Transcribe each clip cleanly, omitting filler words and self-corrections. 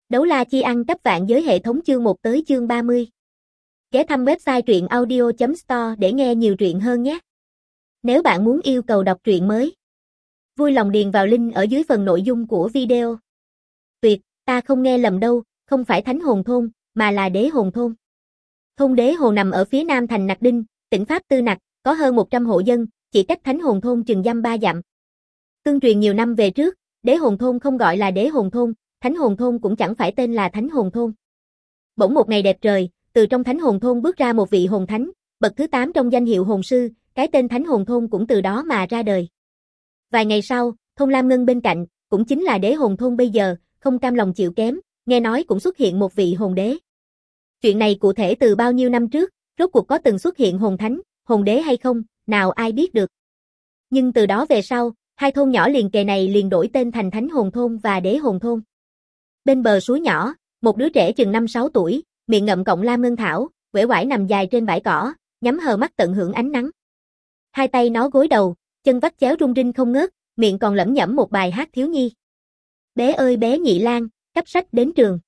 Đấu la chi ăn cấp vạn giới hệ thống chương 1 tới chương 30. Ghé thăm website truyện audio.store để nghe nhiều truyện hơn nhé. Nếu bạn muốn yêu cầu đọc truyện mới, vui lòng điền vào link ở dưới phần nội dung của video. Tuyệt, ta không nghe lầm đâu, không phải Thánh Hồn Thôn, mà là Đế Hồn Thôn. Thôn Đế Hồ nằm ở phía nam thành Nặc Đinh, tỉnh Pháp Tư Nặc, có hơn 100 hộ dân, chỉ cách Thánh Hồn Thôn chừng dăm 3 dặm. Tương truyền nhiều năm về trước, Đế Hồn Thôn không gọi là Đế Hồn Thôn, Thánh Hồn Thôn cũng chẳng phải tên là Thánh Hồn Thôn. Bỗng một ngày đẹp trời, từ trong Thánh Hồn Thôn bước ra một vị hồn thánh, bậc thứ 8 trong danh hiệu hồn sư, cái tên Thánh Hồn Thôn cũng từ đó mà ra đời. Vài ngày sau, thôn Lam Ngân bên cạnh, cũng chính là Đế Hồn Thôn bây giờ, không cam lòng chịu kém, nghe nói cũng xuất hiện một vị hồn đế. Chuyện này cụ thể từ bao nhiêu năm trước, rốt cuộc có từng xuất hiện hồn thánh, hồn đế hay không, nào ai biết được. Nhưng từ đó về sau, hai thôn nhỏ liền kề này liền đổi tên thành Thánh Hồn Thôn và Đế Hồn Thôn. Bên bờ suối nhỏ, một đứa trẻ chừng 5-6 tuổi, miệng ngậm cọng lam ngân thảo, uể oải nằm dài trên bãi cỏ, nhắm hờ mắt tận hưởng ánh nắng. Hai tay nó gối đầu, chân vắt chéo rung rinh không ngớt, miệng còn lẩm nhẩm một bài hát thiếu nhi. Bé ơi bé Nhị Lang, cắp sách đến trường.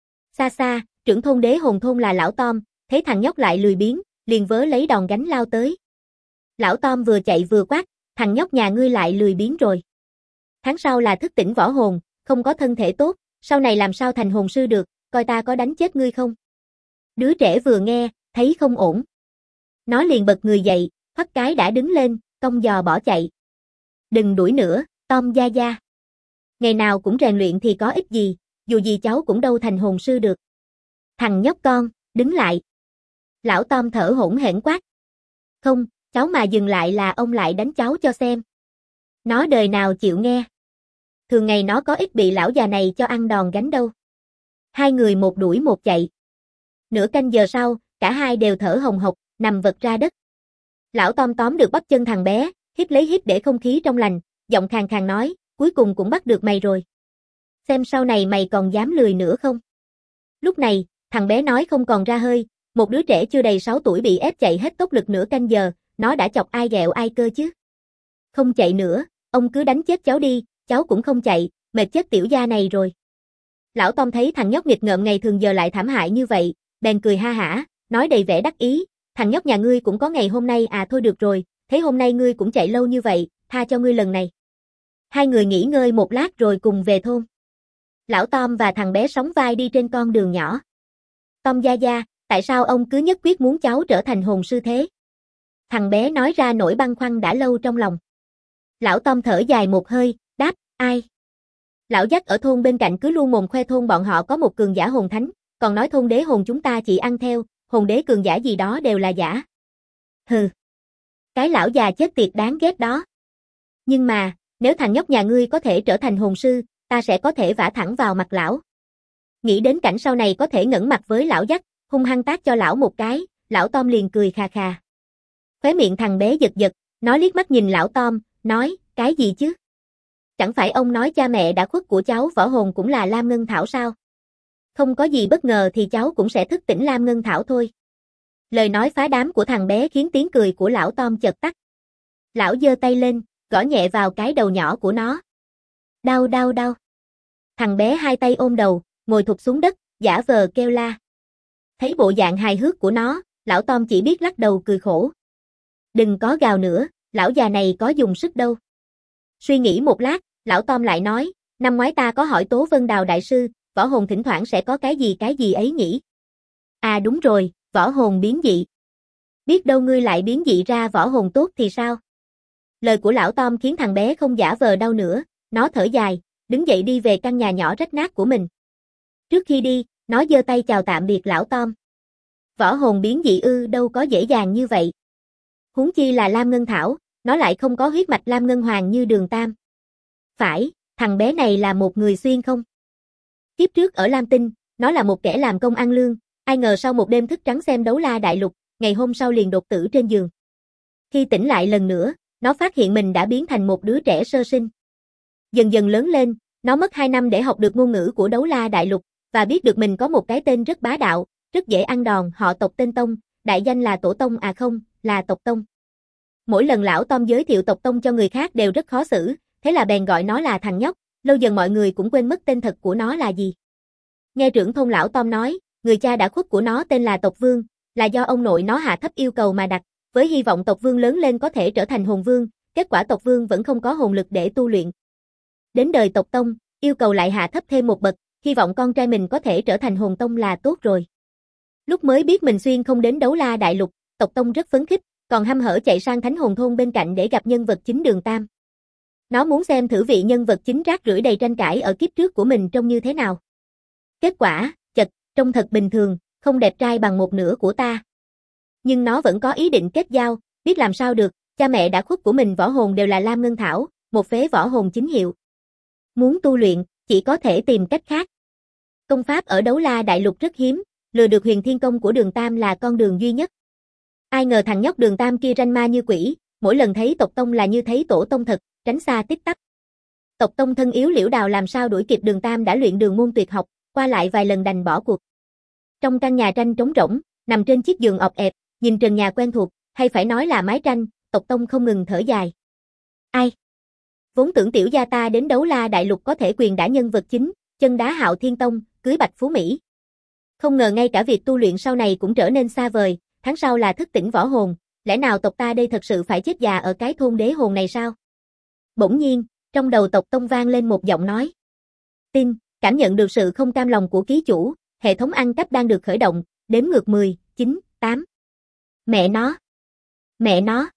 Xa xa, trưởng thôn Đế Hồn Thôn là lão Tom, thấy thằng nhóc lại lười biếng, liền vớ lấy đòn gánh lao tới. Lão Tom vừa chạy vừa quát, thằng nhóc nhà ngươi lại lười biếng rồi. Tháng sau là thức tỉnh võ hồn, không có thân thể tốt, sau này làm sao thành hồn sư được, coi ta có đánh chết ngươi không. Đứa trẻ vừa nghe, thấy không ổn. Nó liền bật người dậy, thoát cái đã đứng lên, cong giò bỏ chạy. Đừng đuổi nữa, Tom gia gia. Ngày nào cũng rèn luyện thì có ích gì, dù gì cháu cũng đâu thành hồn sư được. Thằng nhóc con, đứng lại. Lão Tom thở hổn hển quát. Không, cháu mà dừng lại là ông lại đánh cháu cho xem. Nó đời nào chịu nghe. Thường ngày nó có ít bị lão già này cho ăn đòn gánh đâu. Hai người một đuổi một chạy. Nửa canh giờ sau, cả hai đều thở hồng hộc, nằm vật ra đất. Lão Tom tóm được bắp chân thằng bé, hít lấy hít để không khí trong lành, giọng khàn khàn nói, cuối cùng cũng bắt được mày rồi. Xem sau này mày còn dám lười nữa không? Lúc này, thằng bé nói không còn ra hơi, một đứa trẻ chưa đầy 6 tuổi bị ép chạy hết tốc lực nửa canh giờ, nó đã chọc ai ghẹo ai cơ chứ? Không chạy nữa, ông cứ đánh chết cháu đi, cháu cũng không chạy, mệt chết tiểu gia này rồi. Lão Tom thấy thằng nhóc nghịch ngợm ngày thường giờ lại thảm hại như vậy, bèn cười ha hả, nói đầy vẻ đắc ý, thằng nhóc nhà ngươi cũng có ngày hôm nay à, thôi được rồi, thấy hôm nay ngươi cũng chạy lâu như vậy, tha cho ngươi lần này. Hai người nghỉ ngơi một lát rồi cùng về thôn. Lão Tom và thằng bé sóng vai đi trên con đường nhỏ. Tom gia gia, tại sao ông cứ nhất quyết muốn cháu trở thành hồn sư thế? Thằng bé nói ra nỗi băn khoăn đã lâu trong lòng. Lão Tom thở dài một hơi, đáp, ai? Lão dắt ở thôn bên cạnh cứ luôn mồm khoe thôn bọn họ có một cường giả hồn thánh, còn nói thôn đế hồn chúng ta chỉ ăn theo, hồn đế cường giả gì đó đều là giả. Hừ. Cái lão già chết tiệt đáng ghét đó. Nhưng mà, nếu thằng nhóc nhà ngươi có thể trở thành hồn sư, ta sẽ có thể vả thẳng vào mặt lão. Nghĩ đến cảnh sau này có thể ngẩng mặt với lão dắt, hung hăng tát cho lão một cái, lão Tom liền cười khà khà. Khóe miệng thằng bé giật giật, nó liếc mắt nhìn lão Tom, nói, cái gì chứ? Chẳng phải ông nói cha mẹ đã khuất của cháu võ hồn cũng là Lam Ngân Thảo sao? Không có gì bất ngờ thì cháu cũng sẽ thức tỉnh Lam Ngân Thảo thôi. Lời nói phá đám của thằng bé khiến tiếng cười của lão Tom chợt tắt. Lão giơ tay lên, gõ nhẹ vào cái đầu nhỏ của nó. Đau đau đau. Thằng bé hai tay ôm đầu, ngồi thụp xuống đất, giả vờ kêu la. Thấy bộ dạng hài hước của nó, lão Tom chỉ biết lắc đầu cười khổ. Đừng có gào nữa, lão già này có dùng sức đâu. Suy nghĩ một lát, lão Tom lại nói, năm ngoái ta có hỏi Tố Vân Đào đại sư, võ hồn thỉnh thoảng sẽ có cái gì ấy nhỉ? À đúng rồi, võ hồn biến dị. Biết đâu ngươi lại biến dị ra võ hồn tốt thì sao? Lời của lão Tom khiến thằng bé không giả vờ đau nữa, nó thở dài, đứng dậy đi về căn nhà nhỏ rách nát của mình. Trước khi đi, nó giơ tay chào tạm biệt lão Tom. Võ hồn biến dị đâu có dễ dàng như vậy. Huống chi là Lam Ngân Thảo, nó lại không có huyết mạch Lam Ngân Hoàng như Đường Tam. Phải, thằng bé này là một người xuyên không? Kiếp trước ở Lam Tinh, nó là một kẻ làm công ăn lương, ai ngờ sau một đêm thức trắng xem đấu la đại lục, ngày hôm sau liền đột tử trên giường. Khi tỉnh lại lần nữa, nó phát hiện mình đã biến thành một đứa trẻ sơ sinh. Dần dần lớn lên, nó mất 2 năm để học được ngôn ngữ của đấu la đại lục, và biết được mình có một cái tên rất bá đạo, rất dễ ăn đòn, họ tộc tên Tông, đại danh là Tổ Tông à không, là Tộc Tông. Mỗi lần lão Tom giới thiệu Tộc Tông cho người khác đều rất khó xử, thế là bèn gọi nó là thằng nhóc, lâu dần mọi người cũng quên mất tên thật của nó là gì. Nghe trưởng thôn lão Tom nói, người cha đã khuất của nó tên là Tộc Vương, là do ông nội nó hạ thấp yêu cầu mà đặt, với hy vọng Tộc Vương lớn lên có thể trở thành hồn vương, kết quả Tộc Vương vẫn không có hồn lực để tu luyện. Đến đời Tộc Tông, yêu cầu lại hạ thấp thêm một bậc, hy vọng con trai mình có thể trở thành hồn tông là tốt rồi. Lúc mới biết mình xuyên không đến Đấu La Đại Lục, Tộc Tông rất phấn khích, còn hăm hở chạy sang Thánh Hồn Thôn bên cạnh để gặp nhân vật chính Đường Tam. Nó muốn xem thử vị nhân vật chính rác rưởi đầy tranh cãi ở kiếp trước của mình trông như thế nào. Kết quả, chật, trông thật bình thường, không đẹp trai bằng một nửa của ta. Nhưng nó vẫn có ý định kết giao, biết làm sao được, cha mẹ đã khuất của mình võ hồn đều là Lam Ngân Thảo, một phế võ hồn chính hiệu. Muốn tu luyện, chỉ có thể tìm cách khác. Công pháp ở Đấu La Đại Lục rất hiếm, lừa được Huyền Thiên Công của Đường Tam là con đường duy nhất. Ai ngờ thằng nhóc Đường Tam kia ranh ma như quỷ, mỗi lần thấy Tộc Tông là như thấy tổ tông thật, tránh xa tích tắp. Tộc Tông thân yếu Liễu Đào làm sao đuổi kịp Đường Tam đã luyện đường môn tuyệt học, qua lại vài lần đành bỏ cuộc. Trong căn nhà tranh trống rỗng, nằm trên chiếc giường ọp ẹp, nhìn trần nhà quen thuộc, hay phải nói là mái tranh, Tộc Tông không ngừng thở dài. Ai? Vốn tưởng tiểu gia ta đến Đấu La Đại Lục có thể quyền đả nhân vật chính, chân đá Hạo Thiên Tông, cưới Bạch Phú Mỹ. Không ngờ ngay cả việc tu luyện sau này cũng trở nên xa vời, tháng sau là thức tỉnh võ hồn, lẽ nào tộc ta đây thật sự phải chết già ở cái thôn đế hồn này sao? Bỗng nhiên, trong đầu Tộc Tông vang lên một giọng nói. Tin, cảm nhận được sự không cam lòng của ký chủ, hệ thống ăn cắp đang được khởi động, đếm ngược 10, 9, 8. Mẹ nó! Mẹ nó!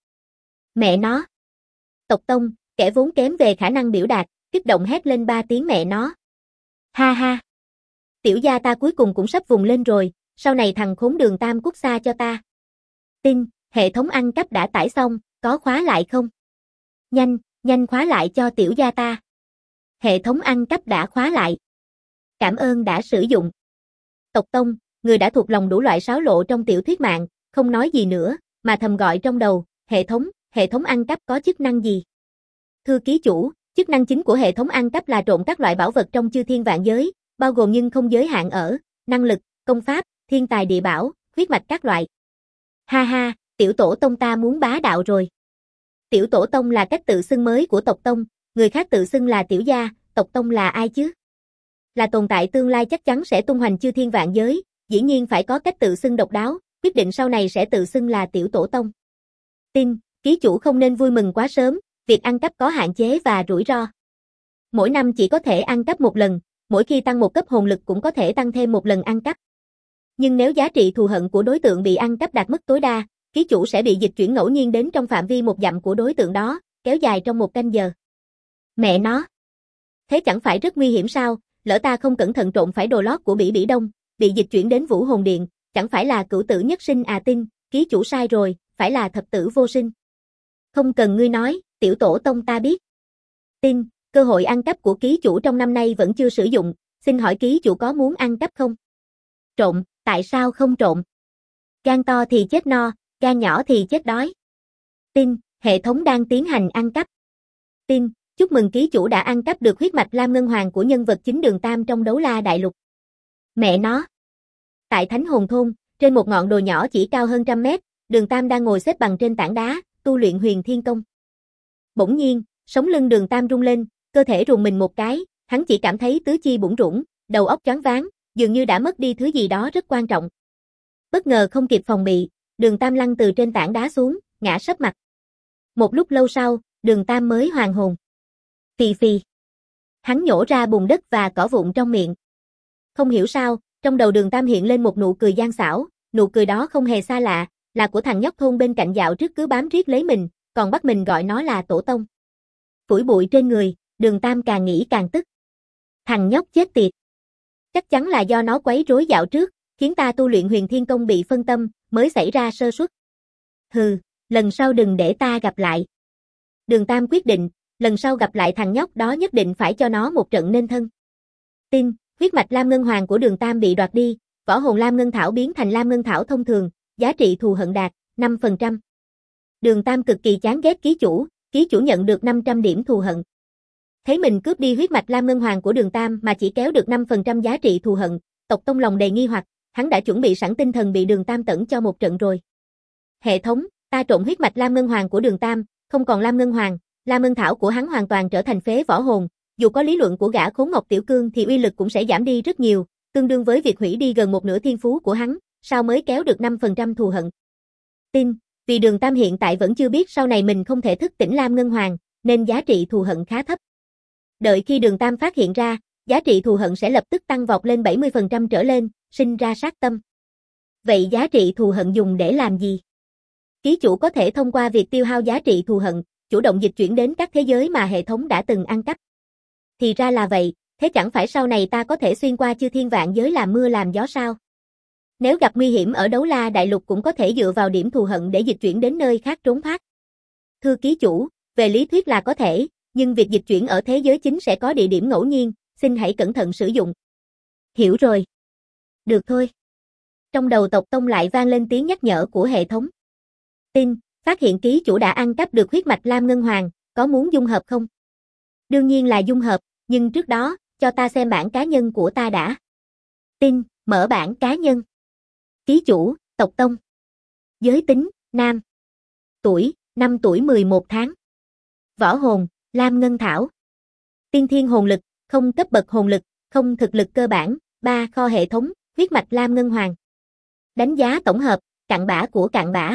Mẹ nó! Tộc Tông, kẻ vốn kém về khả năng biểu đạt, kích động hét lên 3 tiếng mẹ nó. Ha ha! Tiểu gia ta cuối cùng cũng sắp vùng lên rồi, sau này thằng khốn Đường Tam cút xa cho ta. Tin, hệ thống ăn cắp đã tải xong, có khóa lại không? Nhanh, nhanh khóa lại cho tiểu gia ta. Hệ thống ăn cắp đã khóa lại. Cảm ơn đã sử dụng. Tộc Tông, người đã thuộc lòng đủ loại sáo lộ trong tiểu thuyết mạng, không nói gì nữa, mà thầm gọi trong đầu, hệ thống ăn cắp có chức năng gì? Thưa ký chủ, chức năng chính của hệ thống ăn cắp là trộn các loại bảo vật trong chư thiên vạn giới, bao gồm nhưng không giới hạn ở năng lực, công pháp, thiên tài địa bảo, huyết mạch các loại. Ha ha, tiểu tổ tông ta muốn bá đạo rồi. Tiểu tổ tông là cách tự xưng mới của tộc tông, người khác tự xưng là tiểu gia, tộc tông là ai chứ? Là tồn tại tương lai chắc chắn sẽ tung hoành chư thiên vạn giới, dĩ nhiên phải có cách tự xưng độc đáo, quyết định sau này sẽ tự xưng là tiểu tổ tông. Tin, ký chủ không nên vui mừng quá sớm, việc ăn cắp có hạn chế và rủi ro. Mỗi năm chỉ có thể ăn cắp một lần, mỗi khi tăng một cấp hồn lực cũng có thể tăng thêm một lần ăn cắp. Nhưng nếu giá trị thù hận của đối tượng bị ăn cắp đạt mức tối đa, ký chủ sẽ bị dịch chuyển ngẫu nhiên đến trong phạm vi 1 dặm của đối tượng đó, kéo dài trong 1 canh giờ. Mẹ nó! Thế chẳng phải rất nguy hiểm sao, lỡ ta không cẩn thận trộn phải đồ lót của Bỉ Bỉ Đông, bị dịch chuyển đến Vũ Hồn Điện, chẳng phải là cửu tử nhất sinh à? Tin, ký chủ sai rồi, phải là thập tử vô sinh. Không cần ngươi nói, tiểu tổ tông ta biết. Tin, cơ hội ăn cắp của ký chủ trong năm nay vẫn chưa sử dụng, xin hỏi ký chủ có muốn ăn cắp không? Trộn, tại sao không trộn? Gan to thì chết no, gan nhỏ thì chết đói. Tin, hệ thống đang tiến hành ăn cắp. Tin, chúc mừng ký chủ đã ăn cắp được huyết mạch Lam Ngân Hoàng của nhân vật chính Đường Tam trong Đấu La Đại Lục. Mẹ nó! Tại Thánh Hồn Thôn, trên một ngọn đồi nhỏ chỉ cao hơn 100 mét, Đường Tam đang ngồi xếp bằng trên tảng đá, tu luyện Huyền Thiên Công. Bỗng nhiên, sống lưng Đường Tam rung lên, cơ thể rùng mình một cái, hắn chỉ cảm thấy tứ chi bủn rủn, đầu óc choáng váng, dường như đã mất đi thứ gì đó rất quan trọng. Bất ngờ không kịp phòng bị, Đường Tam lăn từ trên tảng đá xuống, ngã sấp mặt. Một lúc lâu sau, Đường Tam mới hoàn hồn. Phì phì. Hắn nhổ ra bùn đất và cỏ vụn trong miệng. Không hiểu sao, trong đầu Đường Tam hiện lên một nụ cười gian xảo, nụ cười đó không hề xa lạ, là của thằng nhóc thôn bên cạnh dạo trước cứ bám riết lấy mình, còn bắt mình gọi nó là tổ tông. Phủi bụi trên người, Đường Tam càng nghĩ càng tức. Thằng nhóc chết tiệt. Chắc chắn là do nó quấy rối dạo trước, khiến ta tu luyện Huyền Thiên Công bị phân tâm, mới xảy ra sơ suất. Hừ, lần sau đừng để ta gặp lại. Đường Tam quyết định, lần sau gặp lại thằng nhóc đó nhất định phải cho nó một trận nên thân. Tin, huyết mạch Lam Ngân Hoàng của Đường Tam bị đoạt đi, võ hồn Lam Ngân Thảo biến thành Lam Ngân Thảo thông thường, giá trị thù hận đạt 5%. Đường Tam cực kỳ chán ghét ký chủ nhận được 500 điểm thù hận. Thấy mình cướp đi huyết mạch Lam Ngân Hoàng của Đường Tam mà chỉ kéo được 5% giá trị thù hận, Tộc Tông lòng đầy nghi hoặc, hắn đã chuẩn bị sẵn tinh thần bị Đường Tam tẩn cho một trận rồi. Hệ thống, ta trộn huyết mạch Lam Ngân Hoàng của Đường Tam, không còn Lam Ngân Hoàng, Lam Ngân Thảo của hắn hoàn toàn trở thành phế võ hồn, dù có lý luận của gã khốn Ngọc Tiểu Cương thì uy lực cũng sẽ giảm đi rất nhiều, tương đương với việc hủy đi gần một nửa thiên phú của hắn, sao mới kéo được 5% thù hận. Tin, vì Đường Tam hiện tại vẫn chưa biết sau này mình không thể thức tỉnh Lam Ngân Hoàng, nên giá trị thù hận khá thấp. Đợi khi Đường Tam phát hiện ra, giá trị thù hận sẽ lập tức tăng vọt lên 70% trở lên, sinh ra sát tâm. Vậy giá trị thù hận dùng để làm gì? Ký chủ có thể thông qua việc tiêu hao giá trị thù hận, chủ động dịch chuyển đến các thế giới mà hệ thống đã từng ăn cắp. Thì ra là vậy, thế chẳng phải sau này ta có thể xuyên qua chư thiên vạn giới làm mưa làm gió sao? Nếu gặp nguy hiểm ở Đấu La Đại Lục cũng có thể dựa vào điểm thù hận để dịch chuyển đến nơi khác trốn thoát. Thưa ký chủ, về lý thuyết là có thể, nhưng việc dịch chuyển ở thế giới chính sẽ có địa điểm ngẫu nhiên, xin hãy cẩn thận sử dụng. Hiểu rồi. Được thôi. Trong đầu tộc Tông lại vang lên tiếng nhắc nhở của hệ thống. Tin, phát hiện ký chủ đã ăn cắp được huyết mạch Lam Ngân Hoàng, có muốn dung hợp không? Đương nhiên là dung hợp, nhưng trước đó, cho ta xem bản cá nhân của ta đã. Tin, mở bản cá nhân. Ký chủ, tộc Tông. Giới tính, nam. Tuổi, 5 tuổi 11 tháng. Võ hồn, Lam Ngân Thảo. Tiên thiên hồn lực, không cấp bậc hồn lực, không thực lực cơ bản, 3 kho hệ thống, huyết mạch Lam Ngân Hoàng. Đánh giá tổng hợp, cặn bã của cặn bã.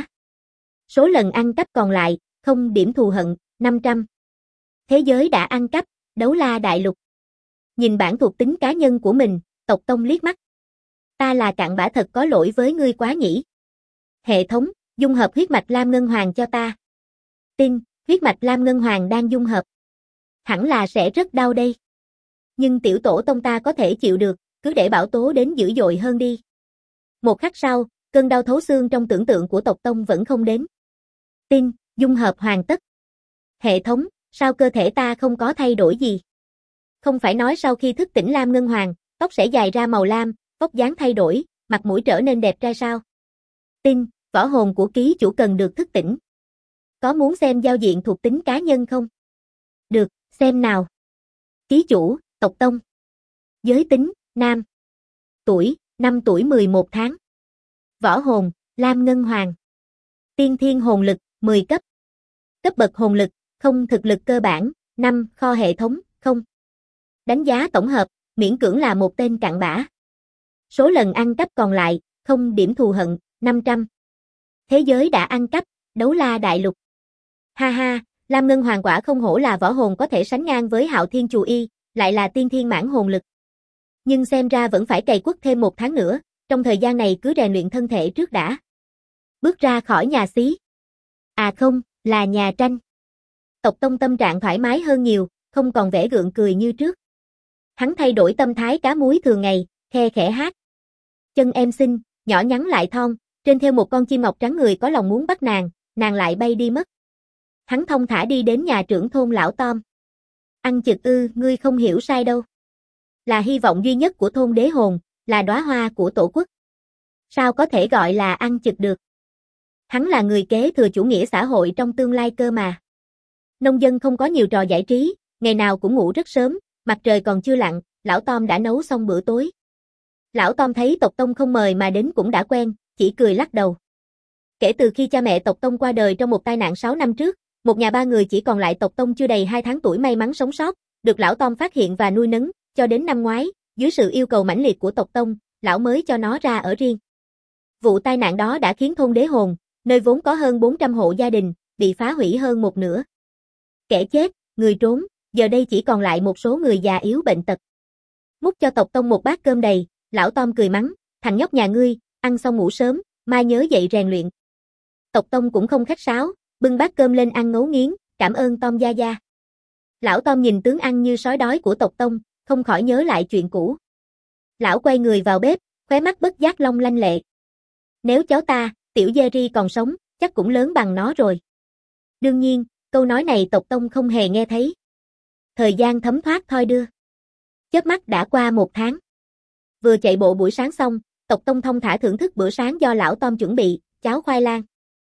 Số lần ăn cắp còn lại, không điểm thù hận, 500. Thế giới đã ăn cắp, Đấu La Đại Lục. Nhìn bản thuộc tính cá nhân của mình, tộc Tông liếc mắt. Ta là cặn bã thật có lỗi với ngươi quá nhỉ. Hệ thống, dung hợp huyết mạch Lam Ngân Hoàng cho ta. Tin, huyết mạch Lam Ngân Hoàng đang dung hợp. Hẳn là sẽ rất đau đây. Nhưng tiểu tổ tông ta có thể chịu được, cứ để bão tố đến dữ dội hơn đi. Một khắc sau, cơn đau thấu xương trong tưởng tượng của tộc Tông vẫn không đến. Tin, dung hợp hoàn tất. Hệ thống, sao cơ thể ta không có thay đổi gì? Không phải nói sau khi thức tỉnh Lam Ngân Hoàng, tóc sẽ dài ra màu lam, vóc dáng thay đổi, mặt mũi trở nên đẹp trai sao? Tin, võ hồn của ký chủ cần được thức tỉnh. Có muốn xem giao diện thuộc tính cá nhân không? Được, xem nào. Ký chủ, tộc Tông. Giới tính, nam. Tuổi, 5 tuổi 11 tháng. Võ hồn, Lam Ngân Hoàng. Tiên thiên hồn lực, 10 cấp. Cấp bậc hồn lực, không thực lực cơ bản, 5 kho hệ thống, không. Đánh giá tổng hợp, miễn cưỡng là một tên cặn bã. Số lần ăn cắp còn lại, không điểm thù hận, 500. Thế giới đã ăn cắp, Đấu La Đại Lục. Ha ha, Lam Ngân Hoàng quả không hổ là võ hồn có thể sánh ngang với Hạo Thiên Chù Y, lại là tiên thiên mãn hồn lực. Nhưng xem ra vẫn phải cày quất thêm 1 tháng nữa, trong thời gian này cứ rèn luyện thân thể trước đã. Bước ra khỏi nhà xí. À không, là nhà tranh. Tộc Tông tâm trạng thoải mái hơn nhiều, không còn vẻ gượng cười như trước. Hắn thay đổi tâm thái cá muối thường ngày, khe khẽ hát. Chân em xinh, nhỏ nhắn lại thon, trên theo một con chim ngọc trắng người có lòng muốn bắt nàng lại bay đi mất. Hắn thong thả đi đến nhà trưởng thôn lão Tom. Ăn chực ư, ngươi không hiểu sai đâu. Là hy vọng duy nhất của thôn Đế Hồn, là đóa hoa của tổ quốc. Sao có thể gọi là ăn chực được? Hắn là người kế thừa chủ nghĩa xã hội trong tương lai cơ mà. Nông dân không có nhiều trò giải trí, ngày nào cũng ngủ rất sớm, mặt trời còn chưa lặn, lão Tom đã nấu xong bữa tối. Lão Tom thấy tộc Tông không mời mà đến cũng đã quen, chỉ cười lắc đầu. Kể từ khi cha mẹ tộc Tông qua đời trong một tai nạn 6 năm trước, một nhà 3 người chỉ còn lại tộc Tông chưa đầy 2 tháng tuổi may mắn sống sót, được lão Tom phát hiện và nuôi nấng, cho đến năm ngoái, dưới sự yêu cầu mãnh liệt của tộc Tông, lão mới cho nó ra ở riêng. Vụ tai nạn đó đã khiến thôn Đế Hồn, nơi vốn có hơn 400 hộ gia đình, bị phá hủy hơn một nửa. Kẻ chết, người trốn, giờ đây chỉ còn lại một số người già yếu bệnh tật. Múc cho tộc Tông một bát cơm đầy, lão Tom cười mắng, thằng nhóc nhà ngươi, ăn xong ngủ sớm, mai nhớ dậy rèn luyện. Tộc Tông cũng không khách sáo, bưng bát cơm lên ăn ngấu nghiến, cảm ơn Tom gia gia. Lão Tom nhìn tướng ăn như sói đói của tộc Tông, không khỏi nhớ lại chuyện cũ. Lão quay người vào bếp, khóe mắt bất giác long lanh lệ. Nếu cháu ta, tiểu Jerry còn sống, chắc cũng lớn bằng nó rồi. Đương nhiên, câu nói này tộc Tông không hề nghe thấy. Thời gian thấm thoát thoi đưa. Chớp mắt đã qua 1 tháng. Vừa chạy bộ buổi sáng xong, tộc Tông thong thả thưởng thức bữa sáng do lão Tom chuẩn bị, cháo khoai lang.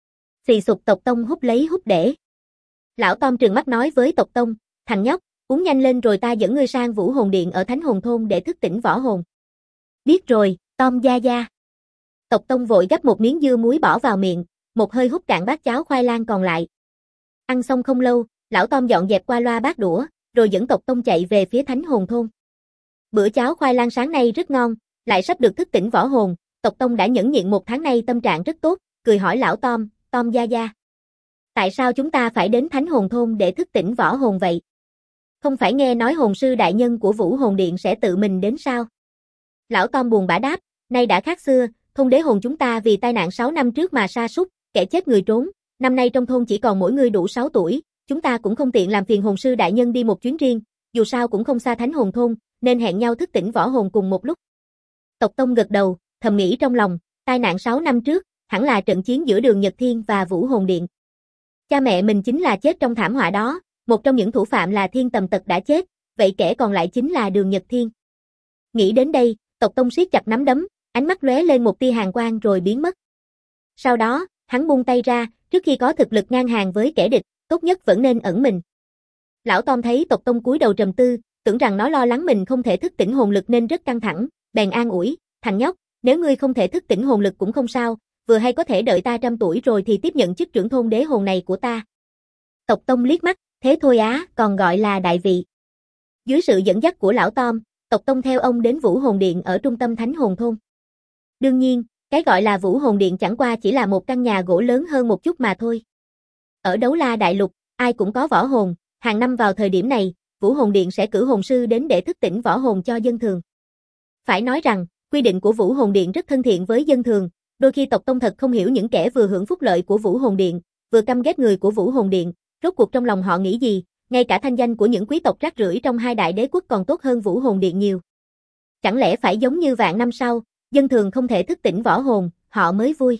Xì sụp tộc Tông húp lấy húp để. Lão Tom trừng mắt nói với tộc Tông, thằng nhóc, uống nhanh lên rồi ta dẫn ngươi sang Vũ Hồn Điện ở Thánh Hồn Thôn để thức tỉnh võ hồn. Biết rồi, Tom gia gia. Tộc Tông vội gắp một miếng dưa muối bỏ vào miệng, một hơi húp cạn bát cháo khoai lang còn lại. Ăn xong không lâu, lão Tom dọn dẹp qua loa bát đũa, rồi dẫn tộc Tông chạy về phía Thánh Hồn Thôn. Bữa cháo khoai lang sáng nay rất ngon, Lại sắp được thức tỉnh võ hồn, tộc Tông đã nhẫn nhịn 1 tháng nay tâm trạng rất tốt, cười hỏi lão Tom, Tom gia gia. Tại sao chúng ta phải đến Thánh Hồn Thôn để thức tỉnh võ hồn vậy? Không phải nghe nói hồn sư đại nhân của Vũ Hồn Điện sẽ tự mình đến sao? Lão Tom buồn bã đáp, nay đã khác xưa, thôn đế hồn chúng ta vì tai nạn 6 năm trước mà sa sút, kẻ chết người trốn, năm nay trong thôn chỉ còn mỗi người đủ 6 tuổi, chúng ta cũng không tiện làm phiền hồn sư đại nhân đi một chuyến riêng, dù sao cũng không xa Thánh Hồn Thôn, nên hẹn nhau thức tỉnh võ hồn cùng một lúc. Tộc Tông gật đầu, thầm nghĩ trong lòng, tai nạn 6 năm trước, hẳn là trận chiến giữa Đường Nhật Thiên và Vũ Hồn Điện. Cha mẹ mình chính là chết trong thảm họa đó, một trong những thủ phạm là Thiên Tầm Tật đã chết, vậy kẻ còn lại chính là Đường Nhật Thiên. Nghĩ đến đây, tộc Tông siết chặt nắm đấm, ánh mắt lóe lên một tia hàn quang rồi biến mất. Sau đó, hắn buông tay ra, trước khi có thực lực ngang hàng với kẻ địch, tốt nhất vẫn nên ẩn mình. Lão Tom thấy tộc Tông cúi đầu trầm tư, tưởng rằng nó lo lắng mình không thể thức tỉnh hồn lực nên rất căng thẳng, bèn an ủi, thằng nhóc, nếu ngươi không thể thức tỉnh hồn lực cũng không sao, vừa hay có thể đợi ta 100 tuổi rồi thì tiếp nhận chức trưởng thôn đế hồn này của ta. Tộc Tông liếc mắt, thế thôi á, còn gọi là đại vị. Dưới sự dẫn dắt của lão Tom, tộc Tông theo ông đến Vũ Hồn Điện ở trung tâm Thánh Hồn Thôn. Đương nhiên, cái gọi là Vũ Hồn Điện chẳng qua chỉ là một căn nhà gỗ lớn hơn một chút mà thôi. Ở Đấu La Đại Lục, ai cũng có võ hồn, hàng năm vào thời điểm này, Vũ Hồn Điện sẽ cử hồn sư đến để thức tỉnh võ hồn cho dân thường. Phải nói rằng, quy định của Vũ Hồn Điện rất thân thiện với dân thường, đôi khi tộc Tông thật không hiểu những kẻ vừa hưởng phúc lợi của Vũ Hồn Điện, vừa căm ghét người của Vũ Hồn Điện, rốt cuộc trong lòng họ nghĩ gì, ngay cả thanh danh của những quý tộc rác rưởi trong 2 đại đế quốc còn tốt hơn Vũ Hồn Điện nhiều. Chẳng lẽ phải giống như vạn năm sau, dân thường không thể thức tỉnh võ hồn, họ mới vui.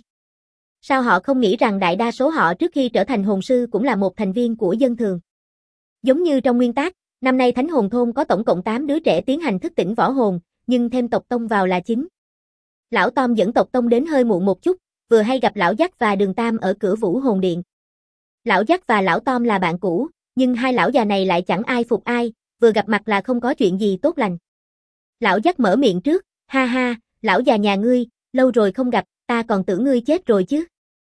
Sao họ không nghĩ rằng đại đa số họ trước khi trở thành hồn sư cũng là một thành viên của dân thường? Giống như trong nguyên tắc, năm nay Thánh Hồn Thôn có tổng cộng 8 đứa trẻ tiến hành thức tỉnh võ hồn, nhưng thêm tộc Tông vào là 9. Lão Tom dẫn tộc Tông đến hơi muộn một chút, vừa hay gặp lão Dắt và Đường Tam ở cửa Vũ Hồn Điện. Lão Dắt và lão Tom là bạn cũ, nhưng hai lão già này lại chẳng ai phục ai, vừa gặp mặt là không có chuyện gì tốt lành. Lão Dắt mở miệng trước, ha ha, lão già nhà ngươi, lâu rồi không gặp, ta còn tưởng ngươi chết rồi chứ.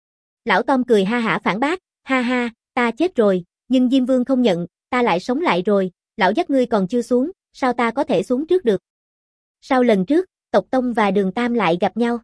Lão Tom cười ha hả phản bác, ha ha, ta chết rồi, nhưng Diêm Vương không nhận, ta lại sống lại rồi, lão Dắt ngươi còn chưa xuống, sao ta có thể xuống trước được. Sau lần trước, tộc Tông và Đường Tam lại gặp nhau.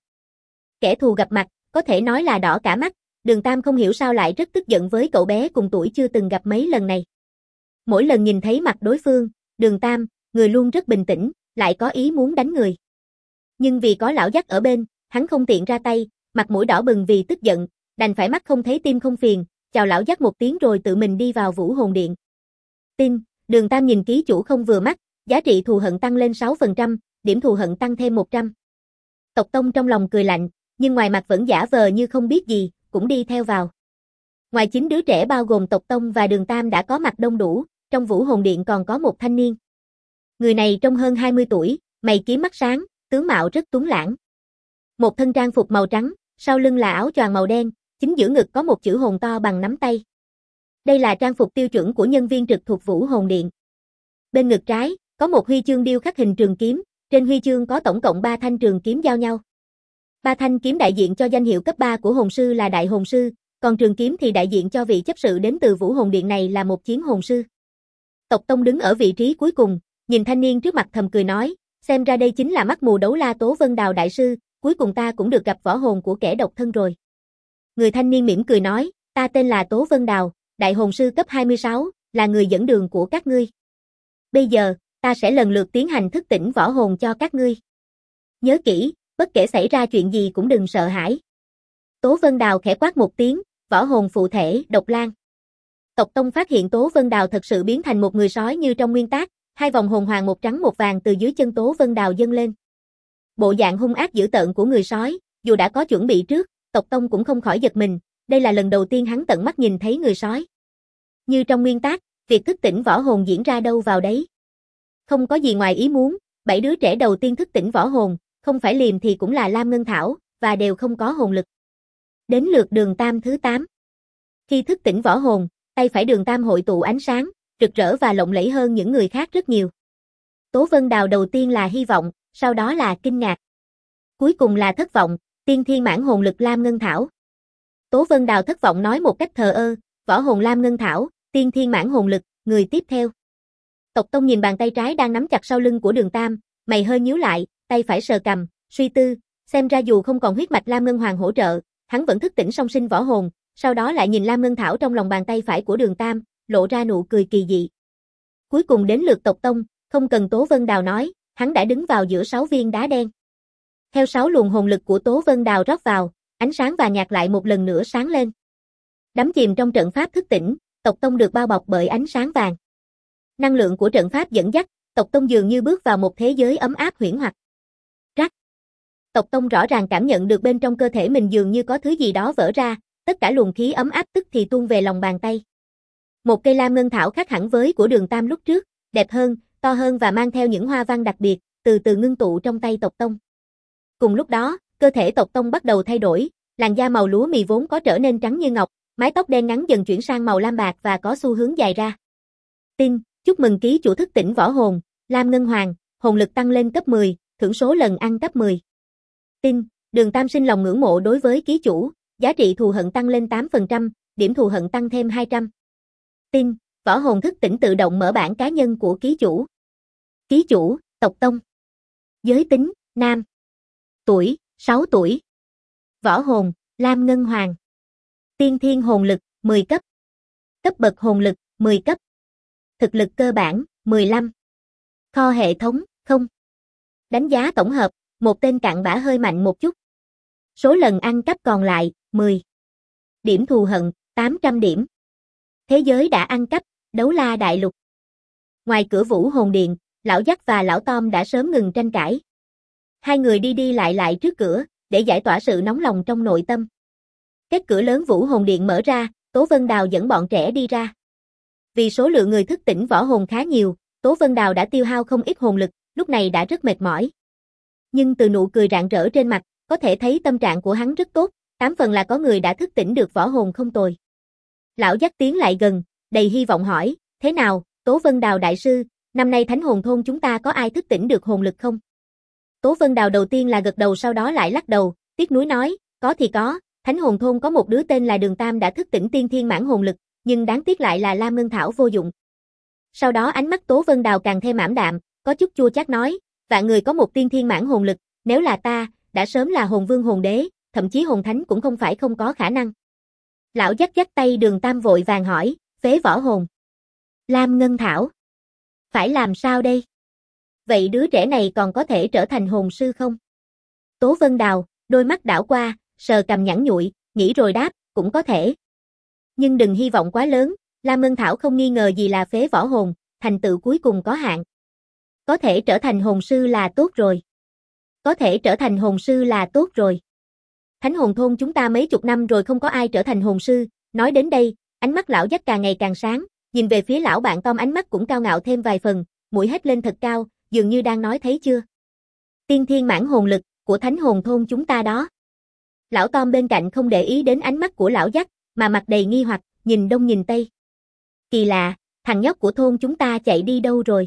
Kẻ thù gặp mặt, có thể nói là đỏ cả mắt, Đường Tam không hiểu sao lại rất tức giận với cậu bé cùng tuổi chưa từng gặp mấy lần này. Mỗi lần nhìn thấy mặt đối phương, Đường Tam, người luôn rất bình tĩnh, lại có ý muốn đánh người. Nhưng vì có lão Dắt ở bên, hắn không tiện ra tay, mặt mũi đỏ bừng vì tức giận, đành phải mắt không thấy tim không phiền, chào lão Dắt một tiếng rồi tự mình đi vào Vũ Hồn Điện. Tin, Đường Tam nhìn ký chủ không vừa mắt, giá trị thù hận tăng lên 6%, điểm thù hận tăng thêm 100. Tộc Tông trong lòng cười lạnh, nhưng ngoài mặt vẫn giả vờ như không biết gì, cũng đi theo vào. Ngoài 9 đứa trẻ bao gồm tộc Tông và Đường Tam đã có mặt đông đủ, trong Vũ Hồn Điện còn có một thanh niên. Người này trông hơn 20 tuổi, mày kiếm mắt sáng, tướng mạo rất tuấn lãng. Một thân trang phục màu trắng, sau lưng là áo choàng màu đen, chính giữa ngực có một chữ hồn to bằng nắm tay. Đây là trang phục tiêu chuẩn của nhân viên trực thuộc Vũ Hồn Điện. Bên ngực trái, có một huy chương điêu khắc hình trường kiếm, trên huy chương có tổng cộng 3 thanh trường kiếm giao nhau. 3 thanh kiếm đại diện cho danh hiệu cấp 3 của hồn sư là đại hồn sư, còn trường kiếm thì đại diện cho vị chấp sự đến từ Vũ Hồn Điện này là một chiến hồn sư. Tộc Tông đứng ở vị trí cuối cùng, nhìn thanh niên trước mặt thầm cười nói, xem ra đây chính là mắt mù đấu la Tố Vân Đào đại sư, cuối cùng ta cũng được gặp võ hồn của kẻ độc thân rồi. Người thanh niên mỉm cười nói, ta tên là Tố Vân Đào, đại hồn sư cấp 26, là người dẫn đường của các ngươi. Bây giờ, ta sẽ lần lượt tiến hành thức tỉnh võ hồn cho các ngươi. Nhớ kỹ, bất kể xảy ra chuyện gì cũng đừng sợ hãi. Tố Vân Đào khẽ quát một tiếng, võ hồn phụ thể, Độc Lang. Tộc Tông phát hiện Tố Vân Đào thật sự biến thành một người sói như trong nguyên tác, 2 vòng hồn hoàng một trắng một vàng từ dưới chân Tố Vân Đào dâng lên. Bộ dạng hung ác dữ tợn của người sói, dù đã có chuẩn bị trước, tộc Tông cũng không khỏi giật mình, đây là lần đầu tiên hắn tận mắt nhìn thấy người sói. Như trong nguyên tác, việc thức tỉnh võ hồn diễn ra đâu vào đấy. Không có gì ngoài ý muốn, 7 đứa trẻ đầu tiên thức tỉnh võ hồn, không phải Liềm thì cũng là Lam Ngân Thảo, và đều không có hồn lực. Đến lượt Đường Tam thứ 8. Khi thức tỉnh võ hồn, tay phải Đường Tam hội tụ ánh sáng, rực rỡ và lộng lẫy hơn những người khác rất nhiều. Tố Vân Đào đầu tiên là hy vọng, sau đó là kinh ngạc. Cuối cùng là thất vọng, tiên thiên mãn hồn lực Lam Ngân Thảo. Tố Vân Đào thất vọng nói một cách thờ ơ, võ hồn Lam Ngân Thảo, tiên thiên mãn hồn lực, người tiếp theo. Tộc Tông nhìn bàn tay trái đang nắm chặt sau lưng của Đường Tam, mày hơi nhíu lại, tay phải sờ cằm, suy tư, xem ra dù không còn huyết mạch Lam Ngân Hoàng hỗ trợ, hắn vẫn thức tỉnh song sinh võ hồn, sau đó lại nhìn Lam Ngân Thảo trong lòng bàn tay phải của Đường Tam, lộ ra nụ cười kỳ dị. Cuối cùng đến lượt tộc tông, không cần Tố Vân Đào nói, hắn đã đứng vào giữa 6 viên đá đen. Theo 6 luồng hồn lực của Tố Vân Đào rót vào, ánh sáng và nhạt lại một lần nữa sáng lên. Đắm chìm trong trận pháp thức tỉnh, tộc tông được bao bọc bởi ánh sáng vàng. Năng lượng của trận pháp dẫn dắt, tộc tông dường như bước vào một thế giới ấm áp huyễn hoặc. Rắc. Tộc tông rõ ràng cảm nhận được bên trong cơ thể mình dường như có thứ gì đó vỡ ra, tất cả luồng khí ấm áp tức thì tuôn về lòng bàn tay. Một cây lam ngân thảo khác hẳn với của Đường Tam lúc trước, đẹp hơn, to hơn và mang theo những hoa văn đặc biệt, từ từ ngưng tụ trong tay tộc tông. Cùng lúc đó, cơ thể tộc tông bắt đầu thay đổi, làn da màu lúa mì vốn có trở nên trắng như ngọc, mái tóc đen ngắn dần chuyển sang màu lam bạc và có xu hướng dài ra. Tin, chúc mừng ký chủ thức tỉnh võ hồn, Lam Ngân Hoàng, hồn lực tăng lên cấp 10, thưởng số lần ăn cấp 10. Tin, Đường Tam sinh lòng ngưỡng mộ đối với ký chủ, giá trị thù hận tăng lên 8%, điểm thù hận tăng thêm 200. Tin, võ hồn thức tỉnh tự động mở bảng cá nhân của ký chủ. Ký chủ, tộc tông. Giới tính, nam. Tuổi, 6 tuổi. Võ hồn, Lam Ngân Hoàng. Tiên thiên hồn lực, 10 cấp. Cấp bậc hồn lực, 10 cấp. Thực lực cơ bản, 15. Kho hệ thống, 0. Đánh giá tổng hợp, một tên cặn bã hơi mạnh một chút. Số lần ăn cắp còn lại, 10. Điểm thù hận, 800 điểm. Thế giới đã ăn cắp, Đấu La Đại Lục. Ngoài cửa Vũ Hồn Điện, Lão Dắt và Lão Tom đã sớm ngừng tranh cãi. Hai người đi đi lại trước cửa, để giải tỏa sự nóng lòng trong nội tâm. Kết cửa lớn Vũ Hồn Điện mở ra, Tố Vân Đào dẫn bọn trẻ đi ra. Vì số lượng người thức tỉnh võ hồn khá nhiều, Tố Vân Đào đã tiêu hao không ít hồn lực, lúc này đã rất mệt mỏi. Nhưng từ nụ cười rạng rỡ trên mặt, có thể thấy tâm trạng của hắn rất tốt, 8 phần là có người đã thức tỉnh được võ hồn không tồi. Lão Dắt tiến lại gần, đầy hy vọng hỏi, thế nào, Tố Vân Đào đại sư, năm nay Thánh Hồn Thôn chúng ta có ai thức tỉnh được hồn lực không? Tố Vân Đào đầu tiên là gật đầu sau đó lại lắc đầu, tiếc nuối nói, có thì có, Thánh Hồn Thôn có một đứa tên là Đường Tam đã thức tỉnh tiên thiên mãn hồn lực, nhưng đáng tiếc lại là Lam Ngân Thảo vô dụng. Sau đó ánh mắt Tố Vân Đào càng thêm ảm đạm, có chút chua chát nói, vạn người có một tiên thiên mãn hồn lực, nếu là ta, đã sớm là hồn vương hồn đế, thậm chí hồn thánh cũng không phải không có khả năng. Lão dắt tay Đường Tam vội vàng hỏi, phế võ hồn. Lam Ngân Thảo. Phải làm sao đây? Vậy đứa trẻ này còn có thể trở thành hồn sư không? Tố Vân Đào, đôi mắt đảo qua, sờ cằm nhẵn nhụi, nghĩ rồi đáp, cũng có thể. Nhưng đừng hy vọng quá lớn, Lam Ngân Thảo không nghi ngờ gì là phế võ hồn, thành tựu cuối cùng có hạn. Có thể trở thành hồn sư là tốt rồi. Có thể trở thành hồn sư là tốt rồi. Thánh Hồn Thôn chúng ta mấy chục năm rồi không có ai trở thành hồn sư, nói đến đây, ánh mắt lão dắt càng ngày càng sáng, nhìn về phía lão bạn Tom ánh mắt cũng cao ngạo thêm vài phần, mũi hét lên thật cao, dường như đang nói thấy chưa? Tiên thiên mãn hồn lực của Thánh Hồn Thôn chúng ta đó. Lão Tom bên cạnh không để ý đến ánh mắt của lão dắt, mà mặt đầy nghi hoặc, nhìn đông nhìn tây. Kỳ lạ, thằng nhóc của thôn chúng ta chạy đi đâu rồi?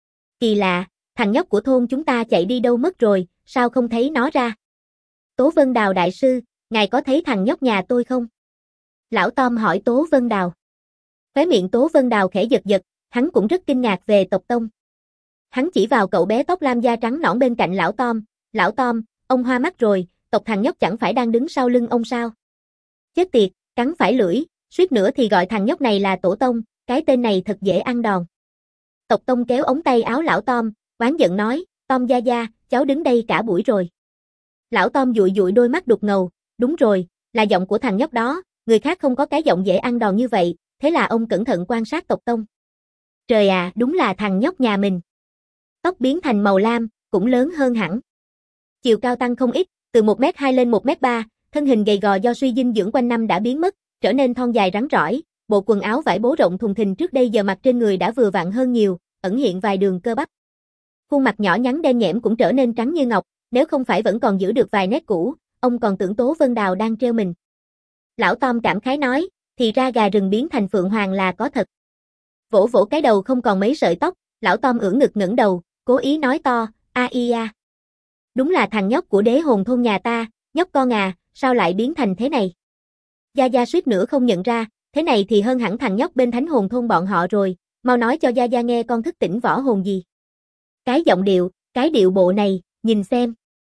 Kỳ lạ, thằng nhóc của thôn chúng ta chạy đi đâu mất rồi, sao không thấy nó ra? Tố Vân Đào đại sư, ngài có thấy thằng nhóc nhà tôi không? Lão Tom hỏi Tố Vân Đào. Khóe miệng Tố Vân Đào khẽ giật giật, hắn cũng rất kinh ngạc về tộc tông. Hắn chỉ vào cậu bé tóc lam da trắng nõn bên cạnh Lão Tom, ông hoa mắt rồi, tộc thằng nhóc chẳng phải đang đứng sau lưng ông sao? Chết tiệt, cắn phải lưỡi, suýt nữa thì gọi thằng nhóc này là tổ tông, cái tên này thật dễ ăn đòn. Tộc tông kéo ống tay áo lão Tom, oán giận nói, Tom gia gia, cháu đứng đây cả buổi rồi. Lão Tom dụi dụi đôi mắt đục ngầu, đúng rồi, là giọng của thằng nhóc đó, người khác không có cái giọng dễ ăn đòn như vậy, thế là ông cẩn thận quan sát tộc tông. Trời à, đúng là thằng nhóc nhà mình. Tóc biến thành màu lam, cũng lớn hơn hẳn. Chiều cao tăng không ít, từ 1m2 lên 1m3, thân hình gầy gò do suy dinh dưỡng quanh năm đã biến mất, trở nên thon dài rắn rỏi, bộ quần áo vải bố rộng thùng thình trước đây giờ mặc trên người đã vừa vặn hơn nhiều, ẩn hiện vài đường cơ bắp. Khuôn mặt nhỏ nhắn đen nhẽm cũng trở nên trắng như ngọc, nếu không phải vẫn còn giữ được vài nét cũ, ông còn tưởng Tố Vân Đào đang trêu mình. Lão Tom cảm khái nói, thì ra gà rừng biến thành phượng hoàng là có thật. Vỗ vỗ cái đầu không còn mấy sợi tóc, lão Tom ưỡn ngực ngẩng đầu, cố ý nói to, a i a. Đúng là thằng nhóc của đế hồn thôn nhà ta, nhóc con à, sao lại biến thành thế này? Gia Gia suýt nữa không nhận ra, thế này thì hơn hẳn thằng nhóc bên Thánh Hồn Thôn bọn họ rồi, mau nói cho Gia Gia nghe con thức tỉnh võ hồn gì. Cái giọng điệu, cái điệu bộ này, nhìn xem.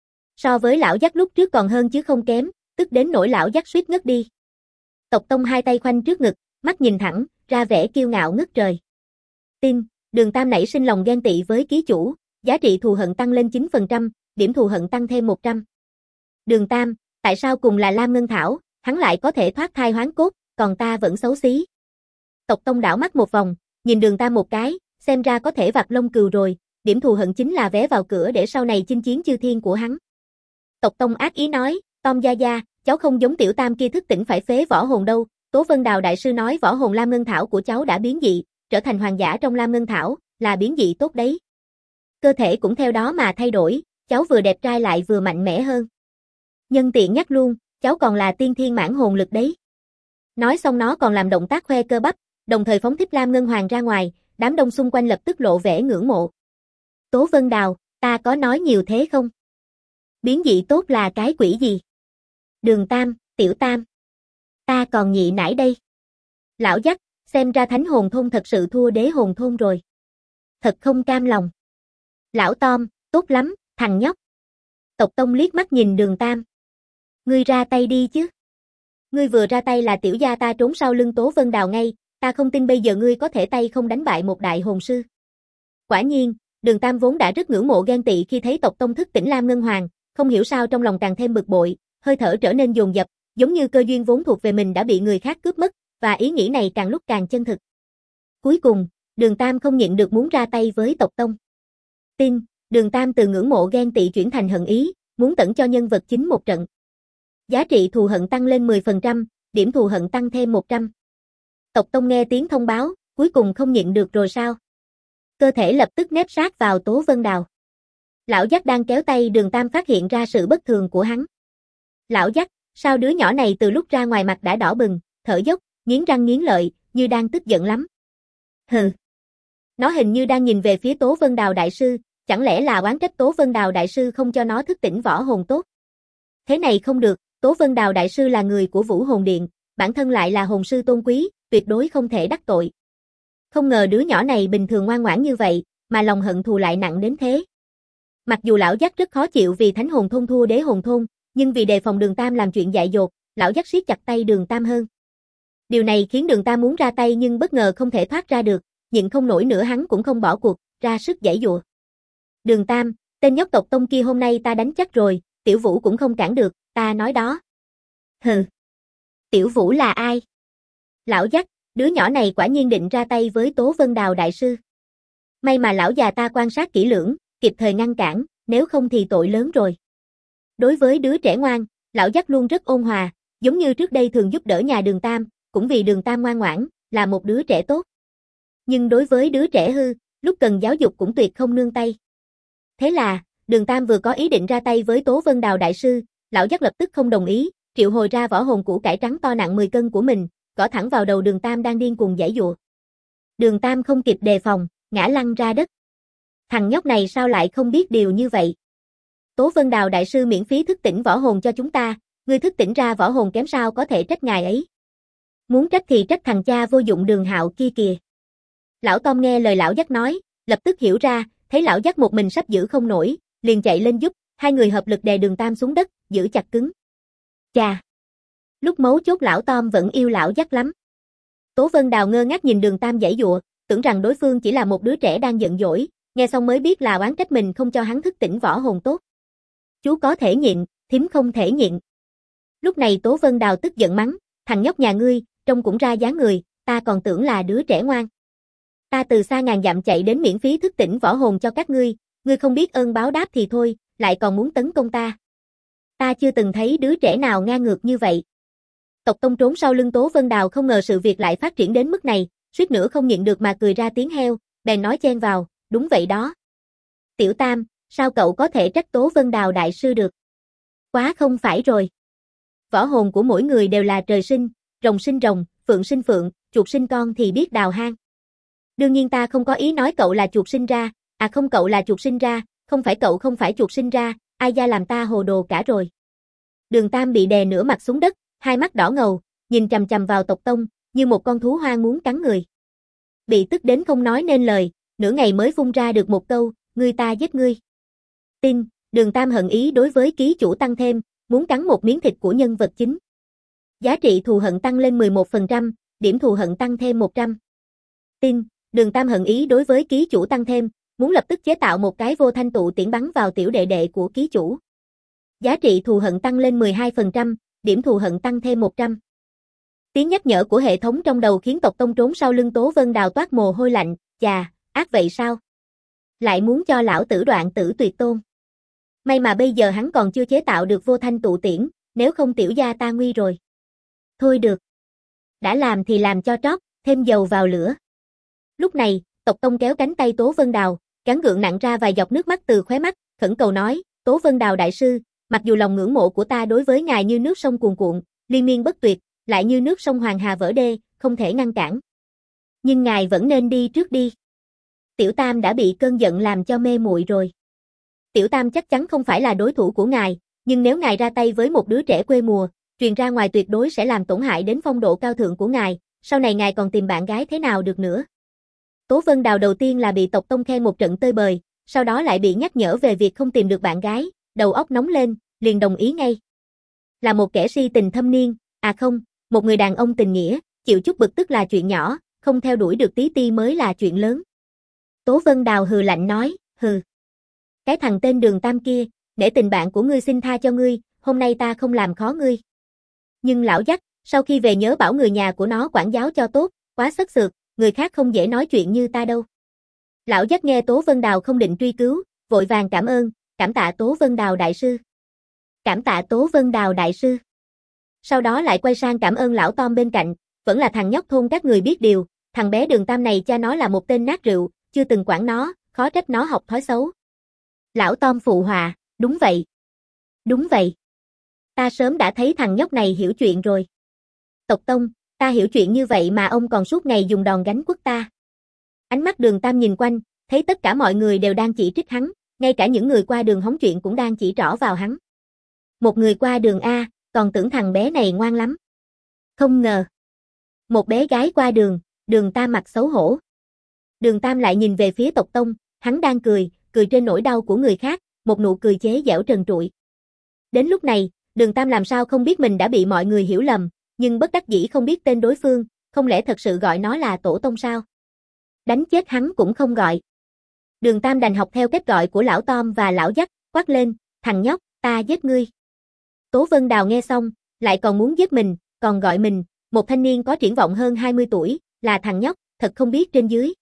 So với lão dắt lúc trước còn hơn chứ không kém, tức đến nỗi lão dắt suýt ngất đi. Tộc Tông hai tay khoanh trước ngực, mắt nhìn thẳng, ra vẻ kiêu ngạo ngất trời. Tin, Đường Tam nảy sinh lòng ghen tị với ký chủ, giá trị thù hận tăng lên 9%, điểm thù hận tăng thêm 100. Đường Tam, tại sao cùng là Lam Ngân Thảo, hắn lại có thể thoát thai hoán cốt, còn ta vẫn xấu xí. Tộc Tông đảo mắt một vòng, nhìn Đường Tam một cái, xem ra có thể vặt lông cừu rồi, điểm thù hận chính là vé vào cửa để sau này chinh chiến chư thiên của hắn. Tộc Tông ác ý nói, Tom gia gia, cháu không giống tiểu Tam kia thức tỉnh phải phế võ hồn đâu, Tố Vân Đào đại sư nói võ hồn Lam Ngân Thảo của cháu đã biến dị, trở thành hoàng giả trong Lam Ngân Thảo, là biến dị tốt đấy. Cơ thể cũng theo đó mà thay đổi, cháu vừa đẹp trai lại vừa mạnh mẽ hơn. Nhân tiện nhắc luôn, cháu còn là tiên thiên mãn hồn lực đấy. Nói xong nó còn làm động tác khoe cơ bắp, đồng thời phóng thích Lam Ngân Hoàng ra ngoài, đám đông xung quanh lập tức lộ vẻ ngưỡng mộ. Tố Vân Đào, ta có nói nhiều thế không? Biến dị tốt là cái quỷ gì? Đường Tam, tiểu Tam. Ta còn nhị nải đây. Lão dắt, xem ra thánh hồn thôn thật sự thua đế hồn thôn rồi. Thật không cam lòng. Lão Tom, tốt lắm, thằng nhóc. Tộc Tông liếc mắt nhìn Đường Tam. Ngươi ra tay đi chứ. Ngươi vừa ra tay là tiểu gia ta trốn sau lưng Tố Vân Đào ngay, ta không tin bây giờ ngươi có thể tay không đánh bại một đại hồn sư. Quả nhiên, Đường Tam vốn đã rất ngưỡng mộ ghen tị khi thấy tộc Tông thức tỉnh Lam Ngân Hoàng, không hiểu sao trong lòng càng thêm bực bội, hơi thở trở nên dồn dập, giống như cơ duyên vốn thuộc về mình đã bị người khác cướp mất, và ý nghĩ này càng lúc càng chân thực. Cuối cùng, Đường Tam không nhịn được muốn ra tay với tộc Tông. Tin, Đường Tam từ ngưỡng mộ ghen tị chuyển thành hận ý, muốn tẩn cho nhân vật chính một trận. Giá trị thù hận tăng lên 10%, điểm thù hận tăng thêm 100. Tộc Tông nghe tiếng thông báo, cuối cùng không nhịn được rồi sao? Cơ thể lập tức nép sát vào Tố Vân Đào. Lão dắt đang kéo tay Đường Tam phát hiện ra sự bất thường của hắn. Lão dắt, sao đứa nhỏ này từ lúc ra ngoài mặt đã đỏ bừng, thở dốc, nghiến răng nghiến lợi, như đang tức giận lắm. Hừ. Nó hình như đang nhìn về phía Tố Vân Đào đại sư, chẳng lẽ là oán trách Tố Vân Đào đại sư không cho nó thức tỉnh võ hồn tốt? Thế này không được, Tố Vân Đào đại sư là người của Vũ Hồn Điện, bản thân lại là hồn sư tôn quý, tuyệt đối không thể đắc tội. Không ngờ đứa nhỏ này bình thường ngoan ngoãn như vậy, mà lòng hận thù lại nặng đến thế. Mặc dù lão dắt rất khó chịu vì thánh hồn thôn thua đế hồn thôn, nhưng vì đề phòng Đường Tam làm chuyện dại dột, lão dắt siết chặt tay Đường Tam hơn. Điều này khiến Đường Tam muốn ra tay nhưng bất ngờ không thể thoát ra được, nhịn không nổi nữa hắn cũng không bỏ cuộc, ra sức giãy giụa. Đường Tam, tên nhóc tộc Tông kia hôm nay ta đánh chắc rồi, Tiểu Vũ cũng không cản được, ta nói đó. Hừ. Tiểu Vũ là ai? Lão dắt, đứa nhỏ này quả nhiên định ra tay với Tố Vân Đào đại sư. May mà lão già ta quan sát kỹ lưỡng, kịp thời ngăn cản, nếu không thì tội lớn rồi. Đối với đứa trẻ ngoan, lão dắt luôn rất ôn hòa, giống như trước đây thường giúp đỡ nhà Đường Tam, cũng vì Đường Tam ngoan ngoãn, là một đứa trẻ tốt. Nhưng đối với đứa trẻ hư, lúc cần giáo dục cũng tuyệt không nương tay. Thế là, Đường Tam vừa có ý định ra tay với Tố Vân Đào đại sư, lão dắt lập tức không đồng ý, triệu hồi ra võ hồn củ cải trắng to nặng 10 cân của mình, gõ thẳng vào đầu Đường Tam đang điên cuồng giãy giụa. Đường Tam không kịp đề phòng, ngã lăn ra đất. Thằng nhóc này sao lại không biết điều như vậy? Tố Vân Đào đại sư miễn phí thức tỉnh võ hồn cho chúng ta, ngươi thức tỉnh ra võ hồn kém sao có thể trách ngài ấy. Muốn trách thì trách thằng cha vô dụng Đường Hạo kia kìa. Lão Tom nghe lời lão dắt nói, lập tức hiểu ra, thấy lão dắt một mình sắp giữ không nổi, liền chạy lên giúp, hai người hợp lực đè Đường Tam xuống đất, giữ chặt cứng. Chà! Lúc mấu chốt lão Tom vẫn yêu lão dắt lắm. Tố Vân Đào ngơ ngác nhìn Đường Tam giãy giụa, tưởng rằng đối phương chỉ là một đứa trẻ đang giận dỗi, nghe xong mới biết là oán trách mình không cho hắn thức tỉnh võ hồn tốt. Chú có thể nhịn, thím không thể nhịn. Lúc này Tố Vân Đào tức giận mắng, thằng nhóc nhà ngươi, trông cũng ra dáng người, ta còn tưởng là đứa trẻ ngoan. Ta từ xa ngàn dặm chạy đến miễn phí thức tỉnh võ hồn cho các ngươi không biết ơn báo đáp thì thôi, lại còn muốn tấn công ta. Ta chưa từng thấy đứa trẻ nào ngang ngược như vậy. Tộc Tông trốn sau lưng Tố Vân Đào không ngờ sự việc lại phát triển đến mức này, suýt nữa không nhịn được mà cười ra tiếng heo, bèn nói chen vào, đúng vậy đó. Tiểu Tam, sao cậu có thể trách Tố Vân Đào đại sư được? Quá không phải rồi. Võ hồn của mỗi người đều là trời sinh, rồng sinh rồng, phượng sinh phượng, chuột sinh con thì biết đào hang. Đương nhiên ta không có ý nói cậu là chuột sinh ra, không cậu là chuột sinh ra, không phải cậu không phải chuột sinh ra, ai da làm ta hồ đồ cả rồi. Đường Tam bị đè nửa mặt xuống đất, hai mắt đỏ ngầu, nhìn chằm chằm vào tộc Tông, như một con thú hoang muốn cắn người. Bị tức đến không nói nên lời, nửa ngày mới phun ra được một câu, ngươi ta giết ngươi. Tin, Đường Tam hận ý đối với ký chủ tăng thêm, muốn cắn một miếng thịt của nhân vật chính. Giá trị thù hận tăng lên 11%, điểm thù hận tăng thêm 100. Tin, Đường Tam hận ý đối với ký chủ tăng thêm, muốn lập tức chế tạo một cái vô thanh tụ tiễn bắn vào tiểu đệ đệ của ký chủ. Giá trị thù hận tăng lên 12%, điểm thù hận tăng thêm 100. Tiếng nhắc nhở của hệ thống trong đầu khiến Tộc Tông trốn sau lưng Tố Vân Đào toát mồ hôi lạnh, chà, ác vậy sao? Lại muốn cho lão tử đoạn tử tuyệt tôn. May mà bây giờ hắn còn chưa chế tạo được vô thanh tụ tiễn, nếu không tiểu gia ta nguy rồi. Thôi được. Đã làm thì làm cho trót, thêm dầu vào lửa. Lúc này, Tộc Tông kéo cánh tay Tố Vân Đào, gắng gượng nặn ra vài giọt nước mắt từ khóe mắt, khẩn cầu nói, Tố Vân Đào đại sư, mặc dù lòng ngưỡng mộ của ta đối với ngài như nước sông cuồn cuộn, liên miên bất tuyệt, lại như nước sông Hoàng Hà vỡ đê, không thể ngăn cản. Nhưng ngài vẫn nên đi trước đi. Tiểu Tam đã bị cơn giận làm cho mê muội rồi. Tiểu Tam chắc chắn không phải là đối thủ của ngài, nhưng nếu ngài ra tay với một đứa trẻ quê mùa, truyền ra ngoài tuyệt đối sẽ làm tổn hại đến phong độ cao thượng của ngài, sau này ngài còn tìm bạn gái thế nào được nữa. Tố Vân Đào đầu tiên là bị Tộc Tông khen một trận tơi bời, sau đó lại bị nhắc nhở về việc không tìm được bạn gái, đầu óc nóng lên, liền đồng ý ngay. Là một kẻ si tình thâm niên, à không, một người đàn ông tình nghĩa, chịu chút bực tức là chuyện nhỏ, không theo đuổi được tí ti mới là chuyện lớn. Tố Vân Đào hừ lạnh nói, hừ. Cái thằng tên Đường Tam kia, để tình bạn của ngươi xin tha cho ngươi, hôm nay ta không làm khó ngươi. Nhưng lão dắt, sau khi về nhớ bảo người nhà của nó quản giáo cho tốt, quá sất sượt, người khác không dễ nói chuyện như ta đâu. Lão dắt nghe Tố Vân Đào không định truy cứu, vội vàng cảm ơn, cảm tạ Tố Vân Đào đại sư. Cảm tạ Tố Vân Đào đại sư. Sau đó lại quay sang cảm ơn lão Tom bên cạnh, vẫn là thằng nhóc thôn các người biết điều, thằng bé Đường Tam này cha nó là một tên nát rượu, chưa từng quản nó, khó trách nó học thói xấu. Lão Tom phụ họa, đúng vậy. Đúng vậy. Ta sớm đã thấy thằng nhóc này hiểu chuyện rồi. Tộc Tông, ta hiểu chuyện như vậy mà ông còn suốt ngày dùng đòn gánh quất ta. Ánh mắt Đường Tam nhìn quanh, thấy tất cả mọi người đều đang chỉ trích hắn, ngay cả những người qua đường hóng chuyện cũng đang chỉ trỏ vào hắn. Một người qua đường A, còn tưởng thằng bé này ngoan lắm. Không ngờ. Một bé gái qua đường, Đường Tam mặt xấu hổ. Đường Tam lại nhìn về phía Tộc Tông, hắn đang cười, cười trên nỗi đau của người khác, một nụ cười chế giễu trần trụi. Đến lúc này, Đường Tam làm sao không biết mình đã bị mọi người hiểu lầm, nhưng bất đắc dĩ không biết tên đối phương, không lẽ thật sự gọi nó là tổ tông sao? Đánh chết hắn cũng không gọi. Đường Tam đành học theo cách gọi của lão Tom và lão dắt, quát lên, thằng nhóc, ta giết ngươi. Tố Vân Đào nghe xong, lại còn muốn giết mình, còn gọi mình, một thanh niên có triển vọng hơn 20 tuổi, là thằng nhóc, thật không biết trên dưới.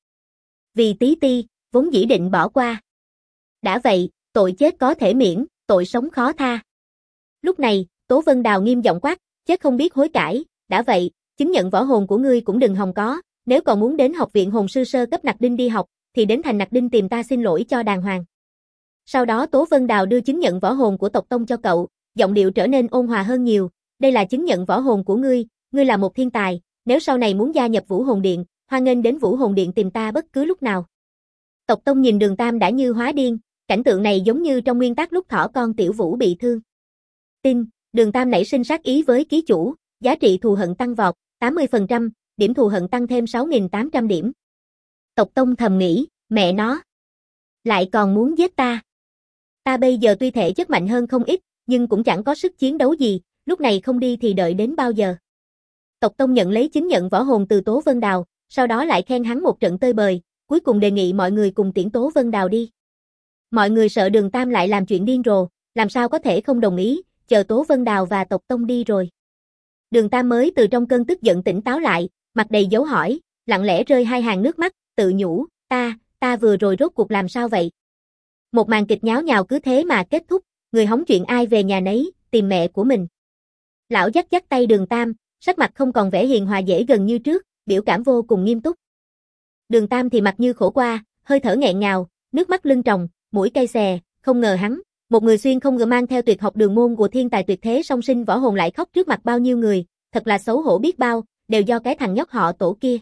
Vì tí ti, vốn dĩ định bỏ qua. Đã vậy, tội chết có thể miễn, tội sống khó tha. Lúc này, Tố Vân Đào nghiêm giọng quát, chết không biết hối cải, đã vậy, chứng nhận võ hồn của ngươi cũng đừng hòng có, nếu còn muốn đến học viện hồn sư sơ cấp Nặc Đinh đi học, thì đến thành Nặc Đinh tìm ta xin lỗi cho đàng hoàng. Sau đó Tố Vân Đào đưa chứng nhận võ hồn của Tộc Tông cho cậu, giọng điệu trở nên ôn hòa hơn nhiều, đây là chứng nhận võ hồn của ngươi là một thiên tài, nếu sau này muốn gia nhập Vũ Hồn Điện, hoan nghênh đến Vũ Hồn Điện tìm ta bất cứ lúc nào. Tộc Tông nhìn Đường Tam đã như hóa điên, cảnh tượng này giống như trong nguyên tắc lúc thỏ con Tiểu Vũ bị thương. Tin, Đường Tam nảy sinh sát ý với ký chủ, giá trị thù hận tăng vọt, 80%, điểm thù hận tăng thêm 6.800 điểm. Tộc Tông thầm nghĩ, mẹ nó. Lại còn muốn giết ta. Ta bây giờ tuy thể chất mạnh hơn không ít, nhưng cũng chẳng có sức chiến đấu gì, lúc này không đi thì đợi đến bao giờ. Tộc Tông nhận lấy chứng nhận võ hồn từ Tố Vân Đào, sau đó lại khen hắn một trận tơi bời, cuối cùng đề nghị mọi người cùng tiễn Tố Vân Đào đi. Mọi người sợ Đường Tam lại làm chuyện điên rồ, làm sao có thể không đồng ý, chờ Tố Vân Đào và Tộc Tông đi rồi. Đường Tam mới từ trong cơn tức giận tỉnh táo lại, mặt đầy dấu hỏi, lặng lẽ rơi hai hàng nước mắt, tự nhủ, ta vừa rồi rốt cuộc làm sao vậy? Một màn kịch nháo nhào cứ thế mà kết thúc, người hóng chuyện ai về nhà nấy, tìm mẹ của mình. Lão dắt dắt tay Đường Tam, sắc mặt không còn vẻ hiền hòa dễ gần như trước, biểu cảm vô cùng nghiêm túc. Đường Tam thì mặt như khổ qua, hơi thở nghẹn ngào, nước mắt lưng tròng, mũi cay xè, không ngờ hắn, một người xuyên không ngờ mang theo tuyệt học đường môn của thiên tài tuyệt thế song sinh võ hồn lại khóc trước mặt bao nhiêu người, thật là xấu hổ biết bao, đều do cái thằng nhóc họ Tổ kia.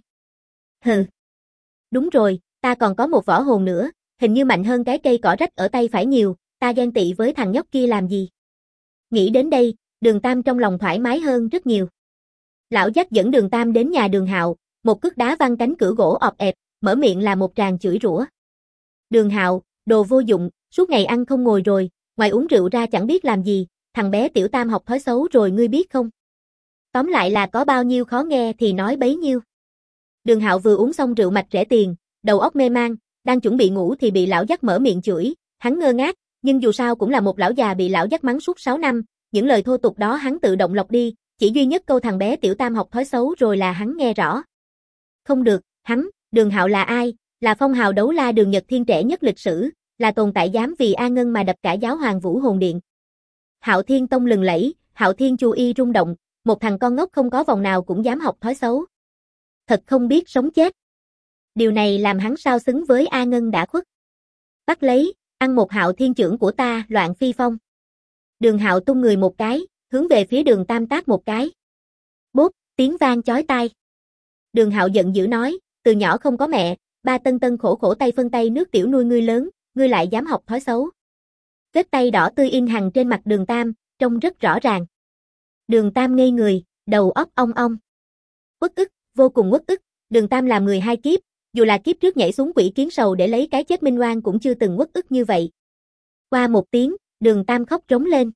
Hừ. Đúng rồi, ta còn có một võ hồn nữa, hình như mạnh hơn cái cây cỏ rách ở tay phải nhiều, ta ghen tị với thằng nhóc kia làm gì? Nghĩ đến đây, Đường Tam trong lòng thoải mái hơn rất nhiều. Lão dắt dẫn Đường Tam đến nhà Đường Hạo, một cước đá văng cánh cửa gỗ ọp ẹp, mở miệng là một tràng chửi rủa. Đường Hạo, đồ vô dụng, suốt ngày ăn không ngồi rồi, ngoài uống rượu ra chẳng biết làm gì, thằng bé tiểu tam học thói xấu rồi ngươi biết không? Tóm lại là có bao nhiêu khó nghe thì nói bấy nhiêu. Đường Hạo vừa uống xong rượu mạch rẻ tiền, đầu óc mê man, đang chuẩn bị ngủ thì bị lão dắt mở miệng chửi, hắn ngơ ngác, nhưng dù sao cũng là một lão già bị lão dắt mắng suốt 6 năm, những lời thô tục đó hắn tự động lọc đi, chỉ duy nhất câu thằng bé tiểu tam học thói xấu rồi là hắn nghe rõ. Không được, hắn, Đường Hạo là ai? Là phong hào đấu la đường Nhật Thiên trẻ nhất lịch sử, là tồn tại dám vì A Ngân mà đập cả giáo hoàng Vũ Hồn Điện. Hạo Thiên Tông lừng lẫy, Hạo Thiên Chu Y rung động, một thằng con ngốc không có vòng nào cũng dám học thói xấu. Thật không biết sống chết. Điều này làm hắn sao xứng với A Ngân đã khuất. Bắt lấy, ăn một Hạo Thiên trưởng của ta, Loạn Phi Phong. Đường Hạo tung người một cái, hướng về phía Đường Tam tát một cái. Bốp, tiếng vang chói tai. Đường Hạo giận dữ nói, từ nhỏ không có mẹ, ba tân tân khổ khổ tay phân tay nước tiểu nuôi ngươi lớn, ngươi lại dám học thói xấu. Vết tay đỏ tươi in hằn trên mặt Đường Tam, trông rất rõ ràng. Đường Tam ngây người, đầu óc ong ong. Uất ức, vô cùng uất ức, Đường Tam làm người hai kiếp, dù là kiếp trước nhảy xuống quỷ kiến sầu để lấy cái chết minh oan cũng chưa từng uất ức như vậy. Qua một tiếng, Đường Tam khóc rống lên.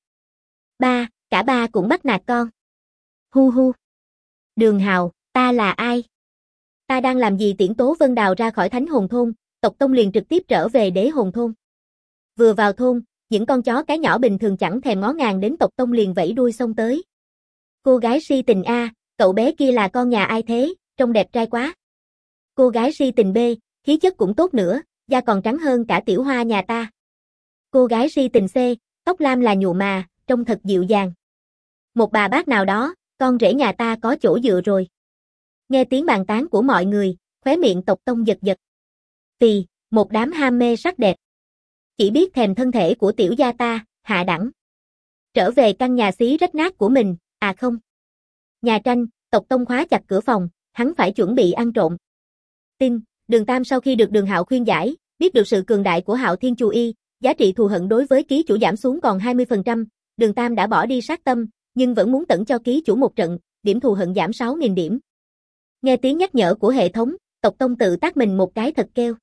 Ba, cả ba cũng bắt nạt con. Hu hu. Đường Hạo, ta là ai? Ta đang làm gì? Tiễn Tố Vân Đào ra khỏi Thánh Hồn Thôn, tộc Tông liền trực tiếp trở về Đế Hồn Thôn. Vừa vào thôn, những con chó cái nhỏ bình thường chẳng thèm ngó ngàng đến tộc Tông liền vẫy đuôi xông tới. Cô gái si tình A, cậu bé kia là con nhà ai thế, trông đẹp trai quá. Cô gái si tình B, khí chất cũng tốt nữa, da còn trắng hơn cả Tiểu Hoa nhà ta. Cô gái si tình C, tóc lam là nhụ mà, trông thật dịu dàng. Một bà bác nào đó, con rể nhà ta có chỗ dựa rồi. Nghe tiếng bàn tán của mọi người, khóe miệng tộc Tông giật giật. Vì, một đám ham mê sắc đẹp. Chỉ biết thèm thân thể của tiểu gia ta, hạ đẳng. Trở về căn nhà xí rách nát của mình, à không. Nhà tranh, tộc Tông khóa chặt cửa phòng, hắn phải chuẩn bị ăn trộm. Tin, Đường Tam sau khi được Đường Hạo khuyên giải, biết được sự cường đại của Hạo Thiên Chu Y, giá trị thù hận đối với ký chủ giảm xuống còn 20%, Đường Tam đã bỏ đi sát tâm, nhưng vẫn muốn tẩn cho ký chủ một trận, điểm thù hận giảm 6.000 điểm. Nghe tiếng nhắc nhở của hệ thống, tộc Tông tự tát mình một cái thật kêu.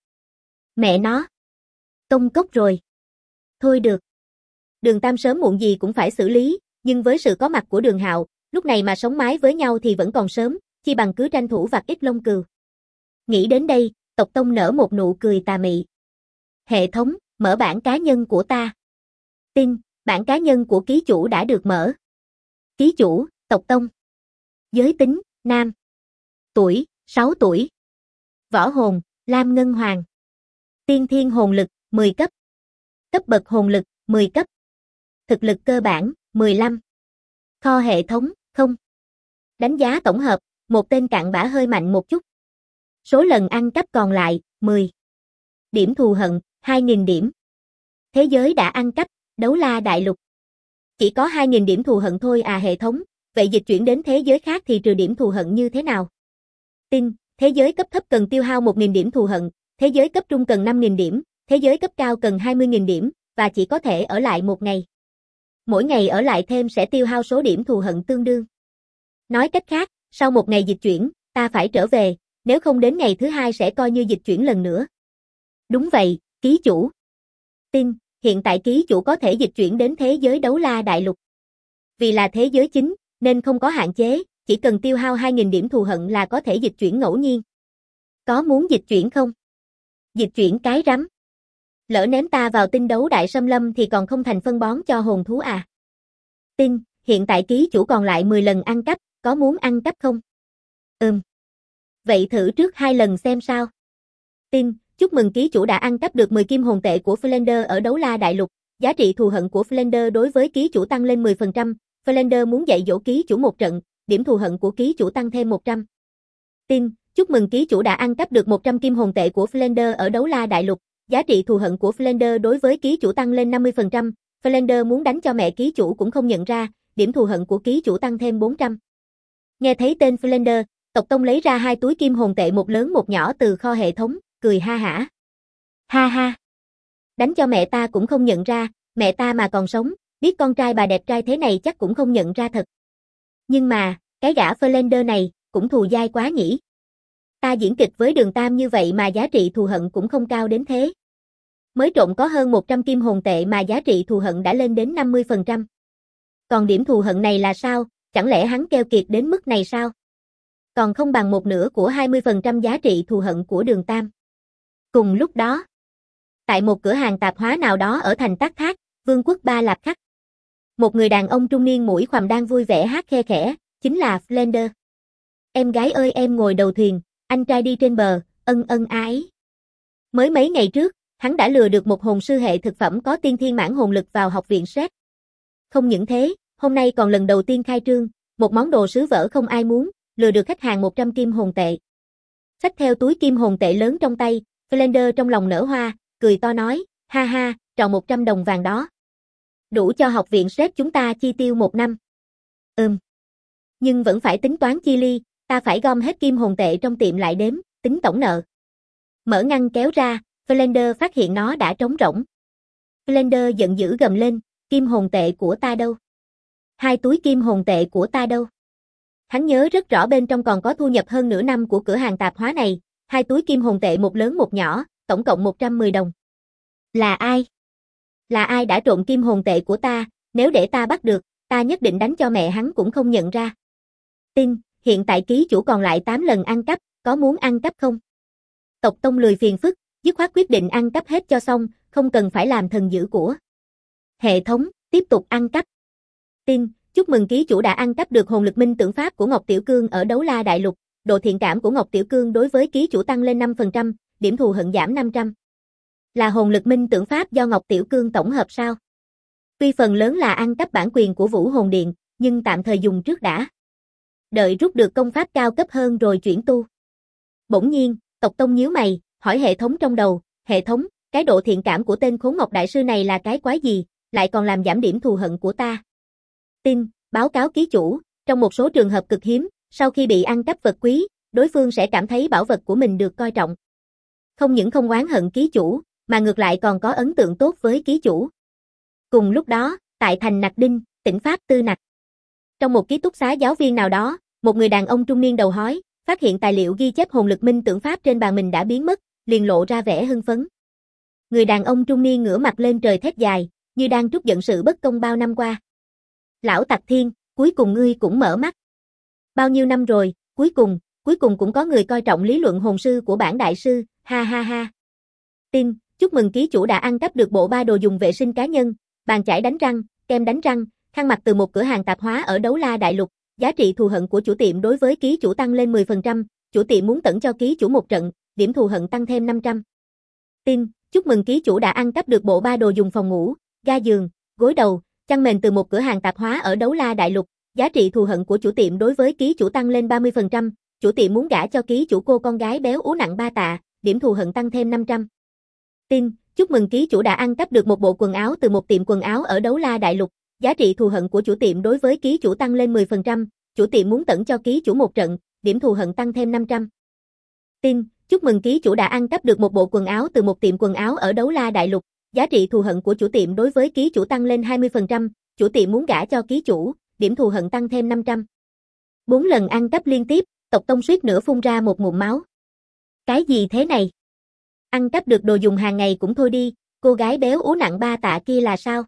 Mẹ nó. Công cốc rồi. Thôi được. Đường Tam sớm muộn gì cũng phải xử lý, nhưng với sự có mặt của Đường Hạo, lúc này mà sống mái với nhau thì vẫn còn sớm, chi bằng cứ tranh thủ vặt ít lông cừu. Nghĩ đến đây, tộc Tông nở một nụ cười tà mị. Hệ thống, mở bảng cá nhân của ta. Tin, bảng cá nhân của ký chủ đã được mở. Ký chủ, tộc Tông. Giới tính, nam. Tuổi, 6 tuổi. Võ hồn, Lam Ngân Hoàng. Tiên thiên hồn lực, 10 cấp. Cấp bậc hồn lực, 10 cấp. Thực lực cơ bản, 15. Kho hệ thống, không. Đánh giá tổng hợp, một tên cặn bã hơi mạnh một chút. Số lần ăn cắp còn lại, 10. Điểm thù hận, 2.000 điểm. Thế giới đã ăn cắp, Đấu La Đại Lục. Chỉ có 2.000 điểm thù hận thôi à hệ thống, vậy dịch chuyển đến thế giới khác thì trừ điểm thù hận như thế nào? Tin, thế giới cấp thấp cần tiêu hao 1.000 điểm thù hận, thế giới cấp trung cần 5.000 điểm, thế giới cấp cao cần 20.000 điểm, và chỉ có thể ở lại một ngày. Mỗi ngày ở lại thêm sẽ tiêu hao số điểm thù hận tương đương. Nói cách khác, sau một ngày dịch chuyển, ta phải trở về, nếu không đến ngày thứ hai sẽ coi như dịch chuyển lần nữa. Đúng vậy, ký chủ. Tin, hiện tại ký chủ có thể dịch chuyển đến thế giới Đấu La Đại Lục. Vì là thế giới chính, nên không có hạn chế, chỉ cần tiêu hao 2.000 điểm thù hận là có thể dịch chuyển ngẫu nhiên. Có muốn dịch chuyển không? Dịch chuyển cái rắm. Lỡ ném ta vào tinh đấu đại xâm lâm thì còn không thành phân bón cho hồn thú à? Tin, hiện tại ký chủ còn lại 10 lần ăn cắp, có muốn ăn cắp không? Vậy thử trước 2 lần xem sao. Tin, chúc mừng ký chủ đã ăn cắp được 10 kim hồn tệ của Flander ở Đấu La Đại Lục. Giá trị thù hận của Flander đối với ký chủ tăng lên 10%. Flander muốn dạy dỗ ký chủ một trận, điểm thù hận của ký chủ tăng thêm 100. Tin, chúc mừng ký chủ đã ăn cắp được 100 kim hồn tệ của Flander ở Đấu La Đại Lục. Giá trị thù hận của Flander đối với ký chủ tăng lên 50%. Flander muốn đánh cho mẹ ký chủ cũng không nhận ra, điểm thù hận của ký chủ tăng thêm 400. Nghe thấy tên Flander, tộc Tông lấy ra 2 túi kim hồn tệ một lớn một nhỏ từ kho hệ thống, cười ha hả. Ha ha. Đánh cho mẹ ta cũng không nhận ra, mẹ ta mà còn sống, biết con trai bà đẹp trai thế này chắc cũng không nhận ra thật. Nhưng mà, cái gã Flander này, cũng thù dai quá nhỉ. Ta diễn kịch với Đường Tam như vậy mà giá trị thù hận cũng không cao đến thế. Mới trộn có hơn 100 kim hồn tệ mà giá trị thù hận đã lên đến 50%. Còn điểm thù hận này là sao? Chẳng lẽ hắn keo kiệt đến mức này sao? Còn không bằng một nửa của 20% giá trị thù hận của Đường Tam. Cùng lúc đó, tại một cửa hàng tạp hóa nào đó ở thành Tắc Thác, Vương quốc Ba Lạp Khắc. Một người đàn ông trung niên mũi khoằm đang vui vẻ hát khe khẽ, chính là Flander. Em gái ơi em ngồi đầu thuyền, anh trai đi trên bờ, ân ân ái. Mới mấy ngày trước, hắn đã lừa được một hồn sư hệ thực phẩm có tiên thiên mãn hồn lực vào học viện Sét. Không những thế, hôm nay còn lần đầu tiên khai trương, một món đồ sứ vỡ không ai muốn, lừa được khách hàng 100 kim hồn tệ. Xách theo túi kim hồn tệ lớn trong tay, Flander trong lòng nở hoa, cười to nói, ha ha, tròn 100 đồng vàng đó. Đủ cho học viện Sét chúng ta chi tiêu 1 năm. Nhưng vẫn phải tính toán chi ly, ta phải gom hết kim hồn tệ trong tiệm lại đếm, tính tổng nợ. Mở ngăn kéo ra, Flander phát hiện nó đã trống rỗng. Flander giận dữ gầm lên, kim hồn tệ của ta đâu? 2 túi kim hồn tệ của ta đâu? Hắn nhớ rất rõ bên trong còn có thu nhập hơn nửa năm của cửa hàng tạp hóa này, 2 túi kim hồn tệ một lớn một nhỏ, tổng cộng 110 đồng. Là ai? Là ai đã trộn kim hồn tệ của ta, nếu để ta bắt được, ta nhất định đánh cho mẹ hắn cũng không nhận ra. Tin, hiện tại ký chủ còn lại 8 lần ăn cắp, có muốn ăn cắp không? Tộc Tông lười phiền phức, dứt khoát quyết định ăn cắp hết cho xong, không cần phải làm thần dữ của. Hệ thống, tiếp tục ăn cắp. Tin, chúc mừng ký chủ đã ăn cắp được hồn lực minh tưởng pháp của Ngọc Tiểu Cương ở Đấu La Đại Lục, độ thiện cảm của Ngọc Tiểu Cương đối với ký chủ tăng lên 5%, điểm thù hận giảm 500. Là hồn lực minh tưởng pháp do Ngọc Tiểu Cương tổng hợp sao? Tuy phần lớn là ăn cắp bản quyền của Vũ Hồn Điện, nhưng tạm thời dùng trước đã. Đợi rút được công pháp cao cấp hơn rồi chuyển tu. Bỗng nhiên, Tộc Tông nhíu mày, hỏi hệ thống trong đầu, hệ thống, cái độ thiện cảm của tên Khốn Ngọc Đại Sư này là cái quái gì, lại còn làm giảm điểm thù hận của ta. Tin, báo cáo ký chủ, trong một số trường hợp cực hiếm, sau khi bị ăn cắp vật quý, đối phương sẽ cảm thấy bảo vật của mình được coi trọng. Không những không oán hận ký chủ, mà ngược lại còn có ấn tượng tốt với ký chủ. Cùng lúc đó, tại thành Nặc Đinh, tỉnh Pháp Tư Nặc. Trong một ký túc xá giáo viên nào đó, một người đàn ông trung niên đầu hói, phát hiện tài liệu ghi chép hồn lực minh tưởng pháp trên bàn mình đã biến mất, liền lộ ra vẻ hưng phấn. Người đàn ông trung niên ngửa mặt lên trời thét dài, như đang trút giận sự bất công bao năm qua. Lão Tặc Thiên, cuối cùng ngươi cũng mở mắt. Bao nhiêu năm rồi, cuối cùng cũng có người coi trọng lý luận hồn sư của bản đại sư, ha ha ha. Tin, chúc mừng ký chủ đã ăn cắp được bộ 3 đồ dùng vệ sinh cá nhân, bàn chải đánh răng, kem đánh răng, khăn mặt từ một cửa hàng tạp hóa ở Đấu La Đại Lục, giá trị thù hận của chủ tiệm đối với ký chủ tăng lên 10%, chủ tiệm muốn tẩn cho ký chủ một trận, điểm thù hận tăng thêm 500. Tin, chúc mừng ký chủ đã ăn cắp được bộ 3 đồ dùng phòng ngủ, ga giường, gối đầu, chăn mền từ một cửa hàng tạp hóa ở Đấu La Đại Lục, giá trị thù hận của chủ tiệm đối với ký chủ tăng lên 30%, chủ tiệm muốn gả cho ký chủ cô con gái béo ú nặng 3 tạ, điểm thù hận tăng thêm 500. Tin, chúc mừng ký chủ đã ăn cắp được một bộ quần áo từ một tiệm quần áo ở Đấu La Đại Lục, giá trị thù hận của chủ tiệm đối với ký chủ tăng lên 10%, chủ tiệm muốn tẩn cho ký chủ một trận, điểm thù hận tăng thêm 500. Tin, chúc mừng ký chủ đã ăn cắp được một bộ quần áo từ một tiệm quần áo ở Đấu La Đại Lục, giá trị thù hận của chủ tiệm đối với ký chủ tăng lên 20%, chủ tiệm muốn gả cho ký chủ, điểm thù hận tăng thêm 500. 4 lần ăn cắp liên tiếp, Tộc Tông suýt nữa phun ra một ngụm máu. Cái gì thế này? Ăn cắp được đồ dùng hàng ngày cũng thôi đi, cô gái béo ú nặng 3 tạ kia là sao?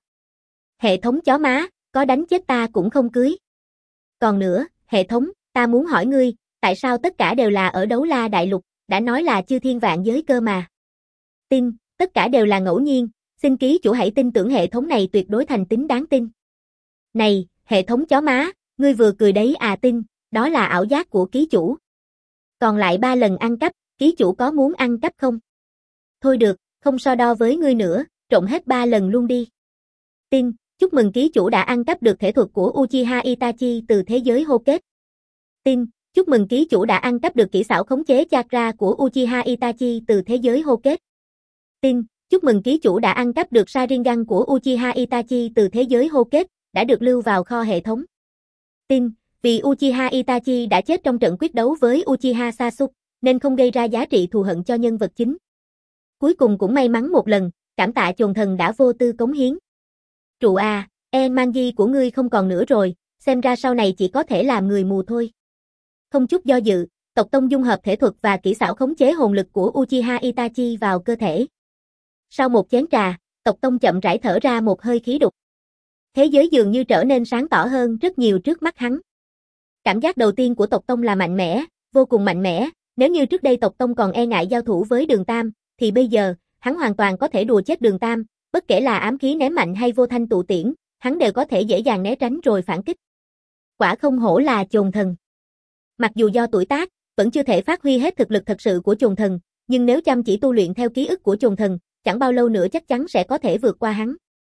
Hệ thống chó má, có đánh chết ta cũng không cưới. Còn nữa, hệ thống, ta muốn hỏi ngươi, tại sao tất cả đều là ở Đấu La Đại Lục, đã nói là chư thiên vạn giới cơ mà. Tin, tất cả đều là ngẫu nhiên, xin ký chủ hãy tin tưởng hệ thống này tuyệt đối thành tín đáng tin. Này, hệ thống chó má, ngươi vừa cười đấy à? Tin, đó là ảo giác của ký chủ. Còn lại 3 lần ăn cắp, ký chủ có muốn ăn cắp không? Thôi được, không so đo với ngươi nữa, trộn hết 3 lần luôn đi. Tin, chúc mừng ký chủ đã ăn cắp được thể thuật của Uchiha Itachi từ thế giới hô kết. Tin, chúc mừng ký chủ đã ăn cắp được kỹ xảo khống chế chakra của Uchiha Itachi từ thế giới hô kết. Tin, chúc mừng ký chủ đã ăn cắp được Sharingan của Uchiha Itachi từ thế giới hô kết, đã được lưu vào kho hệ thống. Tin, vì Uchiha Itachi đã chết trong trận quyết đấu với Uchiha Sasuke, nên không gây ra giá trị thù hận cho nhân vật chính. Cuối cùng cũng may mắn một lần, cảm tạ chồn thần đã vô tư cống hiến. Trụ à, Manji của ngươi không còn nữa rồi, xem ra sau này chỉ có thể làm người mù thôi. Không chút do dự, Tộc Tông dung hợp thể thuật và kỹ xảo khống chế hồn lực của Uchiha Itachi vào cơ thể. Sau một chén trà, Tộc Tông chậm rãi thở ra một hơi khí đục. Thế giới dường như trở nên sáng tỏ hơn rất nhiều trước mắt hắn. Cảm giác đầu tiên của Tộc Tông là mạnh mẽ, vô cùng mạnh mẽ. Nếu như trước đây Tộc Tông còn e ngại giao thủ với Đường Tam, thì bây giờ, hắn hoàn toàn có thể đùa chết Đường Tam, bất kể là ám khí ném mạnh hay vô thanh tụ tiễn, hắn đều có thể dễ dàng né tránh rồi phản kích. Quả không hổ là Chồn Thần. Mặc dù do tuổi tác, vẫn chưa thể phát huy hết thực lực thật sự của Chồn Thần, nhưng nếu chăm chỉ tu luyện theo ký ức của Chồn Thần, chẳng bao lâu nữa chắc chắn sẽ có thể vượt qua hắn.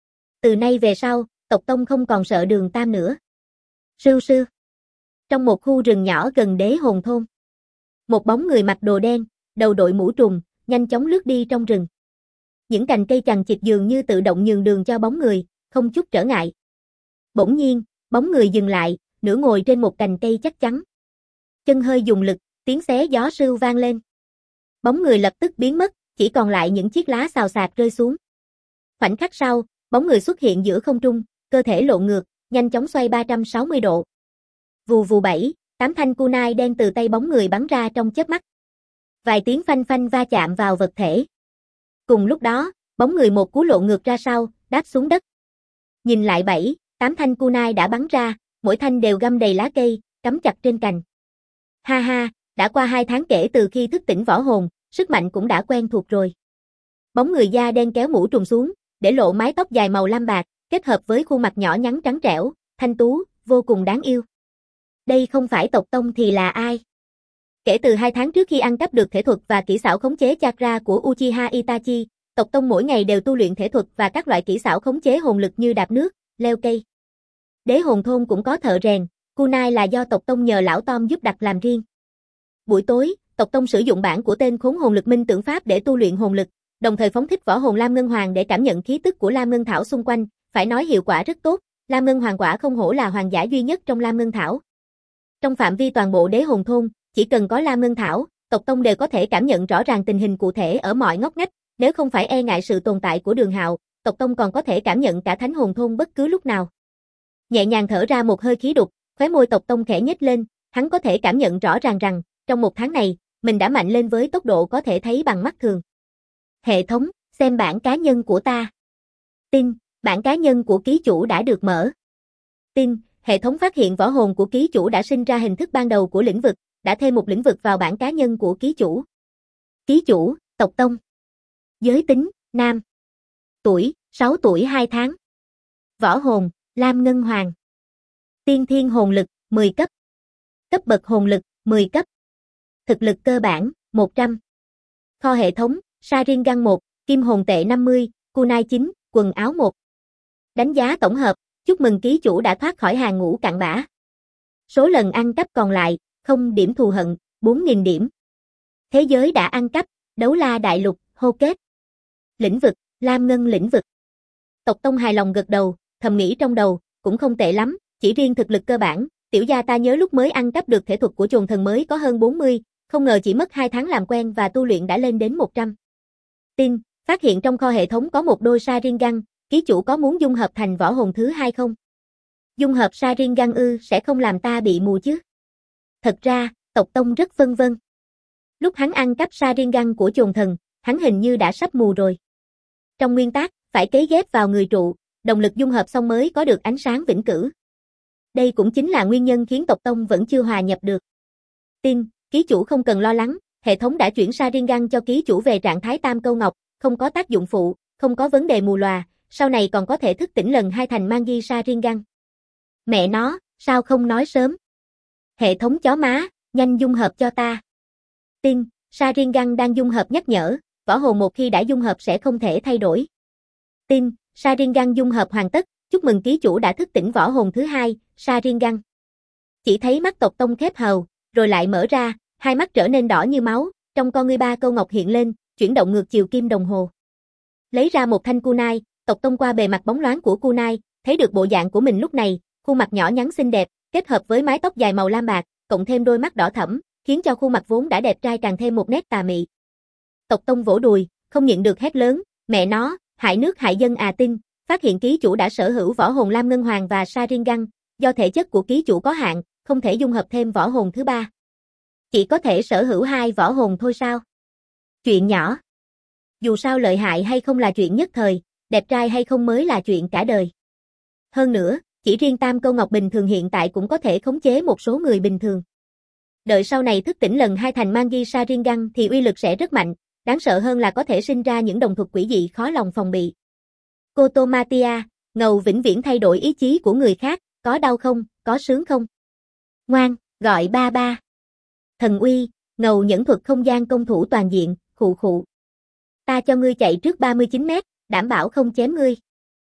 Từ nay về sau, Tộc Tông không còn sợ Đường Tam nữa. Sưu sưu. Trong một khu rừng nhỏ gần Đế Hồn Thôn, một bóng người mặc đồ đen, đầu đội mũ trùm, nhanh chóng lướt đi trong rừng. Những cành cây chằng chịt dường như tự động nhường đường cho bóng người, không chút trở ngại. Bỗng nhiên, bóng người dừng lại, nửa ngồi trên một cành cây chắc chắn. Chân hơi dùng lực, tiếng xé gió sưu vang lên. Bóng người lập tức biến mất, chỉ còn lại những chiếc lá xào xạc rơi xuống. Khoảnh khắc sau, bóng người xuất hiện giữa không trung, cơ thể lộn ngược, nhanh chóng xoay 360 độ. Vù vù 7-8 thanh kunai đen từ tay bóng người bắn ra trong chớp mắt. Vài tiếng phanh phanh va chạm vào vật thể. Cùng lúc đó, bóng người một cú lộn ngược ra sau, đáp xuống đất. Nhìn lại 7-8 thanh kunai đã bắn ra, mỗi thanh đều găm đầy lá cây, cắm chặt trên cành. Ha ha, đã qua 2 tháng kể từ khi thức tỉnh võ hồn, sức mạnh cũng đã quen thuộc rồi. Bóng người da đen kéo mũ trùm xuống, để lộ mái tóc dài màu lam bạc, kết hợp với khuôn mặt nhỏ nhắn trắng trẻo, thanh tú, vô cùng đáng yêu. Đây không phải Tộc Tông thì là ai? Kể từ 2 tháng trước khi ăn cắp được thể thuật và kỹ xảo khống chế chakra của Uchiha Itachi, Tộc Tông mỗi ngày đều tu luyện thể thuật và các loại kỹ xảo khống chế hồn lực như đạp nước, leo cây. Đế Hồn Thôn cũng có thợ rèn, kunai là do Tộc Tông nhờ lão Tom giúp đặt làm riêng. Buổi tối, Tộc Tông sử dụng bản của tên khốn hồn lực minh tưởng pháp để tu luyện hồn lực, đồng thời phóng thích võ hồn Lam Ngân Hoàng để cảm nhận khí tức của Lam Ngân Thảo xung quanh, phải nói hiệu quả rất tốt, Lam Ngân Hoàng quả không hổ là hoàng giả duy nhất trong Lam Ngân Thảo. Trong phạm vi toàn bộ Đế Hồn Thôn, chỉ cần có Lam Ngân Thảo, Tộc Tông đều có thể cảm nhận rõ ràng tình hình cụ thể ở mọi ngóc ngách, nếu không phải e ngại sự tồn tại của Đường Hạo, Tộc Tông còn có thể cảm nhận cả Thánh Hồn Thôn bất cứ lúc nào. Nhẹ nhàng thở ra một hơi khí đục, khóe môi Tộc Tông khẽ nhếch lên, hắn có thể cảm nhận rõ ràng rằng, trong 1 tháng này, mình đã mạnh lên với tốc độ có thể thấy bằng mắt thường. Hệ thống, xem bản cá nhân của ta. Tin, bản cá nhân của ký chủ đã được mở. Tin, hệ thống phát hiện võ hồn của ký chủ đã sinh ra hình thức ban đầu của lĩnh vực, đã thêm một lĩnh vực vào bản cá nhân của ký chủ. Ký chủ, Tộc Tông. Giới tính, nam. Tuổi, 6 tuổi 2 tháng. Võ hồn, Lam Ngân Hoàng. Tiên thiên hồn lực, 10 cấp. Cấp bậc hồn lực, 10 cấp. Thực lực cơ bản, 100. Kho hệ thống, Sharingan 1, Kim hồn tệ 50, kunai 9, quần áo 1. Đánh giá tổng hợp, chúc mừng ký chủ đã thoát khỏi hàng ngũ cặn bã. Số lần ăn cắp còn lại, 0 điểm thù hận, 4.000 điểm. Thế giới đã ăn cắp, Đấu La Đại Lục, hô kết. Lĩnh vực, Lam Ngân lĩnh vực. Tộc Tông hài lòng gật đầu, thầm nghĩ trong đầu, cũng không tệ lắm, chỉ riêng thực lực cơ bản, tiểu gia ta nhớ lúc mới ăn cắp được thể thuật của Chồn Thần mới có hơn 40, không ngờ chỉ mất 2 tháng làm quen và tu luyện đã lên đến 100. Tin, phát hiện trong kho hệ thống có một đôi Sharingan, ký chủ có muốn dung hợp thành võ hồn thứ 2 không? Dung hợp Sharingan sẽ không làm ta bị mù chứ? Thật ra, Tộc Tông rất phân vân. Lúc hắn ăn cắp Sharingan của Chồn Thần, hắn hình như đã sắp mù rồi. Trong nguyên tắc, phải cấy ghép vào người trụ, động lực dung hợp xong mới có được ánh sáng vĩnh cửu. Đây cũng chính là nguyên nhân khiến Tộc Tông vẫn chưa hòa nhập được. Tin, ký chủ không cần lo lắng, hệ thống đã chuyển Sharingan cho ký chủ về trạng thái tam câu ngọc, không có tác dụng phụ, không có vấn đề mù lòa, sau này còn có thể thức tỉnh lần 2 thành Mangi Sharingan. Mẹ nó, sao không nói sớm? Hệ thống chó má, nhanh dung hợp cho ta. Tin, Sharingan đang dung hợp nhắc nhở, võ hồn một khi đã dung hợp sẽ không thể thay đổi. Tin, Sharingan dung hợp hoàn tất, chúc mừng ký chủ đã thức tỉnh võ hồn thứ 2, Sharingan. Chỉ thấy mắt Tộc Tông khép hờ, rồi lại mở ra, hai mắt trở nên đỏ như máu, trong con ngươi 3 câu ngọc hiện lên, chuyển động ngược chiều kim đồng hồ. Lấy ra một thanh kunai, Tộc Tông qua bề mặt bóng loáng của kunai, thấy được bộ dạng của mình lúc này, khuôn mặt nhỏ nhắn xinh đẹp, kết hợp với mái tóc dài màu lam bạc, cộng thêm đôi mắt đỏ thẫm, khiến cho khuôn mặt vốn đã đẹp trai càng thêm một nét tà mị. Tộc Tông vỗ đùi, không nhịn được hét lớn, mẹ nó, hại nước hại dân à. Tin, phát hiện ký chủ đã sở hữu võ hồn Lam Ngân Hoàng và Sharingan, do thể chất của ký chủ có hạn, không thể dung hợp thêm võ hồn thứ 3. Chỉ có thể sở hữu 2 võ hồn thôi sao? Chuyện nhỏ. Dù sao lợi hại hay không là chuyện nhất thời, đẹp trai hay không mới là chuyện cả đời. Hơn nữa, chỉ riêng Tam Câu Ngọc bình thường hiện tại cũng có thể khống chế một số người bình thường. Đợi sau này thức tỉnh lần 2 thành Mangi Sharingan thì uy lực sẽ rất mạnh, đáng sợ hơn là có thể sinh ra những đồng thuật quỷ dị khó lòng phòng bị. Kotomatia, ngầu vĩnh viễn thay đổi ý chí của người khác, có đau không, có sướng không? Ngoan, gọi ba ba. Thần uy, ngầu nhẫn thuật không gian công thủ toàn diện, khụ khụ. Ta cho ngươi chạy trước 39 mét, đảm bảo không chém ngươi.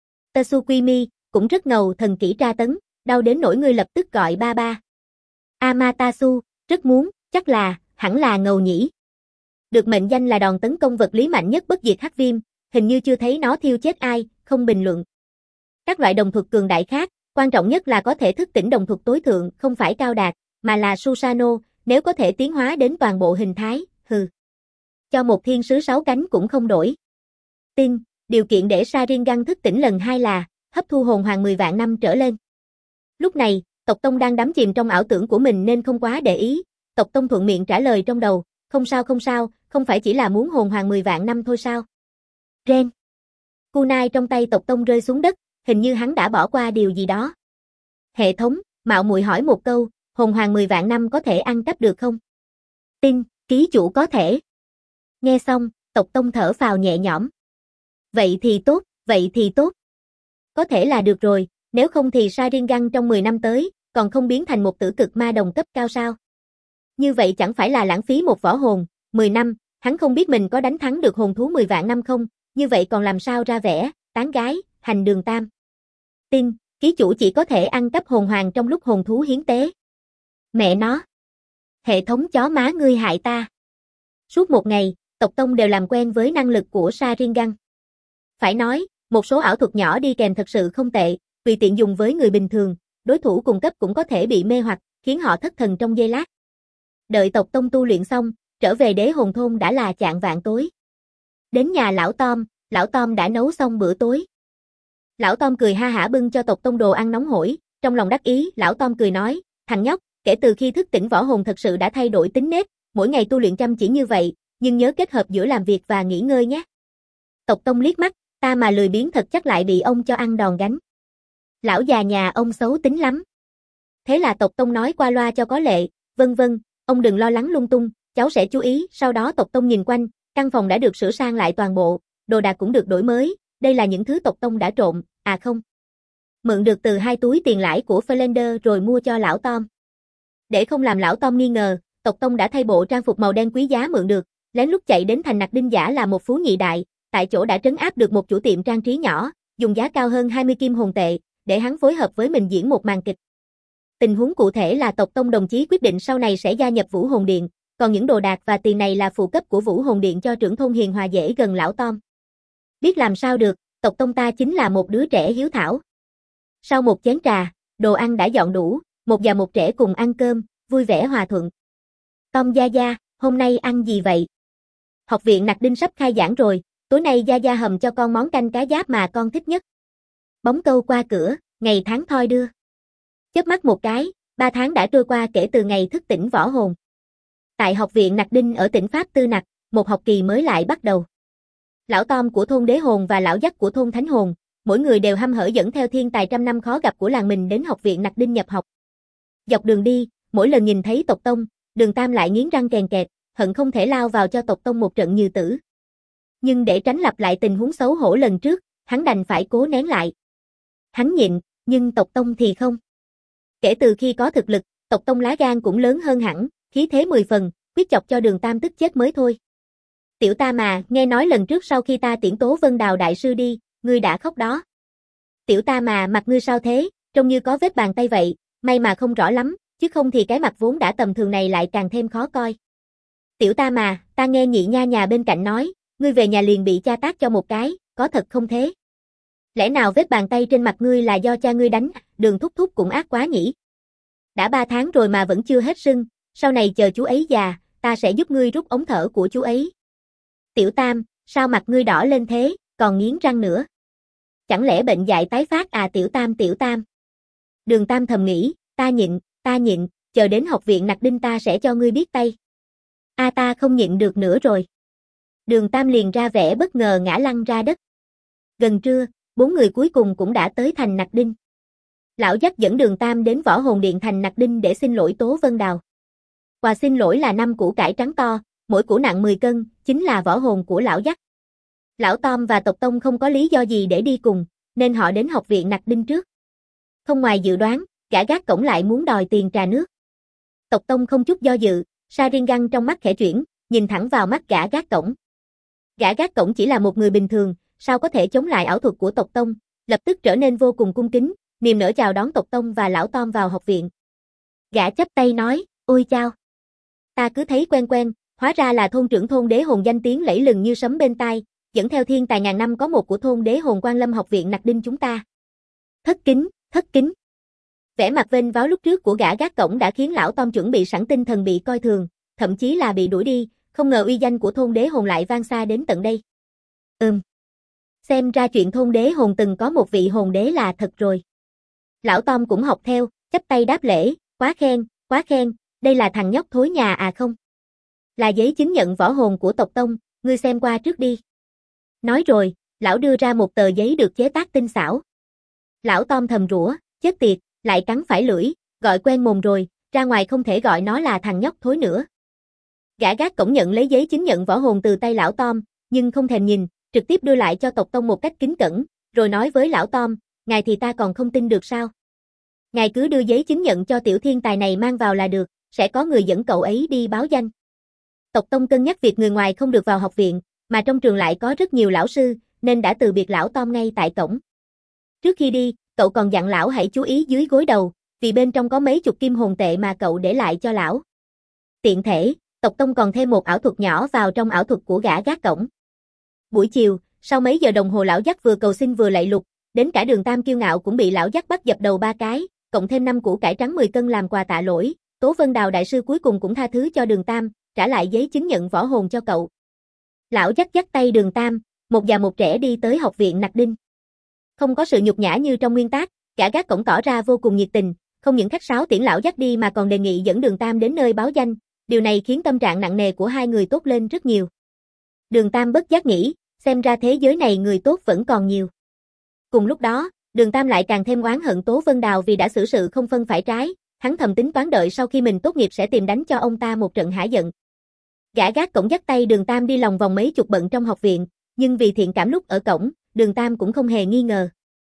Tsukimi, cũng rất ngầu thần kỹ tra tấn, đau đến nỗi ngươi lập tức gọi ba ba. Amaterasu, rất muốn, chắc là, hẳn là ngầu nhỉ. Được mệnh danh là đòn tấn công vật lý mạnh nhất bất diệt hắc viêm, hình như chưa thấy nó thiêu chết ai, không bình luận. Các loại đồng thuật cường đại khác, quan trọng nhất là có thể thức tỉnh đồng thuật tối thượng, không phải cao đạt, mà là Susanoo, nếu có thể tiến hóa đến toàn bộ hình thái, hừ. Cho một thiên sứ 6 cánh cũng không đổi. Tin, điều kiện để Sharingan thức tỉnh lần 2 là hấp thu hồn hoàng 10 vạn năm trở lên. Lúc này, Tộc Tông đang đắm chìm trong ảo tưởng của mình nên không quá để ý. Tộc Tông thuận miệng trả lời trong đầu, không sao, không phải chỉ là muốn hồn hoàng 10 vạn năm thôi sao? Ren. Kunai trong tay Tộc Tông rơi xuống đất, hình như hắn đã bỏ qua điều gì đó. Hệ thống, mạo muội hỏi một câu, hồn hoàng 10 vạn năm có thể ăn cắp được không? Tin, ký chủ có thể. Nghe xong, Tộc Tông thở phào nhẹ nhõm. Vậy thì tốt. Có thể là được rồi, nếu không thì Sharingan trong 10 năm tới, còn không biến thành một tử cực ma đồng cấp cao sao? Như vậy chẳng phải là lãng phí một võ hồn, 10 năm, hắn không biết mình có đánh thắng được hồn thú 10 vạn năm không, như vậy còn làm sao ra vẻ, tán gái, hành đường tam. Tin, ký chủ chỉ có thể ăn cắp hồn hoàng trong lúc hồn thú hiến tế. Mẹ nó. Hệ thống chó má ngươi hại ta. Suốt một ngày, Tộc Tông đều làm quen với năng lực của Sharingan. Phải nói, một số ảo thuật nhỏ đi kèm thật sự không tệ, tùy tiện dùng với người bình thường, đối thủ cùng cấp cũng có thể bị mê hoặc, khiến họ thất thần trong giây lát. Đợi Tộc Tông tu luyện xong, trở về đế hồn thôn đã là chạng vạng tối. Đến nhà Lão Tom đã nấu xong bữa tối. Lão Tom cười ha hả bưng cho Tộc Tông đồ ăn nóng hổi, trong lòng đắc ý, Lão Tom cười nói, thằng nhóc, kể từ khi thức tỉnh võ hồn thật sự đã thay đổi tính nết, mỗi ngày tu luyện chăm chỉ như vậy, nhưng nhớ kết hợp giữa làm việc và nghỉ ngơi nhé. Tộc Tông liếc mắt, ta mà lười biếng thật chắc lại bị ông cho ăn đòn gánh. Lão già nhà ông xấu tính lắm. Thế là Tộc Tông nói qua loa cho có lệ, vân, ông đừng lo lắng lung tung, cháu sẽ chú ý. Sau đó Tộc Tông nhìn quanh, căn phòng đã được sửa sang lại toàn bộ, đồ đạc cũng được đổi mới, đây là những thứ Tộc Tông đã trộn, à không. Mượn được từ 2 túi tiền lãi của Flander rồi mua cho lão Tom. Để không làm lão Tom nghi ngờ, Tộc Tông đã thay bộ trang phục màu đen quý giá mượn được, lén lút chạy đến thành Nặc Đinh giả là một phú nhị đại, tại chỗ đã trấn áp được một chủ tiệm trang trí nhỏ, dùng giá cao hơn 20 kim hồn tệ, để hắn phối hợp với mình diễn một màn kịch. Tình huống cụ thể là Tộc Tông đồng chí quyết định sau này sẽ gia nhập Vũ Hồn Điện, còn những đồ đạc và tiền này là phụ cấp của Vũ Hồn Điện cho trưởng thôn hiền hòa dễ gần lão Tom. Biết làm sao được, Tộc Tông ta chính là một đứa trẻ hiếu thảo. Sau một chén trà, đồ ăn đã dọn đủ, một già một trẻ cùng ăn cơm, vui vẻ hòa thuận. Tom gia gia, hôm nay ăn gì vậy? Học viện Nặc Đinh sắp khai giảng rồi, tối nay gia gia hầm cho con món canh cá giáp mà con thích nhất. Bóng câu qua cửa, ngày tháng thoi đưa. Chớp mắt một cái, 3 tháng đã trôi qua kể từ ngày thức tỉnh võ hồn. Tại học viện Nặc Đinh ở tỉnh Pháp Tư Nặc, một học kỳ mới lại bắt đầu. Lão Tom của thôn Đế Hồn và lão Dắc của thôn Thánh Hồn, mỗi người đều hăm hở dẫn theo thiên tài trăm năm khó gặp của làng mình đến học viện Nặc Đinh nhập học. Dọc đường đi, mỗi lần nhìn thấy Tộc Tông, Đường Tam lại nghiến răng kèn kẹt, hận không thể lao vào cho Tộc Tông một trận như tử. Nhưng để tránh lặp lại tình huống xấu hổ lần trước, hắn đành phải cố nén lại. Hắn nhịn, nhưng Tộc Tông thì không. Kể từ khi có thực lực, Tộc Tông lá gan cũng lớn hơn hẳn, khí thế 10 phần, quyết chọc cho Đường Tam tức chết mới thôi. Tiểu Tam à, nghe nói lần trước sau khi ta tiễn Tố Vân Đào đại sư đi, ngươi đã khóc đó. Tiểu Tam à, mặt ngươi sao thế, trông như có vết bàn tay vậy, may mà không rõ lắm, chứ không thì cái mặt vốn đã tầm thường này lại càng thêm khó coi. Tiểu Tam à, ta nghe nhị nha nhà bên cạnh nói, ngươi về nhà liền bị cha tát cho một cái, có thật không thế? Lẽ nào vết bàn tay trên mặt ngươi là do cha ngươi đánh, Đường thúc thúc cũng ác quá nhỉ? Đã 3 tháng rồi mà vẫn chưa hết sưng, sau này chờ chú ấy già, ta sẽ giúp ngươi rút ống thở của chú ấy. Tiểu Tam, sao mặt ngươi đỏ lên thế, còn nghiến răng nữa? Chẳng lẽ bệnh dại tái phát à Tiểu Tam? Đường Tam thầm nghĩ, ta nhịn, chờ đến học viện Nặc Đinh ta sẽ cho ngươi biết tay. Ta không nhịn được nữa rồi. Đường Tam liền ra vẻ bất ngờ ngã lăn ra đất. Gần trưa, 4 người cuối cùng cũng đã tới thành Nặc Đinh. Lão Dắt dẫn Đường Tam đến Võ Hồn Điện thành Nặc Đinh để xin lỗi Tố Vân Đào. Quà xin lỗi là 5 củ cải trắng to, mỗi củ nặng 10 cân, chính là võ hồn của lão Dắt. Lão Tom và Tộc Tông không có lý do gì để đi cùng, nên họ đến học viện Nặc Đinh trước. Không ngoài dự đoán, gã gác cổng lại muốn đòi tiền trà nước. Tộc Tông không chút do dự, Sharingan trong mắt khẽ chuyển, nhìn thẳng vào mắt gã gác cổng. Gã gác cổng chỉ là một người bình thường, sao có thể chống lại ảo thuật của Tộc Tông, lập tức trở nên vô cùng cung kính, niềm nở chào đón Tộc Tông và lão Tom vào học viện. Gã chắp tay nói, ôi chao. Ta cứ thấy quen quen, hóa ra là thôn trưởng thôn Đế Hồn danh tiếng lẫy lừng như sấm bên tai, dẫn theo thiên tài ngàn năm có một của thôn Đế Hồn Quan Lâm học viện Nặc Đinh chúng ta. Thất kính, thất kính. Vẻ mặt vênh váo lúc trước của gã gác cổng đã khiến lão Tom chuẩn bị sẵn tinh thần bị coi thường, thậm chí là bị đuổi đi, không ngờ uy danh của thôn Đế Hồn lại vang xa đến tận đây. Xem ra chuyện thôn Đế Hồn từng có một vị hồn đế là thật rồi. Lão Tom cũng học theo, chắp tay đáp lễ, quá khen, đây là thằng nhóc thối nhà à không? Là giấy chứng nhận võ hồn của Tộc Tông, ngươi xem qua trước đi. Nói rồi, lão đưa ra một tờ giấy được chế tác tinh xảo. Lão Tom thầm rủa, chết tiệt, lại cắn phải lưỡi, gọi quen mồm rồi, ra ngoài không thể gọi nó là thằng nhóc thối nữa. Gã gác cổng nhận lấy giấy chứng nhận võ hồn từ tay lão Tom, nhưng không thèm nhìn, trực tiếp đưa lại cho Tộc Tông một cách kính cẩn, rồi nói với lão Tom, ngài thì ta còn không tin được sao? Ngài cứ đưa giấy chứng nhận cho tiểu thiên tài này mang vào là được, sẽ có người dẫn cậu ấy đi báo danh. Tộc Tông cân nhắc việc người ngoài không được vào học viện, mà trong trường lại có rất nhiều lão sư, nên đã từ biệt lão Tom ngay tại cổng. Trước khi đi, cậu còn dặn lão hãy chú ý dưới gối đầu, vì bên trong có mấy chục kim hồn tệ mà cậu để lại cho lão. Tiện thể, Tộc Tông còn thêm một ảo thuật nhỏ vào trong ảo thuật của gã gác cổng. Buổi chiều, sau mấy giờ đồng hồ lão Dắt vừa cầu xin vừa lạy lục, đến cả Đường Tam kiêu ngạo cũng bị lão Dắt bắt dập đầu 3 cái, cộng thêm 5 củ cải trắng 10 cân làm quà tạ lỗi. Tố Vân Đào đại sư cuối cùng cũng tha thứ cho Đường Tam, trả lại giấy chứng nhận võ hồn cho cậu. Lão Dắt dắt tay Đường Tam, một già một trẻ đi tới học viện Nặc Đinh. Không có sự nhục nhã như trong nguyên tác, gã gác cổng tỏ ra vô cùng nhiệt tình, không những khách sáo tiễn lão Dắt đi mà còn đề nghị dẫn Đường Tam đến nơi báo danh, điều này khiến tâm trạng nặng nề của hai người tốt lên rất nhiều. Đường Tam bất giác nghĩ, xem ra thế giới này người tốt vẫn còn nhiều. Cùng lúc đó, Đường Tam lại càng thêm oán hận Tố Vân Đào vì đã xử sự không phân phải trái, hắn thầm tính toán đợi sau khi mình tốt nghiệp sẽ tìm đánh cho ông ta một trận hả giận. Gã gác cổng dắt tay Đường Tam đi lòng vòng mấy chục bận trong học viện, nhưng vì thiện cảm lúc ở cổng, Đường Tam cũng không hề nghi ngờ.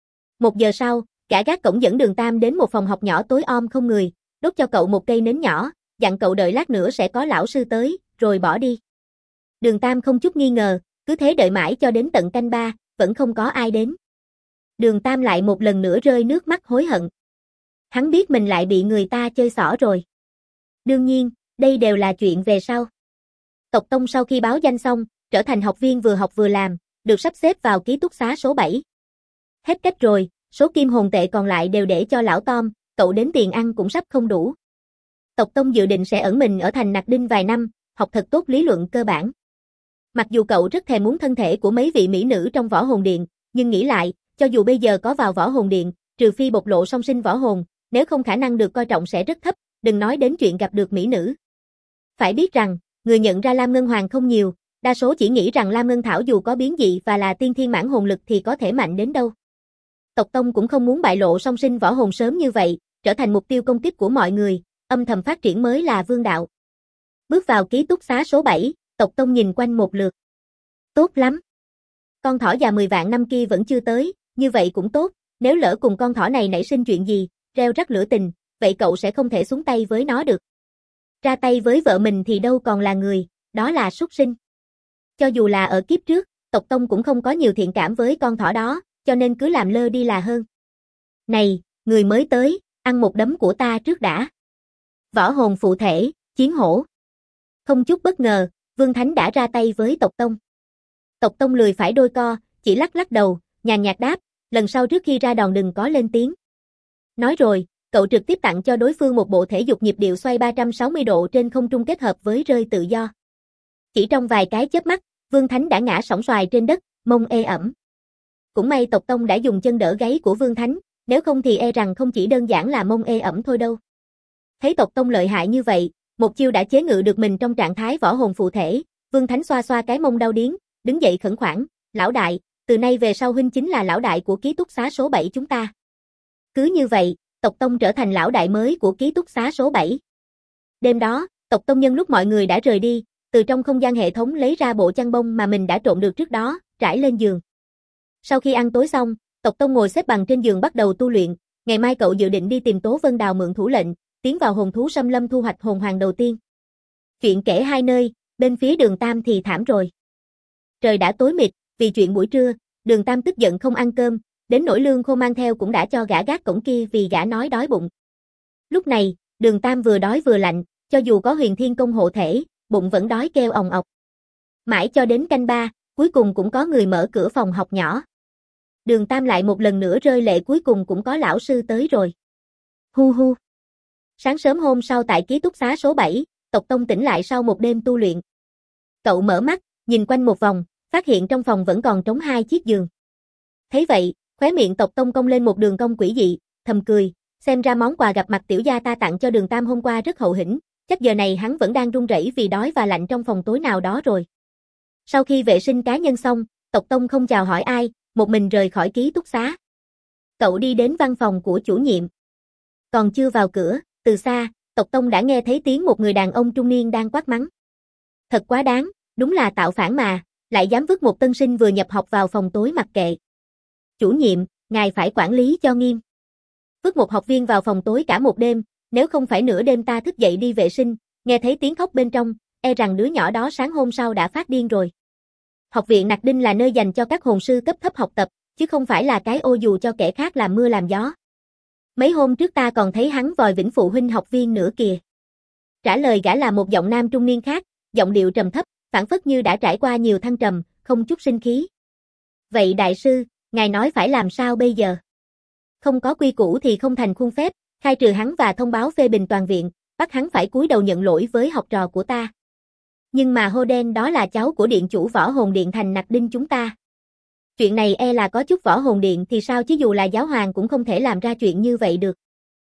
1 giờ sau, gã gác cổng dẫn Đường Tam đến một phòng học nhỏ tối om không người, đốt cho cậu một cây nến nhỏ, dặn cậu đợi lát nữa sẽ có lão sư tới, rồi bỏ đi. Đường Tam không chút nghi ngờ, cứ thế đợi mãi cho đến tận canh 3, vẫn không có ai đến. Đường Tam lại một lần nữa rơi nước mắt hối hận. Hắn biết mình lại bị người ta chơi xỏ rồi. Đương nhiên, đây đều là chuyện về sau. Tộc Tông sau khi báo danh xong, trở thành học viên vừa học vừa làm, được sắp xếp vào ký túc xá số 7. Hết cách rồi, số kim hồn tệ còn lại đều để cho lão Tom, cậu đến tiền ăn cũng sắp không đủ. Tộc Tông dự định sẽ ẩn mình ở thành Nặc Đinh vài năm, học thật tốt lý luận cơ bản. Mặc dù cậu rất thèm muốn thân thể của mấy vị mỹ nữ trong Võ Hồn Điện, nhưng nghĩ lại, cho dù bây giờ có vào Võ Hồn Điện, trừ phi bộc lộ song sinh võ hồn, nếu không khả năng được coi trọng sẽ rất thấp, đừng nói đến chuyện gặp được mỹ nữ. Phải biết rằng, người nhận ra Lam Ngân Hoàng không nhiều, đa số chỉ nghĩ rằng Lam Ngân Thảo dù có biến dị và là tiên thiên mãn hồn lực thì có thể mạnh đến đâu. Tộc Tông cũng không muốn bại lộ song sinh võ hồn sớm như vậy, trở thành mục tiêu công kích của mọi người, âm thầm phát triển mới là vương đạo. Bước vào ký túc xá số 7, Tộc Tông nhìn quanh một lượt. Tốt lắm. Con thỏ già 10 vạn năm kia vẫn chưa tới, như vậy cũng tốt, nếu lỡ cùng con thỏ này nảy sinh chuyện gì, reo rắc lửa tình, vậy cậu sẽ không thể xuống tay với nó được. Ra tay với vợ mình thì đâu còn là người, đó là súc sinh. Cho dù là ở kiếp trước, Tộc Tông cũng không có nhiều thiện cảm với con thỏ đó, cho nên cứ làm lơ đi là hơn. Này, người mới tới, ăn một đấm của ta trước đã. Võ hồn phụ thể, chiến hổ. Không chút bất ngờ, Vương Thánh đã ra tay với Tộc Tông. Tộc Tông lười phải đôi co, chỉ lắc lắc đầu, nhàn nhạt đáp, lần sau trước khi ra đòn đừng có lên tiếng. Nói rồi, cậu trực tiếp tặng cho đối phương một bộ thể dục nhịp điệu xoay 360 độ trên không trung kết hợp với rơi tự do. Chỉ trong vài cái chớp mắt, Vương Thánh đã ngã sóng xoài trên đất, mông ê ẩm. Cũng may Tộc Tông đã dùng chân đỡ gáy của Vương Thánh, nếu không thì e rằng không chỉ đơn giản là mông ê ẩm thôi đâu. Thấy Tộc Tông lợi hại như vậy, một chiêu đã chế ngự được mình trong trạng thái võ hồn phụ thể, Vương Thánh xoa xoa cái mông đau điếng, đứng dậy khẩn khoản, lão đại, từ nay về sau huynh chính là lão đại của ký túc xá số 7 chúng ta. Cứ như vậy, tộc tông trở thành lão đại mới của ký túc xá số 7. Đêm đó, tộc tông nhân lúc mọi người đã rời đi, từ trong không gian hệ thống lấy ra bộ chăn bông mà mình đã trộn được trước đó, trải lên giường. Sau khi ăn tối xong, tộc tông ngồi xếp bằng trên giường bắt đầu tu luyện, ngày mai cậu dự định đi tìm Tố Vân Đào mượn thủ lệnh, tiến vào hồn thú xâm lâm thu hoạch hồn hoàng đầu tiên. Chuyện kể hai nơi, bên phía Đường Tam thì thảm rồi. Trời đã tối mịt, vì chuyện buổi trưa, Đường Tam tức giận không ăn cơm, đến nỗi lương khô mang theo cũng đã cho gã gác cổng kia vì gã nói đói bụng. Lúc này, Đường Tam vừa đói vừa lạnh, cho dù có Huyền Thiên Công hộ thể, bụng vẫn đói kêu òng ọc. Mãi cho đến canh 3, cuối cùng cũng có người mở cửa phòng học nhỏ. Đường Tam lại một lần nữa rơi lệ, cuối cùng cũng có lão sư tới rồi. Hu hu. Sáng sớm hôm sau tại ký túc xá số 7, tộc tông tỉnh lại sau một đêm tu luyện. Cậu mở mắt, nhìn quanh một vòng, phát hiện trong phòng vẫn còn trống 2 chiếc giường. Thấy vậy, khóe miệng tộc tông cong lên một đường cong quỷ dị, thầm cười, xem ra món quà gặp mặt tiểu gia ta tặng cho Đường Tam hôm qua rất hậu hĩnh, chắc giờ này hắn vẫn đang run rẩy vì đói và lạnh trong phòng tối nào đó rồi. Sau khi vệ sinh cá nhân xong, tộc tông không chào hỏi ai, một mình rời khỏi ký túc xá. Cậu đi đến văn phòng của chủ nhiệm. Còn chưa vào cửa, từ xa, tộc tông đã nghe thấy tiếng một người đàn ông trung niên đang quát mắng. Thật quá đáng, đúng là tạo phản mà, lại dám vứt một tân sinh vừa nhập học vào phòng tối mặc kệ. Chủ nhiệm, ngài phải quản lý cho nghiêm. Vứt một học viên vào phòng tối cả một đêm, nếu không phải nửa đêm ta thức dậy đi vệ sinh, nghe thấy tiếng khóc bên trong, e rằng đứa nhỏ đó sáng hôm sau đã phát điên rồi. Học viện Nặc Đinh là nơi dành cho các hồn sư cấp thấp học tập, chứ không phải là cái ô dù cho kẻ khác làm mưa làm gió. Mấy hôm trước ta còn thấy hắn vòi vĩnh phụ huynh học viên nữa kìa. Trả lời gã là một giọng nam trung niên khác, giọng điệu trầm thấp, phảng phất như đã trải qua nhiều thăng trầm, không chút sinh khí. Vậy đại sư, ngài nói phải làm sao bây giờ? Không có quy củ thì không thành khuôn phép, khai trừ hắn và thông báo phê bình toàn viện, bắt hắn phải cúi đầu nhận lỗi với học trò của ta. Nhưng mà Hô Đen đó là cháu của điện chủ Võ Hồn Điện thành Nặc Đinh chúng ta. Chuyện này e là có chút Võ Hồn Điện thì sao chứ dù là giáo hoàng cũng không thể làm ra chuyện như vậy được.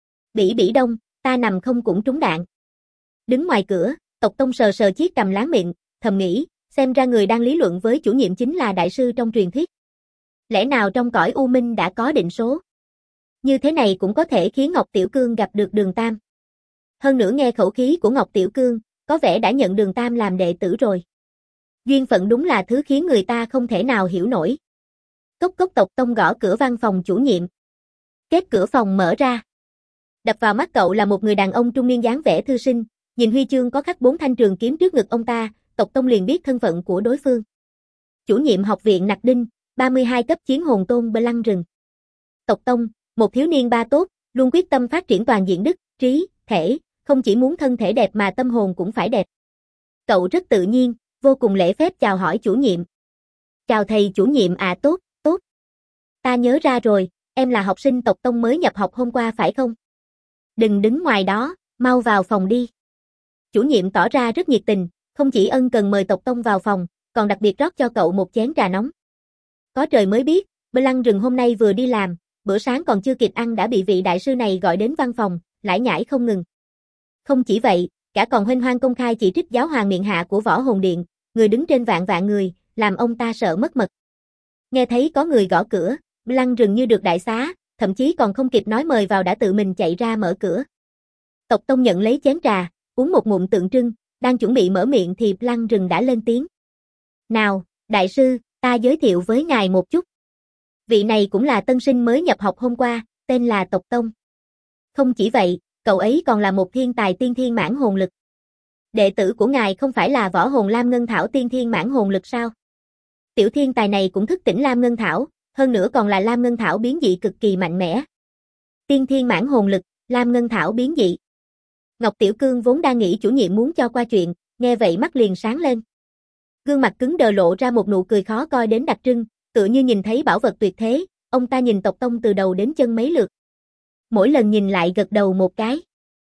Bỉ bỉ đông, ta nằm không cũng trúng đạn. Đứng ngoài cửa, tộc tông sờ sờ chiếc cằm láng miệng, thầm nghĩ, xem ra người đang lý luận với chủ nhiệm chính là đại sư trong truyền thuyết. Lẽ nào trong cõi u minh đã có định số? Như thế này cũng có thể khiến Ngọc Tiểu Cương gặp được Đường Tam. Hơn nữa nghe khẩu khí của Ngọc Tiểu Cương, có vẻ đã nhận Đường Tam làm đệ tử rồi. Duyên phận đúng là thứ khiến người ta không thể nào hiểu nổi. Cốc cốc, tộc tông gõ cửa văn phòng chủ nhiệm. Kết cửa phòng mở ra. Đập vào mắt cậu là một người đàn ông trung niên dáng vẻ thư sinh, nhìn huy chương có khắc 4 thanh trường kiếm trước ngực ông ta, tộc tông liền biết thân phận của đối phương. Chủ nhiệm học viện Nặc Đinh, 32 cấp chiến hồn tôn Bờ Lăng Rừng. Tộc tông, một thiếu niên ba tốt, luôn quyết tâm phát triển toàn diện đức, trí, thể, không chỉ muốn thân thể đẹp mà tâm hồn cũng phải đẹp. Cậu rất tự nhiên, vô cùng lễ phép chào hỏi chủ nhiệm. Chào thầy chủ nhiệm tốt, tốt. Ta nhớ ra rồi, em là học sinh tộc tông mới nhập học hôm qua phải không? Đừng đứng ngoài đó, mau vào phòng đi. Chủ nhiệm tỏ ra rất nhiệt tình, không chỉ ân cần mời tộc tông vào phòng, còn đặc biệt rót cho cậu một chén trà nóng. Có trời mới biết, Bờ Lăng Rừng hôm nay vừa đi làm, bữa sáng còn chưa kịp ăn đã bị vị đại sư này gọi đến văn phòng, lải nhải không ngừng. Không chỉ vậy, cả còn huênh hoang công khai chỉ trích giáo hoàng miệng hạ của Võ Hồn Điện, người đứng trên vạn vạn người, làm ông ta sợ mất mật. Nghe thấy có người gõ cửa, Bờ Lăng Rừng như được đại xá, thậm chí còn không kịp nói mời vào đã tự mình chạy ra mở cửa. Tộc tông nhận lấy chén trà, uống một ngụm tượng trưng, đang chuẩn bị mở miệng thì Bờ Lăng Rừng đã lên tiếng. Nào, đại sư, ta giới thiệu với ngài một chút. Vị này cũng là tân sinh mới nhập học hôm qua, tên là Tộc Tông. Không chỉ vậy, cậu ấy còn là một thiên tài tiên thiên mãn hồn lực. Đệ tử của ngài không phải là Võ Hồn Lam Ngân Thảo tiên thiên mãn hồn lực sao? Tiểu thiên tài này cũng thức tỉnh Lam Ngân Thảo, hơn nữa còn là Lam Ngân Thảo biến dị cực kỳ mạnh mẽ. Tiên thiên mãn hồn lực, Lam Ngân Thảo biến dị. Ngọc Tiểu Cương vốn đang nghĩ chủ nhiệm muốn cho qua chuyện, nghe vậy mắt liền sáng lên. Gương mặt cứng đờ lộ ra một nụ cười khó coi đến đặc trưng, tựa như nhìn thấy bảo vật tuyệt thế, ông ta nhìn Tộc Tông từ đầu đến chân mấy lượt. Mỗi lần nhìn lại gật đầu một cái.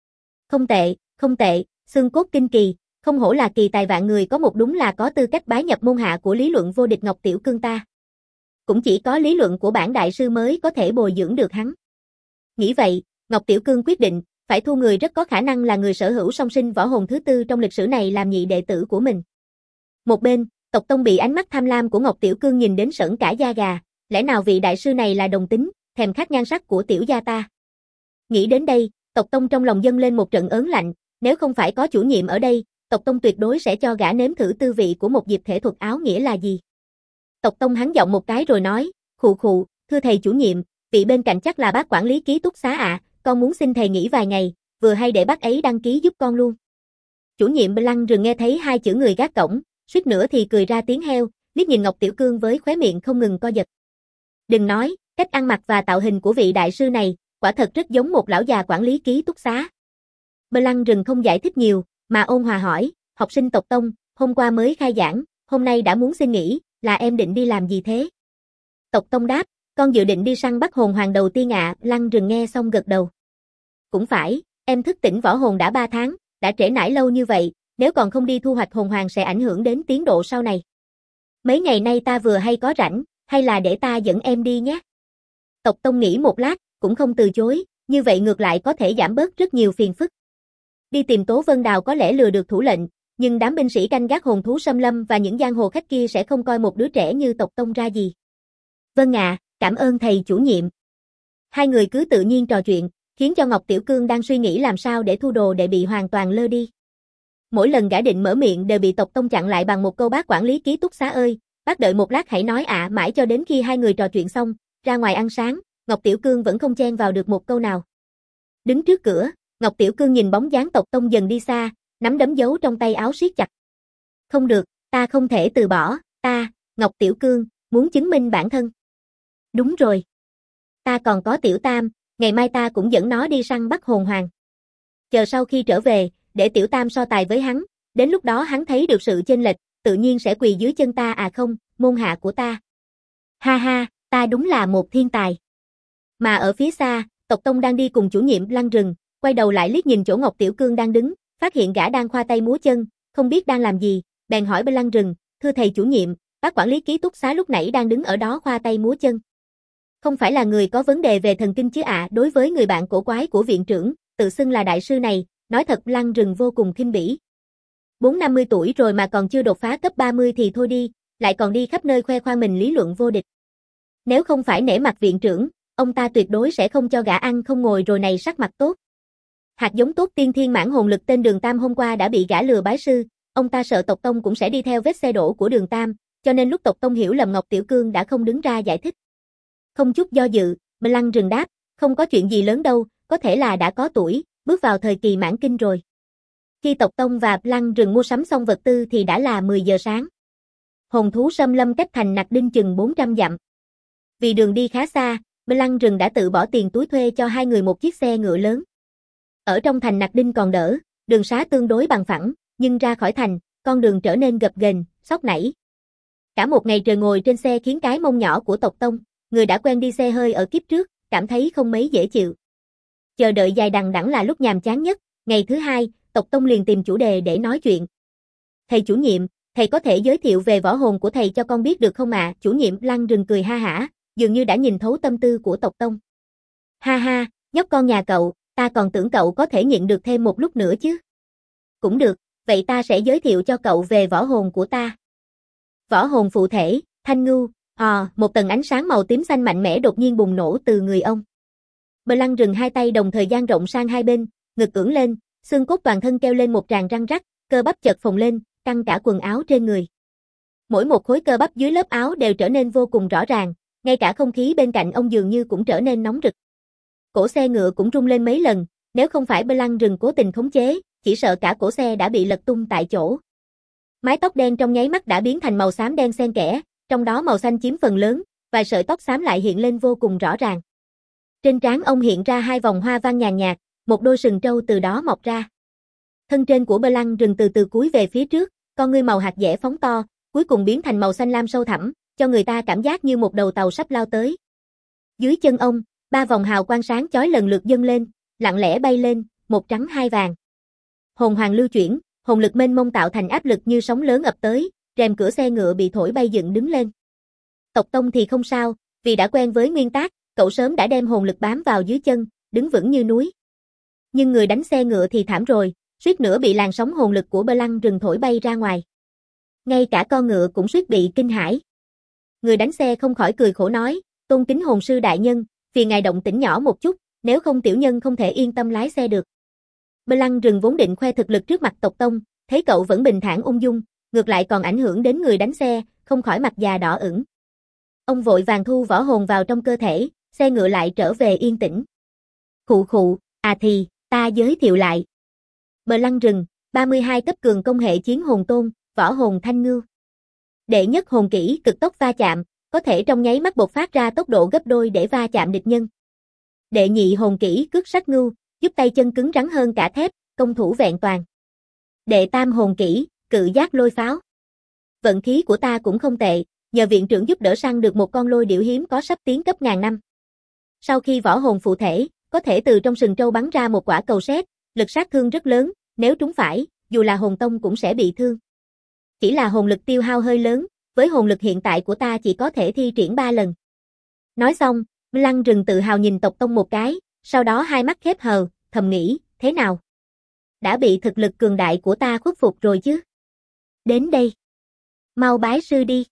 Không tệ, xương cốt kinh kỳ, không hổ là kỳ tài vạn người, có một đúng là có tư cách bái nhập môn hạ của lý luận vô địch Ngọc Tiểu Cương ta. Cũng chỉ có lý luận của bản đại sư mới có thể bồi dưỡng được hắn. Nghĩ vậy, Ngọc Tiểu Cương quyết định, phải thu người rất có khả năng là người sở hữu song sinh võ hồn thứ tư trong lịch sử này làm nhị đệ tử của mình. Một bên, Tộc Tông bị ánh mắt tham lam của Ngọc Tiểu Cương nhìn đến sởn cả da gà, lẽ nào vị đại sư này là đồng tính, thèm khát nhan sắc của tiểu gia ta. Nghĩ đến đây, Tộc Tông trong lòng dâng lên một trận ớn lạnh, nếu không phải có chủ nhiệm ở đây, Tộc Tông tuyệt đối sẽ cho gã nếm thử tư vị của một diệp thể thuật áo nghĩa là gì. Tộc Tông hắn giọng một cái rồi nói, khụ khụ, thưa thầy chủ nhiệm, vị bên cạnh chắc là bác quản lý ký túc xá ạ, con muốn xin thầy nghỉ vài ngày, vừa hay để bác ấy đăng ký giúp con luôn. Chủ nhiệm Lăng Rừng nghe thấy hai chữ người gác cổng, suýt nữa thì cười ra tiếng heo, liếc nhìn Ngọc Tiểu Cương với khóe miệng không ngừng co giật. Đừng nói, cách ăn mặc và tạo hình của vị đại sư này, quả thật rất giống một lão già quản lý ký túc xá. Lăng Rừng không giải thích nhiều, mà ôn hòa hỏi, học sinh Tộc Tông, hôm qua mới khai giảng, hôm nay đã muốn xin nghỉ, là em định đi làm gì thế? Tộc Tông đáp, con dự định đi săn bắt hồn hoàng đầu tiên ạ. Lăng Rừng nghe xong gật đầu. Cũng phải, em thức tỉnh võ hồn đã 3 tháng, đã trễ nải lâu như vậy, nếu còn không đi thu hoạch hồn hoàng sẽ ảnh hưởng đến tiến độ sau này. Mấy ngày nay ta vừa hay có rảnh, hay là để ta dẫn em đi nhé. Tộc Tông nghĩ một lát, cũng không từ chối, như vậy ngược lại có thể giảm bớt rất nhiều phiền phức. Đi tìm Tố Vân Đào có lẽ lừa được thủ lệnh, nhưng đám binh sĩ canh gác hồn thú xâm lâm và những giang hồ khách kia sẽ không coi một đứa trẻ như Tộc Tông ra gì. Vâng ạ, cảm ơn thầy chủ nhiệm. Hai người cứ tự nhiên trò chuyện, khiến cho Ngọc Tiểu Cương đang suy nghĩ làm sao để thu đồ đệ bị hoàn toàn lơ đi. Mỗi lần gã định mở miệng đều bị Tộc Tông chặn lại bằng một câu bác quản lý ký túc xá ơi, bác đợi một lát hãy nói ạ, mãi cho đến khi hai người trò chuyện xong, ra ngoài ăn sáng, Ngọc Tiểu Cương vẫn không chen vào được một câu nào. Đứng trước cửa, Ngọc Tiểu Cương nhìn bóng dáng Tộc Tông dần đi xa, nắm đấm giấu trong tay áo siết chặt. Không được, ta không thể từ bỏ, ta, Ngọc Tiểu Cương, muốn chứng minh bản thân. Đúng rồi. Ta còn có Tiểu Tam, ngày mai ta cũng dẫn nó đi săn bắt hồn hoàng. Chờ sau khi trở về, để Tiểu Tam so tài với hắn, đến lúc đó hắn thấy được sự chênh lệch, tự nhiên sẽ quỳ dưới chân ta à không, môn hạ của ta. Ha ha, ta đúng là một thiên tài. Mà ở phía xa, Tộc Tông đang đi cùng chủ nhiệm Lăng Rừng, quay đầu lại liếc nhìn chỗ Ngọc Tiểu Cương đang đứng, phát hiện gã đang khoa tay múa chân, không biết đang làm gì, bèn hỏi bên Lăng Rừng, thưa thầy chủ nhiệm, bác quản lý ký túc xá lúc nãy đang đứng ở đó khoa tay múa chân. Không phải là người có vấn đề về thần kinh chứ ạ? Đối với người bạn cổ quái của viện trưởng, tự xưng là đại sư này, nói thật Lăng Rừng vô cùng khinh bỉ. 40-50 tuổi rồi mà còn chưa đột phá cấp 30 thì thôi đi, lại còn đi khắp nơi khoe khoang mình lý luận vô địch. Nếu không phải nể mặt viện trưởng, ông ta tuyệt đối sẽ không cho gã ăn không ngồi rồi này sắc mặt tốt. Hạt giống tốt tiên thiên mãn hồn lực tên Đường Tam hôm qua đã bị gã lừa bái sư, ông ta sợ Tộc Tông cũng sẽ đi theo vết xe đổ của Đường Tam, cho nên lúc Tộc Tông hiểu lầm Ngọc Tiểu Cương đã không đứng ra giải thích. Không chút do dự, Lăng Rừng đáp, không có chuyện gì lớn đâu, có thể là đã có tuổi, bước vào thời kỳ mãn kinh rồi. Khi Tộc Tông và Lăng Rừng mua sắm xong vật tư thì đã là 10 giờ sáng. Hồn thú xâm lâm cách thành Nặc Đinh chừng 400 dặm. Vì đường đi khá xa, Lăng Rừng đã tự bỏ tiền túi thuê cho hai người một chiếc xe ngựa lớn. Ở trong thành Nặc Đinh còn đỡ, đường xá tương đối bằng phẳng, nhưng ra khỏi thành, con đường trở nên gập ghềnh, xóc nảy. Cả một ngày trời ngồi trên xe khiến cái mông nhỏ của Tộc Tông, người đã quen đi xe hơi ở kiếp trước, cảm thấy không mấy dễ chịu. Chờ đợi dài đằng đẵng là lúc nhàm chán nhất, ngày thứ hai, Tộc Tông liền tìm chủ đề để nói chuyện. Thầy chủ nhiệm, thầy có thể giới thiệu về võ hồn của thầy cho con biết được không ạ? Chủ nhiệm Lăng Rừng cười ha hả, dường như đã nhìn thấu tâm tư của Tộc Tông. Ha ha, nhóc con nhà cậu, ta còn tưởng cậu có thể nhịn được thêm một lúc nữa chứ. Cũng được, vậy ta sẽ giới thiệu cho cậu về võ hồn của ta. Võ hồn phụ thể, Thanh Ngưu, một tầng ánh sáng màu tím xanh mạnh mẽ đột nhiên bùng nổ từ người ông. Lăng Rừng hai tay đồng thời dang rộng sang hai bên, ngực ưỡn lên, xương cốt toàn thân kêu lên một tràng răng rắc, cơ bắp chợt phồng lên, căng cả quần áo trên người. Mỗi một khối cơ bắp dưới lớp áo đều trở nên vô cùng rõ ràng, ngay cả không khí bên cạnh ông dường như cũng trở nên nóng rực. Cổ xe ngựa cũng rung lên mấy lần, nếu không phải Lăng Rừng cố tình khống chế, chỉ sợ cả cổ xe đã bị lật tung tại chỗ. Mái tóc đen trong nháy mắt đã biến thành màu xám đen xen kẽ, trong đó màu xanh chiếm phần lớn, vài sợi tóc xám lại hiện lên vô cùng rõ ràng. Trên trán ông hiện ra hai vòng hoa văn nhàn nhạt, một đôi sừng trâu từ đó mọc ra. Thân trên của Lăng Rừng từ từ cúi về phía trước, con ngươi màu hạt dẻ phóng to, cuối cùng biến thành màu xanh lam sâu thẳm, cho người ta cảm giác như một đầu tàu sắp lao tới. Dưới chân ông, ba vòng hào quang sáng chói lần lượt dâng lên, lặng lẽ bay lên, một trắng hai vàng. Hồn hoàng lưu chuyển, hồn lực mênh mông tạo thành áp lực như sóng lớn ập tới, rèm cửa xe ngựa bị thổi bay dựng đứng lên. Tộc Tông thì không sao, vì đã quen với nguyên tắc, cậu sớm đã đem hồn lực bám vào dưới chân, đứng vững như núi. Nhưng người đánh xe ngựa thì thảm rồi, suýt nữa bị làn sóng hồn lực của Lăng Rừng thổi bay ra ngoài. Ngay cả con ngựa cũng suýt bị kinh hãi. Người đánh xe không khỏi cười khổ nói, tôn kính hồn sư đại nhân, phiền ngài động tĩnh nhỏ một chút, nếu không tiểu nhân không thể yên tâm lái xe được. Bơ Lăng Rừng vốn định khoe thực lực trước mặt tộc tông, thấy cậu vẫn bình thản ung dung, ngược lại còn ảnh hưởng đến người đánh xe, không khỏi mặt già đỏ ửng. Ông vội vàng thu võ hồn vào trong cơ thể, xe ngựa lại trở về yên tĩnh. Khụ khụ, thì, ta giới thiệu lại. Bơ Lăng Rừng, 32 cấp cường công hệ chiến hồn tôn, võ hồn thanh ngưu. Đệ nhất hồn kỹ cực tốc va chạm, có thể trong nháy mắt bộc phát ra tốc độ gấp đôi để va chạm địch nhân. Đệ nhị hồn kỹ cước sắt ngưu, giúp tay chân cứng rắn hơn cả thép, công thủ vẹn toàn. Đệ tam hồn kỹ, cự giác lôi pháo. Vận khí của ta cũng không tệ, nhờ viện trưởng giúp đỡ săn được một con lôi điểu hiếm có sắp tiến cấp ngàn năm. Sau khi võ hồn phụ thể, có thể từ trong sừng trâu bắn ra một quả cầu sét, lực sát thương rất lớn, nếu trúng phải, dù là hồn tông cũng sẽ bị thương. Chỉ là hồn lực tiêu hao hơi lớn, với hồn lực hiện tại của ta chỉ có thể thi triển 3 lần. Nói xong, Lăng Rừng tự hào nhìn tộc tông một cái, sau đó hai mắt khép hờ, thầm nghĩ, thế nào? Đã bị thực lực cường đại của ta khuất phục rồi chứ? Đến đây. Mau bái sư đi.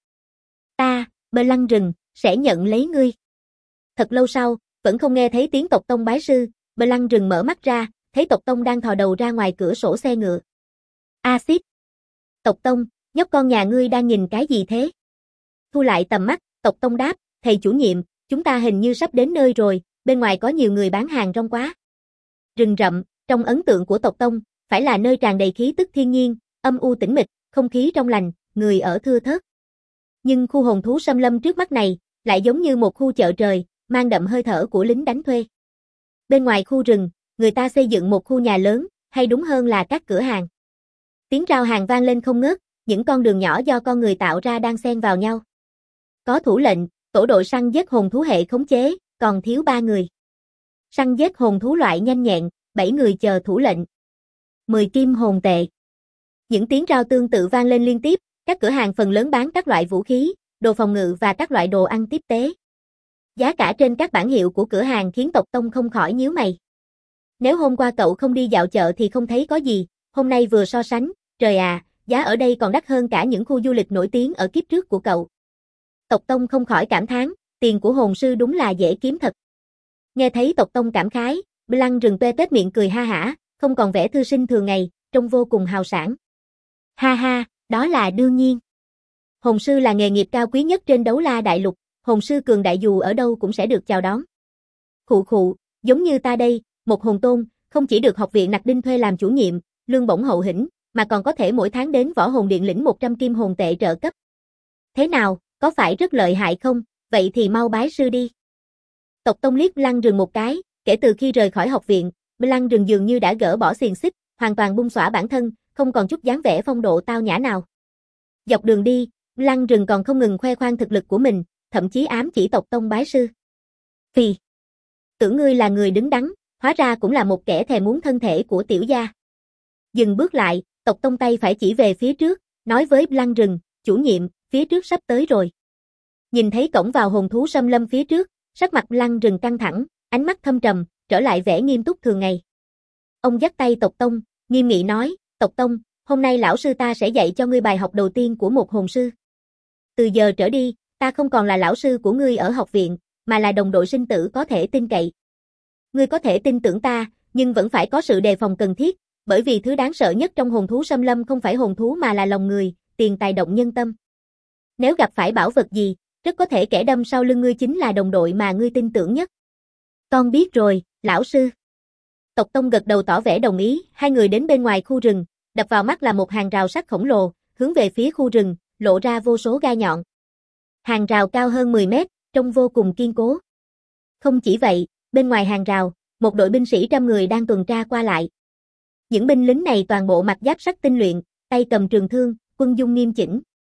Ta, Bơ Lăng Rừng, sẽ nhận lấy ngươi. Thật lâu sau, vẫn không nghe thấy tiếng tộc tông bái sư, Bơ Lăng Rừng mở mắt ra, thấy tộc tông đang thò đầu ra ngoài cửa sổ xe ngựa. Axit. Tộc tông, nhóc con nhà ngươi đang nhìn cái gì thế? Thu lại tầm mắt, tộc tông đáp, thầy chủ nhiệm, chúng ta hình như sắp đến nơi rồi, bên ngoài có nhiều người bán hàng rong quá. Rừng rậm, trong ấn tượng của tộc tông, phải là nơi tràn đầy khí tức thiên nhiên, âm u tĩnh mịch, không khí trong lành, người ở thưa thớt. Nhưng khu hồn thú xâm lâm trước mắt này, lại giống như một khu chợ trời, mang đậm hơi thở của lính đánh thuê. Bên ngoài khu rừng, người ta xây dựng một khu nhà lớn, hay đúng hơn là các cửa hàng. Tiếng rao hàng vang lên không ngớt, những con đường nhỏ do con người tạo ra đang xen vào nhau. Có thủ lệnh, tổ đội săn giết hồn thú hệ khống chế, còn thiếu 3 người. Săn giết hồn thú loại nhanh nhẹn, 7 người chờ thủ lệnh. 10 kim hồn tệ. Những tiếng rao tương tự vang lên liên tiếp, các cửa hàng phần lớn bán các loại vũ khí, đồ phòng ngự và các loại đồ ăn tiếp tế. Giá cả trên các bảng hiệu của cửa hàng khiến tộc tông không khỏi nhíu mày. Nếu hôm qua cậu không đi dạo chợ thì không thấy có gì, hôm nay vừa so sánh, trời à, giá ở đây còn đắt hơn cả những khu du lịch nổi tiếng ở kiếp trước của cậu. Tộc tông không khỏi cảm thán, tiền của hồn sư đúng là dễ kiếm thật. Nghe thấy tộc tông cảm khái, Lăng Rừng tuê tết miệng cười ha hả, không còn vẻ thư sinh thường ngày, trông vô cùng hào sảng. Ha ha, đó là đương nhiên. Hồn sư là nghề nghiệp cao quý nhất trên Đấu La Đại Lục, hồn sư cường đại dù ở đâu cũng sẽ được chào đón. Khụ khụ, giống như ta đây, một hồn tôn, không chỉ được học viện Nặc Đinh thuê làm chủ nhiệm, lương bổng hậu hĩnh, mà còn có thể mỗi tháng đến võ hồn điện lĩnh 100 kim hồn tệ trợ cấp. Thế nào, có phải rất lợi hại không? Vậy thì mau bái sư đi. Tộc tông liếc Lăng Rừng một cái, kể từ khi rời khỏi học viện, Lăng Rừng dường như đã gỡ bỏ xiềng xích, hoàn toàn bung xõa bản thân, không còn chút dáng vẻ phong độ tao nhã nào. Dọc đường đi, Lăng Rừng còn không ngừng khoe khoang thực lực của mình, thậm chí ám chỉ tộc tông bái sư. Phì, tưởng ngươi là người đứng đắn, hóa ra cũng là một kẻ thèm muốn thân thể của tiểu gia. Dừng bước lại, tộc tông tay phải chỉ về phía trước, nói với Lăng Rừng, chủ nhiệm, phía trước sắp tới rồi. Nhìn thấy cổng vào hồn thú xâm lâm phía trước, sắc mặt Lăng Rừng căng thẳng, ánh mắt thâm trầm, trở lại vẻ nghiêm túc thường ngày. Ông dắt tay tộc tông, nghiêm nghị nói, tộc tông, hôm nay lão sư ta sẽ dạy cho ngươi bài học đầu tiên của một hồn sư. Từ giờ trở đi, ta không còn là lão sư của ngươi ở học viện, mà là đồng đội sinh tử có thể tin cậy. Ngươi có thể tin tưởng ta, nhưng vẫn phải có sự đề phòng cần thiết, bởi vì thứ đáng sợ nhất trong hồn thú xâm lâm không phải hồn thú mà là lòng người, tiền tài động nhân tâm. Nếu gặp phải bảo vật gì, rất có thể kẻ đâm sau lưng ngươi chính là đồng đội mà ngươi tin tưởng nhất. Con biết rồi, lão sư. Tộc tông gật đầu tỏ vẻ đồng ý, hai người đến bên ngoài khu rừng, đập vào mắt là một hàng rào sắt khổng lồ, hướng về phía khu rừng, lộ ra vô số gai nhọn. Hàng rào cao hơn 10 mét, trông vô cùng kiên cố. Không chỉ vậy, bên ngoài hàng rào, một đội binh sĩ 100 người đang tuần tra qua lại. Những binh lính này toàn bộ mặc giáp sắt tinh luyện, tay cầm trường thương, quân dung nghiêm chỉnh.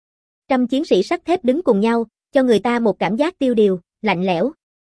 100 chiến sĩ sắt thép đứng cùng nhau, cho người ta một cảm giác tiêu điều, lạnh lẽo.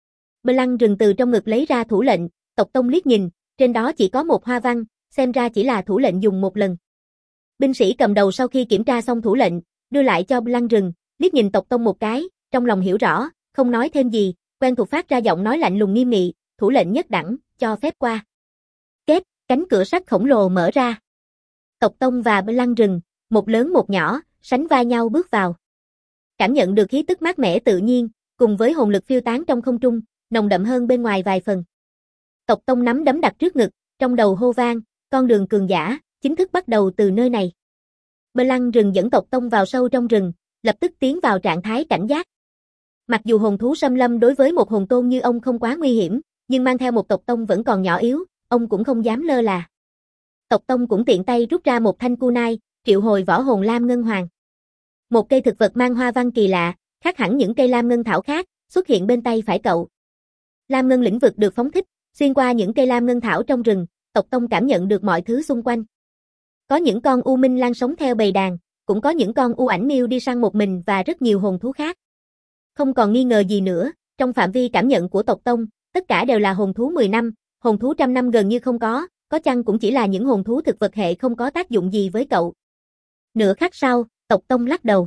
Lăng Rừng từ trong ngực lấy ra thủ lệnh, tộc tông liếc nhìn, trên đó chỉ có một hoa văn, xem ra chỉ là thủ lệnh dùng một lần. Binh sĩ cầm đầu sau khi kiểm tra xong thủ lệnh, đưa lại cho Lăng Rừng, liếc nhìn tộc tông một cái, trong lòng hiểu rõ, không nói thêm gì, quen thuộc phát ra giọng nói lạnh lùng nghiêm nghị, thủ lệnh nhất đẳng, cho phép qua. Kết, cánh cửa sắt khổng lồ mở ra. Tộc tông và Lăng Rừng, một lớn một nhỏ, sánh vai nhau bước vào. Cảm nhận được khí tức mát mẻ tự nhiên, cùng với hồn lực phiêu tán trong không trung, nồng đậm hơn bên ngoài vài phần. Tộc Tông nắm đấm đặt trước ngực, trong đầu hô vang, con đường cường giả, chính thức bắt đầu từ nơi này. Bơ Lăng rừng dẫn tộc Tông vào sâu trong rừng, lập tức tiến vào trạng thái cảnh giác. Mặc dù hồn thú xâm lâm đối với một hồn tôn như ông không quá nguy hiểm, nhưng mang theo một tộc Tông vẫn còn nhỏ yếu, ông cũng không dám lơ là. Tộc Tông cũng tiện tay rút ra một thanh kunai, triệu hồi võ hồn lam ngân hoàng. Một cây thực vật mang hoa văn kỳ lạ, khác hẳn những cây lam ngân thảo khác, xuất hiện bên tay phải cậu. Lam ngân lĩnh vực được phóng thích, xuyên qua những cây lam ngân thảo trong rừng, tộc Tông cảm nhận được mọi thứ xung quanh. Có những con u minh lang sống theo bầy đàn, cũng có những con u ảnh miêu đi săn một mình và rất nhiều hồn thú khác. Không còn nghi ngờ gì nữa, trong phạm vi cảm nhận của tộc Tông, tất cả đều là hồn thú 10 năm, hồn thú trăm năm gần như không có chăng cũng chỉ là những hồn thú thực vật hệ không có tác dụng gì với cậu. Nửa khắc sau, tộc Tông lắc đầu.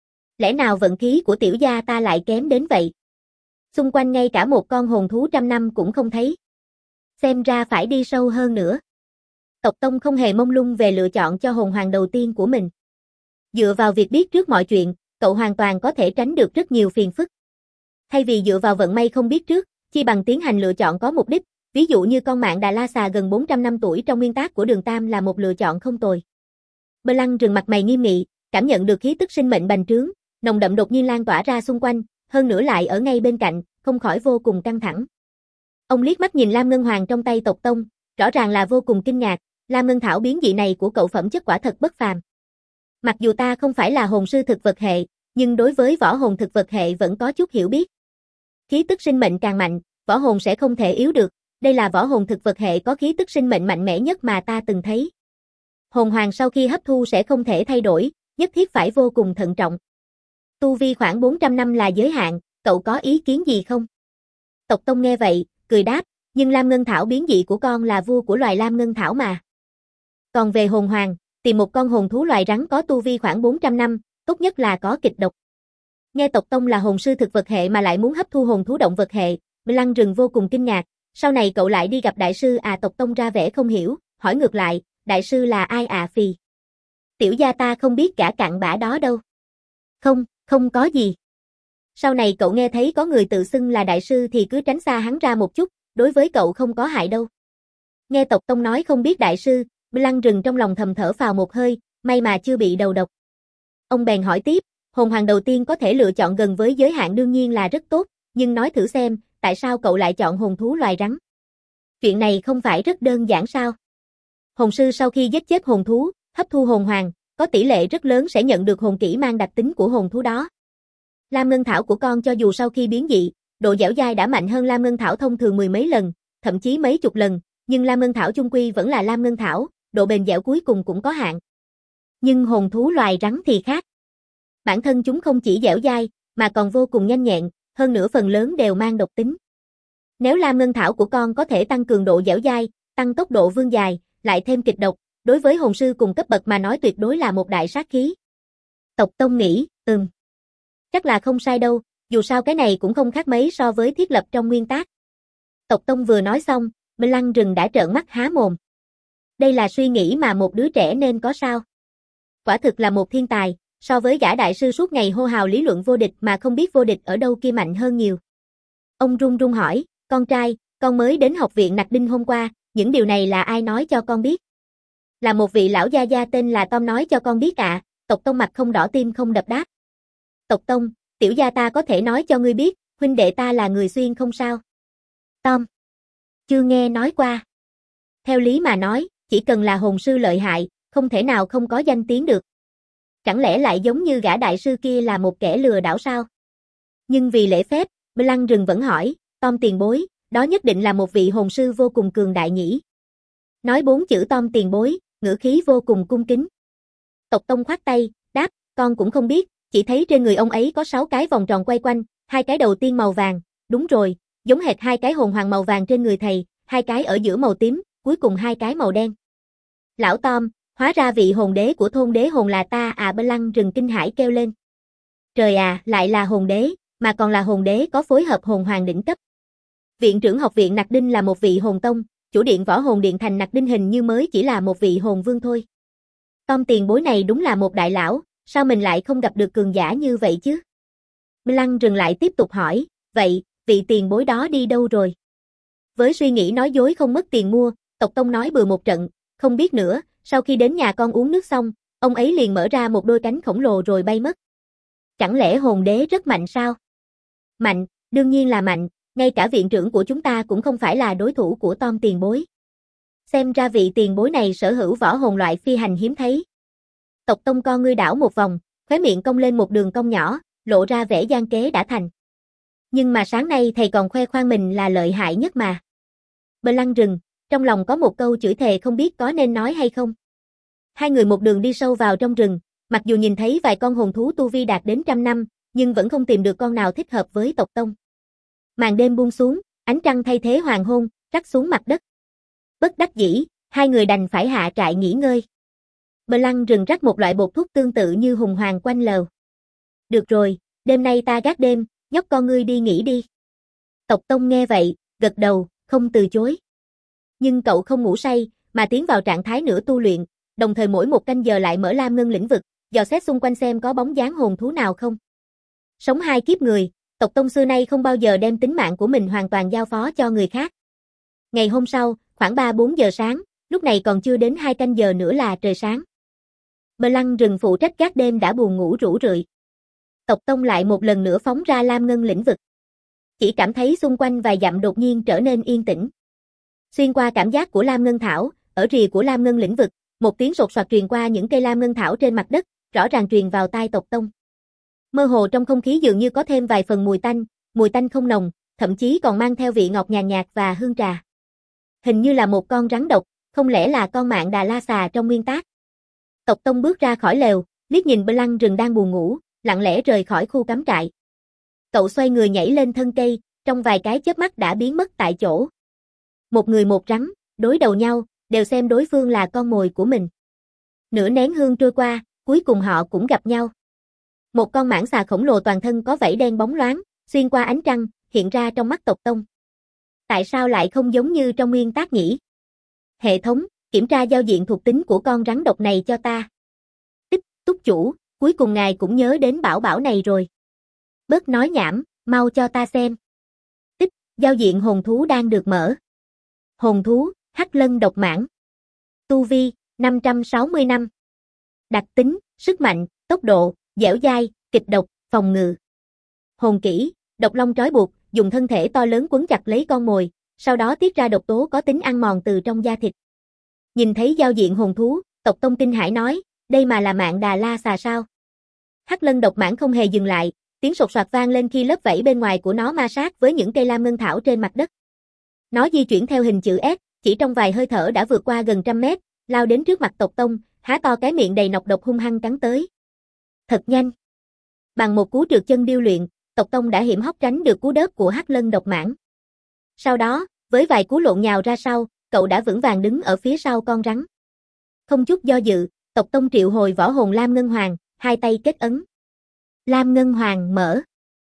Lẽ nào vận khí của tiểu gia ta lại kém đến vậy? Xung quanh ngay cả một con hồn thú trăm năm cũng không thấy. Xem ra phải đi sâu hơn nữa. Tộc Tông không hề mông lung về lựa chọn cho hồn hoàng đầu tiên của mình. Dựa vào việc biết trước mọi chuyện, cậu hoàn toàn có thể tránh được rất nhiều phiền phức. Thay vì dựa vào vận may không biết trước, chi bằng tiến hành lựa chọn có mục đích, ví dụ như con mạn Đà La Xà gần 400 năm tuổi trong nguyên tác của Đường Tam là một lựa chọn không tồi. Bơ Lăng rừng mặt mày nghiêm nghị, cảm nhận được khí tức sinh mệnh bành trướng, nồng đậm đột nhiên lan tỏa ra xung quanh, hơn nữa lại ở ngay bên cạnh, không khỏi vô cùng căng thẳng. Ông liếc mắt nhìn Lam Ngân Hoàng trong tay tộc Tông, rõ ràng là vô cùng kinh ngạc, Lam Ngân Thảo biến dị này của cậu phẩm chất quả thật bất phàm. Mặc dù ta không phải là hồn sư thực vật hệ, nhưng đối với võ hồn thực vật hệ vẫn có chút hiểu biết. Khí tức sinh mệnh càng mạnh, võ hồn sẽ không thể yếu được, đây là võ hồn thực vật hệ có khí tức sinh mệnh mạnh mẽ nhất mà ta từng thấy. Hồn hoàng sau khi hấp thu sẽ không thể thay đổi, nhất thiết phải vô cùng thận trọng. Tu vi khoảng 400 năm là giới hạn, cậu có ý kiến gì không? Tộc Tông nghe vậy, cười đáp, nhưng Lam Ngân Thảo biến dị của con là vua của loài Lam Ngân Thảo mà. Còn về hồn hoàng, tìm một con hồn thú loài rắn có tu vi khoảng 400 năm, tốt nhất là có kịch độc. Nghe tộc Tông là hồn sư thực vật hệ mà lại muốn hấp thu hồn thú động vật hệ, Bơ Lăng rừng vô cùng kinh ngạc, sau này cậu lại đi gặp đại sư à? Tộc Tông ra vẻ không hiểu, hỏi ngược lại, đại sư là ai à? Phì. Tiểu gia ta không biết cả cặn bã đó đâu. Không có gì. Sau này cậu nghe thấy có người tự xưng là đại sư thì cứ tránh xa hắn ra một chút, đối với cậu không có hại đâu. Nghe tộc Tông nói không biết đại sư, Bơ Lăng rừng trong lòng thầm thở phào một hơi, may mà chưa bị đầu độc. Ông bèn hỏi tiếp, hồn hoàng đầu tiên có thể lựa chọn gần với giới hạn đương nhiên là rất tốt, nhưng nói thử xem, tại sao cậu lại chọn hồn thú loài rắn? Chuyện này không phải rất đơn giản sao? Hồn sư sau khi giết chết hồn thú, hấp thu hồn hoàng, có tỷ lệ rất lớn sẽ nhận được hồn kỹ mang đặc tính của hồn thú đó. Lam Ngân Thảo của con cho dù sau khi biến dị, độ dẻo dai đã mạnh hơn Lam Ngân Thảo thông thường mười mấy lần, thậm chí mấy chục lần, nhưng Lam Ngân Thảo chung quy vẫn là Lam Ngân Thảo, độ bền dẻo cuối cùng cũng có hạn. Nhưng hồn thú loài rắn thì khác. Bản thân chúng không chỉ dẻo dai, mà còn vô cùng nhanh nhẹn, hơn nữa phần lớn đều mang độc tính. Nếu Lam Ngân Thảo của con có thể tăng cường độ dẻo dai, tăng tốc độ vương dài, lại thêm kịch độc, đối với hồn sư cùng cấp bậc mà nói tuyệt đối là một đại sát khí. Tộc Tông nghĩ, chắc là không sai đâu, dù sao cái này cũng không khác mấy so với thiết lập trong nguyên tác. Tộc Tông vừa nói xong, Bơ Lăng rừng đã trợn mắt há mồm. Đây là suy nghĩ mà một đứa trẻ nên có sao? Quả thực là một thiên tài, so với gã đại sư suốt ngày hô hào lý luận vô địch mà không biết vô địch ở đâu kia mạnh hơn nhiều. Ông run run hỏi, con trai, con mới đến học viện Nặc Đinh hôm qua, những điều này là ai nói cho con biết? Là một vị lão gia gia tên là Tom nói cho con biết ạ. Tộc Tông mặt không đỏ tim không đập đáp. Tộc Tông, tiểu gia ta có thể nói cho ngươi biết, huynh đệ ta là người Xuyên không sao? Tom. Chưa nghe nói qua. Theo lý mà nói, chỉ cần là hồn sư lợi hại, không thể nào không có danh tiếng được. Chẳng lẽ lại giống như gã đại sư kia là một kẻ lừa đảo sao? Nhưng vì lễ phép, Bơ Lăng rừng vẫn hỏi, Tom tiền bối, đó nhất định là một vị hồn sư vô cùng cường đại nhỉ? Nói 4 chữ Tom tiền bối, ngữ khí vô cùng cung kính. Tộc Tông khoát tay, đáp, con cũng không biết, chỉ thấy trên người ông ấy có 6 cái vòng tròn quay quanh, 2 cái đầu tiên màu vàng, đúng rồi, giống hệt 2 cái hồn hoàng màu vàng trên người thầy, 2 cái ở giữa màu tím, cuối cùng 2 cái màu đen. Lão Tom, hóa ra vị hồn đế của thôn đế hồn là ta à? Bơ Lăng rừng kinh hãi kêu lên. Trời à, lại là hồn đế, mà còn là hồn đế có phối hợp hồn hoàng đỉnh cấp. Viện trưởng học viện Nặc Đinh là một vị hồn tông, chủ điện võ hồn điện thành Nặc Đinh hình như mới chỉ là một vị hồn vương thôi. Tom tiền bối này đúng là một đại lão, sao mình lại không gặp được cường giả như vậy chứ? Lăng Rừng lại tiếp tục hỏi, vậy, vị tiền bối đó đi đâu rồi? Với suy nghĩ nói dối không mất tiền mua, Tộc Tông nói bừa một trận, không biết nữa, sau khi đến nhà con uống nước xong, ông ấy liền mở ra một đôi cánh khổng lồ rồi bay mất. Chẳng lẽ hồn đế rất mạnh sao? Mạnh, đương nhiên là mạnh, ngay cả viện trưởng của chúng ta cũng không phải là đối thủ của Tom tiền bối. Xem ra vị tiền bối này sở hữu võ hồn loại phi hành hiếm thấy. Tộc Tông con ngươi đảo một vòng, khóe miệng cong lên một đường cong nhỏ, lộ ra vẻ gian kế đã thành. Nhưng mà sáng nay thầy còn khoe khoang mình là lợi hại nhất mà. Lăng Rừng, trong lòng có một câu chửi thề không biết có nên nói hay không. Hai người một đường đi sâu vào trong rừng, mặc dù nhìn thấy vài con hồn thú tu vi đạt đến 100 năm, nhưng vẫn không tìm được con nào thích hợp với tộc Tông. Màn đêm buông xuống, ánh trăng thay thế hoàng hôn, rắc xuống mặt đất. Bất đắc dĩ, hai người đành phải hạ trại nghỉ ngơi. Lăng Rừng rắc một loại bột thuốc tương tự như hùng hoàng quanh lều. Được rồi, đêm nay ta gác đêm, nhóc con ngươi đi nghỉ đi. Tộc Tông nghe vậy, gật đầu, không từ chối. Nhưng cậu không ngủ say, mà tiến vào trạng thái nửa tu luyện, đồng thời mỗi một canh giờ lại mở Lam Ngân lĩnh vực, dò xét xung quanh xem có bóng dáng hồn thú nào không. Sống hai kiếp người, Tộc Tông xưa nay không bao giờ đem tính mạng của mình hoàn toàn giao phó cho người khác. Ngày hôm sau, khoảng 3-4 giờ sáng, lúc này còn chưa đến 2 canh giờ nữa là trời sáng. Lăng Rừng phụ trách gác đêm đã buồn ngủ rũ rượi. Tộc Tông lại một lần nữa phóng ra Lam Ngân lĩnh vực. Chỉ cảm thấy xung quanh vài dặm đột nhiên trở nên yên tĩnh. Xuyên qua cảm giác của Lam Ngân Thảo, ở rìa của Lam Ngân lĩnh vực, một tiếng sột soạt truyền qua những cây Lam Ngân Thảo trên mặt đất, rõ ràng truyền vào tai Tộc Tông. Mơ hồ trong không khí dường như có thêm vài phần mùi tanh không nồng, thậm chí còn mang theo vị ngọt nhàn nhạt và hương trà. Hình như là một con rắn độc, không lẽ là con Mạn Đà La Xà trong nguyên tác. Tộc Tông bước ra khỏi lều, liếc nhìn Lăng Rừng đang buồn ngủ, lặng lẽ rời khỏi khu cắm trại. Cậu xoay người nhảy lên thân cây, trong vài cái chớp mắt đã biến mất tại chỗ. Một người một rắn, đối đầu nhau, đều xem đối phương là con mồi của mình. Nửa nén hương trôi qua, cuối cùng họ cũng gặp nhau. Một con mãng xà khổng lồ toàn thân có vảy đen bóng loáng, xuyên qua ánh trăng, hiện ra trong mắt Tộc Tông. Tại sao lại không giống như trong nguyên tác nhỉ? Hệ thống, kiểm tra giao diện thuộc tính của con rắn độc này cho ta. Tích, túc chủ, cuối cùng ngài cũng nhớ đến bảo bảo này rồi. Bớt nói nhảm, mau cho ta xem. Tích, giao diện hồn thú đang được mở. Hồn thú, Hắc Lân độc mãng. Tu vi, 560 năm. Đặc tính, sức mạnh, tốc độ, dẻo dai, kịch độc, phòng ngự. Hồn kỹ, độc long trói buộc, dùng thân thể to lớn quấn chặt lấy con mồi, sau đó tiết ra độc tố có tính ăn mòn từ trong da thịt. Nhìn thấy giao diện hồn thú, Tộc Tông kinh hãi nói, đây mà là Mạn Đà La Xà sao? Hắc Lân độc mãng không hề dừng lại, tiếng sột soạt vang lên khi lớp vảy bên ngoài của nó ma sát với những cây lam ngân thảo trên mặt đất. Nó di chuyển theo hình chữ S, chỉ trong vài hơi thở đã vượt qua gần 100 mét, lao đến trước mặt Tộc Tông, há to cái miệng đầy nọc độc hung hăng cắn tới. Thật nhanh. Bằng một cú trượt chân điêu luyện, Tộc Tông đã hiểm hóc tránh được cú đớp của Hắc Lân độc mãng. Sau đó, với vài cú lộn nhào ra sau, cậu đã vững vàng đứng ở phía sau con rắn. Không chút do dự, Tộc Tông triệu hồi võ hồn Lam Ngân Hoàng, hai tay kết ấn. Lam Ngân Hoàng mở.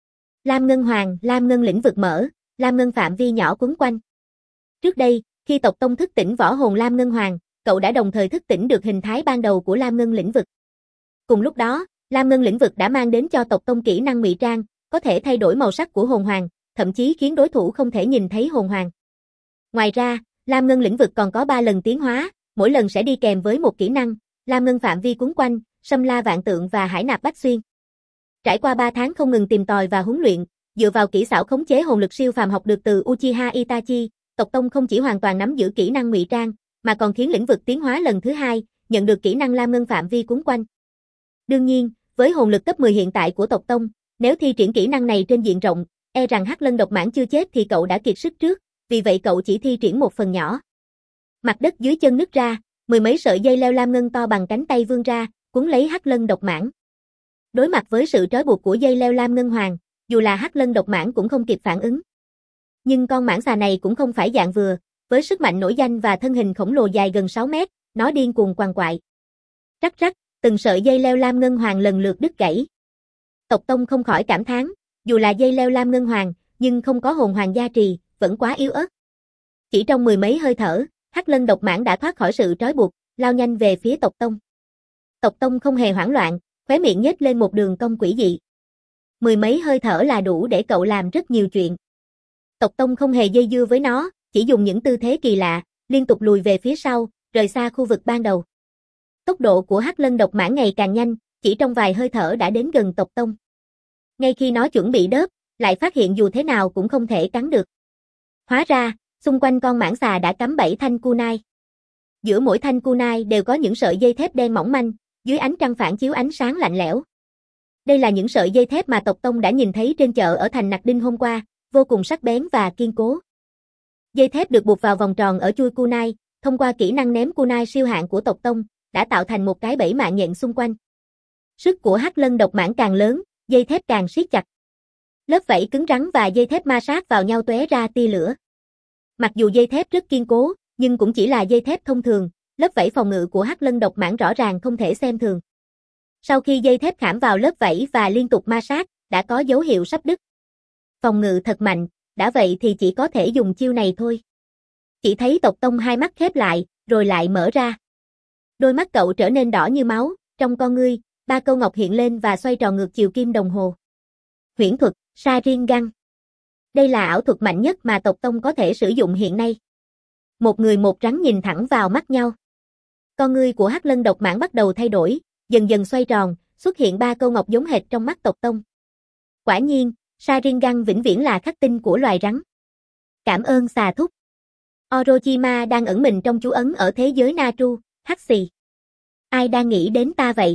Lam Ngân Hoàng, Lam Ngân lĩnh vực mở, Lam Ngân phạm vi nhỏ quấn quanh. Trước đây, khi Tộc Tông thức tỉnh võ hồn Lam Ngân Hoàng, cậu đã đồng thời thức tỉnh được hình thái ban đầu của Lam Ngân lĩnh vực. Cùng lúc đó, Lam Ngân lĩnh vực đã mang đến cho Tộc Tông kỹ năng ngụy trang, có thể thay đổi màu sắc của hồn hoàng, thậm chí khiến đối thủ không thể nhìn thấy hồn hoàng. Ngoài ra, Lam Ngân lĩnh vực còn có 3 lần tiến hóa, mỗi lần sẽ đi kèm với một kỹ năng, Lam Ngân phạm vi cuốn quanh, Xâm La Vạn Tượng và Hải Nạp Bách Xuyên. Trải qua 3 tháng không ngừng tìm tòi và huấn luyện, dựa vào kỹ xảo khống chế hồn lực siêu phàm học được từ Uchiha Itachi, Tộc Tông không chỉ hoàn toàn nắm giữ kỹ năng ngụy trang, mà còn khiến lĩnh vực tiến hóa lần thứ 2, nhận được kỹ năng Lam Ngân phạm vi cuốn quanh. Đương nhiên, với hồn lực cấp 10 hiện tại của Tộc Tông, nếu thi triển kỹ năng này trên diện rộng, e rằng Hắc Lân độc mãng chưa chết thì cậu đã kiệt sức trước, vì vậy cậu chỉ thi triển một phần nhỏ. Mặt đất dưới chân nứt ra, 10 mấy sợi dây leo lam ngân to bằng cánh tay vươn ra, cuốn lấy Hắc Lân độc mãng. Đối mặt với sự trói buộc của dây leo lam ngân hoàng, dù là Hắc Lân độc mãng cũng không kịp phản ứng. Nhưng con mãng xà này cũng không phải dạng vừa, với sức mạnh nổi danh và thân hình khổng lồ dài gần 6 mét, nó điên cuồng quằn quại. Rắc rắc, từng sợi dây leo lam ngân hoàng lần lượt đứt gãy. Tộc Tông không khỏi cảm thán, dù là dây leo lam ngân hoàng, nhưng không có hồn hoàng gia trì, vẫn quá yếu ớt. Chỉ trong 10 mấy hơi thở, Hắc Lân độc mãng đã thoát khỏi sự trói buộc, lao nhanh về phía Tộc Tông. Tộc Tông không hề hoảng loạn, khóe miệng nhếch lên một đường cong quỷ dị. Mười mấy hơi thở là đủ để cậu làm rất nhiều chuyện. Tộc Tông không hề dây dưa với nó, chỉ dùng những tư thế kỳ lạ, liên tục lùi về phía sau, rời xa khu vực ban đầu. Tốc độ của Hắc Lân độc mãng ngày càng nhanh, chỉ trong vài hơi thở đã đến gần tộc Tông. Ngay khi nó chuẩn bị đớp, lại phát hiện dù thế nào cũng không thể cắn được. Hóa ra, xung quanh con mãng xà đã cắm 7 thanh kunai. Giữa mỗi thanh kunai đều có những sợi dây thép đen mỏng manh, dưới ánh trăng phản chiếu ánh sáng lạnh lẽo. Đây là những sợi dây thép mà tộc Tông đã nhìn thấy trên chợ ở thành Nặc Đinh hôm qua, vô cùng sắc bén và kiên cố. Dây thép được buộc vào vòng tròn ở chui kunai, thông qua kỹ năng ném kunai siêu hạng của tộc Tông, đã tạo thành một cái bẫy mạng nhện xung quanh. Sức của Hắc Lân độc mãng càng lớn, dây thép càng siết chặt. Lớp vảy cứng rắn và dây thép ma sát vào nhau tóe ra tia lửa. Mặc dù dây thép rất kiên cố, nhưng cũng chỉ là dây thép thông thường, lớp vảy phòng ngự của Hắc Lân độc mãng rõ ràng không thể xem thường. Sau khi dây thép khảm vào lớp vảy và liên tục ma sát, đã có dấu hiệu sắp đứt. Phòng ngự thật mạnh, đã vậy thì chỉ có thể dùng chiêu này thôi. Chỉ thấy tộc Tông hai mắt khép lại, rồi lại mở ra. Đôi mắt cậu trở nên đỏ như máu, trong con ngươi, 3 câu ngọc hiện lên và xoay tròn ngược chiều kim đồng hồ. Huyễn thuật, Sharingan. Đây là ảo thuật mạnh nhất mà tộc Tông có thể sử dụng hiện nay. Một người một rắn nhìn thẳng vào mắt nhau. Con ngươi của Hắc Lân độc mãng bắt đầu thay đổi, dần dần xoay tròn, xuất hiện 3 câu ngọc giống hệt trong mắt tộc Tông. Quả nhiên, Sharingan vĩnh viễn là khắc tinh của loài rắn. Cảm ơn xà thúc. Orochima đang ẩn mình trong chú ấn ở thế giới Natru, hắc xì. Ai đang nghĩ đến ta vậy?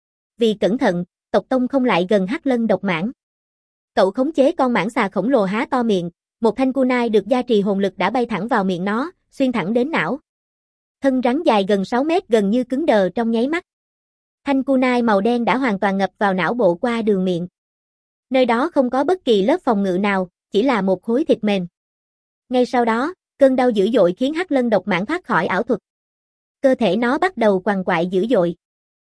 Vì cẩn thận, tộc Tông không lại gần Hắc Lân độc mãng. Cậu khống chế con mãng xà khổng lồ há to miệng, một thanh kunai được gia trì hồn lực đã bay thẳng vào miệng nó, xuyên thẳng đến não. Thân rắn dài gần 6 mét gần như cứng đờ trong nháy mắt. Thanh kunai màu đen đã hoàn toàn ngập vào não bộ qua đường miệng. Nơi đó không có bất kỳ lớp phòng ngự nào, chỉ là một khối thịt mềm. Ngay sau đó, cơn đau dữ dội khiến Hắc Lân độc mãng thoát khỏi ảo thuật. Cơ thể nó bắt đầu quằn quại dữ dội.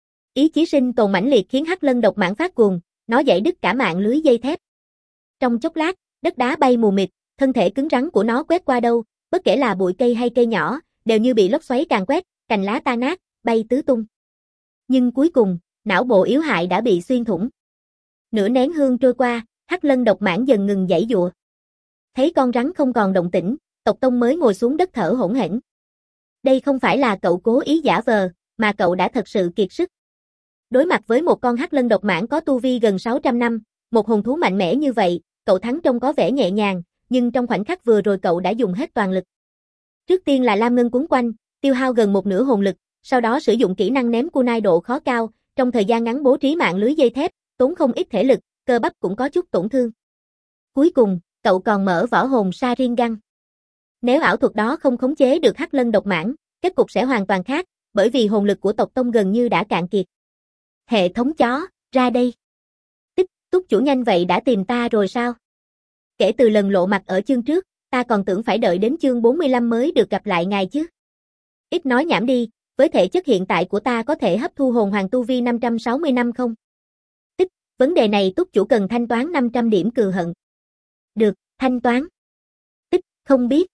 Ý chí sinh tồn mãnh liệt khiến Hắc Lân độc mãng phát cuồng, nó dãy đứt cả mạng lưới dây thép. Trong chốc lát, đất đá bay mù mịt, thân thể cứng rắn của nó quét qua đâu, bất kể là bụi cây hay cây nhỏ, đều như bị lốc xoáy càn quét, cành lá tan nát, bay tứ tung. Nhưng cuối cùng, não bộ yếu hại đã bị xuyên thủng. Nửa nén hương trôi qua, Hắc Lân độc mãng dần ngừng giãy giụa. Thấy con rắn không còn động tĩnh, tộc Tông mới ngồi xuống đất thở hổn hển. Đây không phải là cậu cố ý giả vờ, mà cậu đã thật sự kiệt sức. Đối mặt với một con Hắc Lân độc mãng có tu vi gần 600 năm, một hồn thú mạnh mẽ như vậy, cậu thắng trông có vẻ nhẹ nhàng, nhưng trong khoảnh khắc vừa rồi cậu đã dùng hết toàn lực. Trước tiên là Lam Ngân cuốn quanh, tiêu hao gần một nửa hồn lực, sau đó sử dụng kỹ năng ném kunai độ khó cao, trong thời gian ngắn bố trí mạng lưới dây thép, tốn không ít thể lực, cơ bắp cũng có chút tổn thương. Cuối cùng, cậu còn mở võ hồn Sharingan. Nếu ảo thuật đó không khống chế được Hắc Lân độc mãng, kết cục sẽ hoàn toàn khác, bởi vì hồn lực của tộc Tông gần như đã cạn kiệt. Hệ thống chó, ra đây. Tích, túc chủ nhanh vậy đã tìm ta rồi sao? Kể từ lần lộ mặt ở chương trước, ta còn tưởng phải đợi đến chương 45 mới được gặp lại ngài chứ. Ít nói nhảm đi, với thể chất hiện tại của ta có thể hấp thu hồn hoàng tu vi 560 năm không? Tích, vấn đề này túc chủ cần thanh toán 500 điểm cừ hận. Được, thanh toán. Tích, không biết.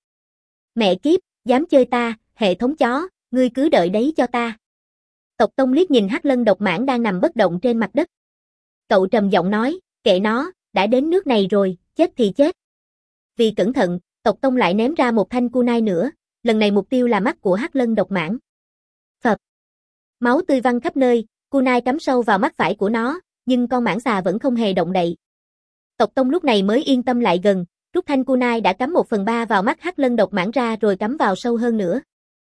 Mẹ kiếp, dám chơi ta, hệ thống chó, ngươi cứ đợi đấy cho ta. Tộc Tông liếc nhìn Hắc Lân độc mãng đang nằm bất động trên mặt đất. Cậu trầm giọng nói, kệ nó, đã đến nước này rồi, chết thì chết. Vì cẩn thận, tộc Tông lại ném ra một thanh kunai nữa, lần này mục tiêu là mắt của Hắc Lân độc mãng. Phập. Máu tươi văng khắp nơi, kunai cắm sâu vào mắt phải của nó, nhưng con mãng xà vẫn không hề động đậy. Tộc Tông lúc này mới yên tâm lại gần, rút thanh kunai đã cắm 1/3 vào mắt Hắc Lân độc mãng ra rồi cắm vào sâu hơn nữa.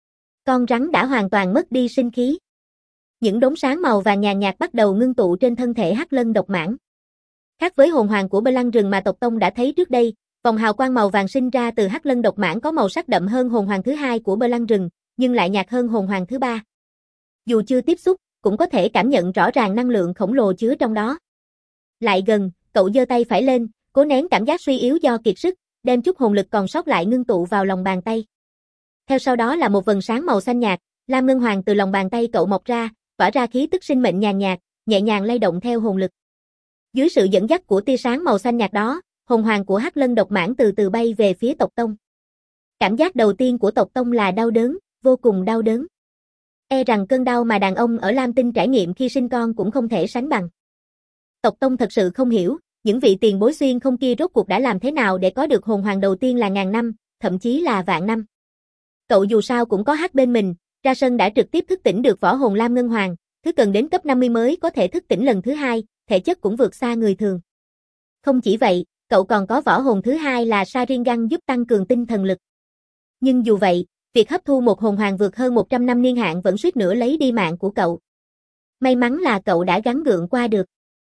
Con rắn đã hoàn toàn mất đi sinh khí. Những đốm sáng màu vàng nhàn nhạt bắt đầu ngưng tụ trên thân thể Hắc Lân độc mãng. Khác với hồn hoàng của Bơ Lăng rừng mà tộc Tông đã thấy trước đây, vòng hào quang màu vàng sinh ra từ Hắc Lân độc mãng có màu sắc đậm hơn hồn hoàng thứ hai của Bơ Lăng rừng, nhưng lại nhạt hơn hồn hoàng thứ ba. Dù chưa tiếp xúc, cũng có thể cảm nhận rõ ràng năng lượng khổng lồ chứa trong đó. Lại gần, cậu giơ tay phải lên, cố nén cảm giác suy yếu do kiệt sức, đem chút hồn lực còn sót lại ngưng tụ vào lòng bàn tay. Theo sau đó là một vầng sáng màu xanh nhạt, lam ngân hoàng từ lòng bàn tay cậu mọc ra, tỏa ra khí tức sinh mệnh nhàn nhạt, nhẹ nhàng lay động theo hồn lực. Dưới sự dẫn dắt của tia sáng màu xanh nhạt đó, hồn hoàng của Hắc Lân độc mãng từ từ bay về phía tộc Tông. Cảm giác đầu tiên của tộc Tông là đau đớn, vô cùng đau đớn. E rằng cơn đau mà đàn ông ở Lam Tinh trải nghiệm khi sinh con cũng không thể sánh bằng. Tộc Tông thật sự không hiểu, những vị tiền bối xuyên không kia rốt cuộc đã làm thế nào để có được hồn hoàng đầu tiên là ngàn năm, thậm chí là vạn năm. Cậu dù sao cũng có hát bên mình, ra sân đã trực tiếp thức tỉnh được võ hồn Lam Ngân Hoàng, thứ cần đến cấp 50 mới có thể thức tỉnh lần thứ hai, thể chất cũng vượt xa người thường. Không chỉ vậy, cậu còn có võ hồn thứ hai là Sharingan giúp tăng cường tinh thần lực. Nhưng dù vậy, việc hấp thu một hồn hoàng vượt hơn 100 năm niên hạn vẫn suýt nữa lấy đi mạng của cậu. May mắn là cậu đã gắng gượng qua được.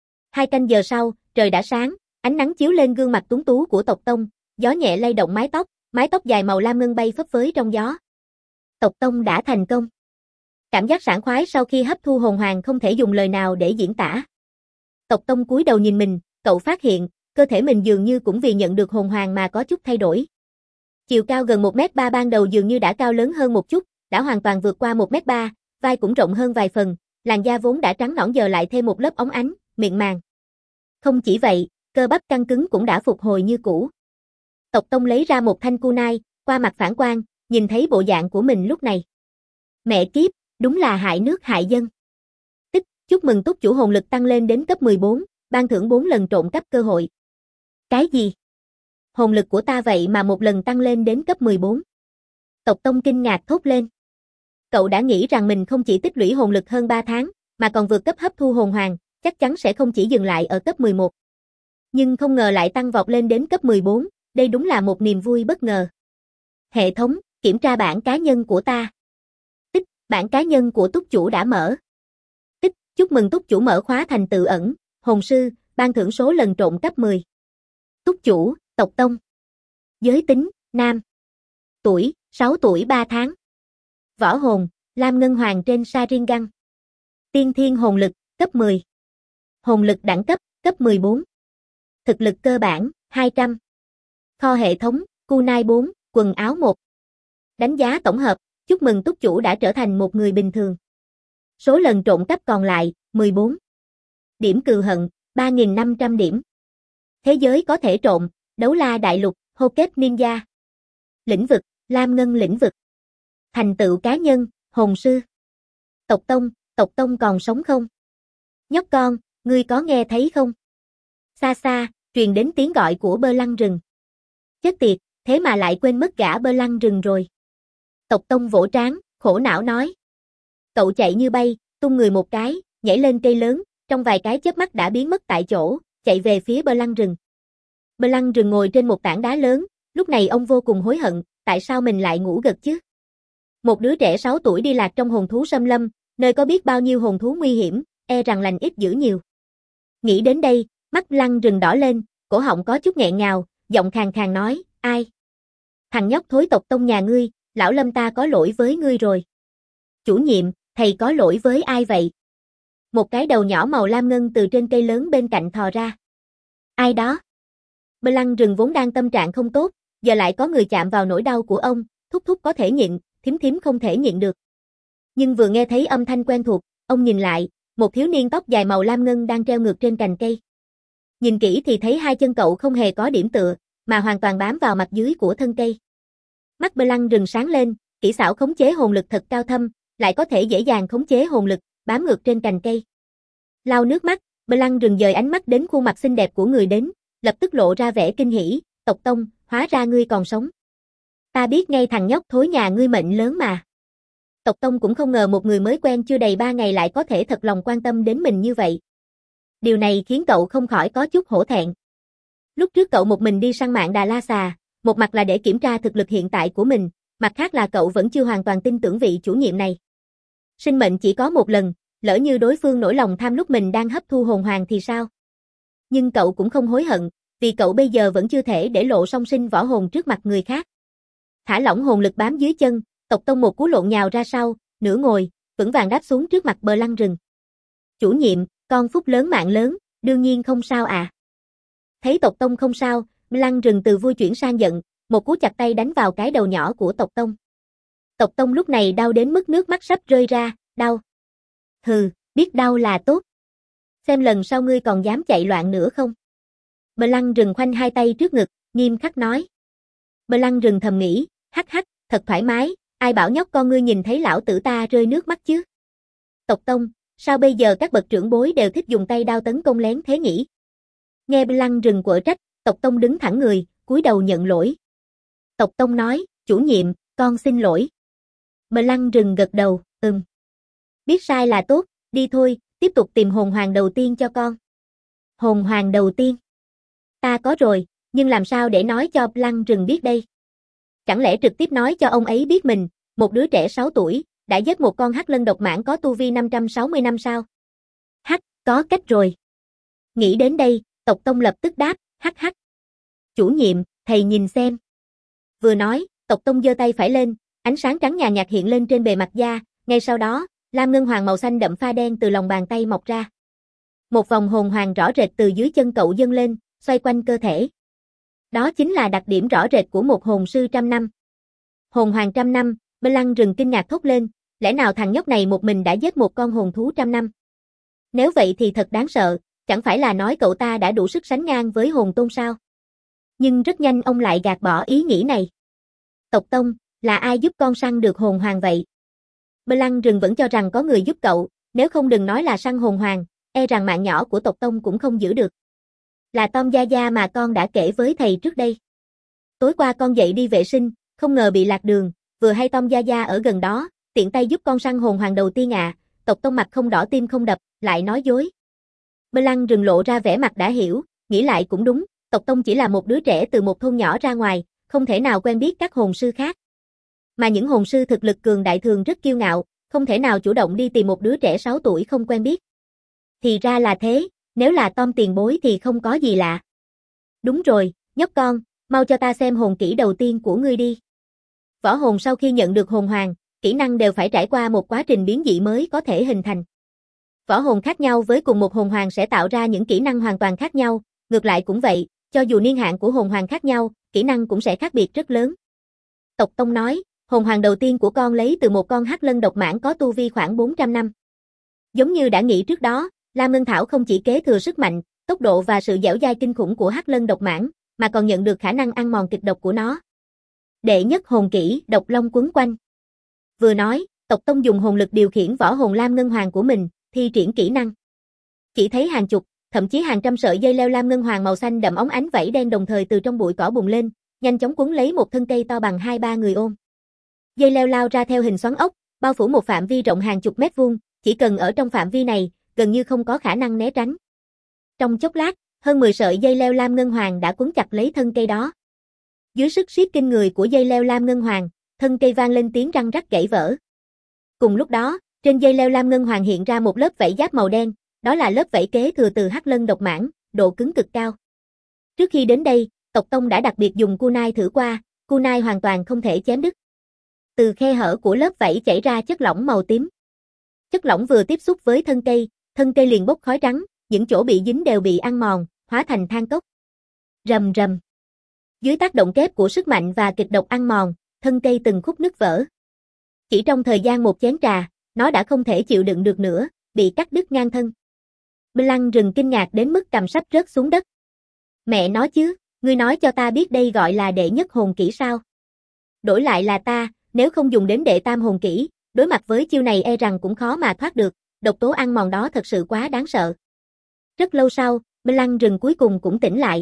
2 canh giờ sau, trời đã sáng, ánh nắng chiếu lên gương mặt tuấn tú của Tộc Tông, gió nhẹ lay động mái tóc dài màu lam ngân bay phấp phới trong gió. Tộc Tông đã thành công. Cảm giác sảng khoái sau khi hấp thu hồn hoàng không thể dùng lời nào để diễn tả. Tộc Tông cúi đầu nhìn mình, cậu phát hiện, cơ thể mình dường như cũng vì nhận được hồn hoàng mà có chút thay đổi. Chiều cao gần 1m3 ban đầu dường như đã cao lớn hơn một chút, đã hoàn toàn vượt qua 1m3, vai cũng rộng hơn vài phần, làn da vốn đã trắng nõn giờ lại thêm một lớp óng ánh, mịn màng. Không chỉ vậy, cơ bắp căng cứng cũng đã phục hồi như cũ. Tộc Tông lấy ra một thanh kunai, qua mặt phản quang, nhìn thấy bộ dạng của mình lúc này. Mẹ kiếp, đúng là hại nước hại dân. Tích, chúc mừng túc chủ hồn lực tăng lên đến cấp 14, ban thưởng 4 lần trộm cắp cơ hội. Cái gì? Hồn lực của ta vậy mà một lần tăng lên đến cấp 14. Tộc Tông kinh ngạc thốt lên. Cậu đã nghĩ rằng mình không chỉ tích lũy hồn lực hơn 3 tháng, mà còn vượt cấp hấp thu hồn hoàng, chắc chắn sẽ không chỉ dừng lại ở cấp 11. Nhưng không ngờ lại tăng vọt lên đến cấp 14, đây đúng là một niềm vui bất ngờ. Hệ thống, kiểm tra bảng cá nhân của ta. Tích, bảng cá nhân của túc chủ đã mở. Tích, chúc mừng túc chủ mở khóa thành tự ẩn, hồn sư, ban thưởng số lần trộm cấp 10. Túc chủ, Tộc Tông. Giới tính, nam. Tuổi, 6 tuổi 3 tháng. Võ hồn, Lam Ngân Hoàng trên Sharingan. Tiên thiên hồn lực, cấp 10. Hồn lực đẳng cấp, cấp 14. Thực lực cơ bản, 200. Kho hệ thống, kunai 4, quần áo 1. Đánh giá tổng hợp, chúc mừng túc chủ đã trở thành một người bình thường. Số lần trộm cắp còn lại, 14. Điểm cừu hận, 3.500 điểm. Thế giới có thể trộm, Đấu La Đại Lục, Hokage Ninja. Lĩnh vực, Lam Ngân lĩnh vực. Thành tựu cá nhân, hồn sư. Tộc Tông còn sống không? Nhóc con, ngươi có nghe thấy không? Xa xa, truyền đến tiếng gọi của Bơ Lăng Rừng. Chết tiệt, thế mà lại quên mất gã Bơ Lăng Rừng rồi. Tộc Tông vỗ trán, khổ não nói. Cậu chạy như bay, tung người một cái, nhảy lên cây lớn, trong vài cái chớp mắt đã biến mất tại chỗ, chạy về phía Bơ Lăng Rừng. Bơ Lăng Rừng ngồi trên một tảng đá lớn, lúc này ông vô cùng hối hận, tại sao mình lại ngủ gật chứ? Một đứa trẻ 6 tuổi đi lạc trong hồn thú xâm lâm, nơi có biết bao nhiêu hồn thú nguy hiểm, e rằng lành ít dữ nhiều. Nghĩ đến đây, mắt Lăng Rừng đỏ lên, cổ họng có chút nghẹn ngào, giọng khàn khàn nói, ai? Thằng nhóc thối Tộc Tông nhà ngươi, lão Lâm ta có lỗi với ngươi rồi. Chủ nhiệm, thầy có lỗi với ai vậy? Một cái đầu nhỏ màu lam ngân từ trên cây lớn bên cạnh thò ra. Ai đó? Bơ Lăng Rừng vốn đang tâm trạng không tốt, giờ lại có người chạm vào nỗi đau của ông, thúc thúc có thể nhịn, thím thím không thể nhịn được. Nhưng vừa nghe thấy âm thanh quen thuộc, ông nhìn lại, một thiếu niên tóc dài màu lam ngân đang treo ngược trên cành cây. Nhìn kỹ thì thấy hai chân cậu không hề có điểm tựa, mà hoàn toàn bám vào mặt dưới của thân cây. Mắt Bơ Lăng Rừng sáng lên, kỹ xảo khống chế hồn lực thật cao thâm, lại có thể dễ dàng khống chế hồn lực, bám ngược trên cành cây. Lau nước mắt, Bơ Lăng Rừng dời ánh mắt đến khuôn mặt xinh đẹp của người đến, lập tức lộ ra vẻ kinh hỉ, Tộc Tông, hóa ra ngươi còn sống. Ta biết ngay thằng nhóc thối nhà ngươi mệnh lớn mà. Tộc Tông cũng không ngờ một người mới quen chưa đầy 3 ngày lại có thể thật lòng quan tâm đến mình như vậy. Điều này khiến cậu không khỏi có chút hổ thẹn. Lúc trước cậu một mình đi săn mạng Đà La Xà, một mặt là để kiểm tra thực lực hiện tại của mình, mặt khác là cậu vẫn chưa hoàn toàn tin tưởng vị chủ nhiệm này. Sinh mệnh chỉ có một lần, lỡ như đối phương nổi lòng tham lúc mình đang hấp thu hồn hoàng thì sao? Nhưng cậu cũng không hối hận, vì cậu bây giờ vẫn chưa thể để lộ song sinh võ hồn trước mặt người khác. Thả lỏng hồn lực bám dưới chân, Tộc Tông một cú lộn nhào ra sau, nửa ngồi, vững vàng đáp xuống trước mặt Bơ Lăng Rừng. Chủ nhiệm, con phúc lớn mạng lớn, đương nhiên không sao à. Thấy Tộc Tông không sao, Bơ Lăng Rừng từ vui chuyển sang giận, một cú chặt tay đánh vào cái đầu nhỏ của Tộc Tông. Tộc Tông lúc này đau đến mức nước mắt sắp rơi ra, đau. Hừ, biết đau là tốt. Xem lần sau ngươi còn dám chạy loạn nữa không? Bơ Lăng Rừng khoanh hai tay trước ngực, nghiêm khắc nói. Bơ Lăng Rừng thầm nghĩ, hắc hắc, thật thoải mái, ai bảo nhóc con ngươi nhìn thấy lão tử ta rơi nước mắt chứ? Tộc Tông, sao bây giờ các bậc trưởng bối đều thích dùng tay đao tấn công lén thế nhỉ? Nghe Lăng Rừng quở trách, Tộc Tông đứng thẳng người, cúi đầu nhận lỗi. Tộc Tông nói, chủ nhiệm, con xin lỗi. Lăng Rừng gật đầu, biết sai là tốt, đi thôi, tiếp tục tìm hồn hoàng đầu tiên cho con. Hồn hoàng đầu tiên? Ta có rồi, nhưng làm sao để nói cho Lăng Rừng biết đây? Chẳng lẽ trực tiếp nói cho ông ấy biết mình, một đứa trẻ 6 tuổi, đã giết một con hắc lân độc mãng có tu vi 560 năm sao? Có cách rồi. Nghĩ đến đây, Tộc Tông lập tức đáp, hắc. Chủ nhiệm, thầy nhìn xem. Vừa nói, Tộc Tông giơ tay phải lên, ánh sáng trắng nhàn nhạt hiện lên trên bề mặt da, ngay sau đó, lam ngân hoàng màu xanh đậm pha đen từ lòng bàn tay mọc ra. Một vòng hồn hoàng rõ rệt từ dưới chân cậu dâng lên, xoay quanh cơ thể. Đó chính là đặc điểm rõ rệt của một hồn sư trăm năm. Hồn hoàng trăm năm, Lăng Rừng kinh ngạc thốt lên, lẽ nào thằng nhóc này một mình đã giết một con hồn thú trăm năm? Nếu vậy thì thật đáng sợ, chẳng phải là nói cậu ta đã đủ sức sánh ngang với hồn tôn sao? Nhưng rất nhanh ông lại gạt bỏ ý nghĩ này. Tộc Tông, là ai giúp con săn được hồn hoàng vậy? Lăng Rừng vẫn cho rằng có người giúp cậu, nếu không đừng nói là săn hồn hoàng, e rằng mạng nhỏ của Tộc Tông cũng không giữ được. Là Tom Gia Gia mà con đã kể với thầy trước đây. Tối qua con dậy đi vệ sinh, không ngờ bị lạc đường, vừa hay Tom Gia Gia ở gần đó, tiện tay giúp con săn hồn hoàng đầu tiên ạ. Tộc Tông mặt không đỏ tim không đập, lại nói dối. Lăng Rừng lộ ra vẻ mặt đã hiểu, nghĩ lại cũng đúng, Tộc Tông chỉ là một đứa trẻ từ một thôn nhỏ ra ngoài, không thể nào quen biết các hồn sư khác. Mà những hồn sư thực lực cường đại thường rất kiêu ngạo, không thể nào chủ động đi tìm một đứa trẻ 6 tuổi không quen biết. Thì ra là thế, nếu là Tom tiền bối thì không có gì lạ. Đúng rồi, nhóc con, mau cho ta xem hồn kỹ đầu tiên của ngươi đi. Võ hồn sau khi nhận được hồn hoàng, kỹ năng đều phải trải qua một quá trình biến dị mới có thể hình thành. Võ hồn khác nhau với cùng một hồn hoàng sẽ tạo ra những kỹ năng hoàn toàn khác nhau, ngược lại cũng vậy, cho dù niên hạn của hồn hoàng khác nhau, kỹ năng cũng sẽ khác biệt rất lớn. Tộc Tông nói, hồn hoàng đầu tiên của con lấy từ một con hắc lân độc mãng có tu vi khoảng 400 năm. Giống như đã nghĩ trước đó, Lam Ngân Thảo không chỉ kế thừa sức mạnh, tốc độ và sự dẻo dai kinh khủng của hắc lân độc mãng, mà còn nhận được khả năng ăn mòn kịch độc của nó. Đệ nhất hồn kỹ, độc long quấn quanh. Vừa nói, Tộc Tông dùng hồn lực điều khiển võ hồn Lam Ngân Hoàng của mình, thi triển kỹ năng. Chỉ thấy hàng chục, thậm chí hàng trăm sợi dây leo Lam Ngân Hoàng màu xanh đậm óng ánh vảy đen đồng thời từ trong bụi cỏ bùng lên, nhanh chóng quấn lấy một thân cây to bằng 2-3 người ôm. Dây leo lao ra theo hình xoắn ốc, bao phủ một phạm vi rộng hàng chục mét vuông, chỉ cần ở trong phạm vi này, gần như không có khả năng né tránh. Trong chốc lát, hơn 10 sợi dây leo Lam Ngân Hoàng đã quấn chặt lấy thân cây đó. Dưới sức siết kinh người của dây leo Lam Ngân Hoàng, thân cây vang lên tiếng răng rắc gãy vỡ. Cùng lúc đó, trên dây leo Lam Ngân Hoàng hiện ra một lớp vảy giáp màu đen, đó là lớp vảy kế thừa từ hắc lân độc mãng, độ cứng cực cao. Trước khi đến đây, Tộc Tông đã đặc biệt dùng kunai thử qua, kunai hoàn toàn không thể chém đứt. Từ khe hở của lớp vảy chảy ra chất lỏng màu tím. Chất lỏng vừa tiếp xúc với thân cây liền bốc khói trắng, những chỗ bị dính đều bị ăn mòn, hóa thành than cốc. Rầm rầm. Dưới tác động kép của sức mạnh và kịch độc ăn mòn, thân cây từng khúc nứt vỡ. Chỉ trong thời gian một chén trà, nó đã không thể chịu đựng được nữa, bị cắt đứt ngang thân. Lăng Rừng kinh ngạc đến mức cầm sắp rớt xuống đất. Mẹ nói chứ, ngươi nói cho ta biết đây gọi là đệ nhất hồn kỹ sao? Đổi lại là ta, nếu không dùng đến đệ tam hồn kỹ, đối mặt với chiêu này e rằng cũng khó mà thoát được, độc tố ăn mòn đó thật sự quá đáng sợ. Rất lâu sau, Lăng Rừng cuối cùng cũng tỉnh lại.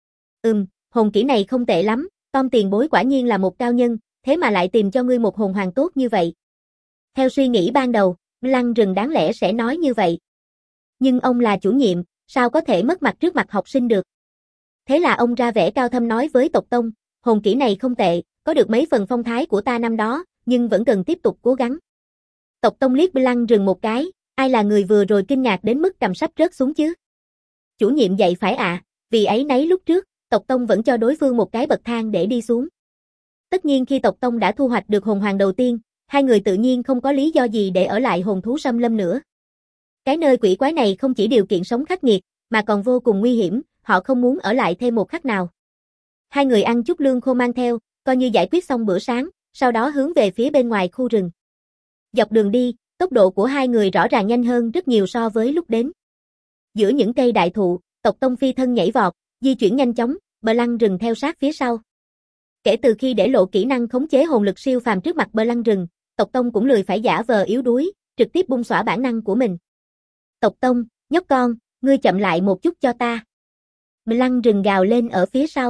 Hồn kỹ này không tệ lắm, Tom tiền bối quả nhiên là một cao nhân, thế mà lại tìm cho ngươi một hồn hoàng tốt như vậy. Theo suy nghĩ ban đầu, Lăng Rừng đáng lẽ sẽ nói như vậy. Nhưng ông là chủ nhiệm, sao có thể mất mặt trước mặt học sinh được. Thế là ông ra vẻ cao thâm nói với Tộc Tông, hồn kỹ này không tệ, có được mấy phần phong thái của ta năm đó, nhưng vẫn cần tiếp tục cố gắng. Tộc Tông liếc Lăng Rừng một cái, ai là người vừa rồi kinh ngạc đến mức cầm sắp rớt xuống chứ? Chủ nhiệm dạy phải ạ, vì ấy nấy lúc trước, Tộc Tông vẫn cho đối phương một cái bậc thang để đi xuống. Tất nhiên khi Tộc Tông đã thu hoạch được hồn hoàng đầu tiên, hai người tự nhiên không có lý do gì để ở lại hồn thú xâm lâm nữa. Cái nơi quỷ quái này không chỉ điều kiện sống khắc nghiệt, mà còn vô cùng nguy hiểm, họ không muốn ở lại thêm một khắc nào. Hai người ăn chút lương khô mang theo, coi như giải quyết xong bữa sáng, sau đó hướng về phía bên ngoài khu rừng. Dọc đường đi, tốc độ của hai người rõ ràng nhanh hơn rất nhiều so với lúc đến. Giữa những cây đại thụ, Tộc Tông phi thân nhảy vọt, di chuyển nhanh chóng, Lăng Rừng theo sát phía sau. Kể từ khi để lộ kỹ năng khống chế hồn lực siêu phàm trước mặt Bờ Lăng Rừng, Tộc Tông cũng lười phải giả vờ yếu đuối, trực tiếp bung xõa bản năng của mình. Tộc Tông, nhóc con, ngươi chậm lại một chút cho ta. Bờ Lăng Rừng gào lên ở phía sau.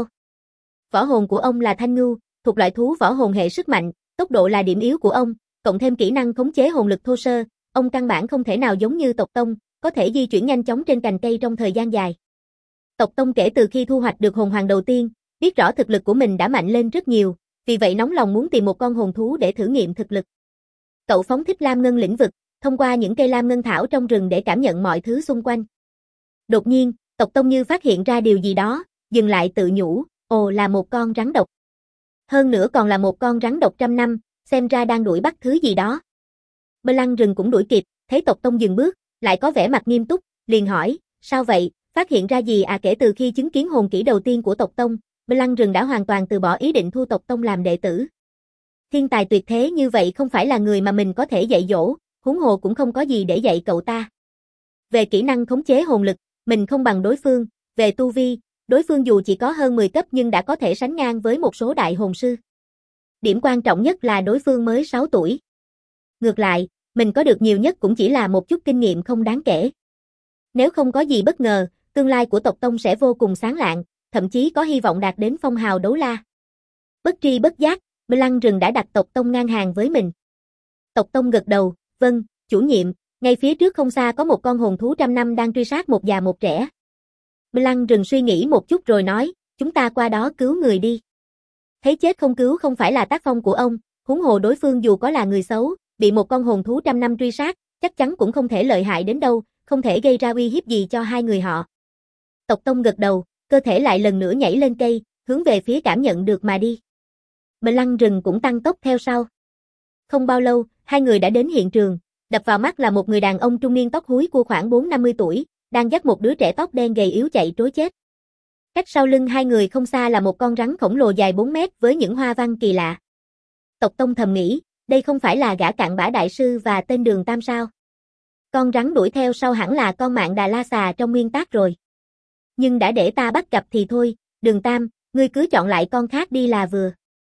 Võ hồn của ông là Thanh Ngưu, thuộc loại thú võ hồn hệ sức mạnh, tốc độ là điểm yếu của ông, cộng thêm kỹ năng khống chế hồn lực thô sơ, ông căn bản không thể nào giống như Tộc Tông, có thể di chuyển nhanh chóng trên cành cây trong thời gian dài. Tộc Tông kể từ khi thu hoạch được hồn hoàng đầu tiên, biết rõ thực lực của mình đã mạnh lên rất nhiều, vì vậy nóng lòng muốn tìm một con hồn thú để thử nghiệm thực lực. Cậu phóng thích lam ngân lĩnh vực, thông qua những cây lam ngân thảo trong rừng để cảm nhận mọi thứ xung quanh. Đột nhiên, Tộc Tông như phát hiện ra điều gì đó, dừng lại tự nhủ, ồ là một con rắn độc. Hơn nữa còn là một con rắn độc 100 năm, xem ra đang đuổi bắt thứ gì đó. Bờ Lăng Rừng cũng đuổi kịp, thấy Tộc Tông dừng bước, lại có vẻ mặt nghiêm túc, liền hỏi, sao vậy, phát hiện ra gì à? Kể từ khi chứng kiến hồn kỹ đầu tiên của Tộc Tông, Bờ Lăng Rừng đã hoàn toàn từ bỏ ý định thu Tộc Tông làm đệ tử. Thiên tài tuyệt thế như vậy không phải là người mà mình có thể dạy dỗ, huống hồ cũng không có gì để dạy cậu ta. Về kỹ năng khống chế hồn lực, mình không bằng đối phương, về tu vi, đối phương dù chỉ có hơn 10 cấp nhưng đã có thể sánh ngang với một số đại hồn sư. Điểm quan trọng nhất là đối phương mới 6 tuổi. Ngược lại, mình có được nhiều nhất cũng chỉ là một chút kinh nghiệm không đáng kể. Nếu không có gì bất ngờ, tương lai của Tộc Tông sẽ vô cùng sáng lạng, thậm chí có hy vọng đạt đến phong hào đấu la. Bất tri bất giác, Bờ Lăng Rừng đã đặt Tộc Tông ngang hàng với mình. Tộc Tông gật đầu, vâng, chủ nhiệm, ngay phía trước không xa có một con hồn thú 100 năm đang truy sát một già một trẻ. Bờ Lăng Rừng suy nghĩ một chút rồi nói, chúng ta qua đó cứu người đi. Thấy chết không cứu không phải là tác phong của ông, huống hồ đối phương dù có là người xấu, bị một con hồn thú 100 năm truy sát, chắc chắn cũng không thể lợi hại đến đâu, không thể gây ra uy hiếp gì cho hai người họ. Tộc Tông gật đầu, cơ thể lại lần nữa nhảy lên cây, hướng về phía cảm nhận được mà đi. Bờ Lăng Rừng cũng tăng tốc theo sau. Không bao lâu, hai người đã đến hiện trường, đập vào mắt là một người đàn ông trung niên tóc húi cua khoảng 4-50 tuổi, đang dắt một đứa trẻ tóc đen gầy yếu chạy trối chết. Cách sau lưng hai người không xa là một con rắn khổng lồ dài 4 mét với những hoa văn kỳ lạ. Tộc Tông thầm nghĩ, đây không phải là gã cặn bã đại sư và tên Đường Tam sao? Con rắn đuổi theo sau hẳn là con Mạn Đà La Xà trong nguyên tác rồi. Nhưng đã để ta bắt gặp thì thôi, Đường Tam, ngươi cứ chọn lại con khác đi là vừa.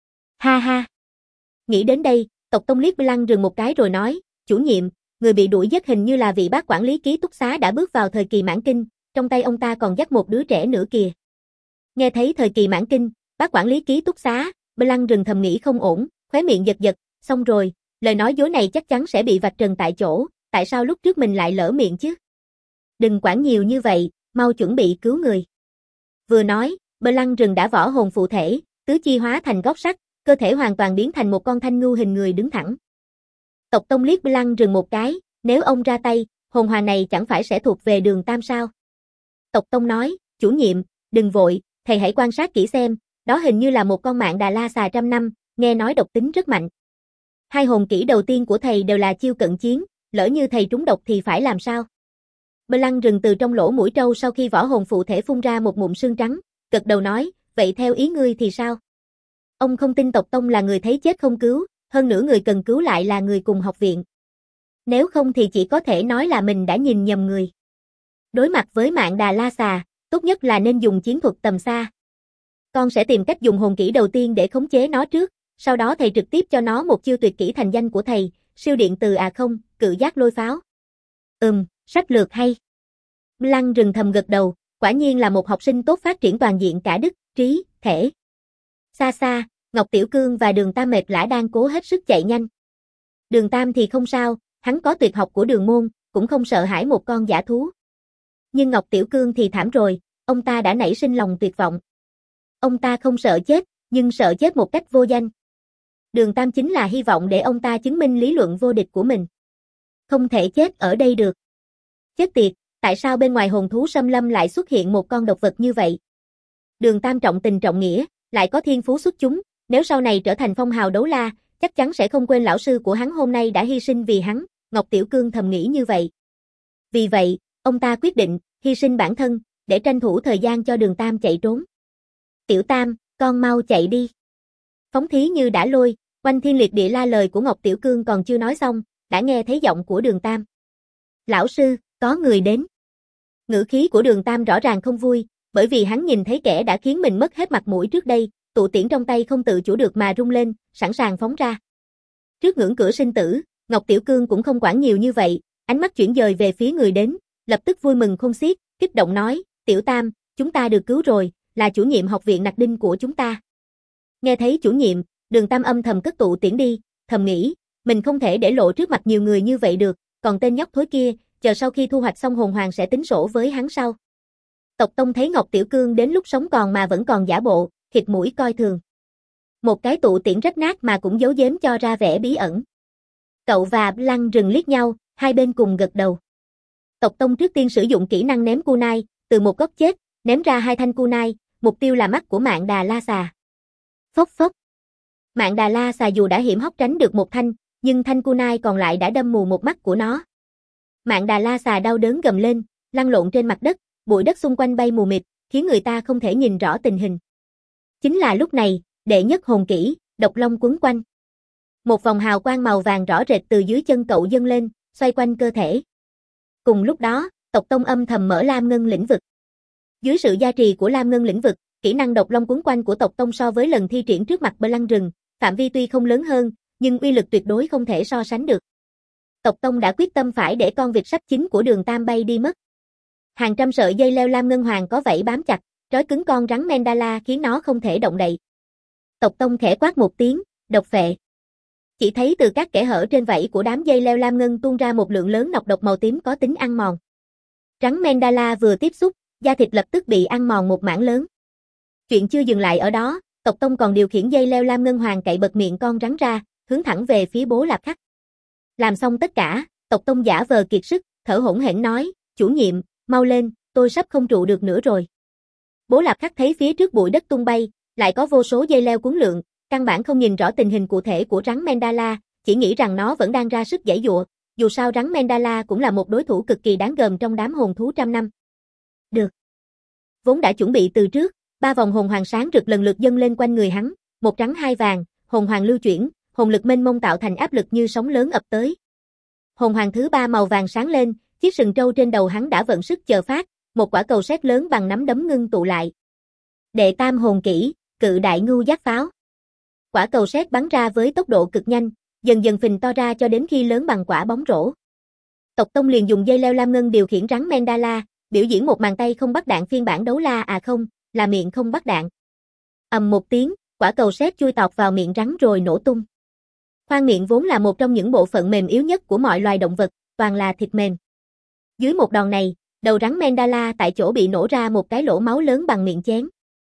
Ha ha. Nghĩ đến đây, Tộc Tông liếc Bờ Lăng Rừng một cái rồi nói, chủ nhiệm, người bị đuổi giết hình như là vị bác quản lý ký túc xá đã bước vào thời kỳ mãn kinh, trong tay ông ta còn dắt một đứa trẻ nữa kìa. Nghe thấy thời kỳ mãn kinh, bác quản lý ký túc xá, Bờ Lăng Rừng thầm nghĩ không ổn, khóe miệng giật giật, xong rồi, lời nói dối này chắc chắn sẽ bị vạch trần tại chỗ, tại sao lúc trước mình lại lỡ miệng chứ? Đừng quản nhiều như vậy, mau chuẩn bị cứu người. Vừa nói, Bờ Lăng Rừng đã võ hồn phụ thể, tứ chi hóa thành góc sắt, cơ thể hoàn toàn biến thành một con thanh ngưu hình người đứng thẳng. Tộc Tông liếc Bờ Lăng Rừng một cái, nếu ông ra tay, hồn hoàng này chẳng phải sẽ thuộc về Đường Tam sao? Tộc Tông nói, chủ nhiệm, đừng vội, thầy hãy quan sát kỹ xem, đó hình như là một con Mạn Đà La Xà 100 năm, nghe nói độc tính rất mạnh. Hai hồn kỹ đầu tiên của thầy đều là chiêu cận chiến, lỡ như thầy trúng độc thì phải làm sao? Bờ Lăng Rừng từ trong lỗ mũi trâu sau khi võ hồn phụ thể phun ra một ngụm sương trắng, gật đầu nói, vậy theo ý ngươi thì sao? Ông không tin Tộc Tông là người thấy chết không cứu, hơn nữa người cần cứu lại là người cùng học viện. Nếu không thì chỉ có thể nói là mình đã nhìn nhầm người. Đối mặt với Mạn Đà La Xà, tốt nhất là nên dùng chiến thuật tầm xa. Con sẽ tìm cách dùng hồn kỹ đầu tiên để khống chế nó trước, sau đó thầy trực tiếp cho nó một chiêu tuyệt kỹ thành danh của thầy, siêu điện từ không, cự giác lôi pháo. Sách lược hay. Bờ Lăng Rừng thầm gật đầu, quả nhiên là một học sinh tốt phát triển toàn diện cả đức, trí, thể. Xa xa, Ngọc Tiểu Cương và Đường Tam mệt lả đang cố hết sức chạy nhanh. Đường Tam thì không sao, hắn có tuyệt học của Đường môn, cũng không sợ hãi một con dã thú. Nhưng Ngọc Tiểu Cương thì thảm rồi, ông ta đã nảy sinh lòng tuyệt vọng. Ông ta không sợ chết, nhưng sợ chết một cách vô danh. Đường Tam chính là hy vọng để ông ta chứng minh lý luận vô địch của mình. Không thể chết ở đây được. Chết tiệt, tại sao bên ngoài hồn thú xâm lâm lại xuất hiện một con độc vật như vậy? Đường Tam trọng tình trọng nghĩa, lại có thiên phú xuất chúng, nếu sau này trở thành phong hào đấu la, chắc chắn sẽ không quên lão sư của hắn hôm nay đã hy sinh vì hắn, Ngọc Tiểu Cương thầm nghĩ như vậy. Vì vậy, ông ta quyết định, hy sinh bản thân, để tranh thủ thời gian cho Đường Tam chạy trốn. Tiểu Tam, con mau chạy đi. Phóng thí như đã lôi, oanh thiên liệt địa la lời của Ngọc Tiểu Cương còn chưa nói xong, đã nghe thấy giọng của Đường Tam. Lão sư, có người đến. Ngữ khí của Đường Tam rõ ràng không vui, bởi vì hắn nhìn thấy kẻ đã khiến mình mất hết mặt mũi trước đây, tụ tiễn trong tay không tự chủ được mà rung lên, sẵn sàng phóng ra. Trước ngưỡng cửa sinh tử, Ngọc Tiểu Cương cũng không quản nhiều như vậy, ánh mắt chuyển dời về phía người đến, lập tức vui mừng khôn xiết, kích động nói, Tiểu Tam, chúng ta được cứu rồi, là chủ nhiệm học viện Nặc Đinh của chúng ta. Nghe thấy chủ nhiệm, Đường Tam âm thầm cất tụ tiễn đi, thầm nghĩ, mình không thể để lộ trước mặt nhiều người như vậy được, còn tên nhóc thối kia, chờ sau khi thu hoạch xong hồn hoàng sẽ tính sổ với hắn sau. Tộc Tông thấy Ngọc Tiểu Cương đến lúc sống còn mà vẫn còn giả bộ, khịt mũi coi thường. Một cái tụ tiễn rách nát mà cũng giấu giếm cho ra vẻ bí ẩn. Cậu và Lăng Rừng liếc nhau, hai bên cùng gật đầu. Tộc Tông trước tiên sử dụng kỹ năng ném kunai, từ một góc chết, ném ra 2 thanh kunai, mục tiêu là mắt của Mạn Đà La Xà. Phốc phốc. Mạn Đà La Xà dù đã hiểm hóc tránh được một thanh, nhưng thanh kunai còn lại đã đâm mù một mắt của nó. Mạn Đà La Xà đau đớn gầm lên, lăn lộn trên mặt đất, bụi đất xung quanh bay mù mịt, khiến người ta không thể nhìn rõ tình hình. Chính là lúc này, đệ nhất hồn kỹ, độc long quấn quanh. Một vòng hào quang màu vàng rõ rệt từ dưới chân cậu dâng lên, xoay quanh cơ thể. Cùng lúc đó, Tộc Tông âm thầm mở Lam Ngân lĩnh vực. Dưới sự gia trì của Lam Ngân lĩnh vực, kỹ năng độc long quấn quanh của Tộc Tông so với lần thi triển trước mặt Bờ Lăng Rừng, phạm vi tuy không lớn hơn, nhưng uy lực tuyệt đối không thể so sánh được. Tộc Tông đã quyết tâm phải để con vịt sắt chính của Đường Tam bay đi mất. Hàng trăm sợi dây leo lam ngân hoàng có vảy bám chặt, trói cứng con rắn Mandala khiến nó không thể động đậy. Tộc Tông khẽ quát một tiếng, độc phệ. Chỉ thấy từ các kẽ hở trên vảy của đám dây leo lam ngân tuôn ra một lượng lớn nọc độc màu tím có tính ăn mòn. Rắn Mandala vừa tiếp xúc, da thịt lập tức bị ăn mòn một mảng lớn. Chuyện chưa dừng lại ở đó, Tộc Tông còn điều khiển dây leo lam ngân hoàng cậy bật miệng con rắn ra, hướng thẳng về phía Bố Lạp Khắc. Làm xong tất cả, Tộc Tông giả vờ kiệt sức, thở hổn hển nói, chủ nhiệm, mau lên, tôi sắp không trụ được nữa rồi. Bố Lạp Khắc thấy phía trước bụi đất tung bay, lại có vô số dây leo cuốn lượn, căn bản không nhìn rõ tình hình cụ thể của rắn Mandala, chỉ nghĩ rằng nó vẫn đang ra sức giãy giụa, dù sao rắn Mandala cũng là một đối thủ cực kỳ đáng gờm trong đám hồn thú trăm năm. Được. Vốn đã chuẩn bị từ trước, 3 vòng hồn hoàng sáng rực lần lượt dâng lên quanh người hắn, một trắng hai vàng, hồn hoàng lưu chuyển, hồn lực mênh mông tạo thành áp lực như sóng lớn ập tới. Hồn hoàng thứ 3 màu vàng sáng lên, chiếc sừng trâu trên đầu hắn đã vận sức chờ phát, một quả cầu sét lớn bằng nắm đấm ngưng tụ lại. Đệ tam hồn kỹ, Cự Đại Ngưu Giác Pháo. Quả cầu sét bắn ra với tốc độ cực nhanh, dần dần phình to ra cho đến khi lớn bằng quả bóng rổ. Tộc Tông liền dùng dây leo lam ngân điều khiển rắn Mandala, biểu diễn một màn tay không bắt đạn phiên bản đấu la không, là miệng không bắt đạn. Ầm một tiếng, quả cầu sét chui tọt vào miệng rắn rồi nổ tung. Khoang miệng vốn là một trong những bộ phận mềm yếu nhất của mọi loài động vật, toàn là thịt mềm. Dưới một đòn này, đầu rắn Mandala tại chỗ bị nổ ra một cái lỗ máu lớn bằng miệng chén.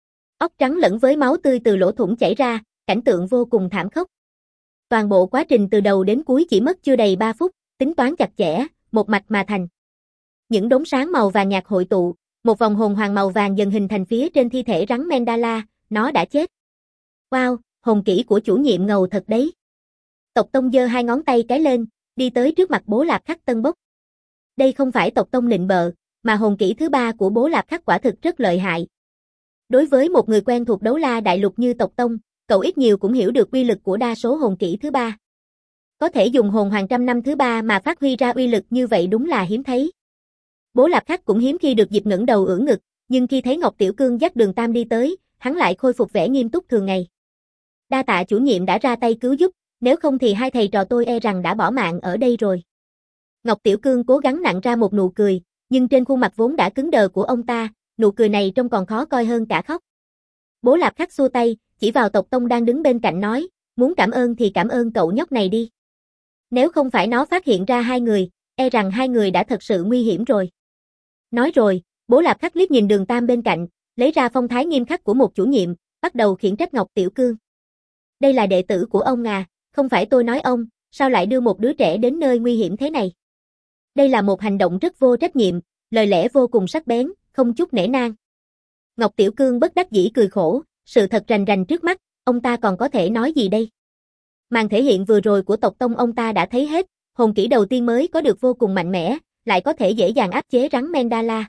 Óc trắng lẫn với máu tươi từ lỗ thủng chảy ra, cảnh tượng vô cùng thảm khốc. Toàn bộ quá trình từ đầu đến cuối chỉ mất chưa đầy 3 phút, tính toán chặt chẽ, một mạch mà thành. Những đốm sáng màu vàng nhạt hội tụ, một vòng hồn hoàng màu vàng dần hình thành phía trên thi thể rắn Mandala, nó đã chết. Wow, hồn kỹ của chủ nhiệm ngầu thật đấy. Tộc Tông giơ 2 ngón tay cái lên, đi tới trước mặt Bố Lạp Khắc tân bốc. Đây không phải Tộc Tông nịnh bợ, mà hồn kỹ thứ 3 của Bố Lạp Khắc quả thực rất lợi hại. Đối với một người quen thuộc đấu la đại lục như Tộc Tông, cậu ít nhiều cũng hiểu được uy lực của đa số hồn kỹ thứ 3. Có thể dùng hồn hoàng trăm năm thứ 3 mà phát huy ra uy lực như vậy đúng là hiếm thấy. Bố Lạp Khắc cũng hiếm khi được dịp ngẩng đầu ưỡn ngực, nhưng khi thấy Ngọc Tiểu Cương dắt Đường Tam đi tới, hắn lại khôi phục vẻ nghiêm túc thường ngày. Đa tạ chủ nhiệm đã ra tay cứu giúp, nếu không thì hai thầy trò tôi e rằng đã bỏ mạng ở đây rồi. Ngọc Tiểu Cương cố gắng nặn ra một nụ cười, nhưng trên khuôn mặt vốn đã cứng đờ của ông ta, nụ cười này trông còn khó coi hơn cả khóc. Bố Lạp Khắc xua tay, chỉ vào Tộc Tông đang đứng bên cạnh nói, muốn cảm ơn thì cảm ơn cậu nhóc này đi. Nếu không phải nó phát hiện ra hai người, e rằng hai người đã thật sự nguy hiểm rồi. Nói rồi, Bố Lạp Khắc liếc nhìn Đường Tam bên cạnh, lấy ra phong thái nghiêm khắc của một chủ nhiệm, bắt đầu khiển trách Ngọc Tiểu Cương. Đây là đệ tử của ông à, không phải tôi nói ông, sao lại đưa một đứa trẻ đến nơi nguy hiểm thế này? Đây là một hành động rất vô trách nhiệm, lời lẽ vô cùng sắc bén, không chút nể nang. Ngọc Tiểu Cương bất đắc dĩ cười khổ, sự thật rành rành trước mắt, ông ta còn có thể nói gì đây? Màn thể hiện vừa rồi của Tộc Tông ông ta đã thấy hết, hồn kỹ đầu tiên mới có được vô cùng mạnh mẽ, lại có thể dễ dàng áp chế rắn Mandala.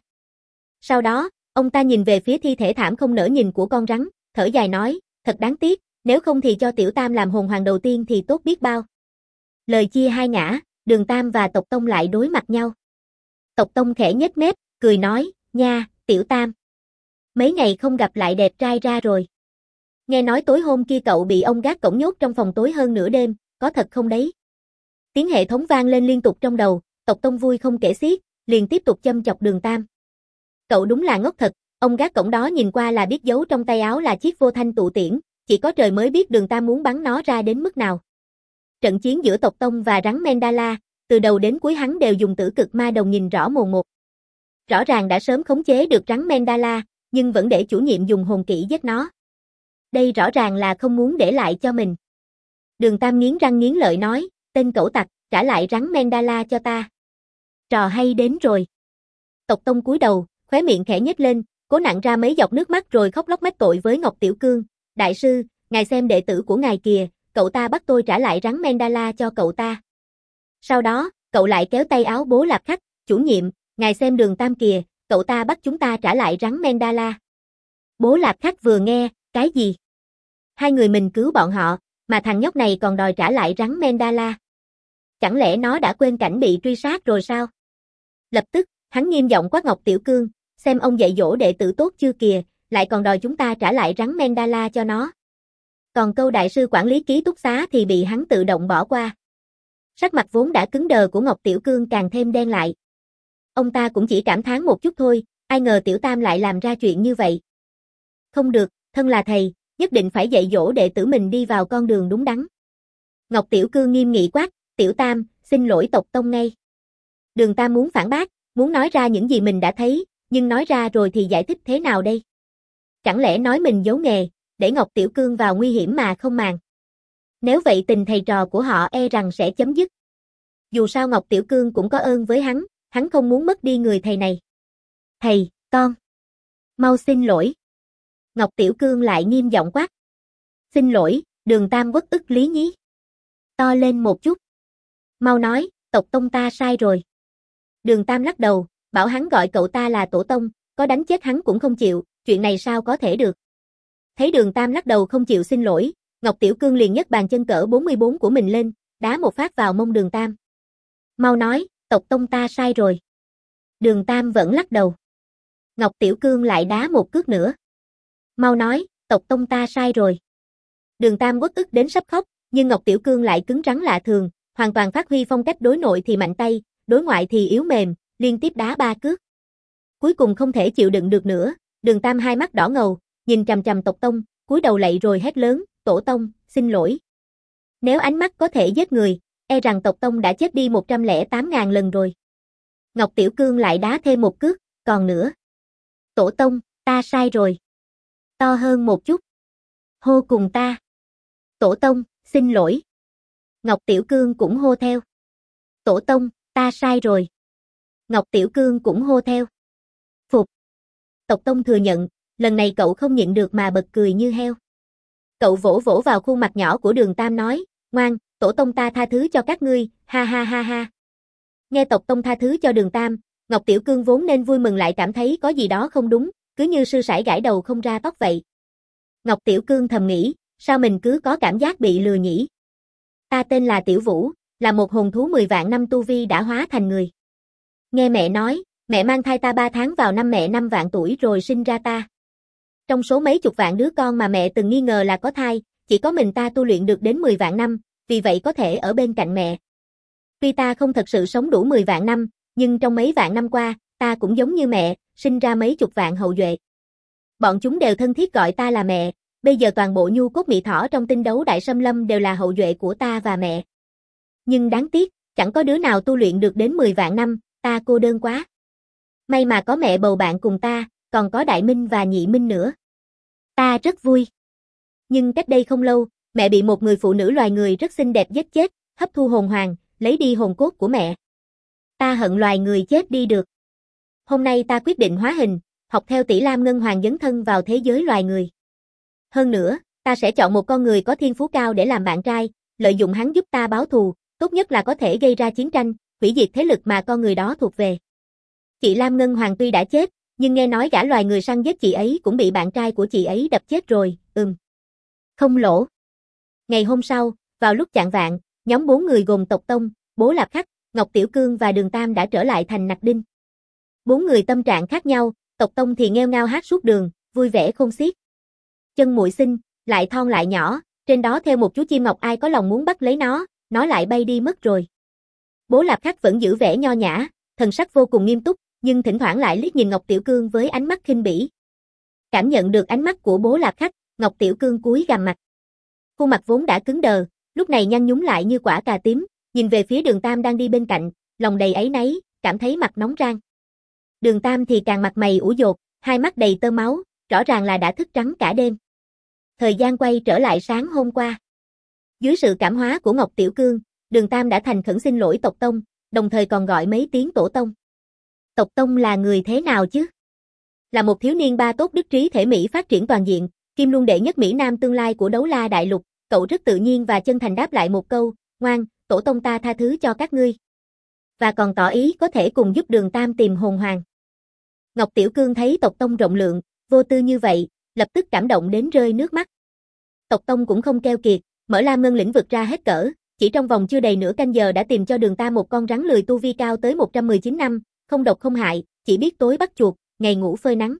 Sau đó, ông ta nhìn về phía thi thể thảm không nỡ nhìn của con rắn, thở dài nói, thật đáng tiếc, nếu không thì cho Tiểu Tam làm hồn hoàng đầu tiên thì tốt biết bao. Lời chia hai ngã, Đường Tam và Tộc Tông lại đối mặt nhau. Tộc Tông khẽ nhếch mép, cười nói, nha, Tiểu Tam. Mấy ngày không gặp lại đẹp trai ra rồi. Nghe nói tối hôm kia cậu bị ông gác cổng nhốt trong phòng tối hơn nửa đêm, có thật không đấy? Tiếng hệ thống vang lên liên tục trong đầu, Tộc Tông vui không kể xiết, liền tiếp tục châm chọc Đường Tam. Cậu đúng là ngốc thật, ông gác cổng đó nhìn qua là biết giấu trong tay áo là chiếc vô thanh tụ tiễn, chỉ có trời mới biết Đường Tam muốn bắn nó ra đến mức nào. Trận chiến giữa Tộc Tông và rắn Mandala, từ đầu đến cuối hắn đều dùng tử cực ma đồng nhìn rõ mồn một. Rõ ràng đã sớm khống chế được rắn Mandala, nhưng vẫn để chủ nhiệm dùng hồn kỹ giết nó. Đây rõ ràng là không muốn để lại cho mình. Đường Tam nghiến răng nghiến lợi nói, tên cẩu tặc, trả lại rắn Mandala cho ta. Trò hay đến rồi. Tộc Tông cúi đầu, khóe miệng khẽ nhếch lên, cố nặn ra mấy giọt nước mắt rồi khóc lóc mách tội với Ngọc Tiểu Cương. Đại sư, ngài xem đệ tử của ngài kìa, cậu ta bắt tôi trả lại rắn Mandala cho cậu ta. Sau đó, cậu lại kéo tay áo Bố Lạp Khắc, chủ nhiệm, ngài xem Đường Tam kìa, cậu ta bắt chúng ta trả lại rắn Mandala. Bố Lạp Khắc vừa nghe, cái gì? Hai người mình cứu bọn họ, mà thằng nhóc này còn đòi trả lại rắn Mandala. Chẳng lẽ nó đã quên cảnh bị truy sát rồi sao? Lập tức, hắn nghiêm giọng quát Ngọc Tiểu Cương, xem ông dạy dỗ đệ tử tốt chưa kìa, lại còn đòi chúng ta trả lại rắn Mandala cho nó. Còn câu đại sư quản lý ký túc xá thì bị hắn tự động bỏ qua. Sắc mặt vốn đã cứng đờ của Ngọc Tiểu Cương càng thêm đen lại. Ông ta cũng chỉ cảm thán một chút thôi, ai ngờ Tiểu Tam lại làm ra chuyện như vậy. Không được, thân là thầy, nhất định phải dạy dỗ đệ tử mình đi vào con đường đúng đắn. Ngọc Tiểu Cương nghiêm nghị quát, Tiểu Tam, xin lỗi Tộc Tông ngay. Đường Tam muốn phản bác, muốn nói ra những gì mình đã thấy, nhưng nói ra rồi thì giải thích thế nào đây? Chẳng lẽ nói mình giấu nghề, để Ngọc Tiểu Cương vào nguy hiểm mà không màng? Nếu vậy tình thầy trò của họ e rằng sẽ chấm dứt. Dù sao Ngọc Tiểu Cương cũng có ơn với hắn không muốn mất đi người thầy này. Thầy, con. Mau xin lỗi. Ngọc Tiểu Cương lại nghiêm giọng quát. Xin lỗi, Đường Tam uất ức lý nhí. To lên một chút. Mau nói, Tộc Tông ta sai rồi. Đường Tam lắc đầu, bảo hắn gọi cậu ta là Tổ Tông, có đánh chết hắn cũng không chịu, chuyện này sao có thể được. Thấy Đường Tam lắc đầu không chịu xin lỗi, Ngọc Tiểu Cương liền nhấc bàn chân cỡ 44 của mình lên, đá một phát vào mông Đường Tam. Mau nói, Tộc Tông ta sai rồi. Đường Tam vẫn lắc đầu. Ngọc Tiểu Cương lại đá một cước nữa. Mau nói, Tộc Tông ta sai rồi. Đường Tam uất ức đến sắp khóc, nhưng Ngọc Tiểu Cương lại cứng rắn lạ thường, hoàn toàn phát huy phong cách đối nội thì mạnh tay, đối ngoại thì yếu mềm, liên tiếp đá 3 cước. Cuối cùng không thể chịu đựng được nữa, Đường Tam hai mắt đỏ ngầu, nhìn chằm chằm Tộc Tông, cúi đầu lạy rồi hét lớn, Tổ Tông, xin lỗi. Nếu ánh mắt có thể giết người, e rằng Tộc Tông đã chết đi 108.000 lần rồi. Ngọc Tiểu Cương lại đá thêm một cước, còn nữa. Tổ Tông, ta sai rồi. To hơn một chút. Hô cùng ta. Tổ Tông, xin lỗi. Ngọc Tiểu Cương cũng hô theo. Tổ Tông, ta sai rồi. Ngọc Tiểu Cương cũng hô theo. Phục. Tộc Tông thừa nhận, lần này cậu không nhịn được mà bật cười như heo. Cậu vỗ vỗ vào khuôn mặt nhỏ của Đường Tam nói, ngoan, Tổ Tông ta tha thứ cho các ngươi, ha ha ha ha. Nghe Tộc Tông tha thứ cho Đường Tam, Ngọc Tiểu Cương vốn nên vui mừng lại cảm thấy có gì đó không đúng, cứ như sư sãi gãi đầu không ra tóc vậy. Ngọc Tiểu Cương thầm nghĩ, sao mình cứ có cảm giác bị lừa nhỉ? Ta tên là Tiểu Vũ, là một hồn thú 10 vạn năm tu vi đã hóa thành người. Nghe mẹ nói, mẹ mang thai ta 3 tháng vào năm mẹ 5 vạn tuổi rồi sinh ra ta. Trong số mấy chục vạn đứa con mà mẹ từng nghi ngờ là có thai, chỉ có mình ta tu luyện được đến 10 vạn năm, vì vậy có thể ở bên cạnh mẹ. Tuy ta không thật sự sống đủ 10 vạn năm, nhưng trong mấy vạn năm qua, ta cũng giống như mẹ, sinh ra mấy chục vạn hậu duệ. Bọn chúng đều thân thiết gọi ta là mẹ, bây giờ toàn bộ nhu cốt mị thỏ trong tinh đấu đại xâm lâm đều là hậu duệ của ta và mẹ. Nhưng đáng tiếc, chẳng có đứa nào tu luyện được đến 10 vạn năm, ta cô đơn quá. May mà có mẹ bầu bạn cùng ta, còn có Đại Minh và Nhị Minh nữa. Ta rất vui. Nhưng cách đây không lâu, mẹ bị một người phụ nữ loài người rất xinh đẹp giết chết, hấp thu hồn hoàng, lấy đi hồn cốt của mẹ. Ta hận loài người chết đi được. Hôm nay ta quyết định hóa hình, học theo Tỷ Lam Ngân Hoàng dấn thân vào thế giới loài người. Hơn nữa, ta sẽ chọn một con người có thiên phú cao để làm bạn trai, lợi dụng hắn giúp ta báo thù, tốt nhất là có thể gây ra chiến tranh, hủy diệt thế lực mà con người đó thuộc về. Chị Lam Ngân Hoàng tuy đã chết, nhưng nghe nói gã loài người săn giết chị ấy cũng bị bạn trai của chị ấy đập chết rồi, Không lỗ. Ngày hôm sau, vào lúc chạng vạng, nhóm 4 người gồm Tộc Tông, Bố Lạp Khắc, Ngọc Tiểu Cương và Đường Tam đã trở lại thành Nặc Đinh. 4 người tâm trạng khác nhau, Tộc Tông thì nghêu ngao hát suốt đường, vui vẻ khôn xiết. Chân muội xinh, lại thon lại nhỏ, trên đó theo một chú chim ngọc, ai có lòng muốn bắt lấy nó lại bay đi mất rồi. Bố Lạp Khắc vẫn giữ vẻ nho nhã, thần sắc vô cùng nghiêm túc, nhưng thỉnh thoảng lại liếc nhìn Ngọc Tiểu Cương với ánh mắt khinh bỉ. Cảm nhận được ánh mắt của bố Lạp Khắc, Ngọc Tiểu Cương cúi gằm mặt. Khuôn mặt vốn đã cứng đờ, lúc này nhăn nhúm lại như quả cà tím, nhìn về phía Đường Tam đang đi bên cạnh, lòng đầy áy náy, cảm thấy mặt nóng rang. Đường Tam thì càng mặt mày ủ dột, hai mắt đầy tơ máu, rõ ràng là đã thức trắng cả đêm. Thời gian quay trở lại sáng hôm qua. Dưới sự cảm hóa của Ngọc Tiểu Cương, Đường Tam đã thành khẩn xin lỗi tộc tông, đồng thời còn gọi mấy tiếng tổ tông. Tộc tông là người thế nào chứ? Là một thiếu niên ba tốt đức trí thể mỹ phát triển toàn diện, kim luân đệ nhất Mỹ Nam tương lai của Đấu La Đại Lục, cậu rất tự nhiên và chân thành đáp lại một câu, ngoan, tổ tông ta tha thứ cho các ngươi. Và còn tỏ ý có thể cùng giúp Đường Tam tìm hồn hoàng. Ngọc Tiểu Cương thấy tộc tông rộng lượng, vô tư như vậy, lập tức cảm động đến rơi nước mắt. Tộc tông cũng không keo kiệt, mở Lam Ngân lĩnh vực ra hết cỡ, chỉ trong vòng chưa đầy nửa canh giờ đã tìm cho Đường Tam một con rắn lười tu vi cao tới 119 năm, không độc không hại, chỉ biết tối bắt chuột, ngày ngủ phơi nắng.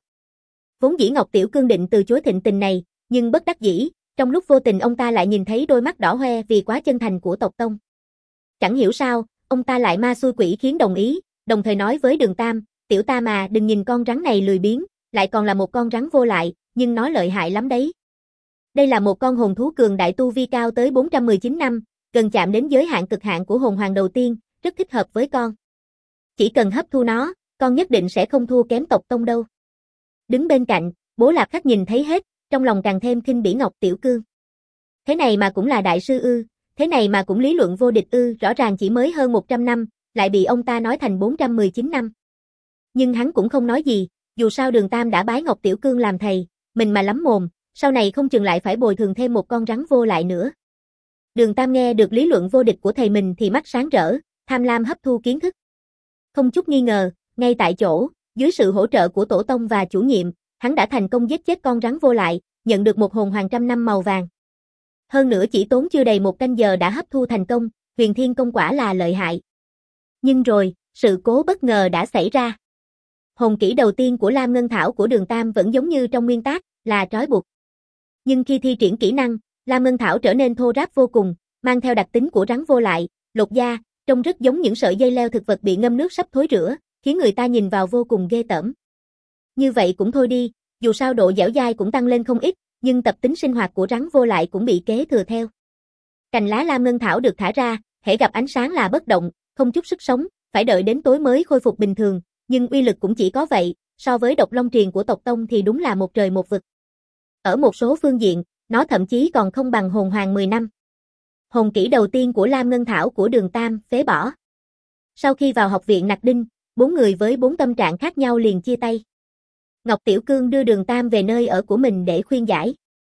Vốn dĩ Ngọc Tiểu Cương định từ chối thịnh tình này, nhưng bất đắc dĩ, trong lúc vô tình ông ta lại nhìn thấy đôi mắt đỏ hoe vì quá chân thành của tộc tông. Chẳng hiểu sao, ông ta lại ma xui quỷ khiến đồng ý, đồng thời nói với Đường Tam, tiểu Tam à, đừng nhìn con rắn này lười biếng, lại còn là một con rắn vô lại, nhưng nó lợi hại lắm đấy. Đây là một con hồn thú cường đại tu vi cao tới 419 năm, gần chạm đến giới hạn cực hạn của hồn hoàng đầu tiên, rất thích hợp với con. Chỉ cần hấp thu nó, con nhất định sẽ không thua kém tộc tông đâu. Đứng bên cạnh, bố Lạp Khắc nhìn thấy hết, trong lòng càng thêm khinh bỉ Ngọc Tiểu Cương. Thế này mà cũng là đại sư ư, thế này mà cũng lý luận vô địch ư, rõ ràng chỉ mới hơn 100 năm, lại bị ông ta nói thành 419 năm. Nhưng hắn cũng không nói gì, dù sao Đường Tam đã bái Ngọc Tiểu Cương làm thầy, mình mà lắm mồm, sau này không chừng lại phải bồi thường thêm một con rắn vô lại nữa. Đường Tam nghe được lý luận vô địch của thầy mình thì mắt sáng rỡ, tham lam hấp thu kiến thức. Không chút nghi ngờ, ngay tại chỗ, dưới sự hỗ trợ của tổ tông và chủ nhiệm, hắn đã thành công giết chết con rắn vô lại, nhận được một hồn hoàng trăm năm màu vàng. Hơn nữa chỉ tốn chưa đầy một canh giờ đã hấp thu thành công, Huyền Thiên Công quả là lợi hại. Nhưng rồi, sự cố bất ngờ đã xảy ra. Hồn kỹ đầu tiên của Lam Ngân Thảo của Đường Tam vẫn giống như trong nguyên tác, là trói buộc. Nhưng khi thi triển kỹ năng, Lam Ngân Thảo trở nên thô ráp vô cùng, mang theo đặc tính của rắn vô lại, lột da, trông rất giống những sợi dây leo thực vật bị ngâm nước sắp thối rữa, khiến người ta nhìn vào vô cùng ghê tởm. Như vậy cũng thôi đi, dù sao độ dẻo dai cũng tăng lên không ít, nhưng tập tính sinh hoạt của rắn vô lại cũng bị kế thừa theo. Cành lá Lam Ngân Thảo được thả ra, hễ gặp ánh sáng là bất động, không chút sức sống, phải đợi đến tối mới khôi phục bình thường, nhưng uy lực cũng chỉ có vậy, so với độc long truyền của tộc tông thì đúng là một trời một vực. Ở một số phương diện, nó thậm chí còn không bằng hồn hoàng 10 năm. Hồn kỹ đầu tiên của Lam Ngân Thảo của Đường Tam phế bỏ. Sau khi vào học viện Nặc Đinh, 4 người với 4 tâm trạng khác nhau liền chia tay. Ngọc Tiểu Cương đưa Đường Tam về nơi ở của mình để khuyên giải.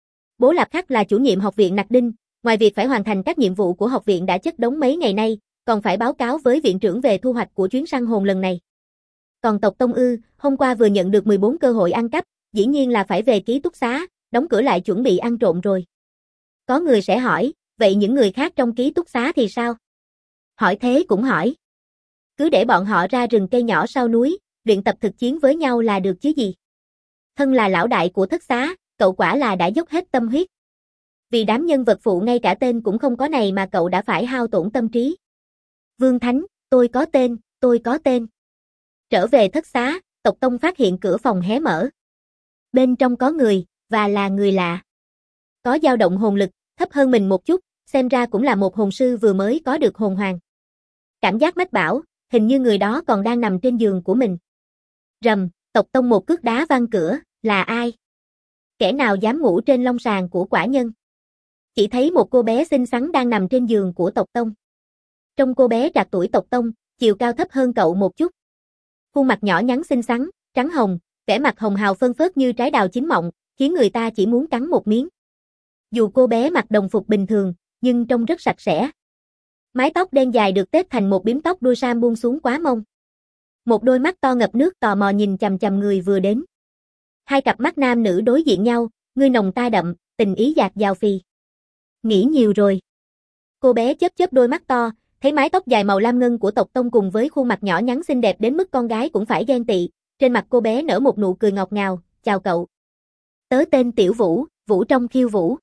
Bố Lạp Khắc là chủ nhiệm học viện Nặc Đinh, ngoài việc phải hoàn thành các nhiệm vụ của học viện đã chất đống mấy ngày nay, còn phải báo cáo với viện trưởng về thu hoạch của chuyến săn hồn lần này. Còn tộc Tông ư, hôm qua vừa nhận được 14 cơ hội ăn cắp, dĩ nhiên là phải về ký túc xá, đóng cửa lại chuẩn bị ăn trộm rồi. Có người sẽ hỏi, vậy những người khác trong ký túc xá thì sao? Hỏi thế cũng hỏi. Cứ để bọn họ ra rừng cây nhỏ sau núi, luyện tập thực chiến với nhau là được chứ gì. Thân là lão đại của thất xá, cậu quả là đã dốc hết tâm huyết. Vì đám nhân vật phụ ngay cả tên cũng không có này mà cậu đã phải hao tổn tâm trí. Vương Thánh, tôi có tên, tôi có tên. Trở về thất xá, tộc Tông phát hiện cửa phòng hé mở. Bên trong có người, và là người lạ. Có dao động hồn lực, thấp hơn mình một chút, xem ra cũng là một hồn sư vừa mới có được hồn hoàng. Cảm giác mách bảo, hình như người đó còn đang nằm trên giường của mình. Rầm, tộc Tông một cước đá văng cửa, là ai? Kẻ nào dám ngủ trên long sàng của quả nhân? Chỉ thấy một cô bé xinh xắn đang nằm trên giường của tộc Tông. Trong cô bé trạc tuổi tộc Tông, chiều cao thấp hơn cậu một chút. Khuôn mặt nhỏ nhắn xinh xắn, trắng hồng, vẻ mặt hồng hào phơn phớt như trái đào chín mọng, khiến người ta chỉ muốn cắn một miếng. Dù cô bé mặc đồng phục bình thường, nhưng trông rất sạch sẽ. Mái tóc đen dài được tết thành một bím tóc đuôi sam buông xuống quá mông. Một đôi mắt to ngập nước tò mò nhìn chằm chằm người vừa đến. Hai cặp mắt nam nữ đối diện nhau, ngươi nồng ta đậm, tình ý dạt dào phì. Nghĩ nhiều rồi. Cô bé chớp chớp đôi mắt to, thấy mái tóc dài màu lam ngân của tộc Tông cùng với khuôn mặt nhỏ nhắn xinh đẹp đến mức con gái cũng phải ghen tị. Trên mặt cô bé nở một nụ cười ngọt ngào, chào cậu. Tớ tên Tiểu Vũ, Vũ trong khiêu vũ.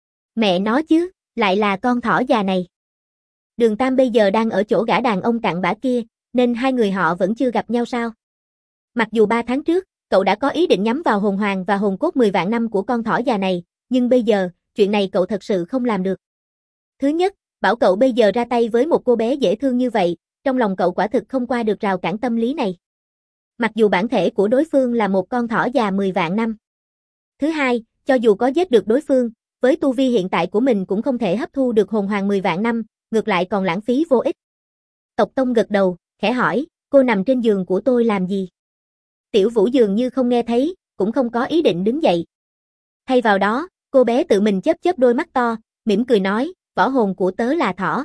Mẹ nó chứ, lại là con thỏ già này. Đường Tam bây giờ đang ở chỗ gã đàn ông cặn bã kia, nên hai người họ vẫn chưa gặp nhau sao? Mặc dù 3 tháng trước, cậu đã có ý định nhắm vào hồn hoàng và hồn cốt 10 vạn năm của con thỏ già này, nhưng bây giờ, chuyện này cậu thật sự không làm được. Thứ nhất, bảo cậu bây giờ ra tay với một cô bé dễ thương như vậy, trong lòng cậu quả thực không qua được rào cản tâm lý này. Mặc dù bản thể của đối phương là một con thỏ già 10 vạn năm. Thứ hai, cho dù có giết được đối phương, với tu vi hiện tại của mình cũng không thể hấp thu được hồn hoàng 10 vạn năm, ngược lại còn lãng phí vô ích. Tộc Tông gật đầu, khẽ hỏi, cô nằm trên giường của tôi làm gì? Tiểu Vũ dường như không nghe thấy, cũng không có ý định đứng dậy. Thay vào đó, cô bé tự mình chớp chớp đôi mắt to, mỉm cười nói, võ hồn của tớ là thỏ.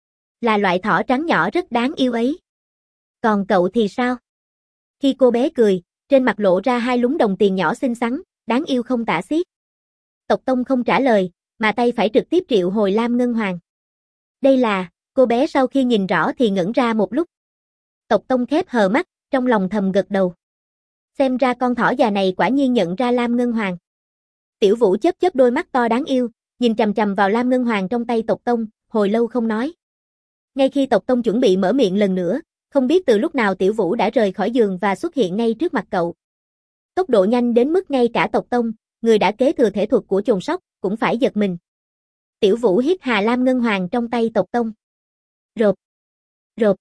Là loại thỏ trắng nhỏ rất đáng yêu ấy. Còn cậu thì sao? Khi cô bé cười, trên mặt lộ ra hai lúm đồng tiền nhỏ xinh xắn, đáng yêu không tả xiết. Tộc Tông không trả lời, mà tay phải trực tiếp triệu hồi Lam Ngân Hoàng. Đây là, cô bé sau khi nhìn rõ thì ngẩn ra một lúc. Tộc Tông khép hờ mắt, trong lòng thầm gật đầu. Xem ra con thỏ già này quả nhiên nhận ra Lam Ngân Hoàng. Tiểu Vũ chớp chớp đôi mắt to đáng yêu, nhìn chằm chằm vào Lam Ngân Hoàng trong tay Tộc Tông, hồi lâu không nói. Ngay khi Tộc Tông chuẩn bị mở miệng lần nữa, không biết từ lúc nào Tiểu Vũ đã rời khỏi giường và xuất hiện ngay trước mặt cậu. Tốc độ nhanh đến mức ngay cả Tộc Tông, người đã kế thừa thể thuật của Chồn Sóc, cũng phải giật mình. Tiểu Vũ hít hà Lam Ngân Hoàng trong tay Tộc Tông. Rộp, rộp.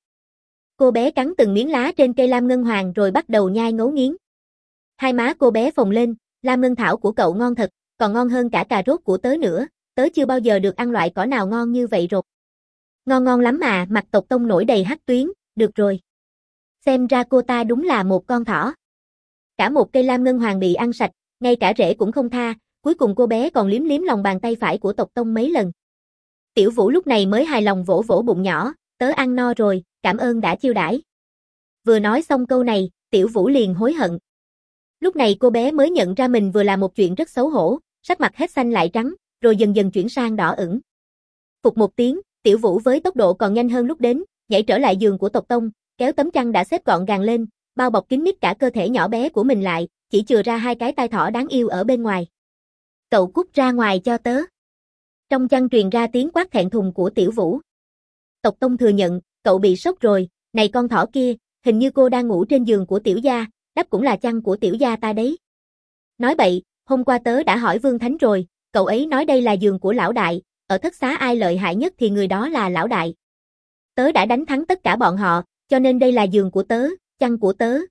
Cô bé cắn từng miếng lá trên cây Lam Ngân Hoàng rồi bắt đầu nhai ngấu nghiến. Hai má cô bé phồng lên, Lam Ngân Thảo của cậu ngon thật, còn ngon hơn cả cà rốt của tớ nữa, tớ chưa bao giờ được ăn loại cỏ nào ngon như vậy rộp. Ngon ngon lắm mà, mặt Tộc Tông nổi đầy hắc tuyến, được rồi. Xem ra cô ta đúng là một con thỏ. Cả một cây Lam Ngân Hoàng bị ăn sạch, ngay cả rễ cũng không tha, cuối cùng cô bé còn liếm liếm lòng bàn tay phải của Tộc Tông mấy lần. Tiểu Vũ lúc này mới hài lòng vỗ vỗ bụng nhỏ, tớ ăn no rồi, cảm ơn đã chiêu đãi. Vừa nói xong câu này, Tiểu Vũ liền hối hận. Lúc này cô bé mới nhận ra mình vừa làm một chuyện rất xấu hổ, sắc mặt hết xanh lại trắng, rồi dần dần chuyển sang đỏ ửng. Phục một tiếng, Tiểu Vũ với tốc độ còn nhanh hơn lúc đến, nhảy trở lại giường của Tộc Tông, kéo tấm chăn đã xếp gọn gàng lên, bao bọc kín mít cả cơ thể nhỏ bé của mình lại, chỉ chừa ra hai cái tai thỏ đáng yêu ở bên ngoài. Cậu cút ra ngoài cho tớ. Trong chăn truyền ra tiếng quát thẹn thùng của Tiểu Vũ. Tộc Tông thừa nhận, cậu bị sốc rồi, này con thỏ kia, hình như cô đang ngủ trên giường của tiểu gia, đắp cũng là chăn của tiểu gia ta đấy. Nói bậy, hôm qua tớ đã hỏi Vương Thánh rồi, cậu ấy nói đây là giường của lão đại, ở thất xá ai lợi hại nhất thì người đó là lão đại. Tớ đã đánh thắng tất cả bọn họ, cho nên đây là giường của tớ, chăn của tớ,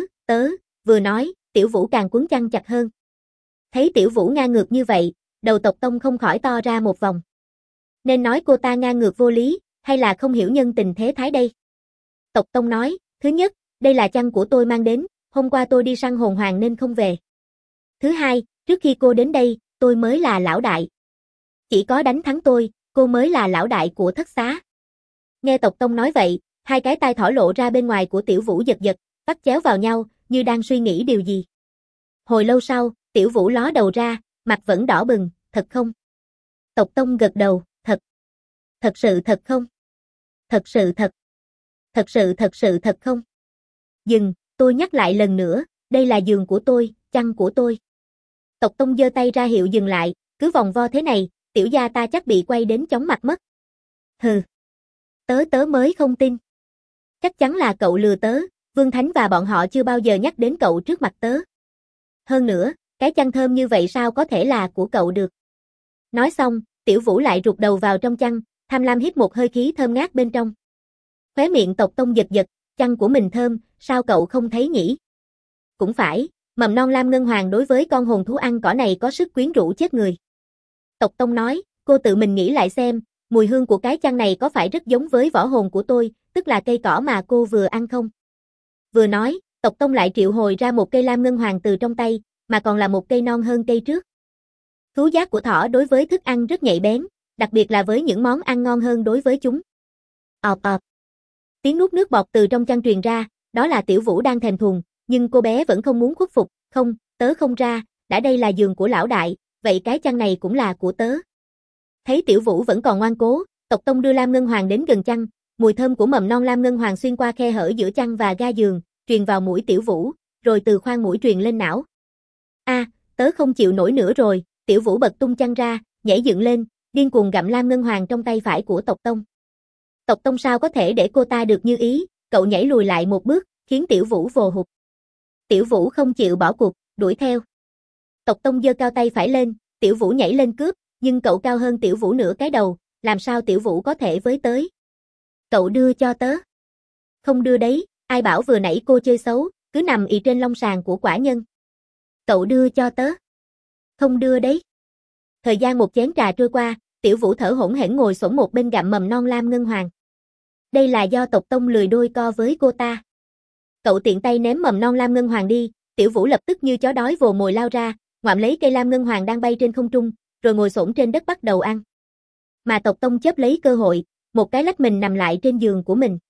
vừa nói, Tiểu Vũ càng quấn chăn chặt hơn. Thấy Tiểu Vũ ngang ngược như vậy, đầu Tộc Tông không khỏi to ra một vòng. Nên nói cô ta ngang ngược vô lý, hay là không hiểu nhân tình thế thái đây? Tộc Tông nói, thứ nhất, đây là chăn của tôi mang đến, hôm qua tôi đi săn hồn hoàng nên không về. Thứ hai, trước khi cô đến đây, tôi mới là lão đại. Chỉ có đánh thắng tôi, cô mới là lão đại của thất xá. Nghe Tộc Tông nói vậy, hai cái tai thỏ lộ ra bên ngoài của Tiểu Vũ giật giật, bắt chéo vào nhau, như đang suy nghĩ điều gì. Hồi lâu sau, Tiểu Vũ ló đầu ra, mặt vẫn đỏ bừng, thật không? Tộc Tông gật đầu, thật. Thật sự thật không? Thật sự thật. Thật sự thật không? Dừng, tôi nhắc lại lần nữa, đây là giường của tôi, chăn của tôi. Tộc Tông giơ tay ra hiệu dừng lại, cứ vòng vo thế này, tiểu gia ta chắc bị quay đến chóng mặt mất. Hừ. Tớ mới không tin. Chắc chắn là cậu lừa tớ, Vương Thánh và bọn họ chưa bao giờ nhắc đến cậu trước mặt tớ. Hơn nữa, cái chăn thơm như vậy sao có thể là của cậu được. Nói xong, Tiểu Vũ lại rụt đầu vào trong chăn, tham lam hít một hơi khí thơm ngát bên trong. Khóe miệng Tộc Tông giật giật, chăn của mình thơm, sao cậu không thấy nhỉ? Cũng phải, mầm non Lam Ngân Hoàng đối với con hồn thú ăn cỏ này có sức quyến rũ chết người. Tộc Tông nói, cô tự mình nghĩ lại xem, mùi hương của cái chăn này có phải rất giống với võ hồn của tôi, tức là cây cỏ mà cô vừa ăn không? Vừa nói, Tộc Tông lại triệu hồi ra một cây Lam Ngân Hoàng từ trong tay, mà còn là một cây non hơn cây trước. Khứu giác của thỏ đối với thức ăn rất nhạy bén, đặc biệt là với những món ăn ngon hơn đối với chúng. Ọp ọp. Tiếng nuốt nước bọt từ trong chăn truyền ra, đó là Tiểu Vũ đang thèm thuồng, nhưng cô bé vẫn không muốn khuất phục, không, tớ không ra, đã đây là giường của lão đại, vậy cái chăn này cũng là của tớ. Thấy Tiểu Vũ vẫn còn ngoan cố, Tộc Tông đưa Lam Ngân Hoàng đến gần chăn, mùi thơm của mầm non Lam Ngân Hoàng xuyên qua khe hở giữa chăn và ga giường, truyền vào mũi Tiểu Vũ, rồi từ khoang mũi truyền lên não. Tớ không chịu nổi nữa rồi, Tiểu Vũ bật tung chăn ra, nhảy dựng lên, điên cuồng gặm lam ngân hoàng trong tay phải của Tộc Tông. Tộc Tông sao có thể để cô ta được như ý, cậu nhảy lùi lại một bước, khiến Tiểu Vũ vồ hụt. Tiểu Vũ không chịu bỏ cuộc, đuổi theo. Tộc Tông giơ cao tay phải lên, Tiểu Vũ nhảy lên cướp, nhưng cậu cao hơn Tiểu Vũ nửa cái đầu, làm sao Tiểu Vũ có thể với tới. Cậu đưa cho tớ. Không đưa đấy, ai bảo vừa nãy cô chơi xấu, cứ nằm ì trên long sàn của quả nhân. Cậu đưa cho tớ. Không đưa đấy. Thời gian một chén trà trôi qua, Tiểu Vũ thở hổn hển ngồi xổm một bên gặm mầm non lam ngân hoàng. Đây là do Tộc Tông lười đôi co với cô ta. Cậu tiện tay ném mầm non lam ngân hoàng đi, Tiểu Vũ lập tức như chó đói vồ mồi lao ra, ngoạm lấy cây lam ngân hoàng đang bay trên không trung, rồi ngồi xổm trên đất bắt đầu ăn. Mà Tộc Tông chớp lấy cơ hội, một cái lách mình nằm lại trên giường của mình.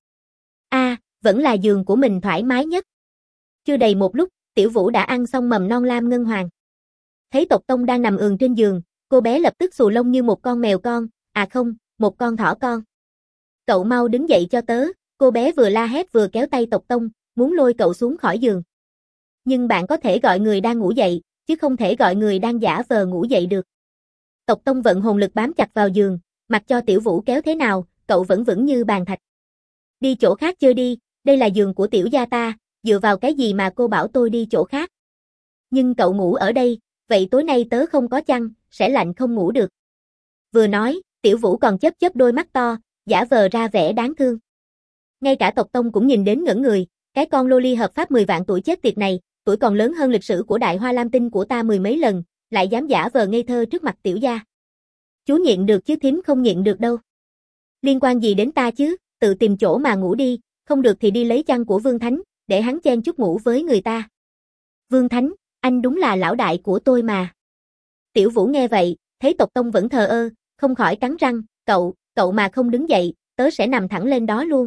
Vẫn là giường của mình thoải mái nhất. Chưa đầy một lúc, Tiểu Vũ đã ăn xong mầm non lam ngân hoàng. Thấy Tộc Tông đang nằm ườn trên giường, cô bé lập tức xù lông như một con mèo con, không, một con thỏ con. Cậu mau đứng dậy cho tớ, cô bé vừa la hét vừa kéo tay Tộc Tông, muốn lôi cậu xuống khỏi giường. Nhưng bạn có thể gọi người đang ngủ dậy, chứ không thể gọi người đang giả vờ ngủ dậy được. Tộc Tông vận hồn lực bám chặt vào giường, mặc cho Tiểu Vũ kéo thế nào, cậu vẫn vững như bàn thạch. Đi chỗ khác chơi đi, đây là giường của tiểu gia ta, dựa vào cái gì mà cô bảo tôi đi chỗ khác. Nhưng cậu ngủ ở đây, vậy tối nay tớ không có chăn, sẽ lạnh không ngủ được. Vừa nói, Tiểu Vũ còn chớp chớp đôi mắt to, giả vờ ra vẻ đáng thương. Ngay cả Tộc Tông cũng nhìn đến ngẩn người, cái con loli hợp pháp 10 vạn tuổi chết tiệt này, tuổi còn lớn hơn lịch sử của Đại Hoa Lam Tinh của ta 10 mấy lần, lại dám giả vờ ngây thơ trước mặt tiểu gia. Chú nhịn được chứ thím không nhịn được đâu. Liên quan gì đến ta chứ, tự tìm chỗ mà ngủ đi, không được thì đi lấy chăn của Vương Thánh, để hắn chen chút ngủ với người ta. Vương Thánh, anh đúng là lão đại của tôi mà. Tiểu Vũ nghe vậy, thấy Tộc Tông vẫn thờ ơ, không khỏi cắn răng, cậu mà không đứng dậy, tớ sẽ nằm thẳng lên đó luôn.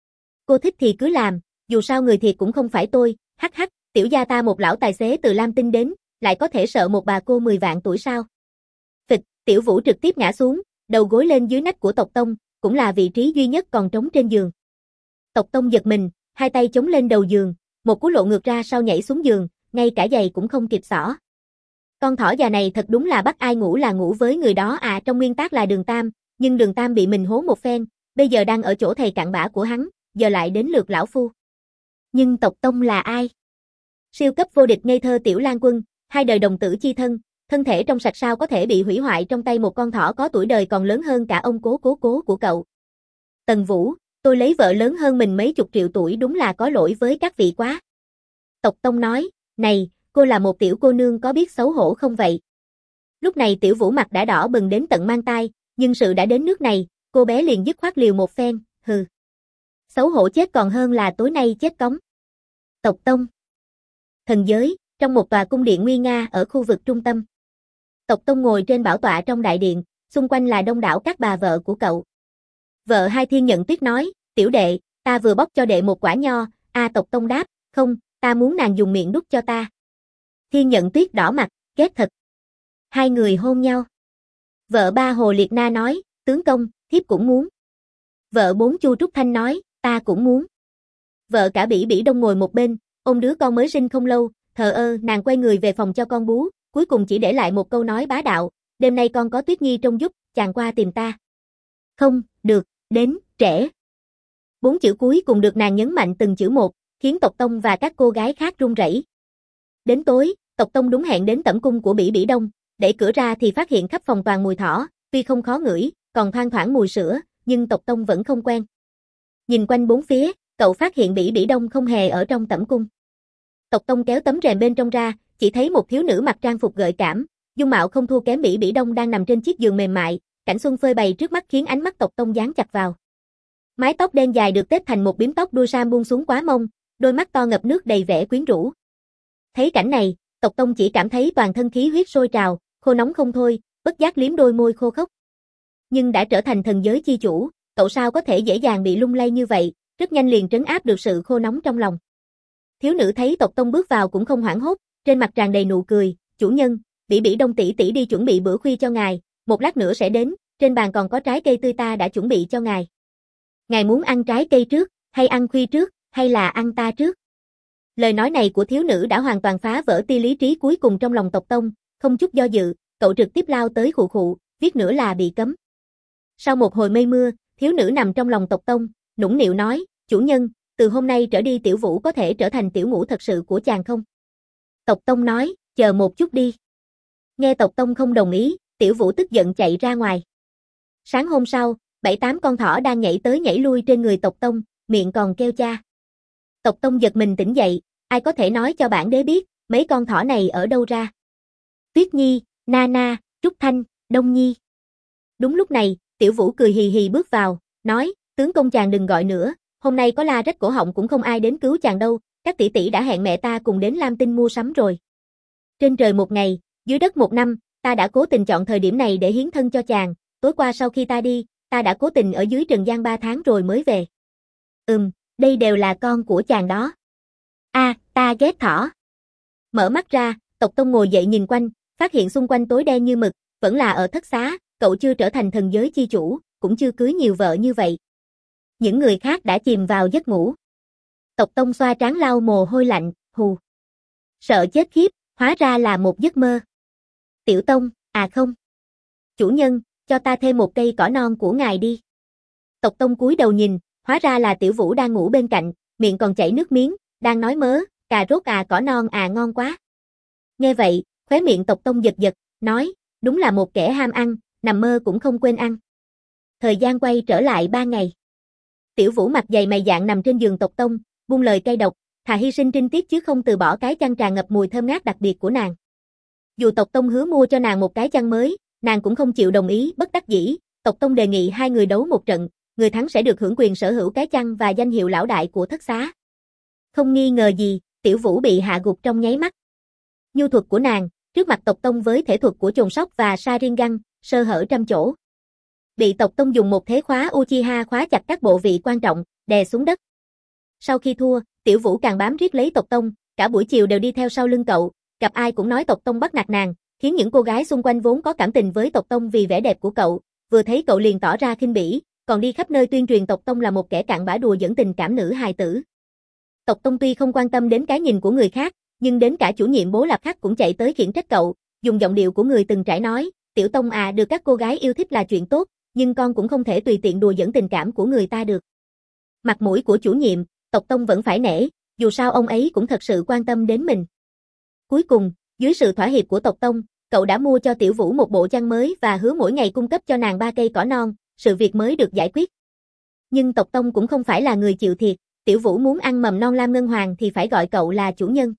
Cô thích thì cứ làm, dù sao người thiệt cũng không phải tôi, hắc hắc, tiểu gia ta một lão tài xế từ Lam Tinh đến, lại có thể sợ một bà cô 10 vạn tuổi sao. Phịch, Tiểu Vũ trực tiếp ngã xuống, đầu gối lên dưới nách của Tộc Tông, cũng là vị trí duy nhất còn trống trên giường. Tộc Tông giật mình, hai tay chống lên đầu giường, một cú lộ ngược ra sau nhảy xuống giường, ngay cả giày cũng không kịp xỏ. Con thỏ già này thật đúng là bắt ai ngủ là ngủ với người đó trong nguyên tắc là Đường Tam, nhưng Đường Tam bị mình hố một phen, bây giờ đang ở chỗ thầy cặn bã của hắn, giờ lại đến lượt lão phu. Nhưng Tộc Tông là ai? Siêu cấp vô địch ngây thơ Tiểu Lan Quân, hai đời đồng tử chi thân, thân thể trong sạch sao có thể bị hủy hoại trong tay một con thỏ có tuổi đời còn lớn hơn cả ông cố của cậu. Tần Vũ, tôi lấy vợ lớn hơn mình mấy chục triệu tuổi đúng là có lỗi với các vị quá. Tộc Tông nói, này, cô là một tiểu cô nương có biết xấu hổ không vậy? Lúc này Tiểu Vũ mặt đã đỏ bừng đến tận mang tai, nhưng sự đã đến nước này, cô bé liền dứt khoát liều một phen, hừ. Xấu hổ chết còn hơn là tối nay chết cống. Tộc Tông. Thần giới, trong một tòa cung điện nguy nga ở khu vực trung tâm. Tộc Tông ngồi trên bảo tọa trong đại điện, xung quanh là đông đảo các bà vợ của cậu. Vợ hai Thiên Nhận Tuyết nói, tiểu đệ, ta vừa bóc cho đệ một quả nho, Tộc Tông đáp, không, ta muốn nàng dùng miệng đút cho ta. Thiên Nhận Tuyết đỏ mặt, ghét thật. Hai người hôn nhau. Vợ ba Hồ Liệt Na nói, tướng công, thiếp cũng muốn. Vợ bốn Chu Trúc Thanh nói, ta cũng muốn. Vợ cả Bỉ Bỉ Đông ngồi một bên, ôm đứa con mới sinh không lâu, thờ ơ, nàng quay người về phòng cho con bú, cuối cùng chỉ để lại một câu nói bá đạo, đêm nay con có Tuyết Nhi trông giúp, chàng qua tìm ta. Không, được, đến, trễ. 4 chữ cuối cùng được nàng nhấn mạnh từng chữ một, khiến Tộc Tông và các cô gái khác run rẩy. Đến tối, Tộc Tông đúng hẹn đến tẩm cung của Bỉ Bỉ Đông, đẩy cửa ra thì phát hiện khắp phòng toàn mùi thỏ, tuy không khó ngửi, còn thoang thoảng mùi sữa, nhưng Tộc Tông vẫn không quen. Nhìn quanh bốn phía, cậu phát hiện Bỉ Bỉ Đông không hề ở trong tẩm cung. Tộc Tông kéo tấm rèm bên trong ra, chỉ thấy một thiếu nữ mặc trang phục gợi cảm, dung mạo không thua kém Bỉ Bỉ Đông đang nằm trên chiếc giường mềm mại, cảnh xuân phơi bày trước mắt khiến ánh mắt Tộc Tông dán chặt vào. Mái tóc đen dài được tết thành một bím tóc đuôi sam buông xuống quá mông, đôi mắt to ngập nước đầy vẻ quyến rũ. Thấy cảnh này, Tộc Tông chỉ cảm thấy toàn thân khí huyết sôi trào, khô nóng không thôi, bất giác liếm đôi môi khô khốc. Nhưng đã trở thành thần giới chi chủ, cậu sao có thể dễ dàng bị lung lay như vậy, rất nhanh liền trấn áp được sự khô nóng trong lòng. Thiếu nữ thấy Tộc Tông bước vào cũng không hoảng hốt, trên mặt tràn đầy nụ cười, chủ nhân, Bỉ Bỉ Đông tỷ tỷ đi chuẩn bị bữa khuya cho ngài, một lát nữa sẽ đến, trên bàn còn có trái cây tươi ta đã chuẩn bị cho ngài. Ngài muốn ăn trái cây trước, hay ăn khuya trước, hay là ăn ta trước? Lời nói này của thiếu nữ đã hoàn toàn phá vỡ tia lý trí cuối cùng trong lòng Tộc Tông, không chút do dự, cậu trực tiếp lao tới khụ khụ, viết nữa là bị cấm. Sau một hồi mây mưa, thiếu nữ nằm trong lòng Tộc Tông, nũng nịu nói, chủ nhân, từ hôm nay trở đi Tiểu Vũ có thể trở thành tiểu ngũ thật sự của chàng không? Tộc Tông nói, chờ một chút đi. Nghe Tộc Tông không đồng ý, Tiểu Vũ tức giận chạy ra ngoài. Sáng hôm sau, 7-8 con thỏ đang nhảy tới nhảy lui trên người Tộc Tông, miệng còn kêu cha. Tộc Tông giật mình tỉnh dậy, ai có thể nói cho bản đế biết, mấy con thỏ này ở đâu ra? Tuyết Nhi, Nana, Trúc Thanh, Đông Nhi. Đúng lúc này, Tiểu Vũ cười hì hì bước vào, nói, tướng công chàng đừng gọi nữa, hôm nay có la rách cổ họng cũng không ai đến cứu chàng đâu, các tỷ tỷ đã hẹn mẹ ta cùng đến Lam Tinh mua sắm rồi. Trên trời một ngày, dưới đất một năm, ta đã cố tình chọn thời điểm này để hiến thân cho chàng, tối qua sau khi ta đi, ta đã cố tình ở dưới trần gian 3 tháng rồi mới về. Đây đều là con của chàng đó. Ta ghét thỏ. Mở mắt ra, Tộc Tông ngồi dậy nhìn quanh, phát hiện xung quanh tối đen như mực, vẫn là ở thất xá, cậu chưa trở thành thần giới chi chủ, cũng chưa cưới nhiều vợ như vậy. Những người khác đã chìm vào giấc ngủ. Tộc Tông xoa trán lau mồ hôi lạnh, hù. Sợ chết khiếp, hóa ra là một giấc mơ. Tiểu Tông, không. Chủ nhân, cho ta thêm một cây cỏ non của ngài đi. Tộc Tông cúi đầu nhìn, hóa ra là Tiểu Vũ đang ngủ bên cạnh, miệng còn chảy nước miếng, đang nói mớ, cà rốt cỏ non ngon quá. Nghe vậy, khóe miệng Tộc Tông giật giật, nói, đúng là một kẻ ham ăn, nằm mơ cũng không quên ăn. Thời gian quay trở lại 3 ngày. Tiểu Vũ mặt dày mày dạn nằm trên giường Tộc Tông, buông lời cay độc, thà hy sinh trinh tiết chứ không từ bỏ cái chăn tràn ngập mùi thơm ngát đặc biệt của nàng. Dù Tộc Tông hứa mua cho nàng một cái chăn mới, nàng cũng không chịu đồng ý, bất đắc dĩ, Tộc Tông đề nghị hai người đấu một trận, người thắng sẽ được hưởng quyền sở hữu cái chăn và danh hiệu lão đại của thất xá. Không nghi ngờ gì, Tiểu Vũ bị hạ gục trong nháy mắt. Nhu thuật của nàng, trước mặt Tộc Tông với thể thuật của Chồn Sóc và Sharingan, sơ hở trăm chỗ. Bị Tộc Tông dùng một thế khóa Uchiha khóa chặt các bộ vị quan trọng, đè xuống đất. Sau khi thua, Tiểu Vũ càng bám riết lấy Tộc Tông, cả buổi chiều đều đi theo sau lưng cậu, gặp ai cũng nói Tộc Tông bắt nạt nàng, khiến những cô gái xung quanh vốn có cảm tình với Tộc Tông vì vẻ đẹp của cậu, vừa thấy cậu liền tỏ ra khinh bỉ, còn đi khắp nơi tuyên truyền Tộc Tông là một kẻ cặn bã đùa dẫn tình cảm nữ hài tử. Tộc Tông tuy không quan tâm đến cái nhìn của người khác, nhưng đến cả chủ nhiệm Bố Lạp Khắc cũng chạy tới khiển trách cậu, dùng giọng điệu của người từng trải nói, Tiểu Tông được các cô gái yêu thích là chuyện tốt, nhưng con cũng không thể tùy tiện đùa dẫn tình cảm của người ta được. Mặt mũi của chủ nhiệm, Tộc Tông vẫn phải nể, dù sao ông ấy cũng thật sự quan tâm đến mình. Cuối cùng, dưới sự thỏa hiệp của Tộc Tông, cậu đã mua cho Tiểu Vũ một bộ chăn mới và hứa mỗi ngày cung cấp cho nàng 3 cây cỏ non, sự việc mới được giải quyết. Nhưng Tộc Tông cũng không phải là người chịu thiệt, Tiểu Vũ muốn ăn mầm non Lam Ngân Hoàng thì phải gọi cậu là chủ nhân.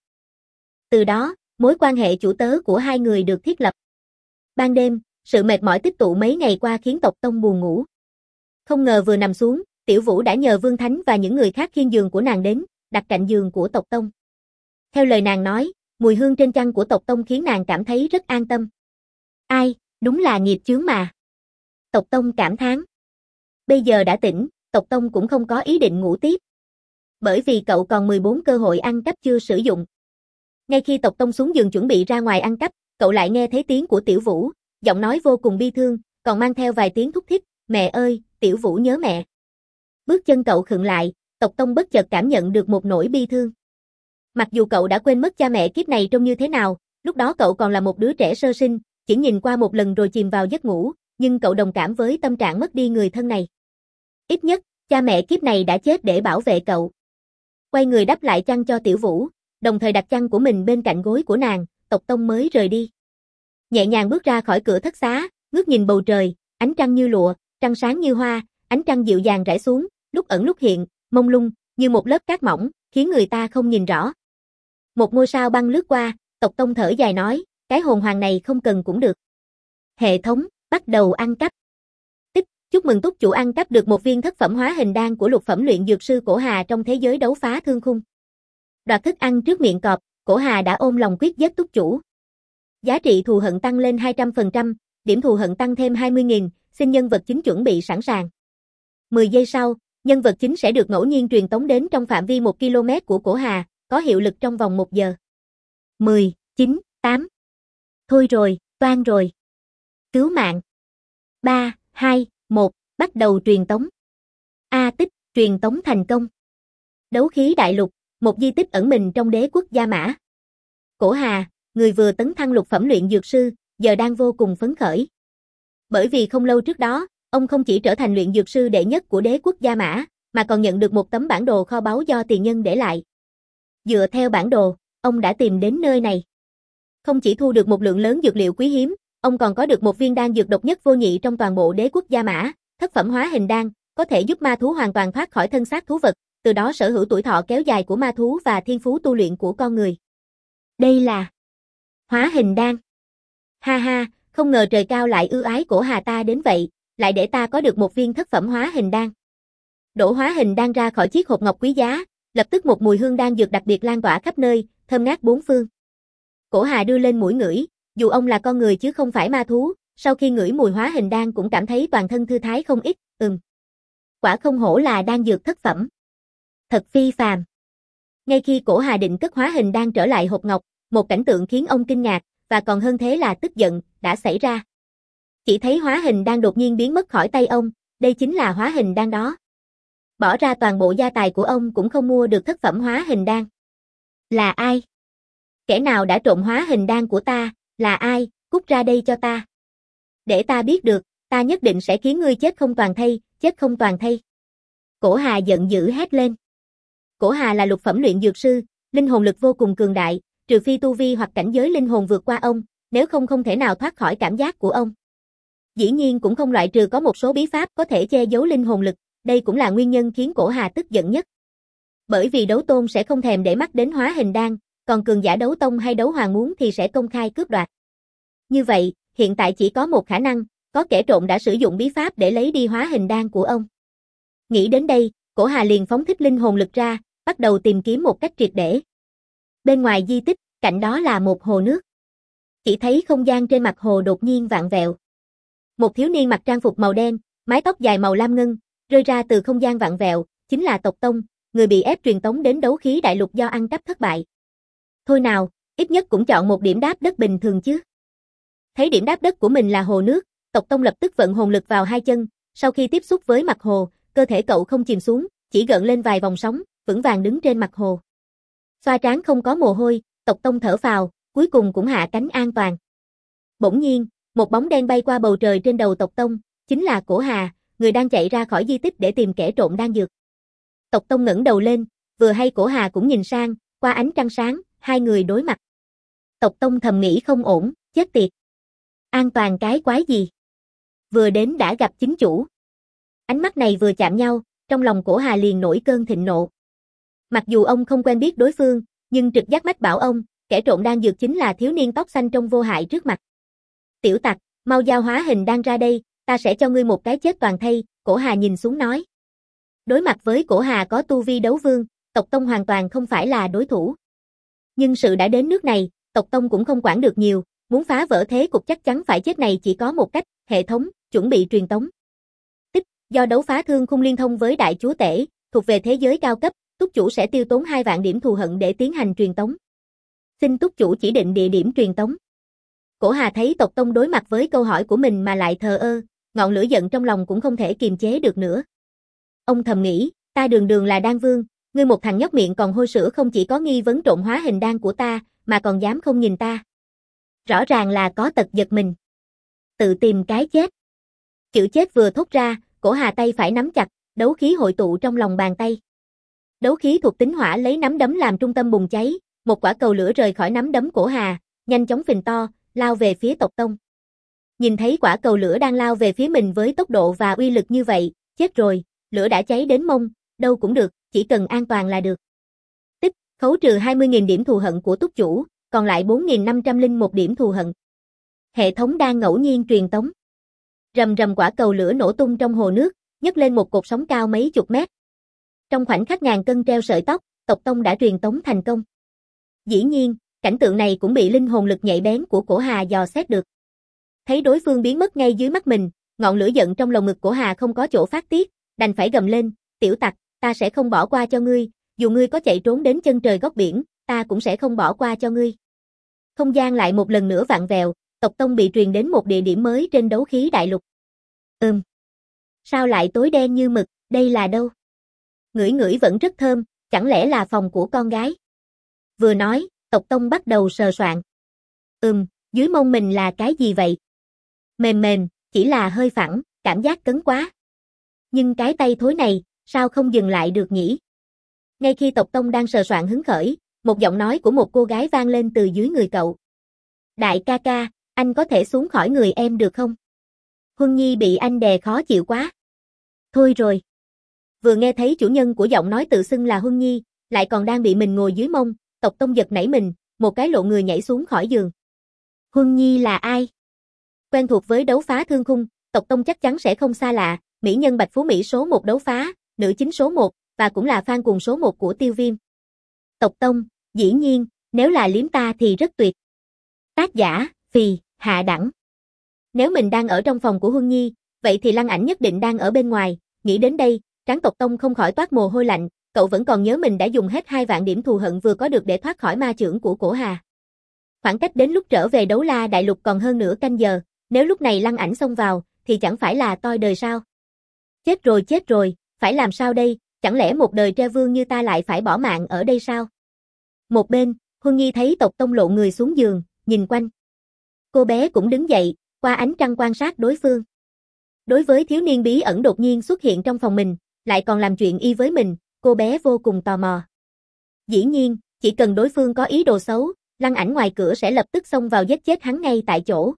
Từ đó, mối quan hệ chủ tớ của hai người được thiết lập. Ban đêm, sự mệt mỏi tích tụ mấy ngày qua khiến Tộc Tông buồn ngủ. Không ngờ vừa nằm xuống, Tiểu Vũ đã nhờ Vương Thánh và những người khác khiêng giường của nàng đến, đặt cạnh giường của Tộc Tông. Theo lời nàng nói, mùi hương trên chăn của Tộc Tông khiến nàng cảm thấy rất an tâm. Ai, đúng là nghiệp chướng mà. Tộc Tông cảm thán. Bây giờ đã tỉnh, Tộc Tông cũng không có ý định ngủ tiếp. Bởi vì cậu còn 14 cơ hội ăn cắp chưa sử dụng. Ngay khi Tộc Tông xuống giường chuẩn bị ra ngoài ăn cắp, cậu lại nghe thấy tiếng của Tiểu Vũ, giọng nói vô cùng bi thương, còn mang theo vài tiếng thúc thích, mẹ ơi, Tiểu Vũ nhớ mẹ. Bước chân cậu khựng lại, Tộc Tông bất chợt cảm nhận được một nỗi bi thương. Mặc dù cậu đã quên mất cha mẹ kiếp này trông như thế nào, lúc đó cậu còn là một đứa trẻ sơ sinh, chỉ nhìn qua một lần rồi chìm vào giấc ngủ, nhưng cậu đồng cảm với tâm trạng mất đi người thân này. Ít nhất, cha mẹ kiếp này đã chết để bảo vệ cậu. Quay người đắp lại chăn cho Tiểu Vũ, đồng thời đặt chăn của mình bên cạnh gối của nàng, Tộc Tông mới rời đi. Nhẹ nhàng bước ra khỏi cửa thất xá, ngước nhìn bầu trời, ánh trăng như lụa, trăng sáng như hoa, ánh trăng dịu dàng rải xuống, lúc ẩn lúc hiện, mông lung, như một lớp cát mỏng, khiến người ta không nhìn rõ. Một ngôi sao băng lướt qua, Tộc Tông thở dài nói, cái hồn hoàng này không cần cũng được. Hệ thống, bắt đầu ăn cắp. Chúc mừng túc chủ ăn cắp được một viên thất phẩm hóa hình đan của lục phẩm luyện dược sư Cổ Hà trong thế giới đấu phá thương khung. Đoạt thức ăn trước miệng cọp, Cổ Hà đã ôm lòng quyết giết túc chủ. Giá trị thù hận tăng lên 200%, điểm thù hận tăng thêm 20.000, xin nhân vật chính chuẩn bị sẵn sàng. 10 giây sau, nhân vật chính sẽ được ngẫu nhiên truyền tống đến trong phạm vi 1 km của Cổ Hà, có hiệu lực trong vòng 1 giờ. 10, 9, 8. Thôi rồi, toan rồi. Cứu mạng. 3, 2, 1, bắt đầu truyền tống. Tích, truyền tống thành công. Đấu khí đại lục, một di tích ẩn mình trong đế quốc Gia Mã. Cổ Hà, người vừa tấn thăng lục phẩm luyện dược sư, giờ đang vô cùng phấn khởi. Bởi vì không lâu trước đó, ông không chỉ trở thành luyện dược sư đệ nhất của đế quốc Gia Mã, mà còn nhận được một tấm bản đồ kho báu do tiền nhân để lại. Dựa theo bản đồ, ông đã tìm đến nơi này. Không chỉ thu được một lượng lớn dược liệu quý hiếm, ông còn có được một viên đan dược độc nhất vô nhị trong toàn bộ đế quốc Gia Mã, thất phẩm hóa hình đan, có thể giúp ma thú hoàn toàn thoát khỏi thân xác thú vật, từ đó sở hữu tuổi thọ kéo dài của ma thú và thiên phú tu luyện của con người. Đây là hóa hình đan. Ha ha, không ngờ trời cao lại ưu ái Cổ Hà ta đến vậy, lại để ta có được một viên thất phẩm hóa hình đan. Đổ hóa hình đan ra khỏi chiếc hộp ngọc quý giá, lập tức một mùi hương đan dược đặc biệt lan tỏa khắp nơi, thơm ngát bốn phương. Cổ Hà đưa lên mũi ngửi, dù ông là con người chứ không phải ma thú, sau khi ngửi mùi hóa hình đan cũng cảm thấy toàn thân thư thái không ít, Quả không hổ là đan dược thất phẩm. Thật phi phàm. Ngay khi Cổ Hà định cất hóa hình đan trở lại hộp ngọc, một cảnh tượng khiến ông kinh ngạc, và còn hơn thế là tức giận, đã xảy ra. Chỉ thấy hóa hình đan đột nhiên biến mất khỏi tay ông, đây chính là hóa hình đan đó. Bỏ ra toàn bộ gia tài của ông cũng không mua được thất phẩm hóa hình đan. Là ai? Kẻ nào đã trộm hóa hình đan của ta, là ai, cút ra đây cho ta. Để ta biết được, ta nhất định sẽ khiến ngươi chết không toàn thây, chết không toàn thây. Cổ Hà giận dữ hét lên. Cổ Hà là lục phẩm luyện dược sư, linh hồn lực vô cùng cường đại, trừ phi tu vi hoặc cảnh giới linh hồn vượt qua ông, nếu không không thể nào thoát khỏi cảm giác của ông. Dĩ nhiên cũng không loại trừ có một số bí pháp có thể che giấu linh hồn lực, đây cũng là nguyên nhân khiến Cổ Hà tức giận nhất. Bởi vì đấu tôn sẽ không thèm để mắt đến hóa hình đan, còn cường giả đấu tông hay đấu hoàng muốn thì sẽ công khai cướp đoạt. Như vậy, hiện tại chỉ có một khả năng, có kẻ trộm đã sử dụng bí pháp để lấy đi hóa hình đan của ông. Nghĩ đến đây, Cổ Hà liền phóng thích linh hồn lực ra, bắt đầu tìm kiếm một cách triệt để. Bên ngoài di tích, cạnh đó là một hồ nước. Chỉ thấy không gian trên mặt hồ đột nhiên vặn vẹo. Một thiếu niên mặc trang phục màu đen, mái tóc dài màu lam ngân, rơi ra từ không gian vặn vẹo, chính là Tộc Tông, người bị ép truyền tống đến đấu khí đại lục do ăn cắp thất bại. Thôi nào, ít nhất cũng chọn một điểm đáp đất bình thường chứ. Thấy điểm đáp đất của mình là hồ nước, Tộc Tông lập tức vận hồn lực vào hai chân, sau khi tiếp xúc với mặt hồ, cơ thể cậu không chìm xuống, chỉ gợn lên vài vòng sóng, vững vàng đứng trên mặt hồ. Xoa trán không có mồ hôi, Tộc Tông thở phào, cuối cùng cũng hạ cánh an toàn. Bỗng nhiên, một bóng đen bay qua bầu trời trên đầu Tộc Tông, chính là Cổ Hà, người đang chạy ra khỏi di tích để tìm kẻ trộm đan dược. Tộc Tông ngẩng đầu lên, vừa hay Cổ Hà cũng nhìn sang, qua ánh trăng sáng, hai người đối mặt. Tộc Tông thầm nghĩ không ổn, chết tiệt. An toàn cái quái gì? Vừa đến đã gặp chính chủ. Ánh mắt này vừa chạm nhau, trong lòng Cổ Hà liền nổi cơn thịnh nộ. Mặc dù ông không quen biết đối phương, nhưng trực giác mách bảo ông, kẻ trộm đan dược chính là thiếu niên tóc xanh trông vô hại trước mặt. Tiểu tặc, mau giao hóa hình đan ra đây, ta sẽ cho ngươi một cái chết toàn thây, Cổ Hà nhìn xuống nói. Đối mặt với Cổ Hà có tu vi đấu vương, Tộc Tông hoàn toàn không phải là đối thủ. Nhưng sự đã đến nước này, Tộc Tông cũng không quản được nhiều, muốn phá vỡ thế cục chắc chắn phải chết này chỉ có một cách, hệ thống, chuẩn bị truyền tống. Do đấu phá thương khung liên thông với đại chúa tể, thuộc về thế giới cao cấp, túc chủ sẽ tiêu tốn 2 vạn điểm thù hận để tiến hành truyền tống. Xin túc chủ chỉ định địa điểm truyền tống. Cổ Hà thấy Tộc Tông đối mặt với câu hỏi của mình mà lại thờ ơ, ngọn lửa giận trong lòng cũng không thể kiềm chế được nữa. Ông thầm nghĩ, ta đường đường là đan vương, ngươi một thằng nhóc miệng còn hôi sữa không chỉ có nghi vấn trộn hóa hình đan của ta, mà còn dám không nhìn ta. Rõ ràng là có tật giật mình. Tự tìm cái chết. Chữ chết vừa thốt ra, Cổ Hà tay phải nắm chặt, đấu khí hội tụ trong lòng bàn tay. Đấu khí thuộc tính hỏa lấy nắm đấm làm trung tâm bùng cháy, một quả cầu lửa rời khỏi nắm đấm Cổ Hà, nhanh chóng phình to, lao về phía Tộc Tông. Nhìn thấy quả cầu lửa đang lao về phía mình với tốc độ và uy lực như vậy, chết rồi, lửa đã cháy đến mông, đâu cũng được, chỉ cần an toàn là được. Tích, khấu trừ 20.000 điểm thù hận của túc chủ, còn lại 4.501 điểm thù hận. Hệ thống đang ngẫu nhiên truyền tống. Rầm rầm quả cầu lửa nổ tung trong hồ nước, nhấc lên một cột sóng cao mấy chục mét. Trong khoảnh khắc ngàn cân treo sợi tóc, Tộc Tông đã truyền tống thành công. Dĩ nhiên, cảnh tượng này cũng bị linh hồn lực nhạy bén của Cổ Hà dò xét được. Thấy đối phương biến mất ngay dưới mắt mình, ngọn lửa giận trong lồng ngực Cổ Hà không có chỗ phát tiết, đành phải gầm lên, tiểu tặc, ta sẽ không bỏ qua cho ngươi, dù ngươi có chạy trốn đến chân trời góc biển, ta cũng sẽ không bỏ qua cho ngươi. Không gian lại một lần nữa vặn vẹo, Tộc Tông bị truyền đến một địa điểm mới trên đấu khí đại lục. Sao lại tối đen như mực, đây là đâu? Ngửi ngửi vẫn rất thơm, chẳng lẽ là phòng của con gái? Vừa nói, Tộc Tông bắt đầu sờ soạn. Dưới mông mình là cái gì vậy? Mềm mềm, chỉ là hơi phẳng, cảm giác cứng quá. Nhưng cái tay thối này, sao không dừng lại được nhỉ? Ngay khi Tộc Tông đang sờ soạn hứng khởi, một giọng nói của một cô gái vang lên từ dưới người cậu. Đại ca ca, anh có thể xuống khỏi người em được không? Huân Nhi bị anh đè khó chịu quá. Thôi rồi. Vừa nghe thấy chủ nhân của giọng nói tự xưng là Huân Nhi, lại còn đang bị mình ngồi dưới mông, Tộc Tông giật nảy mình, một cái lộn người nhảy xuống khỏi giường. Huân Nhi là ai? Quen thuộc với đấu phá thương khung, Tộc Tông chắc chắn sẽ không xa lạ, mỹ nhân Bạch Phú Mỹ số 1 đấu phá, nữ chính số 1, và cũng là fan cuồng số 1 của Tiêu Viêm. Tộc Tông, dĩ nhiên, nếu là liếm ta thì rất tuyệt. Tác giả, Phì, hạ đẳng. Nếu mình đang ở trong phòng của Huân Nhi, vậy thì Lăng Ảnh nhất định đang ở bên ngoài, nghĩ đến đây, trán Tộc Tông không khỏi toát mồ hôi lạnh, cậu vẫn còn nhớ mình đã dùng hết 2 vạn điểm thù hận vừa có được để thoát khỏi ma chưởng của Cổ Hà. Khoảng cách đến lúc trở về Đấu La Đại Lục còn hơn nửa canh giờ, nếu lúc này Lăng Ảnh xông vào, thì chẳng phải là toi đời sao? Chết rồi, phải làm sao đây, chẳng lẽ một đời tre vương như ta lại phải bỏ mạng ở đây sao? Một bên, Huân Nhi thấy Tộc Tông lộ người xuống giường, nhìn quanh. Cô bé cũng đứng dậy, qua ánh trăng quan sát đối phương. Đối với thiếu niên bí ẩn đột nhiên xuất hiện trong phòng mình, lại còn làm chuyện y với mình, cô bé vô cùng tò mò. Dĩ nhiên, chỉ cần đối phương có ý đồ xấu, Lăng Ảnh ngoài cửa sẽ lập tức xông vào giết chết hắn ngay tại chỗ.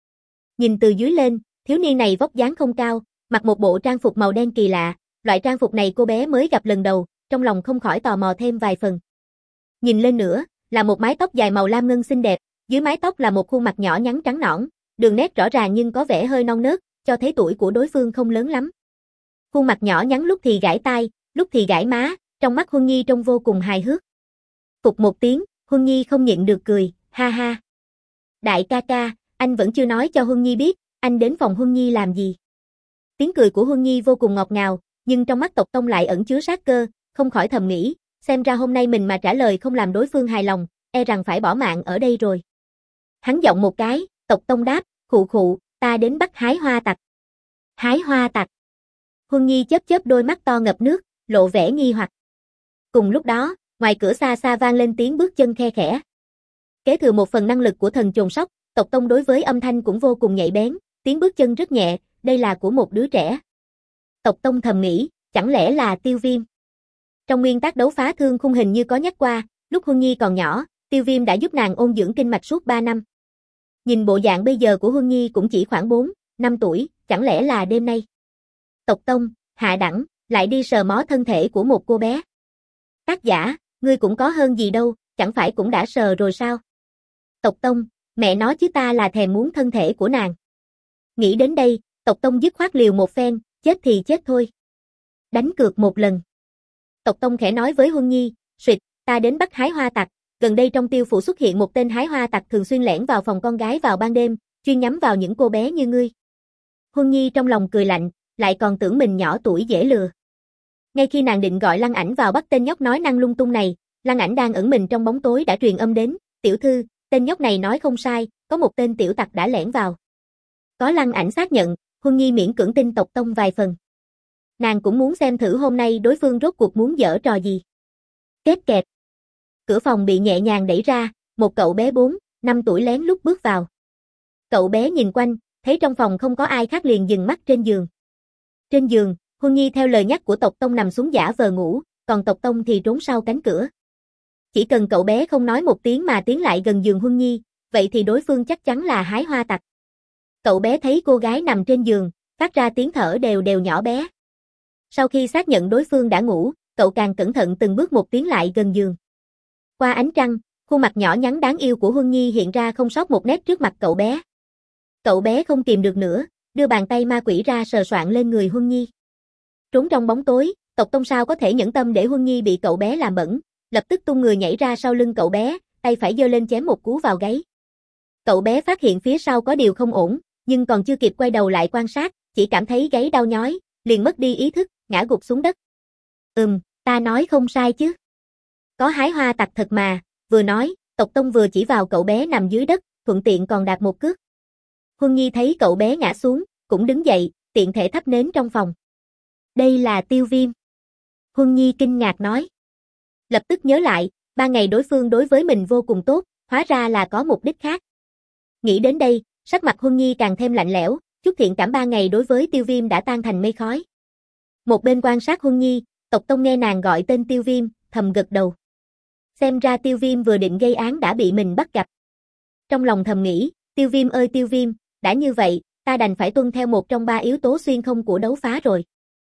Nhìn từ dưới lên, thiếu niên này vóc dáng không cao, mặc một bộ trang phục màu đen kỳ lạ, loại trang phục này cô bé mới gặp lần đầu, trong lòng không khỏi tò mò thêm vài phần. Nhìn lên nữa, là một mái tóc dài màu lam ngân xinh đẹp, dưới mái tóc là một khuôn mặt nhỏ nhắn trắng nõn, đường nét rõ ràng nhưng có vẻ hơi non nớt, cho thấy tuổi của đối phương không lớn lắm. Khuôn mặt nhỏ nhắn lúc thì gãi tai, lúc thì gãi má, trong mắt Huân Nhi trông vô cùng hài hước. Phục một tiếng, Huân Nhi không nhịn được cười, ha ha. Đại ca ca, anh vẫn chưa nói cho Huân Nhi biết, anh đến phòng Huân Nhi làm gì. Tiếng cười của Huân Nhi vô cùng ngọt ngào, nhưng trong mắt Tộc Tông lại ẩn chứa sát cơ, không khỏi thầm nghĩ, xem ra hôm nay mình mà trả lời không làm đối phương hài lòng, e rằng phải bỏ mạng ở đây rồi. Hắn giọng một cái, Tộc Tông đáp, khụ khụ, ta đến bắt hái hoa tặc. Hái hoa tặc. Huân Nhi chớp chớp đôi mắt to ngập nước, lộ vẻ nghi hoặc. Cùng lúc đó, ngoài cửa xa xa vang lên tiếng bước chân khe khẽ. Kế thừa một phần năng lực của thần chồn sóc, Tộc Tông đối với âm thanh cũng vô cùng nhạy bén, tiếng bước chân rất nhẹ, đây là của một đứa trẻ. Tộc Tông thầm nghĩ, chẳng lẽ là Tiêu Viêm? Trong nguyên tắc đấu phá thương khung hình như có nhắc qua, lúc Huân Nhi còn nhỏ, Tiêu Viêm đã giúp nàng ôn dưỡng kinh mạch suốt 3 năm. Nhìn bộ dạng bây giờ của Huân Nhi cũng chỉ khoảng 4, 5 tuổi, chẳng lẽ là đêm nay? Tộc Tông, hạ đẳng, lại đi sờ mó thân thể của một cô bé. Tác giả, ngươi cũng có hơn gì đâu, chẳng phải cũng đã sờ rồi sao? Tộc Tông, mẹ nói chứ ta là thèm muốn thân thể của nàng. Nghĩ đến đây, Tộc Tông dứt khoát liều một phen, chết thì chết thôi. Đánh cược một lần. Tộc Tông khẽ nói với Huân Nhi, "Suyệt, ta đến bắt hái hoa tặc, gần đây trong Tiêu phủ xuất hiện một tên hái hoa tặc thường xuyên lẻn vào phòng con gái vào ban đêm, chuyên nhắm vào những cô bé như ngươi." Huân Nhi trong lòng cười lạnh, lại còn tưởng mình nhỏ tuổi dễ lừa. Ngay khi nàng định gọi Lăng Ảnh vào bắt tên nhóc nói năng lung tung này, Lăng Ảnh đang ẩn mình trong bóng tối đã truyền âm đến, "Tiểu thư, tên nhóc này nói không sai, có một tên tiểu tặc đã lẻn vào." Có Lăng Ảnh xác nhận, Huân Nhi miễn cưỡng tin Tộc Tông vài phần. Nàng cũng muốn xem thử hôm nay đối phương rốt cuộc muốn giở trò gì. Kết kẹt. Cửa phòng bị nhẹ nhàng đẩy ra, một cậu bé 4, 5 tuổi lén lút bước vào. Cậu bé nhìn quanh, thấy trong phòng không có ai khác liền dừng mắt trên giường. Trên giường, Huân Nhi theo lời nhắc của Tộc Tông nằm xuống giả vờ ngủ, còn Tộc Tông thì trốn sau cánh cửa. Chỉ cần cậu bé không nói một tiếng mà tiến lại gần giường Huân Nhi, vậy thì đối phương chắc chắn là hái hoa tặc. Cậu bé thấy cô gái nằm trên giường, phát ra tiếng thở đều đều nhỏ bé. Sau khi xác nhận đối phương đã ngủ, cậu càng cẩn thận từng bước một tiến lại gần giường. Qua ánh trăng, khuôn mặt nhỏ nhắn đáng yêu của Huân Nhi hiện ra không sót một nét trước mặt cậu bé. Cậu bé không kìm được nữa, đưa bàn tay ma quỷ ra sờ soạng lên người Huân Nhi. Trốn trong bóng tối, Tộc Tông sao có thể nhẫn tâm để Huân Nhi bị cậu bé làm bẩn, lập tức tung người nhảy ra sau lưng cậu bé, tay phải giơ lên chém một cú vào gáy. Cậu bé phát hiện phía sau có điều không ổn, nhưng còn chưa kịp quay đầu lại quan sát, chỉ cảm thấy gáy đau nhói, liền mất đi ý thức, ngã gục xuống đất. Ta nói không sai chứ. Có hái hoa tặc thật mà, vừa nói, Tộc Tông vừa chỉ vào cậu bé nằm dưới đất, thuận tiện còn đạp một cước. Huân Nhi thấy cậu bé ngã xuống, cũng đứng dậy, tiện thể thắp nến trong phòng. Đây là Tiêu Viêm. Huân Nhi kinh ngạc nói. Lập tức nhớ lại, 3 ngày đối phương đối với mình vô cùng tốt, hóa ra là có mục đích khác. Nghĩ đến đây, sắc mặt Huân Nhi càng thêm lạnh lẽo, chút thiện cảm 3 ngày đối với Tiêu Viêm đã tan thành mây khói. Một bên quan sát Huân Nhi, Tộc Tông nghe nàng gọi tên Tiêu Viêm, thầm gật đầu. Xem ra Tiêu Viêm vừa định gây án đã bị mình bắt gặp. Trong lòng thầm nghĩ, Tiêu Viêm ơi Tiêu Viêm, đã như vậy, ta đành phải tuân theo một trong 3 yếu tố xuyên không của đấu phá rồi.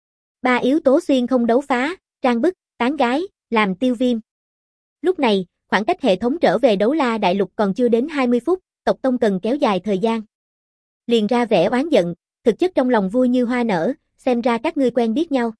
3 yếu tố xuyên không đấu phá, trang bức, tán gái, làm Tiêu Viêm. Lúc này, khoảng cách hệ thống trở về Đấu La Đại Lục còn chưa đến 20 phút, Tộc Tông cần kéo dài thời gian. Liền ra vẻ oán giận, thực chất trong lòng vui như hoa nở, xem ra các ngươi quen biết nhau.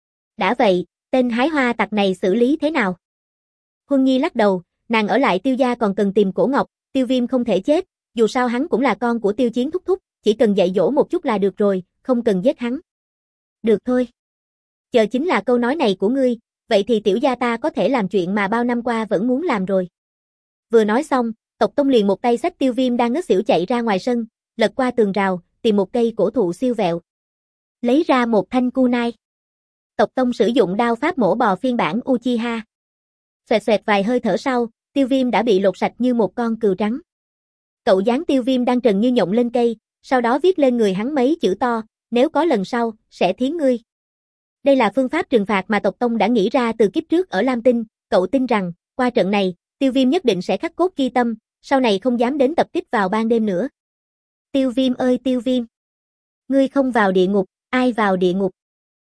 Đã vậy, tên hái hoa tặc này xử lý thế nào? Huân Nhi lắc đầu, nàng ở lại Tiêu gia còn cần tìm Cổ Ngọc, Tiêu Viêm không thể chết, dù sao hắn cũng là con của Tiêu Chiến thúc thúc, chỉ cần dạy dỗ một chút là được rồi, không cần giết hắn. Được thôi. Chờ chính là câu nói này của ngươi, vậy thì tiểu gia ta có thể làm chuyện mà bao năm qua vẫn muốn làm rồi. Vừa nói xong, Tộc Tông liền một tay xách Tiêu Viêm đang ngất xỉu chạy ra ngoài sân, lật qua tường rào, tìm một cây cổ thụ siêu vẹo. Lấy ra một thanh kunai. Tộc Tông sử dụng đao pháp mổ bò phiên bản Uchiha. Xoẹt xoẹt vài hơi thở sau, Tiêu Viêm đã bị lột sạch như một con cừu trắng. Cậu dán Tiêu Viêm đang trần như nhộng lên cây, sau đó viết lên người hắn mấy chữ to, nếu có lần sau, sẽ thiến ngươi. Đây là phương pháp trừng phạt mà Tộc Tông đã nghĩ ra từ kiếp trước ở Lam Tinh, cậu tin rằng, qua trận này, Tiêu Viêm nhất định sẽ khắc cốt ghi tâm, sau này không dám đến tập kích vào ban đêm nữa. Tiêu Viêm ơi Tiêu Viêm! Ngươi không vào địa ngục, ai vào địa ngục?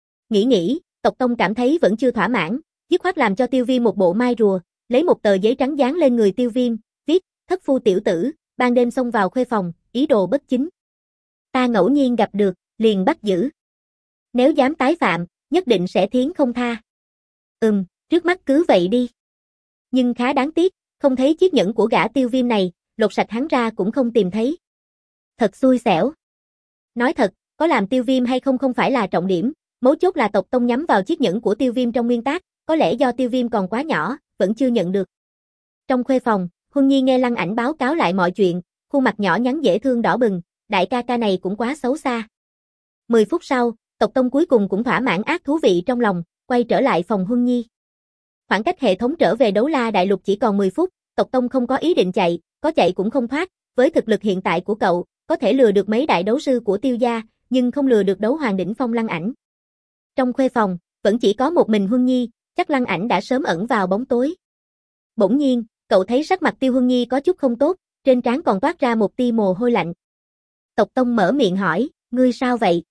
Nghĩ, Tộc Tông cảm thấy vẫn chưa thỏa mãn, dứt khoát làm cho Tiêu Viêm một bộ mai rùa, lấy một tờ giấy trắng dán lên người Tiêu Viêm, viết, thất phu tiểu tử, ban đêm xông vào khuê phòng, ý đồ bất chính. Ta ngẫu nhiên gặp được, liền bắt giữ. Nếu dám tái phạm, nhất định sẽ thiến không tha. Trước mắt cứ vậy đi. Nhưng khá đáng tiếc, không thấy chiếc nhẫn của gã Tiêu Viêm này, lột sạch hắn ra cũng không tìm thấy. Thật xui xẻo. Nói thật, có làm Tiêu Viêm hay không không phải là trọng điểm, mấu chốt là Tộc Tông nhắm vào chiếc nhẫn của Tiêu Viêm trong nguyên tắc, có lẽ do Tiêu Viêm còn quá nhỏ, vẫn chưa nhận được. Trong khuê phòng, Huân Nhi nghe Lăng Ảnh báo cáo lại mọi chuyện, khuôn mặt nhỏ nhắn dễ thương đỏ bừng, đại ca ca này cũng quá xấu xa. 10 phút sau, Tộc Tông cuối cùng cũng thỏa mãn ác thú vị trong lòng, quay trở lại phòng Huân Nhi. Khoảng cách hệ thống trở về Đấu La Đại Lục chỉ còn 10 phút, Tộc Tông không có ý định chạy, có chạy cũng không thoát, với thực lực hiện tại của cậu, có thể lừa được mấy đại đấu sư của Tiêu gia, nhưng không lừa được đấu hoàng đỉnh phong Lăng Ảnh. Trong khuê phòng, vẫn chỉ có một mình Huân Nhi, chắc Lăng Ảnh đã sớm ẩn vào bóng tối. Bỗng nhiên, cậu thấy sắc mặt Tiêu Huân Nhi có chút không tốt, trên trán còn toát ra một tia mồ hôi lạnh. Tộc Tông mở miệng hỏi, ngươi sao vậy?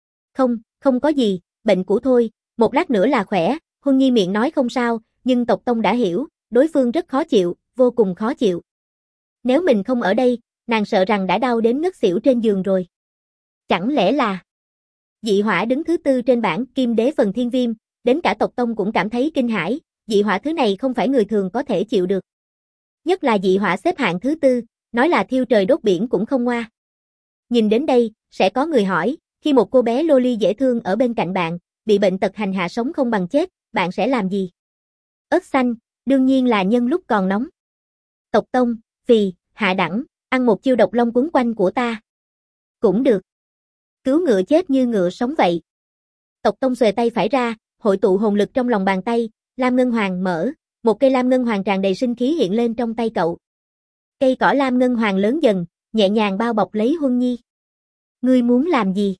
Không có gì, bệnh cũ thôi, một lát nữa là khỏe, Huân Nhi miệng nói không sao, nhưng Tộc Tông đã hiểu, đối phương rất khó chịu, vô cùng khó chịu. Nếu mình không ở đây, nàng sợ rằng đã đau đến ngất xỉu trên giường rồi. Chẳng lẽ là... Dị hỏa đứng thứ 4 trên bảng Kim Đế phần Thiên Viêm, đến cả Tộc Tông cũng cảm thấy kinh hãi, dị hỏa thứ này không phải người thường có thể chịu được. Nhất là dị hỏa xếp hạng thứ 4, nói là thiêu trời đốt biển cũng không ngoa. Nhìn đến đây, sẽ có người hỏi, khi một cô bé loli dễ thương ở bên cạnh bạn, bị bệnh tật hành hạ sống không bằng chết, bạn sẽ làm gì? Ớt xanh, đương nhiên là nhân lúc còn nóng. Tộc Tông, phì, hạ đẳng, ăn một chiêu độc long quấn quanh của ta. Cũng được. Cứu ngựa chết như ngựa sống vậy. Tộc Tông xuề tay phải ra, hội tụ hồn lực trong lòng bàn tay, lam ngân hoàng mở, một cây lam ngân hoàng tràn đầy sinh khí hiện lên trong tay cậu. Cây cỏ lam ngân hoàng lớn dần, nhẹ nhàng bao bọc lấy Huân Nhi. Ngươi muốn làm gì?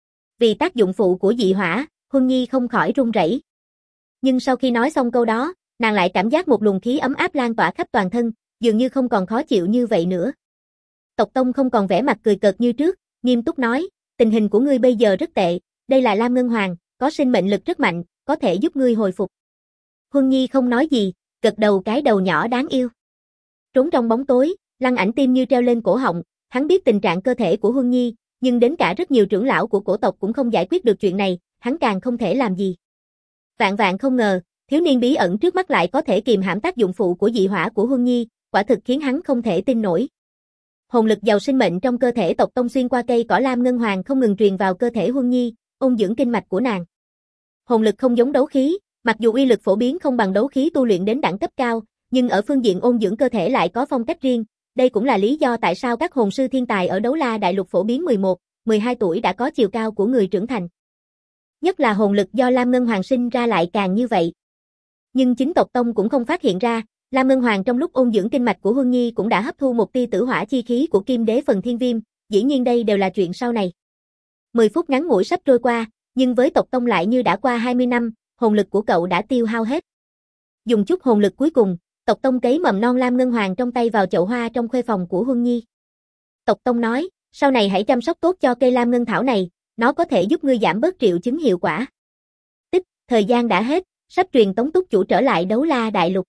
Vì tác dụng phụ của dị hỏa, Huân Nhi không khỏi run rẩy. Nhưng sau khi nói xong câu đó, nàng lại cảm giác một luồng khí ấm áp lan tỏa khắp toàn thân, dường như không còn khó chịu như vậy nữa. Tộc Tông không còn vẻ mặt cười cợt như trước, nghiêm túc nói, tình hình của ngươi bây giờ rất tệ, đây là Lam Ngân Hoàng, có sinh mệnh lực rất mạnh, có thể giúp ngươi hồi phục. Huân Nhi không nói gì, gật đầu cái đầu nhỏ đáng yêu. Trốn trong bóng tối, Lăng Ảnh tim như treo lên cổ họng, hắn biết tình trạng cơ thể của Huân Nhi, nhưng đến cả rất nhiều trưởng lão của cổ tộc cũng không giải quyết được chuyện này, hắn càng không thể làm gì. Vạn vạn không ngờ, thiếu niên bí ẩn trước mắt lại có thể kìm hãm tác dụng phụ của dị hỏa của Huân Nhi, quả thực khiến hắn không thể tin nổi. Hồn lực giàu sinh mệnh trong cơ thể Tộc Tông xuyên qua cây cỏ lam ngân hoàng không ngừng truyền vào cơ thể Huân Nhi, ôn dưỡng kinh mạch của nàng. Hồn lực không giống đấu khí, mặc dù uy lực phổ biến không bằng đấu khí tu luyện đến đẳng cấp cao, nhưng ở phương diện ôn dưỡng cơ thể lại có phong cách riêng, đây cũng là lý do tại sao các hồn sư thiên tài ở Đấu La Đại Lục phổ biến 11, 12 tuổi đã có chiều cao của người trưởng thành. Nhất là hồn lực do Lam Ngân Hoàng sinh ra lại càng như vậy. Nhưng chính Tộc Tông cũng không phát hiện ra, Lam Ngân Hoàng trong lúc ôn dưỡng kinh mạch của Huân Nhi cũng đã hấp thu một tia tử hỏa chi khí của Kim Đế phần Thiên Viêm, dĩ nhiên đây đều là chuyện sau này. 10 phút ngắn ngủi sắp trôi qua, nhưng với tộc tông lại như đã qua 20 năm, hồn lực của cậu đã tiêu hao hết. Dùng chút hồn lực cuối cùng, tộc tông cấy mầm non Lam Ngân Hoàng trong tay vào chậu hoa trong khuê phòng của Huân Nhi. Tộc tông nói, sau này hãy chăm sóc tốt cho cây Lam Ngân Thảo này, nó có thể giúp ngươi giảm bớt triệu chứng hiệu quả. Tích, thời gian đã hết, sắp truyền tống túc chủ trở lại Đấu La Đại Lục.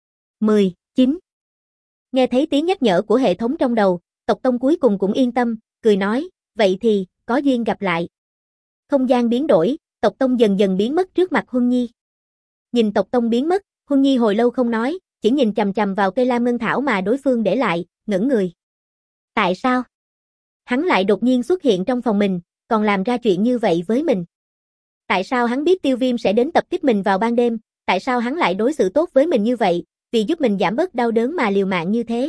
10, 9. Nghe thấy tiếng nhắc nhở của hệ thống trong đầu, tộc tông cuối cùng cũng yên tâm, cười nói, vậy thì, có duyên gặp lại. Không gian biến đổi, tộc tông dần dần biến mất trước mặt Huân Nhi. Nhìn tộc tông biến mất, Huân Nhi hồi lâu không nói, chỉ nhìn chằm chằm vào cây Lam Ngân Thảo mà đối phương để lại, ngẩn người. Tại sao? Hắn lại đột nhiên xuất hiện trong phòng mình, còn làm ra chuyện như vậy với mình. Tại sao hắn biết Tiêu Viêm sẽ đến tập kích mình vào ban đêm, tại sao hắn lại đối xử tốt với mình như vậy, vì giúp mình giảm bớt đau đớn mà liều mạng như thế?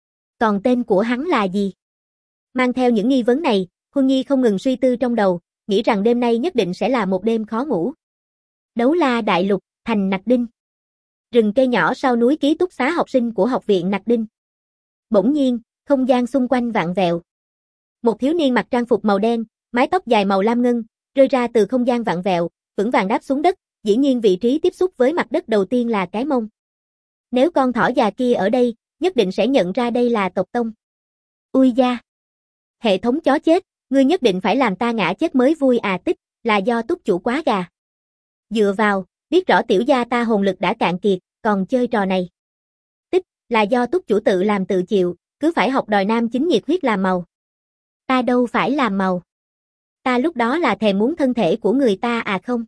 Còn tên của hắn là gì? Mang theo những nghi vấn này, Huân Nhi không ngừng suy tư trong đầu, nghĩ rằng đêm nay nhất định sẽ là một đêm khó ngủ. Đấu La Đại Lục, thành Nặc Đinh. Rừng cây nhỏ sau núi ký túc xá học sinh của học viện Nặc Đinh. Bỗng nhiên, không gian xung quanh vặn vẹo. Một thiếu niên mặc trang phục màu đen, mái tóc dài màu lam ngân, rơi ra từ không gian vặn vẹo, vững vàng đáp xuống đất, dĩ nhiên vị trí tiếp xúc với mặt đất đầu tiên là cái mông. Nếu con thỏ già kia ở đây, nhất định sẽ nhận ra đây là tộc tông. Ui da! Hệ thống chó chết, ngươi nhất định phải làm ta ngã chết mới vui à? Tích, là do túc chủ quá gà. Dựa vào, biết rõ tiểu gia ta hồn lực đã cạn kiệt, còn chơi trò này. Tích, là do túc chủ tự làm tự chịu, cứ phải học đòi nam chính nhiệt huyết làm màu. Ta đâu phải làm màu. Ta lúc đó là thèm muốn thân thể của người ta à không?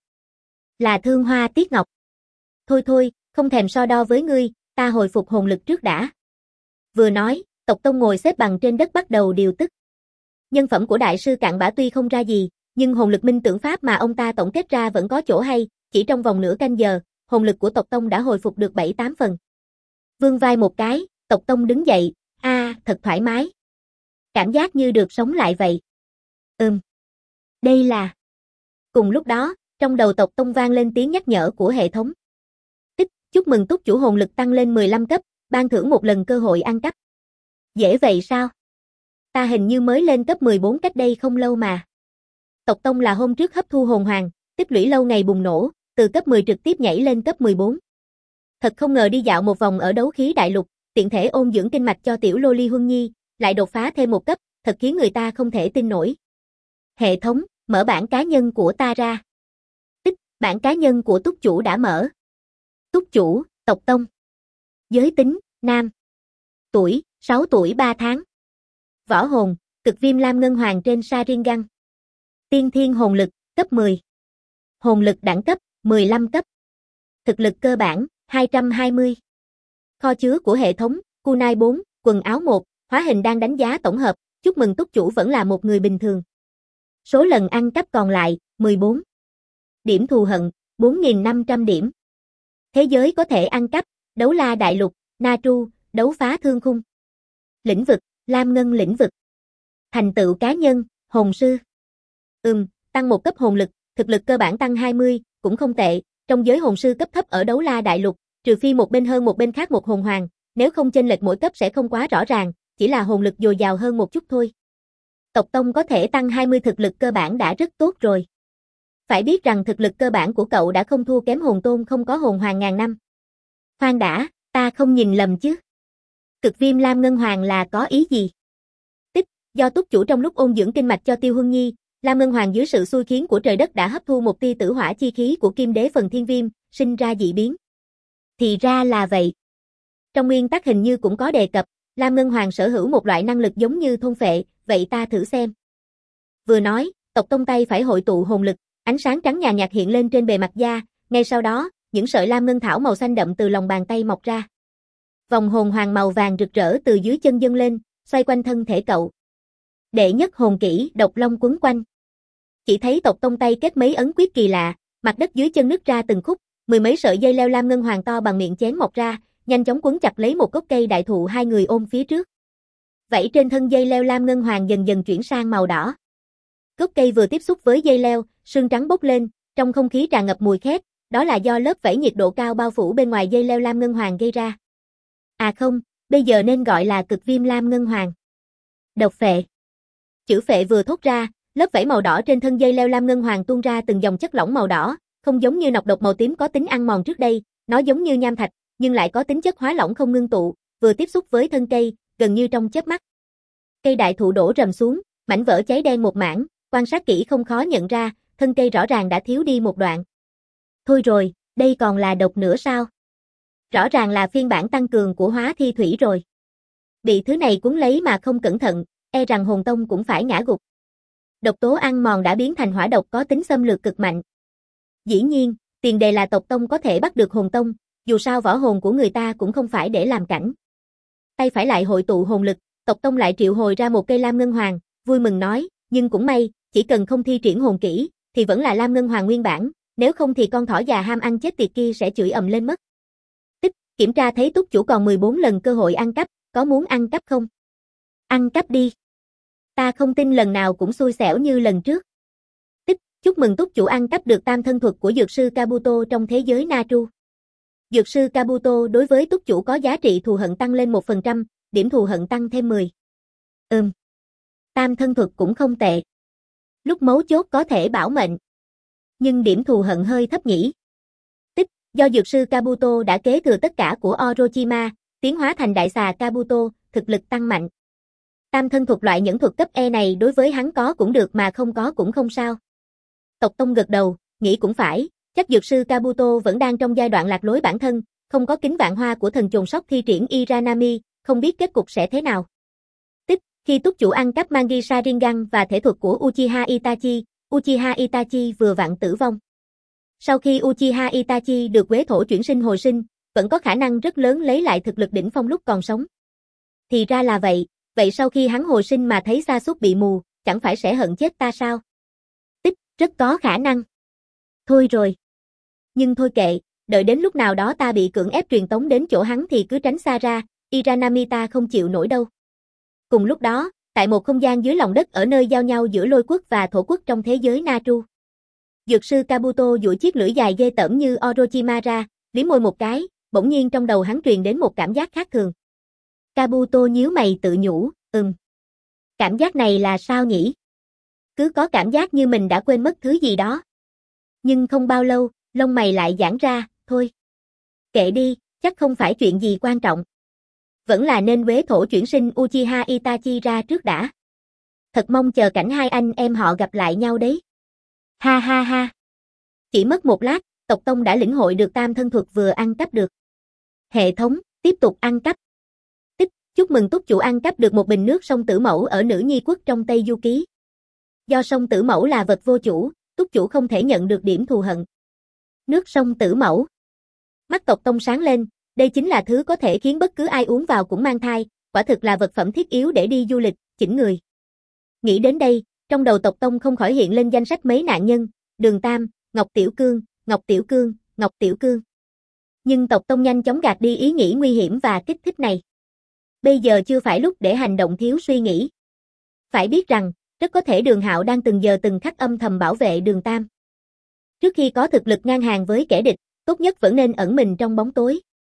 Là thương hoa tiếc ngọc. Thôi thôi, không thèm so đo với ngươi, ta hồi phục hồn lực trước đã. Vừa nói, tộc tông ngồi xếp bằng trên đất bắt đầu điều tức. Nhân phẩm của đại sư cặn bã tuy không ra gì, nhưng hồn lực minh tưởng pháp mà ông ta tổng kết ra vẫn có chỗ hay, chỉ trong vòng nửa canh giờ, hồn lực của tộc tông đã hồi phục được 7-8 phần. Vươn vai một cái, tộc tông đứng dậy, thật thoải mái. Cảm giác như được sống lại vậy. Đây là... Cùng lúc đó, trong đầu tộc tông vang lên tiếng nhắc nhở của hệ thống. Tích, chúc mừng túc chủ hồn lực tăng lên 15 cấp, ban thưởng một lần cơ hội ăn cắp. Dễ vậy sao? Ta hình như mới lên cấp 14 cách đây không lâu mà. Tộc tông là hôm trước hấp thu hồn hoàng, tích lũy lâu ngày bùng nổ, từ cấp 10 trực tiếp nhảy lên cấp 14. Thật không ngờ đi dạo một vòng ở đấu khí đại lục, tiện thể ôn dưỡng kinh mạch cho tiểu loli Huân Nhi, lại đột phá thêm một cấp, thật khiến người ta không thể tin nổi. Hệ thống, mở bảng cá nhân của ta ra. Tích, bảng cá nhân của túc chủ đã mở. Túc chủ, tộc tông. Giới tính, nam. Tuổi, 6 tuổi 3 tháng. Võ hồn, cực viêm lam ngân hoàng trên Sharingan. Tiên thiên hồn lực, cấp 10. Hồn lực đẳng cấp, 15 cấp. Thực lực cơ bản, 220. Kho chứa của hệ thống, kunai 4, quần áo 1, hóa hình đang đánh giá tổng hợp, chúc mừng túc chủ vẫn là một người bình thường. Số lần ăn cắp còn lại, 14. Điểm thù hận, 4.500 điểm. Thế giới có thể ăn cắp, Đấu La Đại Lục, Natru, đấu phá thương khung. Lĩnh vực, Lam Ngân lĩnh vực. Thành tựu cá nhân, hồn sư. Tăng một cấp hồn lực, thực lực cơ bản tăng 20, cũng không tệ, trong giới hồn sư cấp thấp ở Đấu La Đại Lục, trừ phi một bên hơn một bên khác một hồn hoàng, nếu không chênh lệch mỗi cấp sẽ không quá rõ ràng, chỉ là hồn lực dồi dào hơn một chút thôi. Tộc tông có thể tăng 20 thực lực cơ bản đã rất tốt rồi. Phải biết rằng thực lực cơ bản của cậu đã không thua kém hồn tôn không có hồn hoàng ngàn năm. Khoan đã, ta không nhìn lầm chứ. Cực viêm lam ngân hoàng là có ý gì? Tích, do túc chủ trong lúc ôn dưỡng kinh mạch cho Tiêu Huân Nhi, Lam Ngân Hoàng dưới sự xui khiến của trời đất đã hấp thu một tia tử hỏa chi khí của Kim Đế phần Thiên Viêm, sinh ra dị biến. Thì ra là vậy. Trong nguyên tắc hình như cũng có đề cập, Lam Ngân Hoàng sở hữu một loại năng lực giống như thôn phệ, vậy ta thử xem. Vừa nói, tộc tông tay phải hội tụ hồn lực, ánh sáng trắng nhàn nhạt hiện lên trên bề mặt da, ngay sau đó, những sợi lam ngân thảo màu xanh đậm từ lòng bàn tay mọc ra. Vòng hồn hoàng màu vàng rực rỡ từ dưới chân dâng lên, xoay quanh thân thể cậu. Đệ nhất hồn kỹ, độc long quấn quanh. Chỉ thấy tộc tông tay kết mấy ấn quyết kỳ lạ, mặt đất dưới chân nứt ra từng khúc, mười mấy sợi dây leo lam ngân hoàng to bằng miệng chén mọc ra, nhanh chóng quấn chặt lấy một gốc cây đại thụ hai người ôm phía trước. Vảy trên thân dây leo lam ngân hoàng dần dần chuyển sang màu đỏ. Gốc cây vừa tiếp xúc với dây leo, sương trắng bốc lên, trong không khí tràn ngập mùi khét, đó là do lớp vảy nhiệt độ cao bao phủ bên ngoài dây leo lam ngân hoàng gây ra. À không, bây giờ nên gọi là cực viêm lam ngân hoàng. Độc phệ. Chữ phệ vừa thốt ra, lớp vảy màu đỏ trên thân dây leo lam ngân hoàng tuôn ra từng dòng chất lỏng màu đỏ, không giống như nọc độc màu tím có tính ăn mòn trước đây, nó giống như nham thạch, nhưng lại có tính chất hóa lỏng không ngưng tụ, vừa tiếp xúc với thân cây, gần như trong chớp mắt. Cây đại thụ đổ rầm xuống, mảnh vỡ cháy đen một mảng, quan sát kỹ không khó nhận ra, thân cây rõ ràng đã thiếu đi một đoạn. Thôi rồi, đây còn là độc nữa sao? Rõ ràng là phiên bản tăng cường của hóa thi thủy rồi. Bị thứ này cuốn lấy mà không cẩn thận, e rằng hồn tông cũng phải ngã gục. Độc tố ăn mòn đã biến thành hỏa độc có tính xâm lược cực mạnh. Dĩ nhiên, tiền đề là tộc tông có thể bắt được hồn tông, dù sao võ hồn của người ta cũng không phải để làm cảnh. Tay phải lại hội tụ hồn lực, tộc tông lại triệu hồi ra một cây lam ngân hoàng, vui mừng nói, nhưng cũng may, chỉ cần không thi triển hồn kỹ, thì vẫn là lam ngân hoàng nguyên bản, nếu không thì con thỏ già ham ăn chết tiệt kia sẽ chửi ầm lên mất. Tích, kiểm tra thấy túc chủ còn 14 lần cơ hội ăn cắp, có muốn ăn cắp không? Ăn cắp đi. Ta không tin lần nào cũng xui xẻo như lần trước. Tích, chúc mừng túc chủ ăn cắp được tam thân thuật của dược sư Kabuto trong thế giới Natru. Dược sư Kabuto đối với túc chủ có giá trị thù hận tăng lên 1%, điểm thù hận tăng thêm 10. Tam thân thuật cũng không tệ. Lúc mấu chốt có thể bảo mệnh. Nhưng điểm thù hận hơi thấp nhỉ. Tích, do dược sư Kabuto đã kế thừa tất cả của Orochima, tiến hóa thành đại xà Kabuto, thực lực tăng mạnh. Tam thân thuật loại nhẫn thuật cấp E này đối với hắn có cũng được mà không có cũng không sao. Tộc Tông gật đầu, nghĩ cũng phải, chắc dược sư Kabuto vẫn đang trong giai đoạn lạc lối bản thân, không có kính vạn hoa của thần trồn sóc thi triển Iranami, không biết kết cục sẽ thế nào. Tích, khi túc chủ ăn cắp Mangi Sharingan và thể thuật của Uchiha Itachi vừa vặn tử vong. Sau khi Uchiha Itachi được Quế Thổ chuyển sinh hồi sinh, vẫn có khả năng rất lớn lấy lại thực lực đỉnh phong lúc còn sống. Thì ra là vậy, vậy sau khi hắn hồi sinh mà thấy Sasuke bị mù, chẳng phải sẽ hận chết ta sao? Tích, rất có khả năng. Thôi rồi. Nhưng thôi kệ, đợi đến lúc nào đó ta bị cưỡng ép truyền tống đến chỗ hắn thì cứ tránh xa ra, Iranami ta không chịu nổi đâu. Cùng lúc đó, tại một không gian dưới lòng đất ở nơi giao nhau giữa lôi quốc và thổ quốc trong thế giới Natru. Dược sư Kabuto duỗi chiếc lưỡi dài ghê tởm như Orochima ra, liếm môi một cái, bỗng nhiên trong đầu hắn truyền đến một cảm giác khác thường. Kabuto nhíu mày tự nhủ, cảm giác này là sao nhỉ? Cứ có cảm giác như mình đã quên mất thứ gì đó. Nhưng không bao lâu, lông mày lại giãn ra, thôi. Kệ đi, chắc không phải chuyện gì quan trọng. Vẫn là nên Quế Thổ chuyển sinh Uchiha Itachi ra trước đã. Thật mong chờ cảnh hai anh em họ gặp lại nhau đấy. Ha ha ha. Chỉ mất một lát, tộc Tông đã lĩnh hội được tam thân thuật vừa ăn cắp được. Hệ thống, tiếp tục ăn cắp. Tích, chúc mừng túc chủ ăn cắp được một bình nước sông Tử Mẫu ở Nữ Nhi Quốc trong Tây Du Ký. Do sông Tử Mẫu là vật vô chủ, túc chủ không thể nhận được điểm thù hận. Nước sông Tử Mẫu. Mắt tộc Tông sáng lên, đây chính là thứ có thể khiến bất cứ ai uống vào cũng mang thai, quả thực là vật phẩm thiết yếu để đi du lịch, chỉnh người. Nghĩ đến đây, trong đầu tộc Tông không khỏi hiện lên danh sách mấy nạn nhân, Đường Tam, Ngọc Tiểu Cương, Ngọc Tiểu Cương, Ngọc Tiểu Cương. Nhưng tộc Tông nhanh chóng gạt đi ý nghĩ nguy hiểm và kích thích này. Bây giờ chưa phải lúc để hành động thiếu suy nghĩ. Phải biết rằng, rất có thể Đường Hạo đang từng giờ từng khắc âm thầm bảo vệ Đường Tam. Trước khi có thực lực ngang hàng với kẻ địch, tốt nhất vẫn nên ẩn mình trong bóng tối.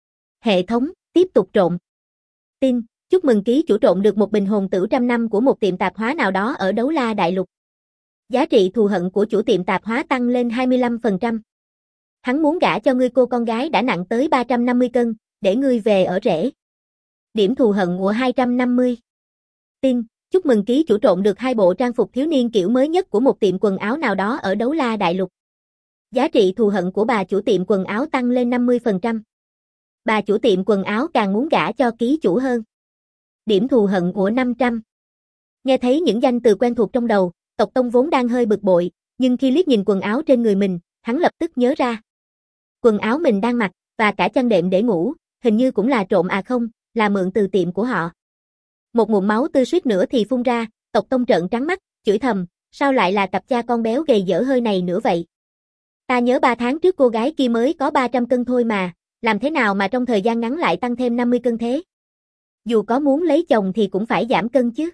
Hệ thống, tiếp tục trộn. Tin, chúc mừng ký chủ trộn được một bình hồn tử 100 năm của một tiệm tạp hóa nào đó ở Đấu La Đại Lục. Giá trị thù hận của chủ tiệm tạp hóa tăng lên 25%. Hắn muốn gả cho ngươi cô con gái đã nặng tới 350 cân, để ngươi về ở rể. Điểm thù hận của 250. Tin, chúc mừng ký chủ trộn được 2 bộ trang phục thiếu niên kiểu mới nhất của một tiệm quần áo nào đó ở Đấu La Đại Lục. Giá trị thù hận của bà chủ tiệm quần áo tăng lên 50%. Bà chủ tiệm quần áo càng muốn gả cho ký chủ hơn. Điểm thù hận của 500. Nghe thấy những danh từ quen thuộc trong đầu, tộc Tông vốn đang hơi bực bội, nhưng khi liếc nhìn quần áo trên người mình, hắn lập tức nhớ ra. Quần áo mình đang mặc, và cả chăn đệm để ngủ, hình như cũng là trộm à không, là mượn từ tiệm của họ. Một ngụm máu tươi suýt nữa thì phun ra, tộc Tông trợn trắng mắt, chửi thầm, sao lại là cặp cha con béo gầy dở hơi này nữa vậy? Ta nhớ 3 tháng trước cô gái kia mới có 300 cân thôi mà, làm thế nào mà trong thời gian ngắn lại tăng thêm 50 cân thế? Dù có muốn lấy chồng thì cũng phải giảm cân chứ.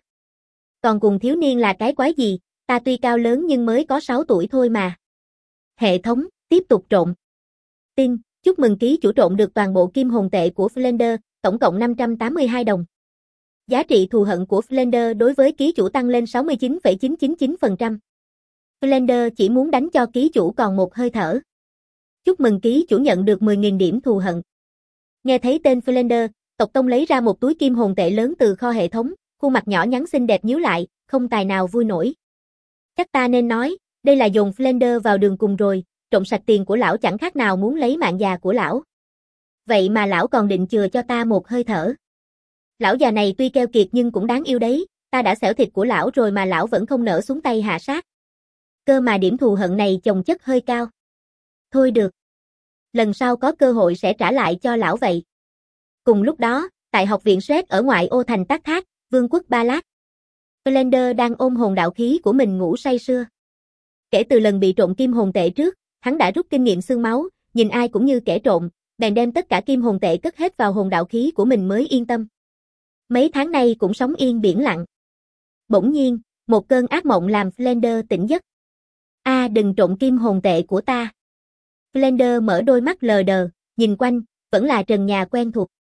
Còn cùng thiếu niên là cái quái gì, ta tuy cao lớn nhưng mới có 6 tuổi thôi mà. Hệ thống, tiếp tục trộn. Tin, Chúc mừng ký chủ trộn được toàn bộ kim hồn tệ của Flander, tổng cộng 582 đồng. Giá trị thù hận của Flander đối với ký chủ tăng lên 69,999%. Flander chỉ muốn đánh cho ký chủ còn một hơi thở. Chúc mừng ký chủ nhận được 10.000 điểm thù hận. Nghe thấy tên Flander, Tộc Tông lấy ra một túi kim hồn tệ lớn từ kho hệ thống, khuôn mặt nhỏ nhắn xinh đẹp nhíu lại, không tài nào vui nổi. Chắc ta nên nói, đây là dồn Flander vào đường cùng rồi, trộm sạch tiền của lão chẳng khác nào muốn lấy mạng già của lão. Vậy mà lão còn định chừa cho ta một hơi thở. Lão già này tuy keo kiệt nhưng cũng đáng yêu đấy, ta đã xẻo thịt của lão rồi mà lão vẫn không nỡ xuống tay hạ sát. Cơ mà điểm thù hận này chồng chất hơi cao. Thôi được. Lần sau có cơ hội sẽ trả lại cho lão vậy. Cùng lúc đó, tại học viện Shred ở ngoại ô thành Tác Thác, vương quốc Ba Lát. Flander đang ôm hồn đạo khí của mình ngủ say sưa. Kể từ lần bị trộm kim hồn tệ trước, hắn đã rút kinh nghiệm xương máu, nhìn ai cũng như kẻ trộm, bèn đem tất cả kim hồn tệ cất hết vào hồn đạo khí của mình mới yên tâm. Mấy tháng nay cũng sống yên biển lặng. Bỗng nhiên, một cơn ác mộng làm Flander tỉnh giấc. Đừng trộm kim hồn tệ của ta. Flander mở đôi mắt lờ đờ, nhìn quanh, vẫn là trần nhà quen thuộc.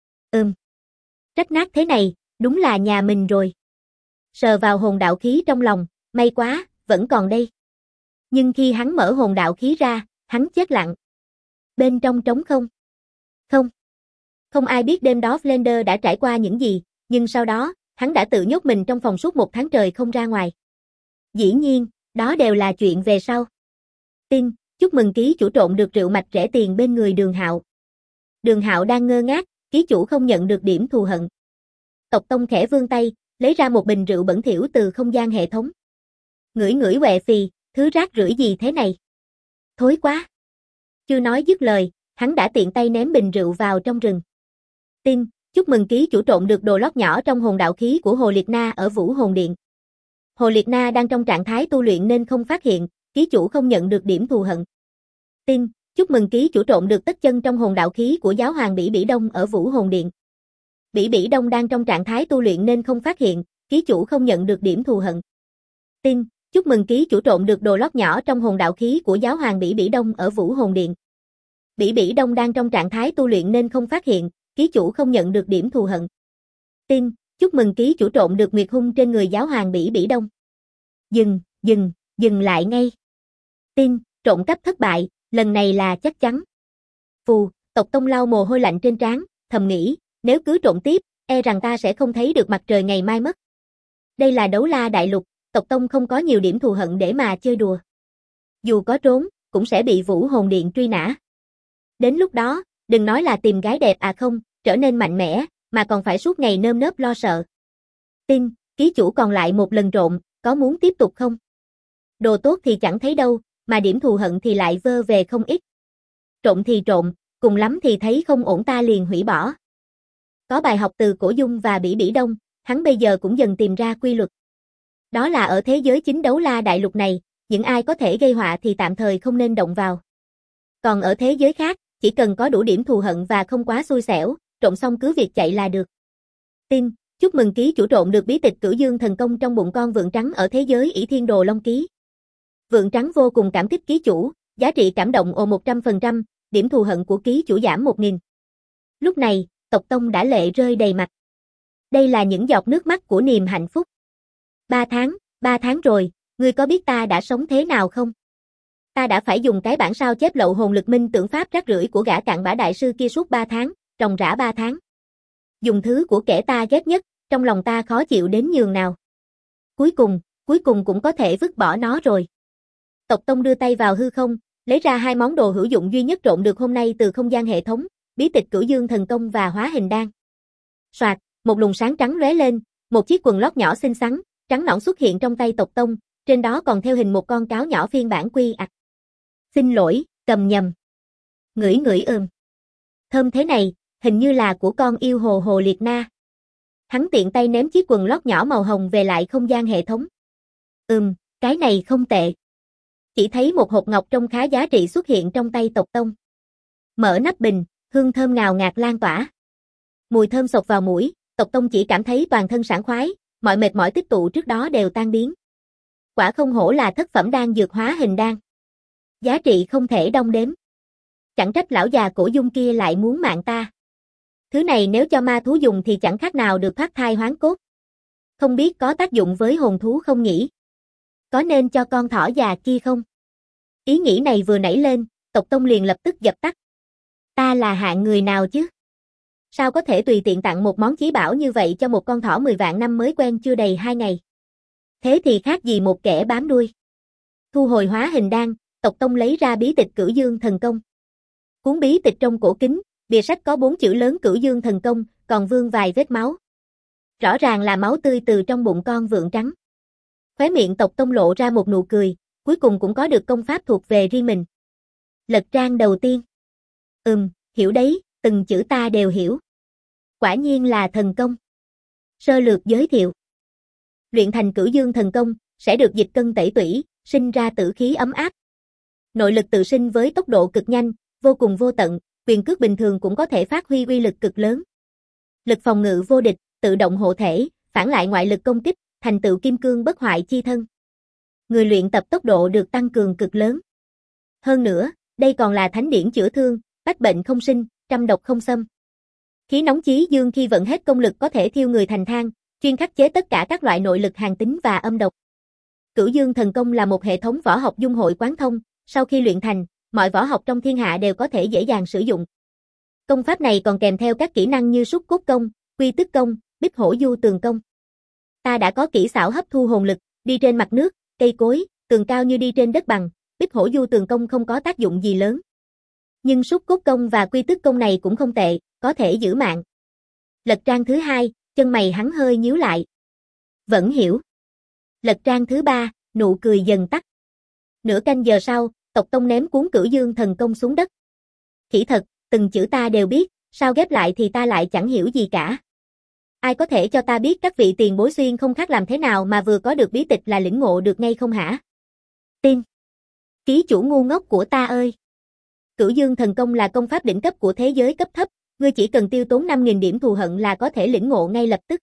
Rách nát thế này, đúng là nhà mình rồi. Sờ vào hồn đạo khí trong lòng, may quá, vẫn còn đây. Nhưng khi hắn mở hồn đạo khí ra, hắn chết lặng. Bên trong trống không. Không ai biết đêm đó Flander đã trải qua những gì, nhưng sau đó, hắn đã tự nhốt mình trong phòng suốt 1 tháng trời không ra ngoài. Dĩ nhiên, đó đều là chuyện về sau. Tin, chúc mừng ký chủ trộn được rượu mạch rẻ tiền bên người Đường Hạo. Đường Hạo đang ngơ ngác, ký chủ không nhận được điểm thù hận. Tộc Tông khẽ vươn tay, lấy ra một bình rượu bẩn thỉu từ không gian hệ thống. Ngửi ngửi quẹ phì, thứ rác rưởi gì thế này? Thối quá. Chưa nói dứt lời, hắn đã tiện tay ném bình rượu vào trong rừng. Tin, chúc mừng ký chủ trộn được đồ lót nhỏ trong hồn đạo khí của Hồ Liệt Na ở Vũ Hồn Điện. Hồ Liệt Na đang trong trạng thái tu luyện nên không phát hiện, ký chủ không nhận được điểm thù hận. Tin, chúc mừng ký chủ trộn được tất chân trong hồn đạo khí của giáo hoàng Bỉ Bỉ Đông ở Vũ Hồn Điện. Bỉ Bỉ Đông đang trong trạng thái tu luyện nên không phát hiện, ký chủ không nhận được điểm thù hận. Tin, chúc mừng ký chủ trộn được đồ lót nhỏ trong hồn đạo khí của giáo hoàng Bỉ Bỉ Đông ở Vũ Hồn Điện. Bỉ Bỉ Đông đang trong trạng thái tu luyện nên không phát hiện, ký chủ không nhận được điểm thù hận. Tin, chúc mừng ký chủ trộn được nguyệt hung trên người giáo hoàng Bỉ Bỉ Đông. Dừng lại ngay. Tin, trộm cắp thất bại, lần này là chắc chắn. Phù, Tộc Tông lau mồ hôi lạnh trên trán, thầm nghĩ, nếu cứ trộm tiếp, e rằng ta sẽ không thấy được mặt trời ngày mai mất. Đây là Đấu La Đại Lục, Tộc Tông không có nhiều điểm thù hận để mà chơi đùa. Dù có trốn, cũng sẽ bị Vũ Hồn Điện truy nã. Đến lúc đó, đừng nói là tìm gái đẹp không, trở nên mạnh mẽ, mà còn phải suốt ngày nơm nớp lo sợ. Tin, ký chủ còn lại một lần trộm, có muốn tiếp tục không? Đồ tốt thì chẳng thấy đâu, mà điểm thù hận thì lại vơ về không ít. Trộm thì trộm, cùng lắm thì thấy không ổn ta liền hủy bỏ. Có bài học từ Cổ Dung và Bỉ Bỉ Đông, hắn bây giờ cũng dần tìm ra quy luật. Đó là ở thế giới chính Đấu La Đại Lục này, những ai có thể gây họa thì tạm thời không nên động vào. Còn ở thế giới khác, chỉ cần có đủ điểm thù hận và không quá xui xẻo, trộm xong cứ việc chạy là được. Tin, chúc mừng ký chủ trộn được bí tịch Cửu Dương thần công trong bụng con vượn trắng ở thế giới Ỷ Thiên Đồ Long Ký. Vượn trắng vô cùng cảm kích ký chủ, giá trị cảm động 100%, điểm thù hận của ký chủ giảm 1.000. Lúc này, Tộc Tông đã lệ rơi đầy mặt. Đây là những giọt nước mắt của niềm hạnh phúc. 3 tháng rồi, ngươi có biết ta đã sống thế nào không? Ta đã phải dùng cái bản sao chép lậu hồn lực minh tưởng pháp rác rưởi của gã cặn bã đại sư kia suốt 3 tháng, ròng rã 3 tháng. Dùng thứ của kẻ ta ghét nhất, trong lòng ta khó chịu đến nhường nào. Cuối cùng cũng có thể vứt bỏ nó rồi. Tộc Tông đưa tay vào hư không, lấy ra 2 món đồ hữu dụng duy nhất trộn được hôm nay từ không gian hệ thống, bí tịch Cửu Dương thần công và hóa hình đan. Soạt, một luồng sáng trắng lóe lên, một chiếc quần lót nhỏ xinh xắn, trắng nõn xuất hiện trong tay Tộc Tông, trên đó còn theo hình một con cáo nhỏ phiên bản quy ạch. Xin lỗi, cầm nhầm. Ngửi thơm thế này, hình như là của con yêu Hồ Liệt Na. Hắn tiện tay ném chiếc quần lót nhỏ màu hồng về lại không gian hệ thống. Cái này không tệ. Chỉ thấy một hộp ngọc trông khá giá trị xuất hiện trong tay Tộc Tông. Mở nắp bình, hương thơm ngào ngạt lan tỏa. Mùi thơm xộc vào mũi, Tộc Tông chỉ cảm thấy toàn thân sảng khoái, mọi mệt mỏi tích tụ trước đó đều tan biến. Quả không hổ là thất phẩm đan dược hóa hình đan. Giá trị không thể đong đếm. Chẳng trách lão già cổ dung kia lại muốn mạng ta. Thứ này nếu cho ma thú dùng thì chẳng khác nào được thoát thai hoán cốt. Không biết có tác dụng với hồn thú không nhỉ? Có nên cho con thỏ già kia không? Ý nghĩ này vừa nảy lên, tộc tông liền lập tức dập tắt. Ta là hạng người nào chứ? Sao có thể tùy tiện tặng một món chí bảo như vậy cho một con thỏ 10 vạn năm mới quen chưa đầy 2 ngày? Thế thì khác gì một kẻ bám đuôi. Thu hồi hóa hình đan, tộc tông lấy ra bí tịch Cửu Dương Thần Công. Cuốn bí tịch trong cổ kính, bìa sách có 4 chữ lớn Cửu Dương Thần Công, còn vương vài vết máu. Rõ ràng là máu tươi từ trong bụng con vượn trắng. Khóe miệng tộc tông lộ ra một nụ cười, cuối cùng cũng có được công pháp thuộc về riêng mình. Lật trang đầu tiên. Hiểu đấy, từng chữ ta đều hiểu. Quả nhiên là thần công. Sơ lược giới thiệu. Luyện thành Cửu Dương Thần Công, sẽ được dịch cân tẩy tủy, sinh ra tử khí ấm áp. Nội lực tự sinh với tốc độ cực nhanh, vô cùng vô tận, quyền cước bình thường cũng có thể phát huy uy lực cực lớn. Lực phòng ngự vô địch, tự động hộ thể, phản lại ngoại lực công kích, thành tựu kim cương bất hoại chi thân. Người luyện tập tốc độ được tăng cường cực lớn. Hơn nữa, đây còn là thánh điển chữa thương, bách bệnh không sinh, trăm độc không xâm. Khí nóng chí dương khi vận hết công lực có thể thiêu người thành than, chuyên khắc chế tất cả các loại nội lực hàn tính và âm độc. Cửu Dương Thần Công là một hệ thống võ học dung hội quán thông, sau khi luyện thành, mọi võ học trong thiên hạ đều có thể dễ dàng sử dụng. Công pháp này còn kèm theo các kỹ năng như Súc Cốt Công, Quy Tức Công, Bích Hổ Du Tường Công. Ta đã có kỹ xảo hấp thu hồn lực, đi trên mặt nước, cây cối, tường cao như đi trên đất bằng, Bích Hổ Du Tường Công không có tác dụng gì lớn. Nhưng Súc Cốt Công và Quy Tức Công này cũng không tệ, có thể giữ mạng. Lật trang thứ 2, chân mày hắn hơi nhíu lại. Vẫn hiểu. Lật trang thứ 3, nụ cười dần tắt. Nửa canh giờ sau, tộc tông ném cuốn Cửu Dương Thần Công xuống đất. Khỉ thật, từng chữ ta đều biết, sao ghép lại thì ta lại chẳng hiểu gì cả. Ai có thể cho ta biết các vị tiền bối xuyên không khác làm thế nào mà vừa có được bí tịch là lĩnh ngộ được ngay không hả? Tin. Ký chủ ngu ngốc của ta ơi. Cửu Dương Thần Công là công pháp đỉnh cấp của thế giới cấp thấp, ngươi chỉ cần tiêu tốn 5.000 điểm thù hận là có thể lĩnh ngộ ngay lập tức.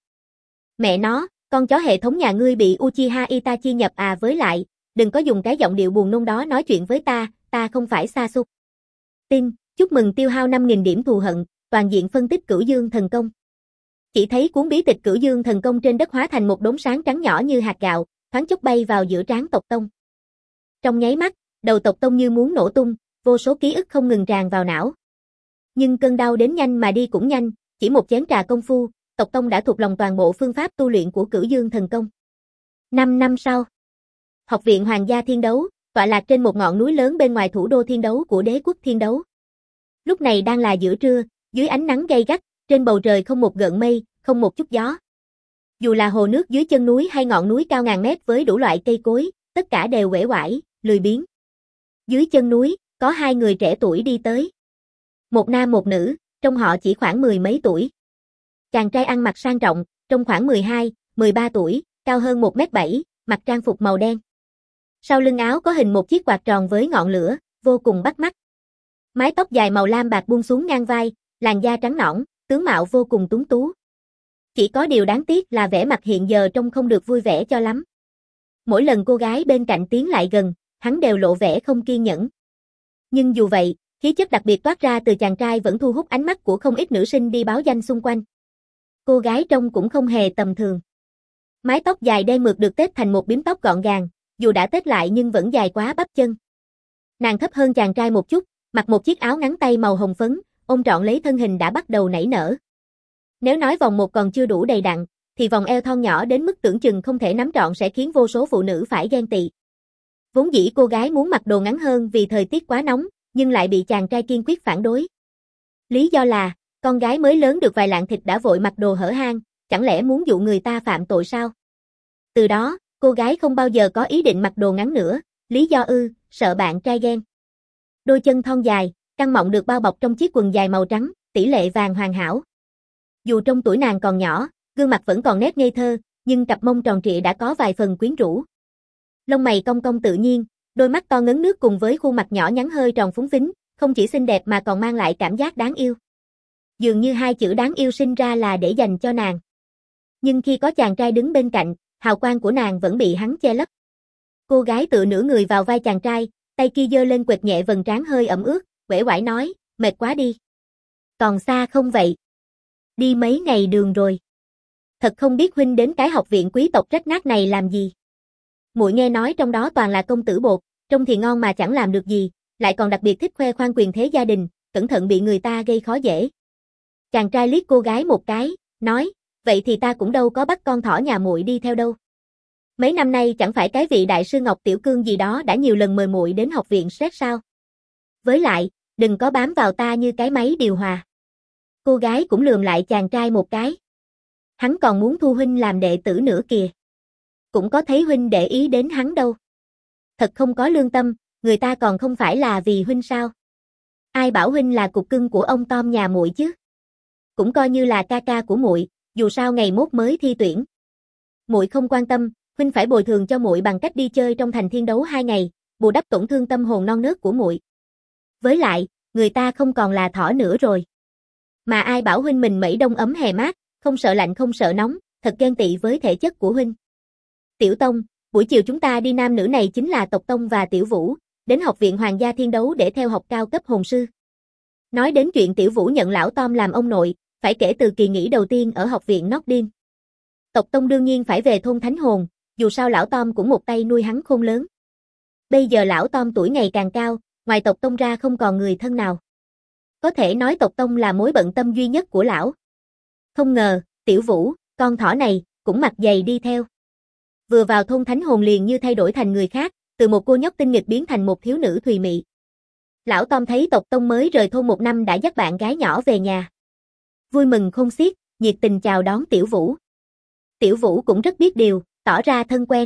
Mẹ nó, con chó hệ thống nhà ngươi bị Uchiha Itachi nhập à, với lại, đừng có dùng cái giọng điệu buồn nôn đó nói chuyện với ta không phải Sasuke. Tin, chúc mừng tiêu hao 5.000 điểm thù hận, toàn diện phân tích Cửu Dương Thần Công. Chỉ thấy cuốn bí tịch Cửu Dương Thần Công trên đất hóa thành một đốm sáng trắng nhỏ như hạt gạo, thoáng chốc bay vào giữa trán tộc tông. Trong nháy mắt, đầu tộc tông như muốn nổ tung, vô số ký ức không ngừng tràn vào não. Nhưng cơn đau đến nhanh mà đi cũng nhanh, chỉ một chén trà công phu, tộc tông đã thuộc lòng toàn bộ phương pháp tu luyện của Cửu Dương Thần Công. 5 năm sau, Học viện Hoàng gia Thiên Đấu, tọa lạc trên một ngọn núi lớn bên ngoài thủ đô Thiên Đấu của đế quốc Thiên Đấu. Lúc này đang là giữa trưa, dưới ánh nắng gay gắt, trên bầu trời không một gợn mây, không một chút gió. Dù là hồ nước dưới chân núi hay ngọn núi cao ngàn mét với đủ loại cây cối, tất cả đều uể oải, lười biếng. Dưới chân núi, có 2 người trẻ tuổi đi tới. Một nam một nữ, trong họ chỉ khoảng 10 mấy tuổi. Chàng trai ăn mặc sang trọng, trông khoảng 12, 13 tuổi, cao hơn 1m7, mặc trang phục màu đen. Sau lưng áo có hình một chiếc quạt tròn với ngọn lửa, vô cùng bắt mắt. Mái tóc dài màu lam bạc buông xuống ngang vai, làn da trắng nõn, tướng mạo vô cùng tuấn tú. Chỉ có điều đáng tiếc là vẻ mặt hiện giờ trông không được vui vẻ cho lắm. Mỗi lần cô gái bên cạnh tiến lại gần, hắn đều lộ vẻ không kiên nhẫn. Nhưng dù vậy, khí chất đặc biệt toát ra từ chàng trai vẫn thu hút ánh mắt của không ít nữ sinh đi báo danh xung quanh. Cô gái trông cũng không hề tầm thường. Mái tóc dài đen mượt được tết thành một bím tóc gọn gàng, dù đã tết lại nhưng vẫn dài quá bắp chân. Nàng thấp hơn chàng trai một chút, mặc một chiếc áo ngắn tay màu hồng phấn, ôm trọn lấy thân hình đã bắt đầu nảy nở. Nếu nói vòng một còn chưa đủ đầy đặn, thì vòng eo thon nhỏ đến mức tưởng chừng không thể nắm trọn sẽ khiến vô số phụ nữ phải ghen tị. Vốn dĩ cô gái muốn mặc đồ ngắn hơn vì thời tiết quá nóng, nhưng lại bị chàng trai kiên quyết phản đối. Lý do là, con gái mới lớn được vài lạng thịt đã vội mặc đồ hở hang, chẳng lẽ muốn dụ người ta phạm tội sao? Từ đó, cô gái không bao giờ có ý định mặc đồ ngắn nữa, lý do sợ bạn trai ghen. Đôi chân thon dài, căng mọng được bao bọc trong chiếc quần dài màu trắng, tỷ lệ vàng hoàn hảo. Dù trong tuổi nàng còn nhỏ, gương mặt vẫn còn nét ngây thơ, nhưng cặp mông tròn trịa đã có vài phần quyến rũ. Lông mày cong cong tự nhiên, đôi mắt to ngấn nước cùng với khuôn mặt nhỏ nhắn hơi tròn phúng phính, không chỉ xinh đẹp mà còn mang lại cảm giác đáng yêu. Dường như 2 chữ đáng yêu sinh ra là để dành cho nàng. Nhưng khi có chàng trai đứng bên cạnh, hào quang của nàng vẫn bị hắn che lấp. Cô gái tựa nửa người vào vai chàng trai, tay kia giơ lên quệt nhẹ vầng trán hơi ẩm ướt, uể oải nói, mệt quá đi. Còn xa không vậy? Đi mấy ngày đường rồi. Thật không biết huynh đến cái học viện quý tộc rách nát này làm gì. Muội nghe nói trong đó toàn là công tử bột, trông thì ngon mà chẳng làm được gì, lại còn đặc biệt thích khoe khoang quyền thế gia đình, cẩn thận bị người ta gây khó dễ. Chàng trai liếc cô gái một cái, nói, vậy thì ta cũng đâu có bắt con thỏ nhà muội đi theo đâu. Mấy năm nay chẳng phải cái vị đại sư Ngọc Tiểu Cương gì đó đã nhiều lần mời muội đến học viện Sret sao? Với lại, đừng có bám vào ta như cái máy điều hòa. Cô gái cũng lườm lại chàng trai một cái. Hắn còn muốn thu huynh làm đệ tử nữa kìa. Cũng có thấy huynh để ý đến hắn đâu. Thật không có lương tâm, người ta còn không phải là vì huynh sao? Ai bảo huynh là cục cưng của ông Tom nhà muội chứ? Cũng coi như là ca ca của muội, dù sao ngày mốt mới thi tuyển. Muội không quan tâm, huynh phải bồi thường cho muội bằng cách đi chơi trong thành thiên đấu 2 ngày, bù đắp tổn thương tâm hồn non nớt của muội. Với lại, người ta không còn là thỏ nữa rồi. Mà ai bảo huynh mình mẩy đông ấm hè mát, không sợ lạnh không sợ nóng, thật ghen tị với thể chất của huynh. Tiểu Tông, buổi chiều chúng ta đi nam nữ này chính là Tộc Tông và Tiểu Vũ, đến học viện Hoàng gia Thiên Đấu để theo học cao cấp hồn sư. Nói đến chuyện Tiểu Vũ nhận lão Tom làm ông nội, phải kể từ kỳ nghỉ đầu tiên ở học viện Nordin. Tộc Tông đương nhiên phải về thôn Thánh Hồn, dù sao lão Tom cũng một tay nuôi hắn khôn lớn. Bây giờ lão Tom tuổi ngày càng cao, ngoài Tộc Tông ra không còn người thân nào. Có thể nói Tộc Tông là mối bận tâm duy nhất của lão. Không ngờ, Tiểu Vũ, con thỏ này, cũng mặt dày đi theo. Vừa vào thôn Thánh Hồn liền như thay đổi thành người khác, từ một cô nhóc tinh nghịch biến thành một thiếu nữ thùy mị. Lão Tom thấy Tộc Tông mới rời thôn 1 năm đã dắt bạn gái nhỏ về nhà. Vui mừng khôn xiết, nhiệt tình chào đón Tiểu Vũ. Tiểu Vũ cũng rất biết điều, tỏ ra thân quen.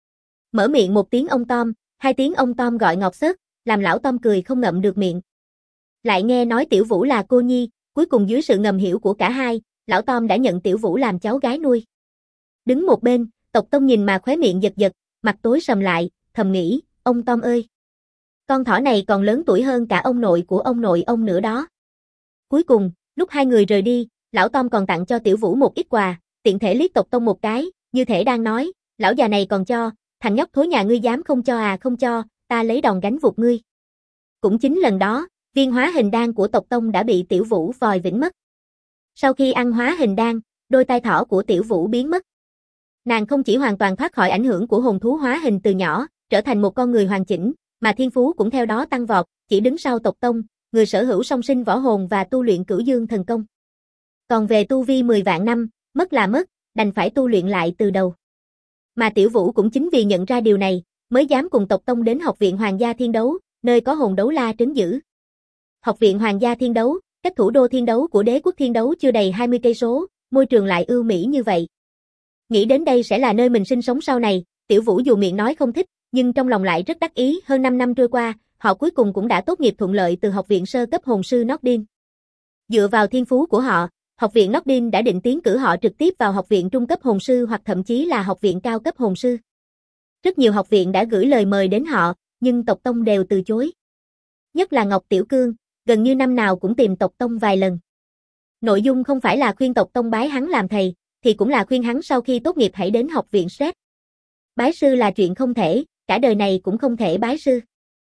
Mở miệng một tiếng ông Tom, 2 tiếng ông Tom gọi ngọt xớt, làm lão Tom cười không ngậm được miệng. Lại nghe nói Tiểu Vũ là cô nhi, cuối cùng dưới sự ngầm hiểu của cả hai, lão Tom đã nhận Tiểu Vũ làm cháu gái nuôi. Đứng một bên, Tộc Tông nhìn mà khóe miệng giật giật, mặt tối sầm lại, thầm nghĩ, ông Tom ơi. Con thỏ này còn lớn tuổi hơn cả ông nội của ông nội ông nữa đó. Cuối cùng, lúc hai người rời đi, lão Tom còn tặng cho Tiểu Vũ một ít quà, tiện thể liếc Tộc Tông một cái, như thể đang nói, lão già này còn cho, thằng nhóc thối nhà ngươi dám không cho à, không cho, ta lấy đòn gánh vụt ngươi. Cũng chính lần đó, viên hóa hình đan của Tộc Tông đã bị Tiểu Vũ vòi vĩnh mất. Sau khi ăn hóa hình đan, đôi tai thỏ của Tiểu Vũ biến mất. Nàng không chỉ hoàn toàn thoát khỏi ảnh hưởng của hồn thú hóa hình từ nhỏ, trở thành một con người hoàn chỉnh, mà thiên phú cũng theo đó tăng vọt, chỉ đứng sau Tộc Tông, người sở hữu song sinh võ hồn và tu luyện Cửu Dương thần công. Còn về tu vi 10 vạn năm, mất là mất, đành phải tu luyện lại từ đầu. Mà Tiểu Vũ cũng chính vì nhận ra điều này, mới dám cùng Tộc Tông đến học viện Hoàng gia Thiên Đấu, nơi có hồn đấu la trấn giữ. Học viện Hoàng gia Thiên Đấu, cách thủ đô Thiên Đấu của Đế quốc Thiên Đấu chưa đầy 20 cây số, môi trường lại ưu mỹ như vậy. Nghĩ đến đây sẽ là nơi mình sinh sống sau này, Tiểu Vũ dù miệng nói không thích, nhưng trong lòng lại rất đắc ý. Hơn 5 năm trôi qua, họ cuối cùng cũng đã tốt nghiệp thuận lợi từ học viện sơ cấp hồn sư Nordin. Dựa vào thiên phú của họ, học viện Nordin đã định tiến cử họ trực tiếp vào học viện trung cấp hồn sư hoặc thậm chí là học viện cao cấp hồn sư. Rất nhiều học viện đã gửi lời mời đến họ, nhưng Tộc Tông đều từ chối. Nhất là Ngọc Tiểu Cương, gần như năm nào cũng tìm Tộc Tông vài lần. Nội dung không phải là khuyên Tộc Tông bái hắn làm thầy, thì cũng là khuyên hắn sau khi tốt nghiệp hãy đến học viện Sret. Bái sư là chuyện không thể, cả đời này cũng không thể bái sư.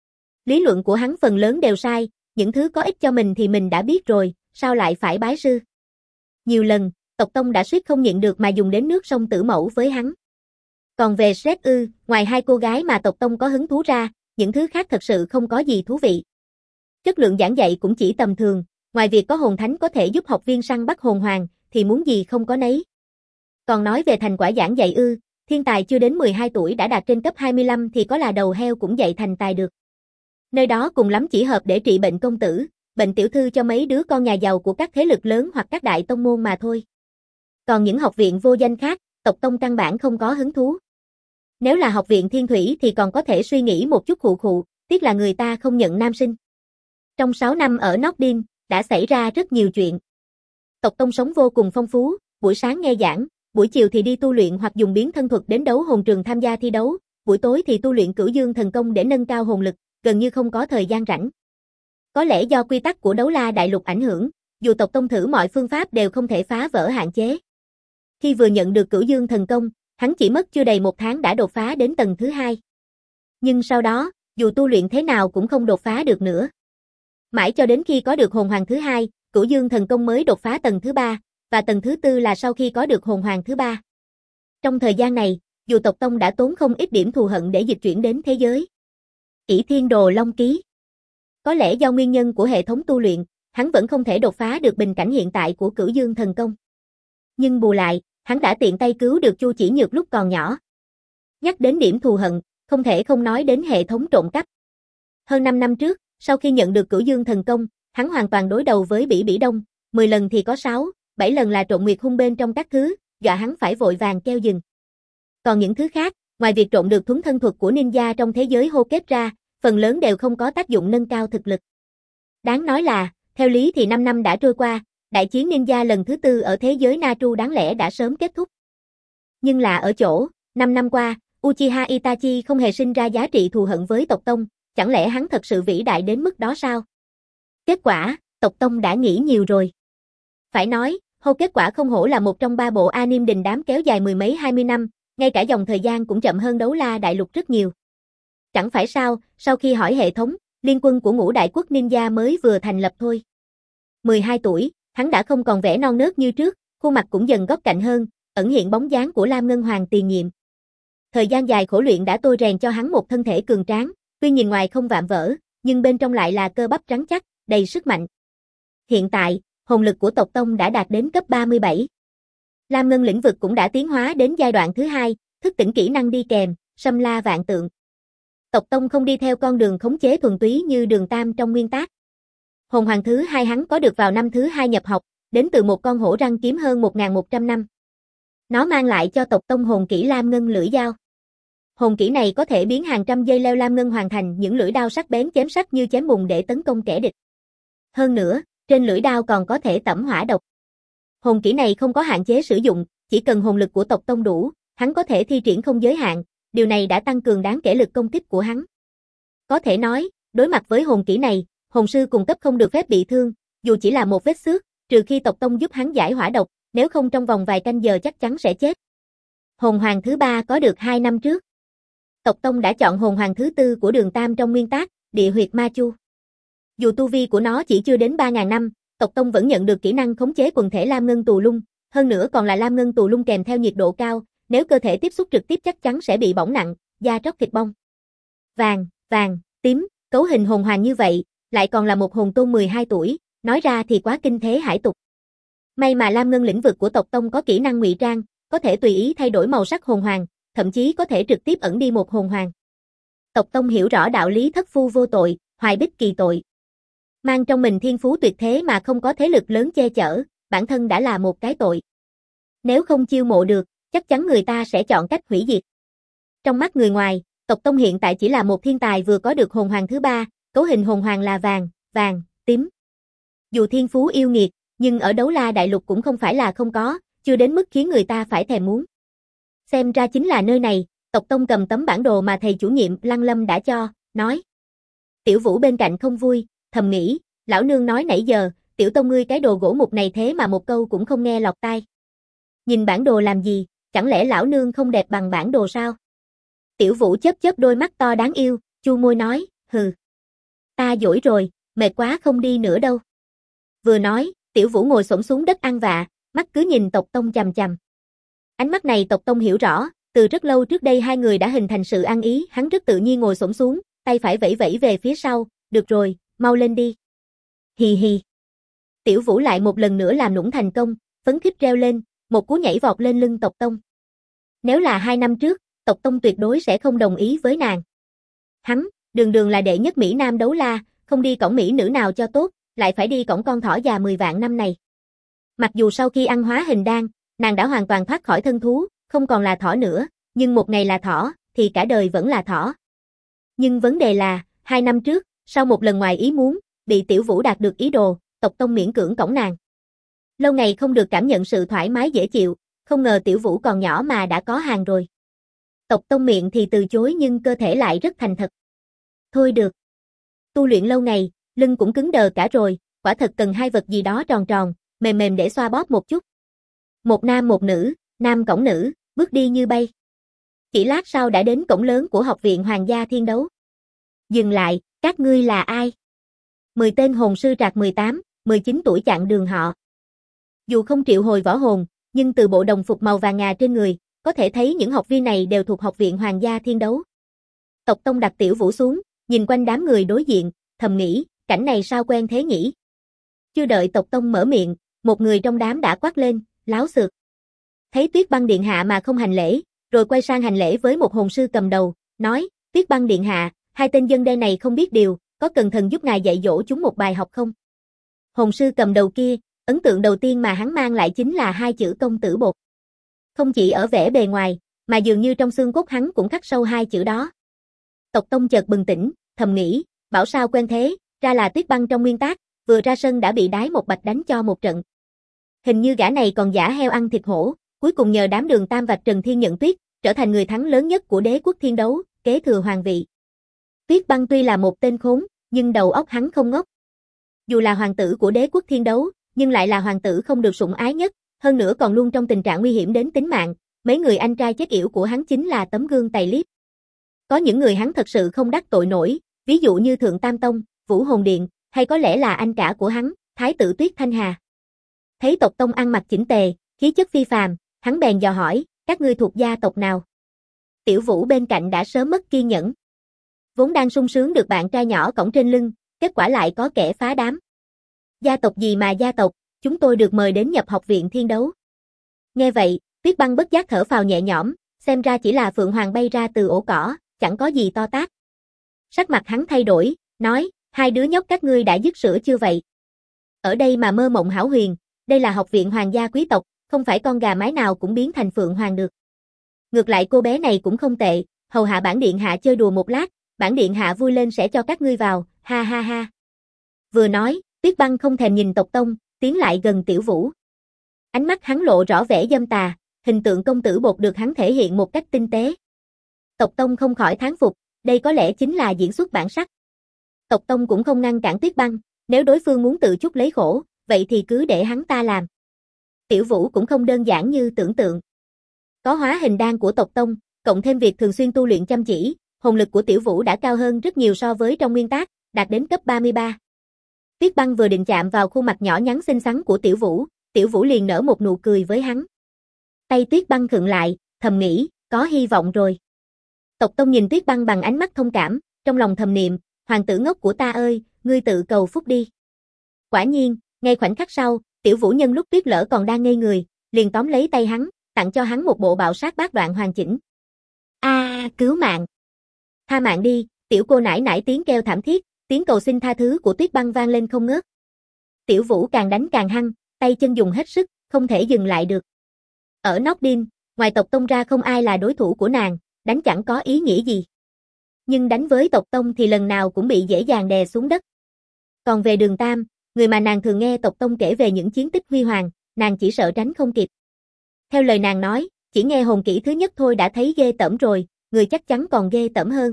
Lý luận của hắn phần lớn đều sai, những thứ có ích cho mình thì mình đã biết rồi, sao lại phải bái sư. Nhiều lần, Tộc Tông đã suýt không nhịn được mà dùng đến nước sông Tử Mẫu với hắn. Còn về Sret ngoài 2 cô gái mà Tộc Tông có hứng thú ra, những thứ khác thật sự không có gì thú vị. Chất lượng giảng dạy cũng chỉ tầm thường, ngoài việc có hồn thánh có thể giúp học viên săn bắt hồn hoàng, thì muốn gì không có nấy. Còn nói về thành quả giảng dạy thiên tài chưa đến 12 tuổi đã đạt trên cấp 25 thì có là đầu heo cũng dạy thành tài được. Nơi đó cùng lắm chỉ hợp để trị bệnh công tử, bệnh tiểu thư cho mấy đứa con nhà giàu của các thế lực lớn hoặc các đại tông môn mà thôi. Còn những học viện vô danh khác, Tộc Tông căn bản không có hứng thú. Nếu là học viện Thiên Thủy thì còn có thể suy nghĩ một chút khụ, tiếc là người ta không nhận nam sinh. Trong 6 năm ở Nordin, đã xảy ra rất nhiều chuyện. Tộc Tông sống vô cùng phong phú, buổi sáng nghe giảng, buổi chiều thì đi tu luyện hoặc dùng biến thân thuật đến đấu hồn trường tham gia thi đấu, buổi tối thì tu luyện Cửu Dương thần công để nâng cao hồn lực, gần như không có thời gian rảnh. Có lẽ do quy tắc của đấu la đại lục ảnh hưởng, dù Tộc Tông thử mọi phương pháp đều không thể phá vỡ hạn chế. Khi vừa nhận được Cửu Dương thần công, hắn chỉ mất chưa đầy 1 tháng đã đột phá đến tầng thứ 2. Nhưng sau đó, dù tu luyện thế nào cũng không đột phá được nữa. Mãi cho đến khi có được hồn hoàng thứ hai, Cửu Dương thần công mới đột phá tầng thứ 3, và tầng thứ 4 là sau khi có được hồn hoàng thứ 3. Trong thời gian này, dù tộc tông đã tốn không ít điểm thù hận để dịch chuyển đến thế giới Ỷ Thiên Đồ Long Ký. Có lẽ do nguyên nhân của hệ thống tu luyện, hắn vẫn không thể đột phá được bình cảnh hiện tại của Cửu Dương thần công. Nhưng bù lại, hắn đã tiện tay cứu được Chu Chỉ Nhược lúc còn nhỏ. Nhắc đến điểm thù hận, không thể không nói đến hệ thống trộm cắp. Hơn 5 năm trước, sau khi nhận được Cửu Dương thần công, hắn hoàn toàn đối đầu với Bỉ Bỉ Đông, 10 lần thì có 6, 7 lần là trộn nguyệt hung bên trong các thứ, dọa hắn phải vội vàng kêu dừng. Còn những thứ khác, ngoài việc trộn được thuấn thân thuật của ninja trong thế giới hô kết ra, phần lớn đều không có tác dụng nâng cao thực lực. Đáng nói là, theo lý thì 5 năm đã trôi qua, đại chiến ninja lần thứ 4 ở thế giới Natru đáng lẽ đã sớm kết thúc. Nhưng là ở chỗ, 5 năm qua, Uchiha Itachi không hề sinh ra giá trị thù hận với tộc tông, chẳng lẽ hắn thật sự vĩ đại đến mức đó sao? Kết quả, tộc tông đã nghĩ nhiều rồi. Phải nói, hô kết quả không hổ là một trong 3 bộ anime đình đám kéo dài mười mấy 20 năm, ngay cả dòng thời gian cũng chậm hơn Đấu La Đại Lục rất nhiều. Chẳng phải sao, sau khi hỏi hệ thống, liên quân của Ngũ Đại Quốc Ninja mới vừa thành lập thôi. 12 tuổi, hắn đã không còn vẻ non nớt như trước, khuôn mặt cũng dần góc cạnh hơn, ẩn hiện bóng dáng của Lam Ngân Hoàng tiền nhiệm. Thời gian dài khổ luyện đã tôi rèn cho hắn một thân thể cường tráng, tuy nhìn ngoài không vạm vỡ, nhưng bên trong lại là cơ bắp rắn chắc, đầy sức mạnh. Hiện tại, hồn lực của tộc tông đã đạt đến cấp 37. Lam Ngân lĩnh vực cũng đã tiến hóa đến giai đoạn thứ 2, thức tỉnh kỹ năng đi kèm, xâm la vạn tượng. Tộc tông không đi theo con đường khống chế thuần túy như Đường Tam trong nguyên tác. Hồn hoàng thứ 2 hắn có được vào năm thứ 2 nhập học, đến từ một con hổ răng kiếm hơn 1.100 năm. Nó mang lại cho tộc tông hồn kỹ Lam Ngân lưỡi dao. Hồn kỹ này có thể biến hàng trăm dây leo Lam Ngân hoàn thành những lưỡi đao sắc bén chém sắc như chém bùn để tấn công kẻ địch. Hơn nữa, trên lưỡi đao còn có thể tẩm hỏa độc. Hồn kỹ này không có hạn chế sử dụng, chỉ cần hồn lực của tộc tông đủ, hắn có thể thi triển không giới hạn, điều này đã tăng cường đáng kể lực công kích của hắn. Có thể nói, đối mặt với hồn kỹ này, hồn sư cùng cấp không được phép bị thương, dù chỉ là một vết xước, trừ khi tộc tông giúp hắn giải hỏa độc, nếu không trong vòng vài canh giờ chắc chắn sẽ chết. Hồn hoàng thứ 3 có được 2 năm trước. Tộc tông đã chọn hồn hoàng thứ 4 của Đường Tam trong nguyên tác, Địa huyệt ma chu. Dù tu vi của nó chỉ chưa đến 3.000 năm, tộc tông vẫn nhận được kỹ năng khống chế quần thể Lam Ngân Tù Lung, hơn nữa còn là Lam Ngân Tù Lung kèm theo nhiệt độ cao, nếu cơ thể tiếp xúc trực tiếp chắc chắn sẽ bị bỏng nặng, da tróc thịt bong. Vàng, tím, cấu hình hồn hoàng như vậy, lại còn là một hồn tôn 12 tuổi, nói ra thì quá kinh thế hải tục. May mà Lam Ngân lĩnh vực của tộc tông có kỹ năng ngụy trang, có thể tùy ý thay đổi màu sắc hồn hoàng, thậm chí có thể trực tiếp ẩn đi một hồn hoàng. Tộc tông hiểu rõ đạo lý thất phu vô tội, hoài bích kỳ tội. Mang trong mình thiên phú tuyệt thế mà không có thế lực lớn che chở, bản thân đã là một cái tội. Nếu không chiêu mộ được, chắc chắn người ta sẽ chọn cách hủy diệt. Trong mắt người ngoài, tộc tông hiện tại chỉ là một thiên tài vừa có được hồn hoàng thứ 3, cấu hình hồn hoàng là vàng, tím. Dù thiên phú yêu nghiệt, nhưng ở Đấu La Đại Lục cũng không phải là không có, chưa đến mức khiến người ta phải thèm muốn. Xem ra chính là nơi này, tộc tông cầm tấm bản đồ mà thầy chủ nhiệm Lăng Lâm đã cho, nói. Tiểu Vũ bên cạnh không vui, thầm nghĩ, lão nương nói nãy giờ, tiểu tông ngươi cái đồ gỗ mục này thế mà một câu cũng không nghe lọt tai. Nhìn bản đồ làm gì, chẳng lẽ lão nương không đẹp bằng bản đồ sao? Tiểu Vũ chớp đôi mắt to đáng yêu, chu môi nói, hừ. Ta dỗi rồi, mệt quá không đi nữa đâu. Vừa nói, Tiểu Vũ ngồi xổm xuống đất ăn vạ, mắt cứ nhìn tộc tông chằm chằm. Ánh mắt này tộc tông hiểu rõ, từ rất lâu trước đây hai người đã hình thành sự ăn ý, hắn rất tự nhiên ngồi xổm xuống, tay phải vẫy vẫy về phía sau, được rồi, mau lên đi. Hì hì. Tiểu Vũ lại một lần nữa làm nũng thành công, phấn khích reo lên, một cú nhảy vọt lên lưng tộc tông. Nếu là 2 năm trước, tộc tông tuyệt đối sẽ không đồng ý với nàng. Hắn, đường là đệ nhất Mỹ Nam Đấu La, không đi cõng Mỹ nữ nào cho tốt, lại phải đi cõng con thỏ già 10 vạn năm này. Mặc dù sau khi ăn hóa hình đan, nàng đã hoàn toàn thoát khỏi thân thú, không còn là thỏ nữa, nhưng một ngày là thỏ, thì cả đời vẫn là thỏ. Nhưng vấn đề là, 2 năm trước, sau một lần ngoài ý muốn, bị Tiểu Vũ đạt được ý đồ, tộc tông miễn cưỡng cõng nàng. Lâu ngày không được cảm nhận sự thoải mái dễ chịu, không ngờ Tiểu Vũ còn nhỏ mà đã có hàng rồi. Tộc tông miệng thì từ chối nhưng cơ thể lại rất thành thật. Thôi được. Tu luyện lâu ngày, lưng cũng cứng đờ cả rồi, quả thật cần hai vật gì đó tròn tròn, mềm để xoa bóp một chút. Một nam một nữ, nam cõng nữ, bước đi như bay. Chỉ lát sau đã đến cổng lớn của Học viện Hoàng gia Thiên Đấu. Dừng lại, các ngươi là ai? 10 tên hồn sư trạc 18, 19 tuổi chặn đường họ. Dù không triệu hồi võ hồn, nhưng từ bộ đồng phục màu vàng ngà trên người, có thể thấy những học viên này đều thuộc Học viện Hoàng gia Thiên Đấu. Tộc Tông đặt Tiểu Vũ xuống, nhìn quanh đám người đối diện, thầm nghĩ, cảnh này sao quen thế nhỉ? Chưa đợi Tộc Tông mở miệng, một người trong đám đã quát lên, láo xược. Thấy Tuyết Băng điện hạ mà không hành lễ, rồi quay sang hành lễ với một hồn sư cầm đầu, nói, Tuyết Băng điện hạ, hai tên dân đen này không biết điều, có cần thần giúp ngài dạy dỗ chúng một bài học không? Hồn sư cầm đầu kia, ấn tượng đầu tiên mà hắn mang lại chính là hai chữ công tử bột. Không chỉ ở vẻ bề ngoài, mà dường như trong xương cốt hắn cũng khắc sâu hai chữ đó. Tộc Tông chợt bừng tỉnh, thầm nghĩ, bảo sao quen thế, ra là Tuyết Băng trong nguyên tác, vừa ra sân đã bị đái một bạch đánh cho một trận. Hình như gã này còn giả heo ăn thịt hổ, cuối cùng nhờ đám Đường Tam vạch Trần Thiên Nhận Tuyết, trở thành người thắng lớn nhất của Đế quốc Thiên Đấu, kế thừa hoàng vị. Tuyết Băng tuy là một tên khốn, nhưng đầu óc hắn không ngốc. Dù là hoàng tử của Đế quốc Thiên Đấu, nhưng lại là hoàng tử không được sủng ái nhất, hơn nữa còn luôn trong tình trạng nguy hiểm đến tính mạng, mấy người anh trai chết yểu của hắn chính là tấm gương tày liếp. Có những người hắn thật sự không đắc tội nổi, ví dụ như Thượng Tam Tông, Vũ Hồn Điện, hay có lẽ là anh cả của hắn, Thái tử Tuyết Thanh Hà. Thấy Tộc Tông ăn mặc chỉnh tề, khí chất phi phàm, hắn bèn dò hỏi, các ngươi thuộc gia tộc nào? Tiểu Vũ bên cạnh đã sớm mất kiên nhẫn. Vốn đang sung sướng được bạn trai nhỏ cõng trên lưng, kết quả lại có kẻ phá đám. Gia tộc gì mà gia tộc, chúng tôi được mời đến nhập Học viện Thiên Đấu. Nghe vậy, Tuyết Băng bất giác thở phào nhẹ nhõm, xem ra chỉ là Phượng Hoàng bay ra từ ổ cỏ, chẳng có gì to tát. Sắc mặt hắn thay đổi, nói, hai đứa nhóc các ngươi đã dứt sữa chưa vậy? Ở đây mà mơ mộng hão huyền, đây là Học viện Hoàng gia quý tộc, không phải con gà mái nào cũng biến thành Phượng Hoàng được. Ngược lại cô bé này cũng không tệ, hầu hạ bản điện hạ chơi đùa một lát, bản điện hạ vui lên sẽ cho các ngươi vào, ha ha ha. Vừa nói, Tuyết Băng không thèm nhìn Tộc Tông, tiến lại gần Tiểu Vũ. Ánh mắt hắn lộ rõ vẻ dâm tà, hình tượng công tử bột được hắn thể hiện một cách tinh tế. Tộc Tông không khỏi thán phục, đây có lẽ chính là diễn xuất bản sắc. Tộc Tông cũng không ngăn cản Tuyết Băng, nếu đối phương muốn tự chuốc lấy khổ, vậy thì cứ để hắn ta làm. Tiểu Vũ cũng không đơn giản như tưởng tượng. Có hóa hình đan của Tộc Tông, cộng thêm việc thường xuyên tu luyện chăm chỉ, hồn lực của Tiểu Vũ đã cao hơn rất nhiều so với trong nguyên tác, đạt đến cấp 33. Tuyết Băng vừa định chạm vào khuôn mặt nhỏ nhắn xinh xắn của Tiểu Vũ liền nở một nụ cười với hắn. Tay Tuyết Băng khựng lại, thầm nghĩ, có hy vọng rồi. Tộc Tông nhìn Tuyết Băng bằng ánh mắt thông cảm, trong lòng thầm niệm, hoàng tử ngốc của ta ơi, ngươi tự cầu phúc đi. Quả nhiên, ngay khoảnh khắc sau, Tiểu Vũ nhân lúc Tuyết Lỡ còn đang ngây người, liền tóm lấy tay hắn, tặng cho hắn một bộ bạo sát bát đoạn hoàn chỉnh. Cứu mạng! Tha mạng đi, tiểu cô nãi nãi tiếng kêu thảm thiết, tiếng cầu xin tha thứ của Tuyết Băng vang lên không ngớt. Tiểu Vũ càng đánh càng hăng, tay chân dùng hết sức, không thể dừng lại được. Ở Nordin, ngoài Tộc Tông ra không ai là đối thủ của nàng, đánh chẳng có ý nghĩa gì. Nhưng đánh với Tộc Tông thì lần nào cũng bị dễ dàng đè xuống đất. Còn về Đường Tam, người mà nàng thường nghe Tộc Tông kể về những chiến tích huy hoàng, nàng chỉ sợ tránh không kịp. Theo lời nàng nói, chỉ nghe hồn kỹ thứ nhất thôi đã thấy ghê tởm rồi, người chắc chắn còn ghê tởm hơn.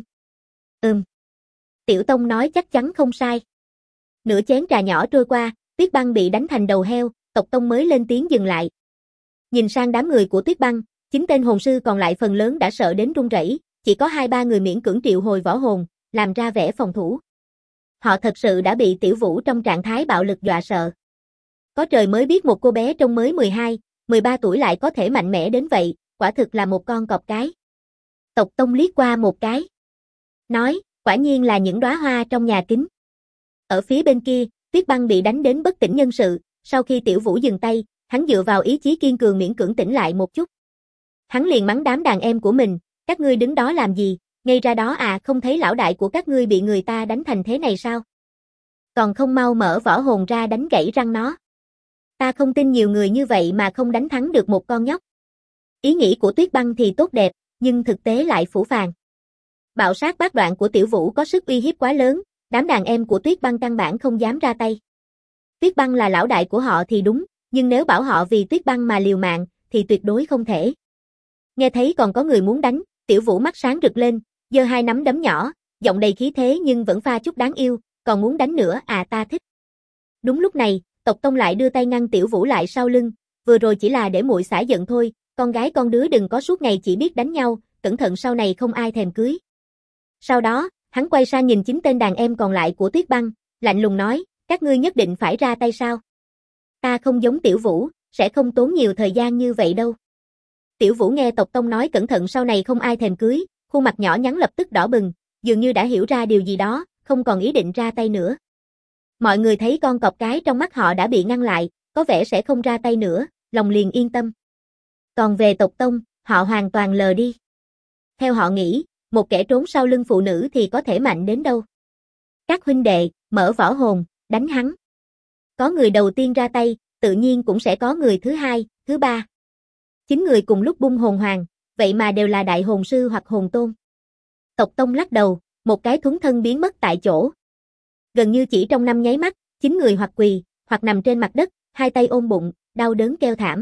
Tiểu Tông nói chắc chắn không sai. Nửa chén trà nhỏ trôi qua, Tuyết Băng bị đánh thành đầu heo, Tộc Tông mới lên tiếng dừng lại. Nhìn sang đám người của Tuyết Băng, 9 tên hồn sư còn lại phần lớn đã sợ đến run rẩy, chỉ có 2-3 người miễn cưỡng triệu hồi võ hồn, làm ra vẻ phòng thủ. Họ thật sự đã bị Tiểu Vũ trong trạng thái bạo lực dọa sợ. Có trời mới biết một cô bé trông mới 12, 13 tuổi lại có thể mạnh mẽ đến vậy, quả thực là một con cọp cái. Tộc Tông liếc qua một cái. Nói, quả nhiên là những đóa hoa trong nhà kính. Ở phía bên kia, Tuyết Băng bị đánh đến bất tỉnh nhân sự, sau khi Tiểu Vũ dừng tay, hắn dựa vào ý chí kiên cường miễn cưỡng tỉnh lại một chút. Hắn liền mắng đám đàn em của mình, các ngươi đứng đó làm gì, ngay ra đó à, không thấy lão đại của các ngươi bị người ta đánh thành thế này sao? Còn không mau mở võ hồn ra đánh gãy răng nó. Ta không tin nhiều người như vậy mà không đánh thắng được một con nhóc. Ý nghĩ của Tuyết Băng thì tốt đẹp, nhưng thực tế lại phũ phàng. Bạo sát bát đoạn của Tiểu Vũ có sức uy hiếp quá lớn, đám đàn em của Tuyết Băng căn bản không dám ra tay. Tuyết Băng là lão đại của họ thì đúng, nhưng nếu bảo họ vì Tuyết Băng mà liều mạng, thì tuyệt đối không thể. Nghe thấy còn có người muốn đánh, Tiểu Vũ mắt sáng rực lên, giơ hai nắm đấm nhỏ, giọng đầy khí thế nhưng vẫn pha chút đáng yêu, còn muốn đánh nữa à, ta thích. Đúng lúc này, Tộc Tông lại đưa tay ngăn Tiểu Vũ lại sau lưng, vừa rồi chỉ là để muội xả giận thôi, con gái con đứa đừng có suốt ngày chỉ biết đánh nhau, cẩn thận sau này không ai thèm cưới. Sau đó, hắn quay sang nhìn 9 tên đàn em còn lại của Tuyết Băng, lạnh lùng nói, các ngươi nhất định phải ra tay sao? Ta không giống Tiểu Vũ, sẽ không tốn nhiều thời gian như vậy đâu. Tiểu Vũ nghe Tộc Tông nói cẩn thận sau này không ai thèm cưới, khuôn mặt nhỏ nhắn lập tức đỏ bừng, dường như đã hiểu ra điều gì đó, không còn ý định ra tay nữa. Mọi người thấy con cọp cái trong mắt họ đã bị ngăn lại, có vẻ sẽ không ra tay nữa, lòng liền yên tâm. Còn về Tộc Tông, họ hoàn toàn lờ đi. Theo họ nghĩ, một kẻ trốn sau lưng phụ nữ thì có thể mạnh đến đâu. Các huynh đệ, mở võ hồn, đánh hắn. Có người đầu tiên ra tay, tự nhiên cũng sẽ có người thứ hai, thứ ba. 9 người cùng lúc bung hồn hoàng, vậy mà đều là đại hồn sư hoặc hồn tôn. Tộc Tông lắc đầu, một cái thuấn thân biến mất tại chỗ. Gần như chỉ trong 5 nháy mắt, 9 người hoặc quỳ, hoặc nằm trên mặt đất, hai tay ôm bụng, đau đớn kêu thảm.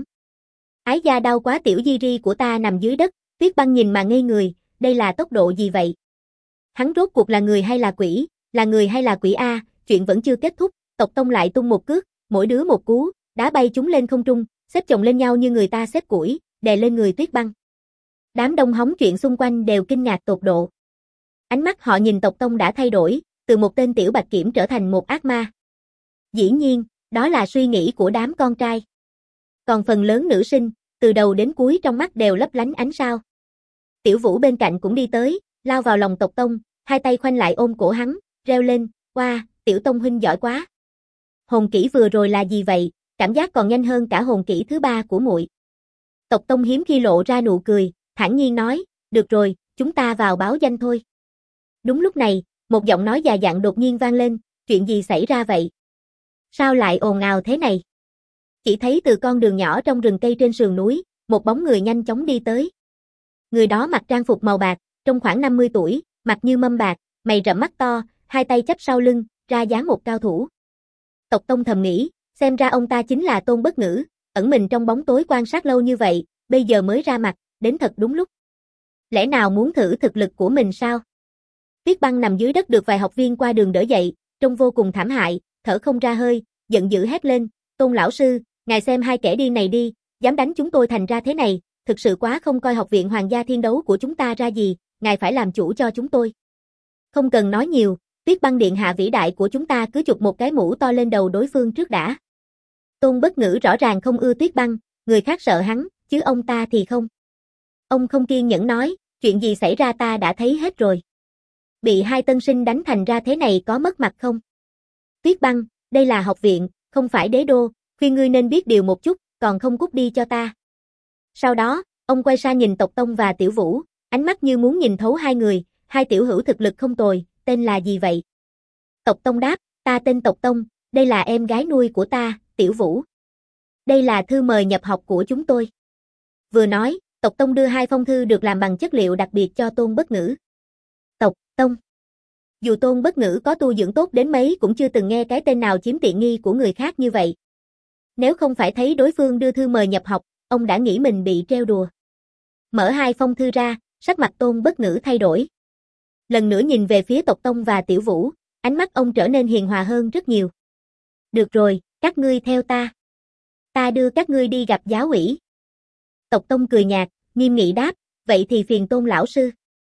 Ái da đau quá, tiểu di ri của ta nằm dưới đất, Tuyết Băng nhìn mà ngây người, đây là tốc độ gì vậy? Hắn rốt cuộc là người hay là quỷ, là người hay là quỷ a? Chuyện vẫn chưa kết thúc, Tộc Tông lại tung một cước, mỗi đứa một cú, đá bay chúng lên không trung, xếp chồng lên nhau như người ta xếp củi, đè lên người Tuyết Băng. Đám đông hóng chuyện xung quanh đều kinh ngạc tột độ. Ánh mắt họ nhìn Tộc Tông đã thay đổi, từ một tên tiểu bạch kiểm trở thành một ác ma. Dĩ nhiên, đó là suy nghĩ của đám con trai. Còn phần lớn nữ sinh, từ đầu đến cuối trong mắt đều lấp lánh ánh sao. Tiểu Vũ bên cạnh cũng đi tới, lao vào lòng Tộc Tông, hai tay khoanh lại ôm cổ hắn, reo lên, "Oa, Tiểu Tông huynh giỏi quá. Hồn kỹ vừa rồi là gì vậy, cảm giác còn nhanh hơn cả hồn kỹ thứ 3 của muội." Tộc Tông hiếm khi lộ ra nụ cười, thản nhiên nói, "Được rồi, chúng ta vào báo danh thôi." Đúng lúc này, một giọng nói già dặn đột nhiên vang lên, "Chuyện gì xảy ra vậy? Sao lại ồn ào thế này?" Chỉ thấy từ con đường nhỏ trong rừng cây trên sườn núi, một bóng người nhanh chóng đi tới. Người đó mặc trang phục màu bạc, trông khoảng 50 tuổi, mặt như mâm bạc, mày rậm mắt to, hai tay chắp sau lưng, ra dáng một cao thủ. Tộc Tông thầm nghĩ, xem ra ông ta chính là Tôn Bất Ngữ, ẩn mình trong bóng tối quan sát lâu như vậy, bây giờ mới ra mặt, đến thật đúng lúc. Lẽ nào muốn thử thực lực của mình sao? Tuyết Băng nằm dưới đất được vài học viên qua đường đỡ dậy, trông vô cùng thảm hại, thở không ra hơi, giận dữ hét lên, "Tôn lão sư, ngài xem hai kẻ điên này đi, dám đánh chúng tôi thành ra thế này, thực sự quá không coi Học viện Hoàng gia Thiên Đấu của chúng ta ra gì, ngài phải làm chủ cho chúng tôi." Không cần nói nhiều, Tuyết Băng điện hạ vĩ đại của chúng ta cứ chụp một cái mũ to lên đầu đối phương trước đã. Tôn Bất Ngữ rõ ràng không ưa Tuyết Băng, người khác sợ hắn, chứ ông ta thì không. Ông không kiên nhẫn nói, chuyện gì xảy ra ta đã thấy hết rồi. Bị hai tân sinh đánh thành ra thế này có mất mặt không? Tuyết Băng, đây là học viện, không phải đế đô, khuyên ngươi nên biết điều một chút, còn không cút đi cho ta. Sau đó, ông quay sang nhìn Tộc Tông và Tiểu Vũ, ánh mắt như muốn nhìn thấu hai người, hai tiểu hữu thực lực không tồi, tên là gì vậy? Tộc Tông đáp, ta tên Tộc Tông, đây là em gái nuôi của ta, Tiểu Vũ. Đây là thư mời nhập học của chúng tôi. Vừa nói, Tộc Tông đưa hai phong thư được làm bằng chất liệu đặc biệt cho Tôn Bất Ngữ. Tộc Tông. Dù Tôn Bất Ngữ có tu dưỡng tốt đến mấy cũng chưa từng nghe cái tên nào chiếm tiện nghi của người khác như vậy. Nếu không phải thấy đối phương đưa thư mời nhập học, ông đã nghĩ mình bị trêu đùa. Mở hai phong thư ra, sắc mặt Tôn Bất Ngữ thay đổi. Lần nữa nhìn về phía Tộc Tông và Tiểu Vũ, ánh mắt ông trở nên hiền hòa hơn rất nhiều. Được rồi, các ngươi theo ta. Ta đưa các ngươi đi gặp giáo ủy. Tộc Tông cười nhạt, nghiêm nghị đáp, vậy thì phiền Tôn lão sư.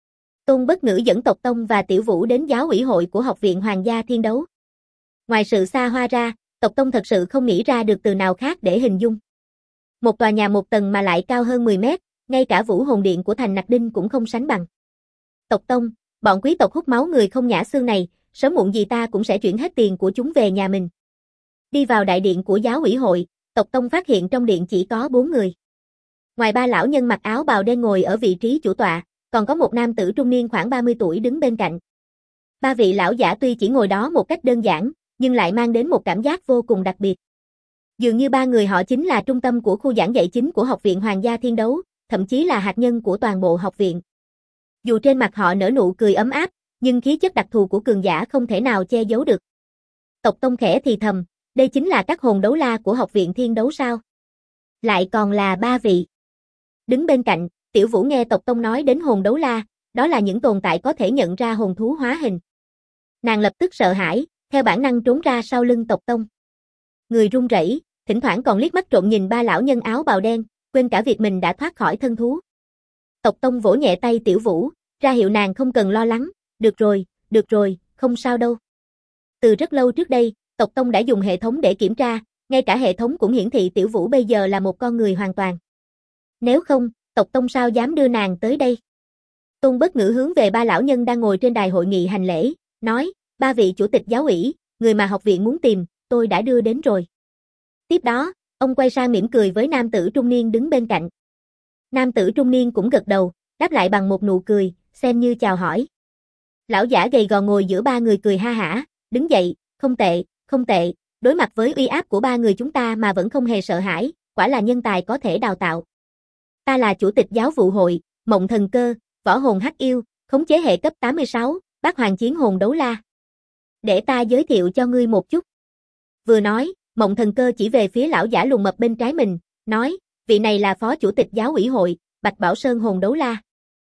Tôn Bất Ngữ dẫn Tộc Tông và Tiểu Vũ đến giáo ủy hội của Học viện Hoàng gia Thiên Đấu. Ngoài sự xa hoa ra, Tộc Tông thật sự không nghĩ ra được từ nào khác để hình dung. Một tòa nhà một tầng mà lại cao hơn 10 mét, ngay cả Vũ Hồn Điện của thành Nặc Đinh cũng không sánh bằng. Tộc Tông, bọn quý tộc hút máu người không nhã xương này, sớm muộn gì ta cũng sẽ chuyển hết tiền của chúng về nhà mình. Đi vào đại điện của giáo ủy hội, Tộc Tông phát hiện trong điện chỉ có 4 người. Ngoài ba lão nhân mặc áo bào đen ngồi ở vị trí chủ tọa, còn có một nam tử trung niên khoảng 30 tuổi đứng bên cạnh. Ba vị lão giả tuy chỉ ngồi đó một cách đơn giản, nhưng lại mang đến một cảm giác vô cùng đặc biệt. Dường như ba người họ chính là trung tâm của khu giảng dạy chính của Học viện Hoàng gia Thiên Đấu, thậm chí là hạt nhân của toàn bộ học viện. Dù trên mặt họ nở nụ cười ấm áp, nhưng khí chất đặc thù của cường giả không thể nào che giấu được. Tộc Tông khẽ thì thầm, đây chính là các hồn đấu la của Học viện Thiên Đấu sao? Lại còn là ba vị. Đứng bên cạnh, Tiểu Vũ nghe Tộc Tông nói đến hồn đấu la, đó là những tồn tại có thể nhận ra hồn thú hóa hình. Nàng lập tức sợ hãi, theo bản năng trốn ra sau lưng Tộc Tông. Người run rẩy, thỉnh thoảng còn liếc mắt trộm nhìn ba lão nhân áo bào đen, quên cả việc mình đã thoát khỏi thân thú. Tộc Tông vỗ nhẹ tay Tiểu Vũ, ra hiệu nàng không cần lo lắng, được rồi, không sao đâu. Từ rất lâu trước đây, tộc Tông đã dùng hệ thống để kiểm tra, ngay cả hệ thống cũng hiển thị Tiểu Vũ bây giờ là một con người hoàn toàn. Nếu không, tộc Tông sao dám đưa nàng tới đây? Tôn Bất Ngữ hướng về ba lão nhân đang ngồi trên đài hội nghị hành lễ, nói, ba vị chủ tịch giáo ủy, người mà học viện muốn tìm, tôi đã đưa đến rồi. Tiếp đó, ông quay sang mỉm cười với nam tử trung niên đứng bên cạnh. Nam tử trung niên cũng gật đầu, đáp lại bằng một nụ cười, xem như chào hỏi. Lão giả gầy gò ngồi giữa ba người cười ha hả, đứng dậy, không tệ, không tệ, đối mặt với uy áp của ba người chúng ta mà vẫn không hề sợ hãi, quả là nhân tài có thể đào tạo. Ta là chủ tịch giáo vụ hội, Mộng Thần Cơ, võ hồn hắc yêu, khống chế hệ cấp 86, bát hoàng chiến hồn đấu la. Để ta giới thiệu cho ngươi một chút. Vừa nói, Mộng Thần Cơ chỉ về phía lão giả lùn mập bên trái mình, nói, vị này là phó chủ tịch giáo ủy hội, Bạch Bảo Sơn hồn đấu la.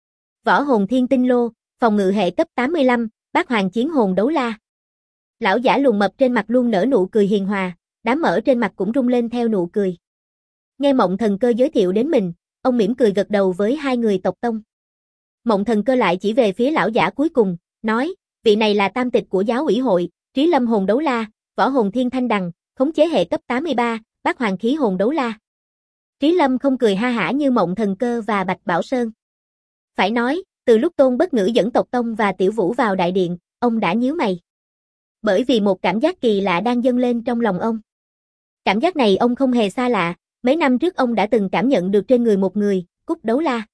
Võ hồn thiên tinh lô, phòng ngự hệ cấp 85, bát hoàng chiến hồn đấu la. Lão giả lùn mập trên mặt luôn nở nụ cười hiền hòa, đám mỡ trên mặt cũng rung lên theo nụ cười. Nghe Mộng Thần Cơ giới thiệu đến mình, ông mỉm cười gật đầu với hai người tộc Tông. Mộng Thần Cơ lại chỉ về phía lão giả cuối cùng, nói, vị này là tam tịch của giáo ủy hội, Trí Lâm hồn đấu la, võ hồn thiên thanh đằng, khống chế hệ cấp 83, bát hoàng khí hồn đấu la. Trí Lâm không cười ha hả như Mộng Thần Cơ và Bạch Bảo Sơn. Phải nói, từ lúc Tôn Bất Ngữ dẫn tộc Tông và Tiểu Vũ vào đại điện, ông đã nhíu mày. Bởi vì một cảm giác kỳ lạ đang dâng lên trong lòng ông. Cảm giác này ông không hề xa lạ, mấy năm trước ông đã từng cảm nhận được trên người một người, Cúc Đấu La.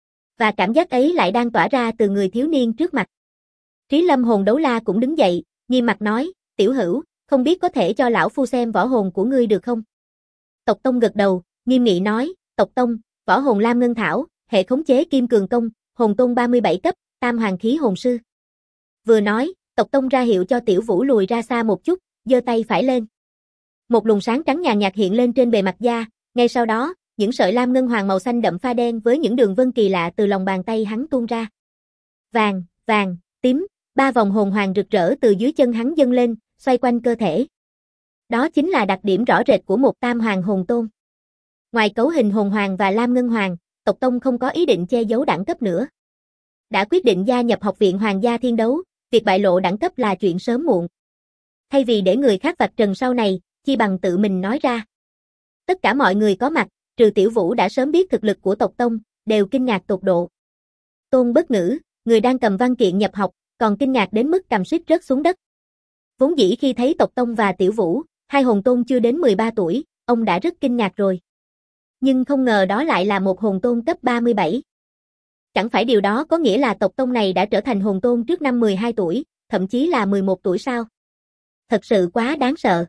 Và cảm giác ấy lại đang tỏa ra từ người thiếu niên trước mặt. Trí Lâm hồn đấu la cũng đứng dậy, nghiêm mặt nói, Tiểu Hữu, không biết có thể cho lão phu xem võ hồn của ngươi được không? Tộc Tông gật đầu, nghiêm nghị nói, tộc Tông, võ hồn Lam Ngân Thảo, hệ khống chế Kim Cường Công, hồn tôn 37 cấp, tam hoàng khí hồn sư. Vừa nói, tộc Tông ra hiệu cho Tiểu Vũ lùi ra xa một chút, giơ tay phải lên. Một luồng sáng trắng nhàn nhạt hiện lên trên bề mặt da, ngay sau đó, những sợi lam ngân hoàng màu xanh đậm pha đen với những đường vân kỳ lạ từ lòng bàn tay hắn tuôn ra. Vàng, vàng, tím, ba vòng hồn hoàng rực rỡ từ dưới chân hắn dâng lên, xoay quanh cơ thể. Đó chính là đặc điểm rõ rệt của một tam hoàng hồn tôn. Ngoài cấu hình hồn hoàng và lam ngân hoàng, tộc Tông không có ý định che giấu đẳng cấp nữa. Đã quyết định gia nhập học viện Hoàng gia Thiên Đấu, việc bại lộ đẳng cấp là chuyện sớm muộn. Thay vì để người khác vạch trần sau này, chi bằng tự mình nói ra. Tất cả mọi người có mặt, trừ Tiểu Vũ đã sớm biết thực lực của tộc Tông, đều kinh ngạc tột độ. Tôn Bất Ngữ, người đang cầm văn kiện nhập học, còn kinh ngạc đến mức cầm suýt rớt xuống đất. Vốn dĩ khi thấy tộc Tông và Tiểu Vũ, hai hồn tôn chưa đến 13 tuổi, ông đã rất kinh ngạc rồi. Nhưng không ngờ đó lại là một hồn tôn cấp 37. Chẳng phải điều đó có nghĩa là tộc Tông này đã trở thành hồn tôn trước năm 12 tuổi, thậm chí là 11 tuổi sao? Thật sự quá đáng sợ.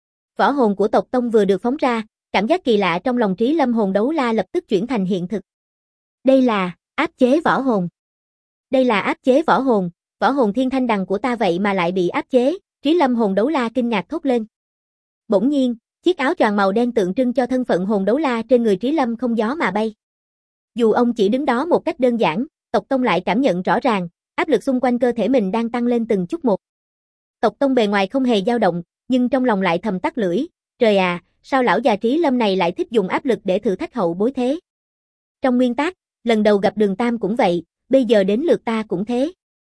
Võ hồn của tộc Tông vừa được phóng ra, cảm giác kỳ lạ trong lòng Trí Lâm hồn đấu la lập tức chuyển thành hiện thực. Đây là áp chế võ hồn. Đây là áp chế võ hồn thiên thanh đằng của ta vậy mà lại bị áp chế, Trí Lâm hồn đấu la kinh ngạc thốt lên. Bỗng nhiên, chiếc áo choàng màu đen tượng trưng cho thân phận hồn đấu la trên người Trí Lâm không gió mà bay. Dù ông chỉ đứng đó một cách đơn giản, tộc Tông lại cảm nhận rõ ràng, áp lực xung quanh cơ thể mình đang tăng lên từng chút một. Tộc Tông bề ngoài không hề dao động, nhưng trong lòng lại thầm tắt lưỡi, trời à, sao lão già Trí Lâm này lại thích dùng áp lực để thử thách hậu bối thế? Trong nguyên tắc, lần đầu gặp Đường Tam cũng vậy, bây giờ đến lượt ta cũng thế.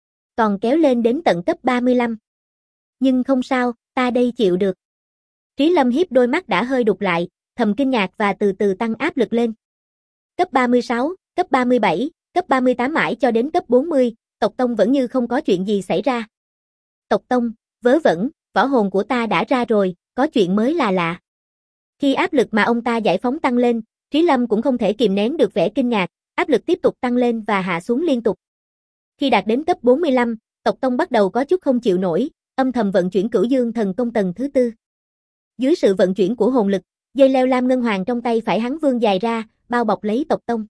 Còn kéo lên đến tận cấp 35. Nhưng không sao, ta đây chịu được. Trí Lâm hiếp đôi mắt đã hơi đục lại, thầm kinh ngạc và từ từ tăng áp lực lên. Cấp 36, cấp 37, cấp 38 mãi cho đến cấp 40, tộc Tông vẫn như không có chuyện gì xảy ra. Tộc Tông, vớ vẩn, võ hồn của ta đã ra rồi, có chuyện mới là lạ. Khi áp lực mà ông ta giải phóng tăng lên, Trí Lâm cũng không thể kìm nén được vẻ kinh ngạc, áp lực tiếp tục tăng lên và hạ xuống liên tục. Khi đạt đến cấp 45, tộc Tông bắt đầu có chút không chịu nổi, âm thầm vận chuyển Cửu Dương Thần Công tầng thứ 4. Dưới sự vận chuyển của hồn lực, dây leo lam ngân hoàng trong tay phải hắn vươn dài ra, bao bọc lấy tộc Tông.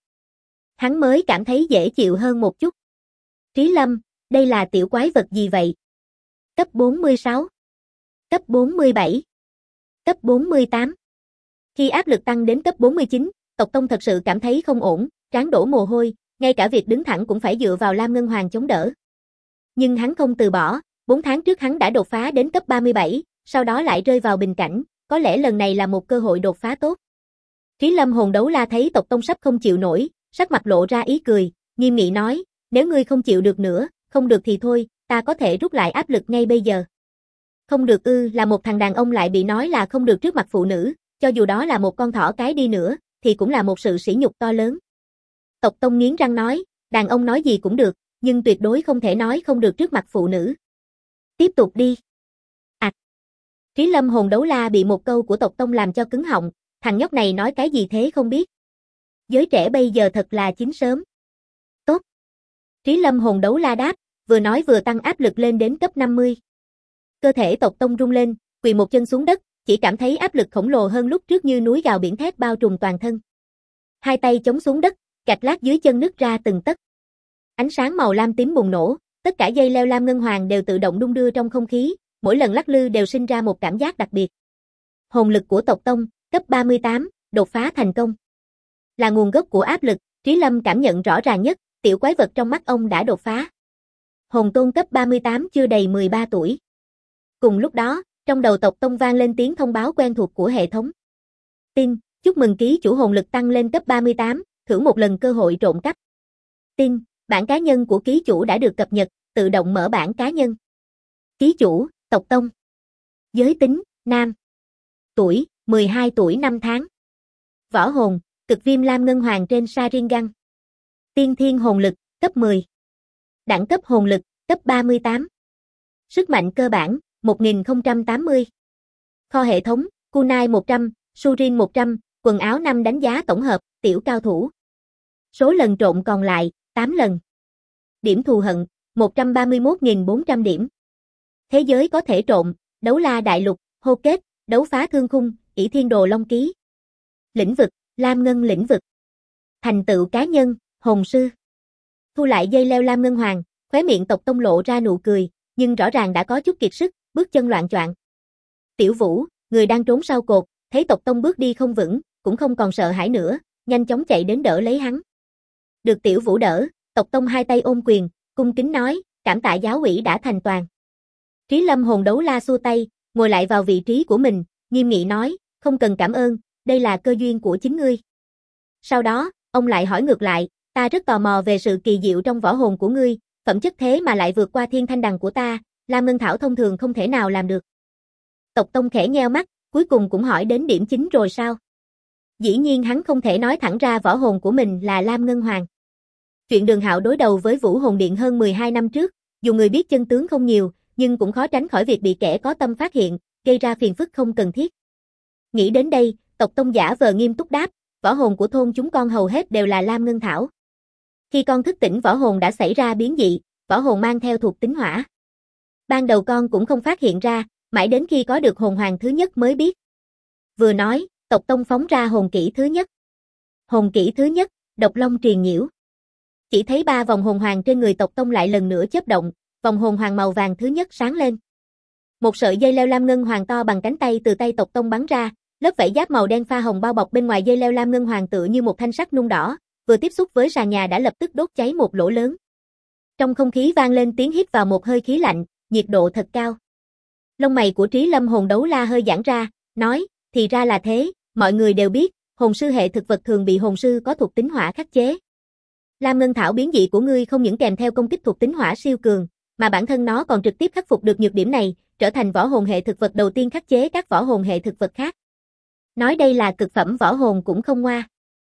Hắn mới cảm thấy dễ chịu hơn một chút. Trí Lâm, đây là tiểu quái vật gì vậy? Cấp 46, cấp 47, cấp 48. Khi áp lực tăng đến cấp 49, tộc Tông thật sự cảm thấy không ổn, trán đổ mồ hôi, ngay cả việc đứng thẳng cũng phải dựa vào lam ngân hoàng chống đỡ. Nhưng hắn không từ bỏ, 4 tháng trước hắn đã đột phá đến cấp 37, sau đó lại rơi vào bình cảnh, có lẽ lần này là một cơ hội đột phá tốt. Trí Lâm hồn đấu la thấy tộc Tông sắp không chịu nổi, sắc mặt lộ ra ý cười, nghiêm nghị nói, nếu ngươi không chịu được nữa, không được thì thôi, ta có thể rút lại áp lực ngay bây giờ. Không được ư, là một thằng đàn ông lại bị nói là không được trước mặt phụ nữ, cho dù đó là một con thỏ cái đi nữa, thì cũng là một sự sỉ nhục to lớn. Tộc Tông nghiến răng nói, đàn ông nói gì cũng được, nhưng tuyệt đối không thể nói không được trước mặt phụ nữ. Tiếp tục đi. Trí Lâm Hồn Đấu La bị một câu của Tộc Tông làm cho cứng họng, thằng nhóc này nói cái gì thế không biết. Giới trẻ bây giờ thật là chín sớm. Tốt. Trí Lâm Hồn Đấu La đáp, vừa nói vừa tăng áp lực lên đến cấp 50. Cơ thể Tộc Tông rung lên, quỳ một chân xuống đất, chỉ cảm thấy áp lực khổng lồ hơn lúc trước như núi gào biển thét bao trùm toàn thân. Hai tay chống xuống đất, gạch lát dưới chân nứt ra từng tấc. Ánh sáng màu lam tím bùng nổ, tất cả dây leo lam ngân hoàng đều tự động đung đưa trong không khí, mỗi lần lắc lư đều sinh ra một cảm giác đặc biệt. Hồn lực của Tộc Tông, cấp 38, đột phá thành công. Là nguồn gốc của áp lực, Trí Lâm cảm nhận rõ ràng nhất, tiểu quái vật trong mắt ông đã đột phá. Hồn tôn cấp 38 chưa đầy 13 tuổi. Cùng lúc đó, trong đầu Tộc Tông vang lên tiếng thông báo quen thuộc của hệ thống. Tin, chúc mừng ký chủ hồn lực tăng lên cấp 38, thưởng một lần cơ hội trộm cắp. Tin, bản cá nhân của ký chủ đã được cập nhật, tự động mở bản cá nhân. Ký chủ, Tộc Tông. Giới tính, nam. Tuổi, 12 tuổi 5 tháng. Võ hồn, cực viêm lam ngân hoàng trên Sharingan. Tiên thiên hồn lực, cấp 10. Đẳng cấp hồn lực, cấp 38. Sức mạnh cơ bản, 1080. Kho hệ thống, Kunai 100, Surin 100, quần áo 5 đánh giá tổng hợp, tiểu cao thủ. Số lần trộn còn lại, 8 lần. Điểm thù hận, 131.400 điểm. Thế giới có thể trộn, đấu la đại lục, hô kết, đấu phá thương khung, ỷ thiên đồ long ký. Lĩnh vực, lam ngân lĩnh vực. Thành tựu cá nhân, hồn sư. Thu lại dây leo lam ngân hoàng, khóe miệng Tộc Tông lộ ra nụ cười, nhưng rõ ràng đã có chút kiệt sức, bước chân loạng choạng. Tiểu Vũ, người đang trốn sau cột, thấy Tộc Tông bước đi không vững, cũng không còn sợ hãi nữa, nhanh chóng chạy đến đỡ lấy hắn. Được Tiểu Vũ đỡ, Tộc Tông hai tay ôm quyền, cung kính nói, cảm tạ giáo ủy đã thành toàn. Trí Lâm Hồn Đấu La xua tay, ngồi lại vào vị trí của mình, nghiêm nghị nói, không cần cảm ơn, đây là cơ duyên của chính ngươi. Sau đó, ông lại hỏi ngược lại, ta rất tò mò về sự kỳ diệu trong võ hồn của ngươi, phẩm chất thế mà lại vượt qua thiên thanh đằng của ta, Lam Ngân Thảo thông thường không thể nào làm được. Tộc Tông khẽ nheo mắt, cuối cùng cũng hỏi đến điểm chính rồi sao? Dĩ nhiên hắn không thể nói thẳng ra võ hồn của mình là Lam Ngân Hoàng. Chuyện Đường Hạo đối đầu với Vũ Hồn Điện hơn 12 năm trước, dù người biết chân tướng không nhiều, nhưng cũng khó tránh khỏi việc bị kẻ có tâm phát hiện, gây ra phiền phức không cần thiết. Nghĩ đến đây, Tộc Tông giả vờ nghiêm túc đáp, võ hồn của thôn chúng con hầu hết đều là Lam Ngân Thảo. Khi con thức tỉnh võ hồn đã xảy ra biến dị, võ hồn mang theo thuộc tính hỏa. Ban đầu con cũng không phát hiện ra, mãi đến khi có được hồn hoàng thứ nhất mới biết. Vừa nói, Tộc Tông phóng ra hồn kỹ thứ nhất. Hồn kỹ thứ nhất, độc long truyền nhiễu. Chỉ thấy 3 vòng hồn hoàng trên người Tộc Tông lại lần nữa chớp động, vòng hồn hoàng màu vàng thứ nhất sáng lên. Một sợi dây leo lam ngân hoàng to bằng cánh tay từ tay Tộc Tông bắn ra, lớp vảy giáp màu đen pha hồng bao bọc bên ngoài dây leo lam ngân hoàng tựa như một thanh sắt nung đỏ, vừa tiếp xúc với sàn nhà đã lập tức đốt cháy một lỗ lớn. Trong không khí vang lên tiếng hít vào một hơi khí lạnh, nhiệt độ thật cao. Lông mày của Trí Lâm Hồn Đấu La hơi giãn ra, nói, thì ra là thế, mọi người đều biết, hồn sư hệ thực vật thường bị hồn sư có thuộc tính hỏa khắc chế. Lam Ngân Thảo biến dị của ngươi không những kèm theo công kích thuộc tính hỏa siêu cường, mà bản thân nó còn trực tiếp khắc phục được nhược điểm này, trở thành võ hồn hệ thực vật đầu tiên khắc chế các võ hồn hệ thực vật khác. Nói đây là cực phẩm võ hồn cũng không ngoa.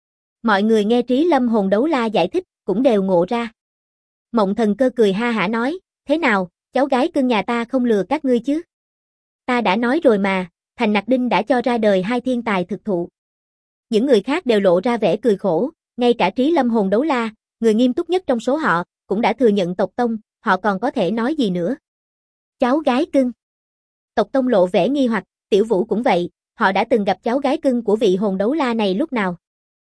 Mọi người nghe Trí Lâm Hồn Đấu La giải thích, cũng đều ngộ ra. Mộng Thần Cơ cười ha hả nói, thế nào, cháu gái cưng nhà ta không lừa các ngươi chứ? Ta đã nói rồi mà, Thành Nặc Đinh đã cho ra đời 2 thiên tài thực thụ. Những người khác đều lộ ra vẻ cười khổ, ngay cả Trí Lâm Hồn Đấu La, người nghiêm túc nhất trong số họ, cũng đã thừa nhận Tộc Tông, họ còn có thể nói gì nữa. Cháu gái cưng. Tộc Tông lộ vẻ nghi hoặc, Tiểu Vũ cũng vậy, họ đã từng gặp cháu gái cưng của vị hồn đấu la này lúc nào?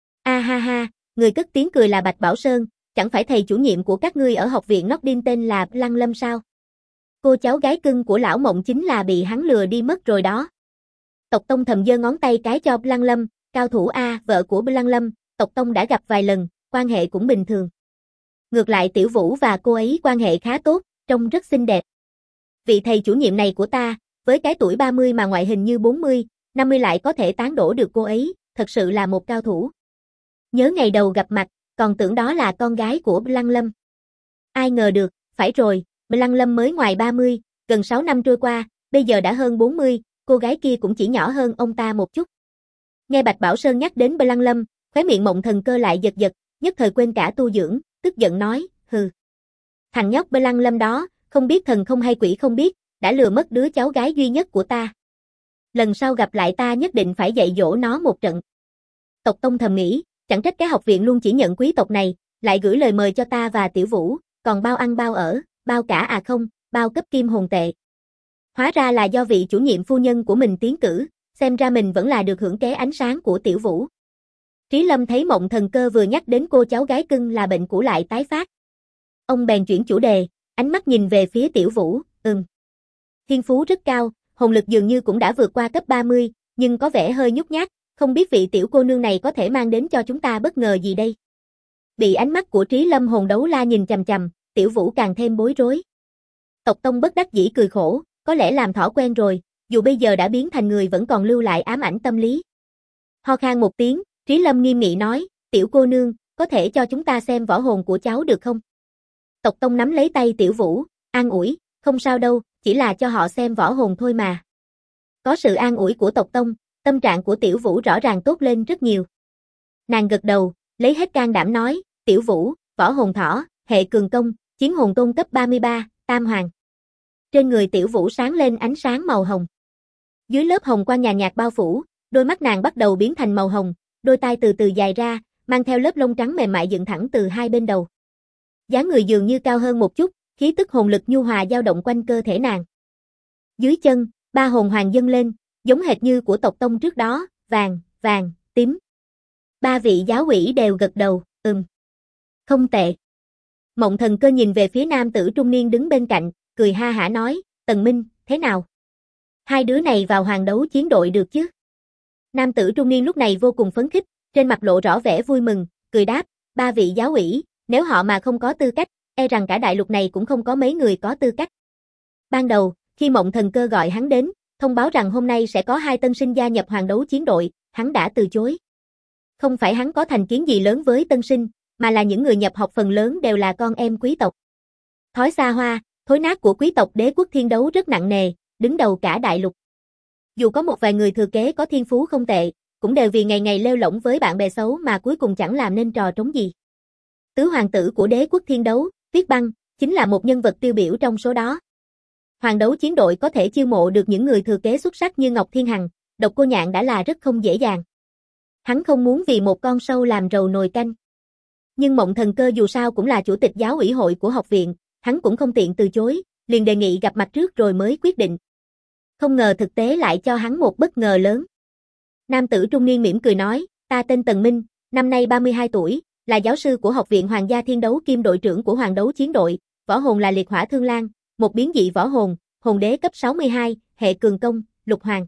A ha ha, người cất tiếng cười là Bạch Bảo Sơn, chẳng phải thầy chủ nhiệm của các ngươi ở học viện Nordin tên là Lăng Lâm sao? Cô cháu gái cưng của lão Mộng chính là bị hắn lừa đi mất rồi đó. Tộc Tông thầm giơ ngón tay cái cho Lăng Lâm, cao thủ A, vợ của Lăng Lâm, Tộc Tông đã gặp vài lần, quan hệ cũng bình thường. Ngược lại Tiểu Vũ và cô ấy quan hệ khá tốt, trông rất xinh đẹp. Vị thầy chủ nhiệm này của ta, với cái tuổi 30 mà ngoại hình như 40, 50 lại có thể tán đổ được cô ấy, thật sự là một cao thủ. Nhớ ngày đầu gặp mặt, còn tưởng đó là con gái của Lăng Lâm. Ai ngờ được, phải rồi, Lăng Lâm mới ngoài 30, gần 6 năm trôi qua, bây giờ đã hơn 40, cô gái kia cũng chỉ nhỏ hơn ông ta một chút. Nghe Bạch Bảo Sơn nhắc đến Lăng Lâm, khóe miệng Mộng Thần Cơ lại giật giật, nhất thời quên cả tu dưỡng, tức giận nói, hừ. Thằng nhóc Lăng Lâm đó, không biết thần không hay quỷ không biết, đã lừa mất đứa cháu gái duy nhất của ta. Lần sau gặp lại ta nhất định phải dạy dỗ nó một trận. Tộc Tông thầm nghĩ, chẳng trách cái học viện luôn chỉ nhận quý tộc này, lại gửi lời mời cho ta và Tiểu Vũ, còn bao ăn bao ở, bao cả à không, bao cấp kim hồn tệ. Hóa ra là do vị chủ nhiệm phu nhân của mình tiến cử, xem ra mình vẫn là được hưởng ké ánh sáng của Tiểu Vũ. Trí Lâm thấy Mộng Thần Cơ vừa nhắc đến cô cháu gái cưng là bệnh cũ lại tái phát. Ông bèn chuyển chủ đề, ánh mắt nhìn về phía Tiểu Vũ, thiên phú rất cao, hồn lực dường như cũng đã vượt qua cấp 30, nhưng có vẻ hơi nhút nhát, không biết vị tiểu cô nương này có thể mang đến cho chúng ta bất ngờ gì đây. Bị ánh mắt của Trí Lâm hồn đấu la nhìn chằm chằm, Tiểu Vũ càng thêm bối rối. Tộc Tông bất đắc dĩ cười khổ, có lẽ làm thỏ quen rồi, dù bây giờ đã biến thành người vẫn còn lưu lại ám ảnh tâm lý. Ho khan một tiếng, Trí Lâm nghiêm nghị nói, tiểu cô nương, có thể cho chúng ta xem võ hồn của cháu được không? Tộc Tông nắm lấy tay Tiểu Vũ, an ủi, không sao đâu, chỉ là cho họ xem võ hồn thôi mà. Có sự an ủi của Tộc Tông, tâm trạng của Tiểu Vũ rõ ràng tốt lên rất nhiều. Nàng gật đầu, lấy hết can đảm nói, Tiểu Vũ, võ hồn thỏ, hệ cường công, chiến hồn tôn cấp 33, tam hoàng. Trên người Tiểu Vũ sáng lên ánh sáng màu hồng. Dưới lớp hồng quang nhàn nhạt bao phủ, đôi mắt nàng bắt đầu biến thành màu hồng, đôi tai từ từ dài ra, mang theo lớp lông trắng mềm mại dựng thẳng từ hai bên đầu. Dáng người dường như cao hơn một chút, khí tức hồn lực nhu hòa dao động quanh cơ thể nàng. Dưới chân, ba hồn hoàng dâng lên, giống hệt như của Tộc Tông trước đó, vàng, vàng, tím. Ba vị giáo ủy đều gật đầu, không tệ. Mộng Thần Cơ nhìn về phía nam tử trung niên đứng bên cạnh, cười ha hả nói, Tần Minh, thế nào? Hai đứa này vào hoàng đấu chiến đội được chứ? Nam tử trung niên lúc này vô cùng phấn khích, trên mặt lộ rõ vẻ vui mừng, cười đáp, ba vị giáo ủy, nếu họ mà không có tư cách, e rằng cả đại lục này cũng không có mấy người có tư cách. Ban đầu, khi Mộng Thần Cơ gọi hắn đến, thông báo rằng hôm nay sẽ có 2 tân sinh gia nhập hoàng đấu chiến đội, hắn đã từ chối. Không phải hắn có thành kiến gì lớn với tân sinh, mà là những người nhập học phần lớn đều là con em quý tộc. Thói xa hoa, thối nát của quý tộc Đế quốc Thiên Đấu rất nặng nề, đứng đầu cả đại lục. Dù có một vài người thừa kế có thiên phú không tệ, cũng đều vì ngày ngày lêu lổng với bạn bè xấu mà cuối cùng chẳng làm nên trò trống gì. Tứ hoàng tử của Đế quốc Thiên Đấu, Tuyết Băng, chính là một nhân vật tiêu biểu trong số đó. Hoàng đấu chiến đội có thể chiêu mộ được những người thừa kế xuất sắc như Ngọc Thiên Hằng, Độc Cô Nhạn đã là rất không dễ dàng. Hắn không muốn vì một con sâu làm rầu nồi canh. Nhưng Mộng Thần Cơ dù sao cũng là chủ tịch giáo ủy hội của học viện, hắn cũng không tiện từ chối, liền đề nghị gặp mặt trước rồi mới quyết định. Không ngờ thực tế lại cho hắn một bất ngờ lớn. Nam tử trung niên mỉm cười nói, ta tên Tần Minh, năm nay 32 tuổi, là giáo sư của học viện Hoàng gia Thiên Đấu kiêm đội trưởng của Hoàng đấu chiến đội, võ hồn là Liệt Hỏa Thương Lang, một biến dị võ hồn, hồn đế cấp 62, hệ cường công, lục hoàng.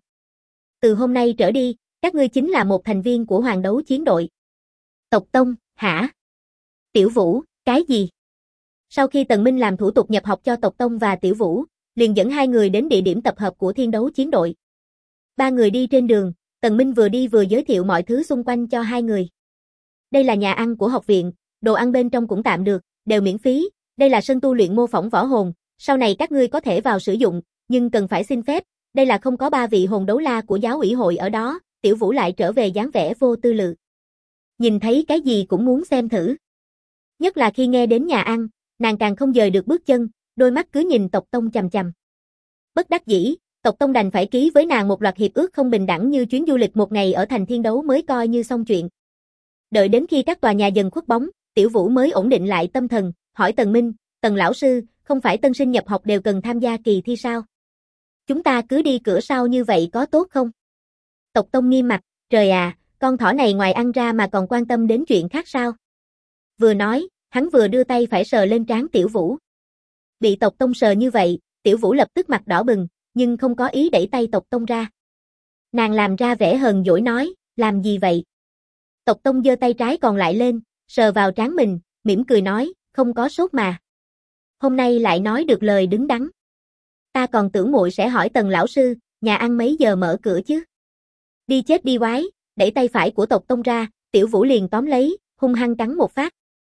Từ hôm nay trở đi, các ngươi chính là một thành viên của Hoàng đấu chiến đội. Tộc Tông, hả? Tiểu Vũ, cái gì? Sau khi Tần Minh làm thủ tục nhập học cho Tộc Tông và Tiểu Vũ, liền dẫn hai người đến địa điểm tập hợp của Thiên Đấu chiến đội. Ba người đi trên đường, Tần Minh vừa đi vừa giới thiệu mọi thứ xung quanh cho hai người. Đây là nhà ăn của học viện, đồ ăn bên trong cũng tạm được, đều miễn phí, đây là sân tu luyện mô phỏng võ hồn, sau này các ngươi có thể vào sử dụng, nhưng cần phải xin phép, đây là không có ba vị hồn đấu la của giáo ủy hội ở đó, Tiểu Vũ lại trở về dáng vẻ vô tư lự. Nhìn thấy cái gì cũng muốn xem thử. Nhất là khi nghe đến nhà ăn, nàng càng không dời được bước chân, đôi mắt cứ nhìn Tộc Tông chằm chằm. Bất đắc dĩ, Tộc Tông đành phải ký với nàng một loạt hiệp ước không bình đẳng như chuyến du lịch một ngày ở thành Thiên Đấu mới coi như xong chuyện. Đợi đến khi các tòa nhà dần khuất bóng, Tiểu Vũ mới ổn định lại tâm thần, hỏi Tần Minh, Tần lão sư, không phải tân sinh nhập học đều cần tham gia kỳ thi sao? Chúng ta cứ đi cửa sau như vậy có tốt không? Tộc Tông nghiêm mặt, trời à, con thỏ này ngoài ăn ra mà còn quan tâm đến chuyện khác sao? Vừa nói, hắn vừa đưa tay phải sờ lên trán Tiểu Vũ. Bị Tộc Tông sờ như vậy, Tiểu Vũ lập tức mặt đỏ bừng, nhưng không có ý đẩy tay Tộc Tông ra. Nàng làm ra vẻ hờn dỗi nói, làm gì vậy? Tộc Tông giơ tay trái còn lại lên, sờ vào trán mình, mỉm cười nói, không có sốt mà. Hôm nay lại nói được lời đứng đắn. Ta còn tưởng muội sẽ hỏi Tần lão sư, nhà ăn mấy giờ mở cửa chứ? Đi chết đi quái, đẩy tay phải của Tộc Tông ra, Tiểu Vũ liền tóm lấy, hung hăng cắn một phát.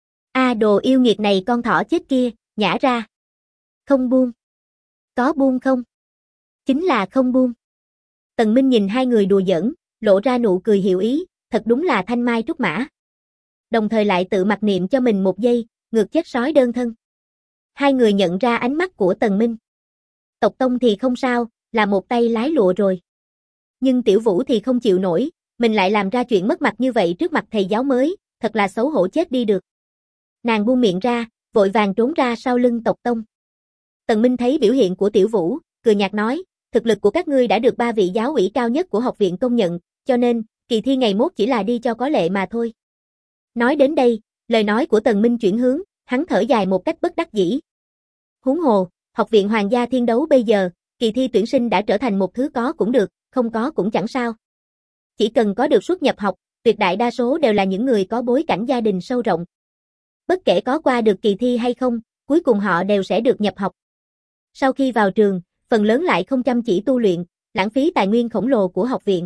A đồ yêu nghiệt này con thỏ chết kia, nhả ra. Không buông. Có buông không? Chính là không buông. Tần Minh nhìn hai người đùa giỡn, lộ ra nụ cười hiểu ý, thật đúng là thanh mai trúc mã. Đồng thời lại tự mặc niệm cho mình một giây, ngược chết sói đơn thân. Hai người nhận ra ánh mắt của Tần Minh. Tộc Tông thì không sao, là một tay lái lụa rồi. Nhưng Tiểu Vũ thì không chịu nổi, mình lại làm ra chuyện mất mặt như vậy trước mặt thầy giáo mới, thật là xấu hổ chết đi được. Nàng buông miệng ra, vội vàng trốn ra sau lưng Tộc Tông. Tần Minh thấy biểu hiện của Tiểu Vũ, cười nhạt nói, thực lực của các ngươi đã được 3 vị giáo ủy cao nhất của học viện công nhận, cho nên, kỳ thi ngày mốt chỉ là đi cho có lệ mà thôi. Nói đến đây, lời nói của Tần Minh chuyển hướng, hắn thở dài một cách bất đắc dĩ. Huống hồ, học viện Hoàng gia Thiên Đấu bây giờ, kỳ thi tuyển sinh đã trở thành một thứ có cũng được, không có cũng chẳng sao. Chỉ cần có được xuất nhập học, tuyệt đại đa số đều là những người có bối cảnh gia đình sâu rộng. Bất kể có qua được kỳ thi hay không, cuối cùng họ đều sẽ được nhập học. Sau khi vào trường, phần lớn lại không chăm chỉ tu luyện, lãng phí tài nguyên khổng lồ của học viện.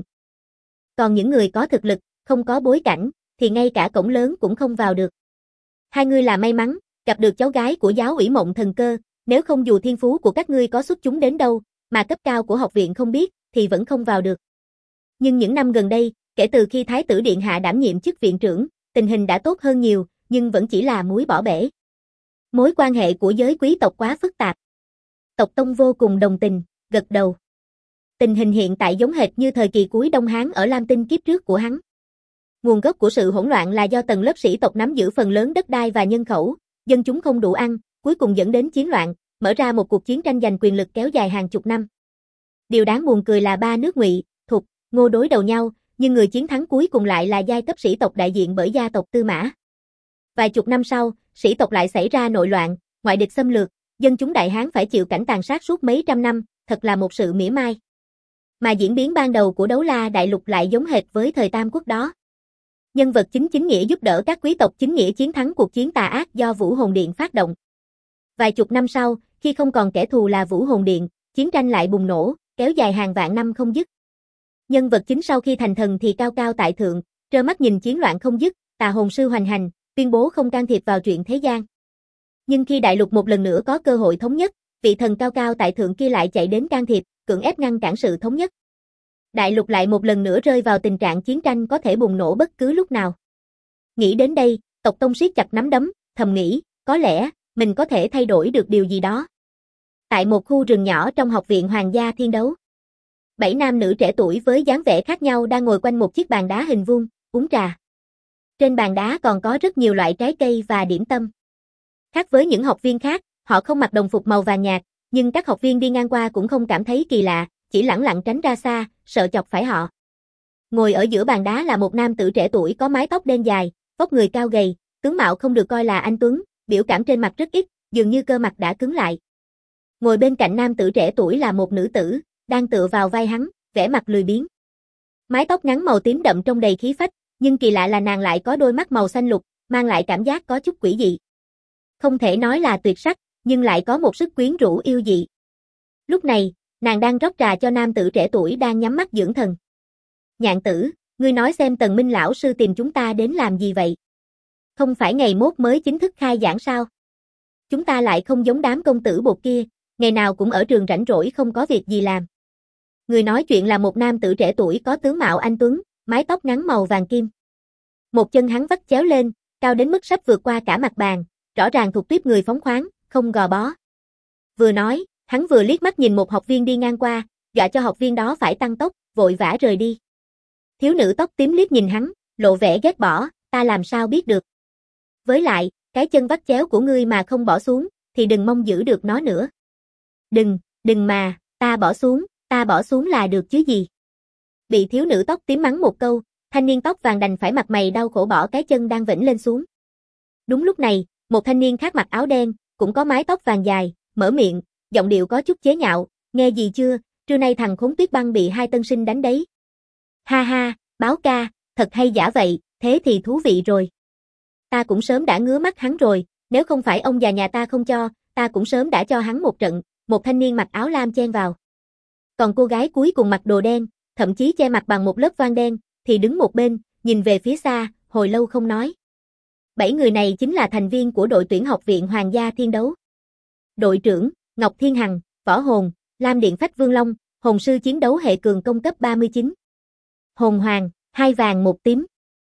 Còn những người có thực lực, không có bối cảnh, thì ngay cả cổng lớn cũng không vào được. Hai người là may mắn, gặp được cháu gái của giáo ủy Mộng Thần Cơ, nếu không dù thiên phú của các ngươi có xuất chúng đến đâu, mà cấp cao của học viện không biết, thì vẫn không vào được. Nhưng những năm gần đây, kể từ khi Thái tử Điện Hạ đảm nhiệm chức viện trưởng, tình hình đã tốt hơn nhiều, nhưng vẫn chỉ là muối bỏ bể. Mối quan hệ của giới quý tộc quá phức tạp. Tộc Tông vô cùng đồng tình, gật đầu. Tình hình hiện tại giống hệt như thời kỳ cuối Đông Hán ở Lam Tinh kiếp trước của hắn. Nguồn gốc của sự hỗn loạn là do tầng lớp sĩ tộc nắm giữ phần lớn đất đai và nhân khẩu, dân chúng không đủ ăn, cuối cùng dẫn đến chiến loạn, mở ra một cuộc chiến tranh giành quyền lực kéo dài hàng chục năm. Điều đáng buồn cười là ba nước Ngụy, Thục, Ngô đối đầu nhau, nhưng người chiến thắng cuối cùng lại là giai cấp sĩ tộc đại diện bởi gia tộc Tư Mã. Vài chục năm sau, sĩ tộc lại xảy ra nội loạn, ngoại địch xâm lược, dân chúng Đại Hán phải chịu cảnh tàn sát suốt mấy trăm năm, thật là một sự mỉa mai. Mà diễn biến ban đầu của Đấu La Đại Lục lại giống hệt với thời Tam Quốc đó. Nhân vật chính chính nghĩa giúp đỡ các quý tộc chính nghĩa chiến thắng cuộc chiến tà ác do Vũ Hồn Điện phát động. Vài chục năm sau, khi không còn kẻ thù là Vũ Hồn Điện, chiến tranh lại bùng nổ, kéo dài hàng vạn năm không dứt. Nhân vật chính sau khi thành thần thì cao cao tại thượng, trơ mắt nhìn chiến loạn không dứt, tà hồn sư hoành hành, tuyên bố không can thiệp vào chuyện thế gian. Nhưng khi đại lục một lần nữa có cơ hội thống nhất, vị thần cao cao tại thượng kia lại chạy đến can thiệp, cưỡng ép ngăn cản sự thống nhất. Đại lục lại một lần nữa rơi vào tình trạng chiến tranh có thể bùng nổ bất cứ lúc nào. Nghĩ đến đây, Tộc Tông siết chặt nắm đấm, thầm nghĩ, có lẽ, mình có thể thay đổi được điều gì đó. Tại một khu rừng nhỏ trong học viện Hoàng gia Thiên Đấu, 7 nam nữ trẻ tuổi với dáng vẻ khác nhau đang ngồi quanh một chiếc bàn đá hình vuông, uống trà. Trên bàn đá còn có rất nhiều loại trái cây và điểm tâm. Khác với những học viên khác, họ không mặc đồng phục màu vàng nhạt, nhưng các học viên đi ngang qua cũng không cảm thấy kỳ lạ, chỉ lẳng lặng tránh ra xa, sợ chọc phải họ. Ngồi ở giữa bàn đá là một nam tử trẻ tuổi có mái tóc đen dài, vóc người cao gầy, tướng mạo không được coi là anh tuấn, biểu cảm trên mặt rất ít, dường như cơ mặt đã cứng lại. Ngồi bên cạnh nam tử trẻ tuổi là một nữ tử, đang tựa vào vai hắn, vẻ mặt lười biếng. Mái tóc ngắn màu tím đậm trông đầy khí phách, nhưng kỳ lạ là nàng lại có đôi mắt màu xanh lục, mang lại cảm giác có chút quỷ dị. Không thể nói là tuyệt sắc, nhưng lại có một sức quyến rũ yêu dị. Lúc này, nàng đang rót trà cho nam tử trẻ tuổi đang nhắm mắt dưỡng thần. Nhạn tử, ngươi nói xem Tần Minh lão sư tìm chúng ta đến làm gì vậy? Không phải ngày mốt mới chính thức khai giảng sao? Chúng ta lại không giống đám công tử bột kia, ngày nào cũng ở trường rảnh rỗi không có việc gì làm. Người nói chuyện là một nam tử trẻ tuổi có tướng mạo anh tuấn, mái tóc ngắn màu vàng kim. Một chân hắn vắt chéo lên, cao đến mức sắp vượt qua cả mặt bàn, rõ ràng thuộc tuýp người phóng khoáng, không gò bó. Vừa nói, hắn vừa liếc mắt nhìn một học viên đi ngang qua, dọa cho học viên đó phải tăng tốc, vội vã rời đi. Thiếu nữ tóc tím liếc nhìn hắn, lộ vẻ ghét bỏ, ta làm sao biết được. Với lại, cái chân vắt chéo của ngươi mà không bỏ xuống, thì đừng mong giữ được nó nữa. Đừng mà, ta bỏ xuống là được chứ gì. Bị thiếu nữ tóc tím mắng một câu, thanh niên tóc vàng đành phải mặt mày đau khổ bỏ cái chân đang vểnh lên xuống. Đúng lúc này, một thanh niên khác mặc áo đen, cũng có mái tóc vàng dài, mở miệng, giọng điệu có chút chế nhạo, nghe gì chưa, trưa nay thằng khốn Tuyết Băng bị hai tân sinh đánh đấy. Ha ha, báo ca, thật hay giả vậy, thế thì thú vị rồi. Ta cũng sớm đã ngứa mắt hắn rồi, nếu không phải ông già nhà ta không cho, ta cũng sớm đã cho hắn một trận, một thanh niên mặc áo lam chen vào. Còn cô gái cuối cùng mặc đồ đen, thậm chí che mặt bằng một lớp voan đen, thì đứng một bên, nhìn về phía xa, hồi lâu không nói. 7 người này chính là thành viên của đội tuyển học viện Hoàng gia Thiên Đấu. Đội trưởng, Ngọc Thiên Hằng, Võ Hồn, Lam Điện Phách Vương Long, Hồn sư chiến đấu hệ cường công cấp 39. Hồn hoàng, 2 vàng 1 tím.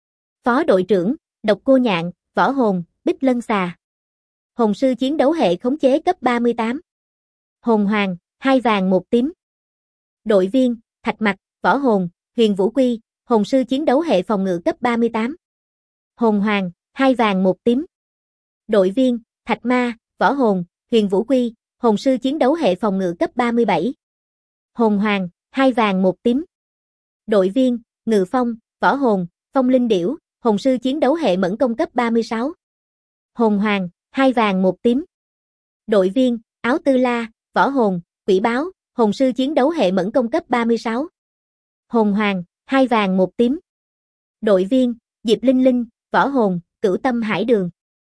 Phó đội trưởng, Độc Cô Nhạn, Võ Hồn, Bích Lân Xà. Hồn sư chiến đấu hệ khống chế cấp 38. Hồn hoàng, 2 vàng 1 tím. Đội viên, Thạch Mặc, Võ Hồn, Huyền Vũ Quy, hồn sư chiến đấu hệ phòng ngự cấp 38. Hồn hoàng, 2 vàng 1 tím. Đội viên, Thạch Ma, Võ Hồn, Huyền Vũ Quy, hồn sư chiến đấu hệ phòng ngự cấp 37. Hồn hoàng, 2 vàng 1 tím. Đội viên, Ngự Phong, Võ Hồn, Phong Linh Điểu, hồn sư chiến đấu hệ mẫn công cấp 36. Hồn hoàng, 2 vàng 1 tím. Đội viên, Áo Tư La, Võ Hồn, Quỷ Báo, hồn sư chiến đấu hệ mẫn công cấp 36. Hồn hoàng, 2 vàng 1 tím. Đội viên, Diệp Linh Linh, Võ Hồn, Cửu Tâm Hải Đường.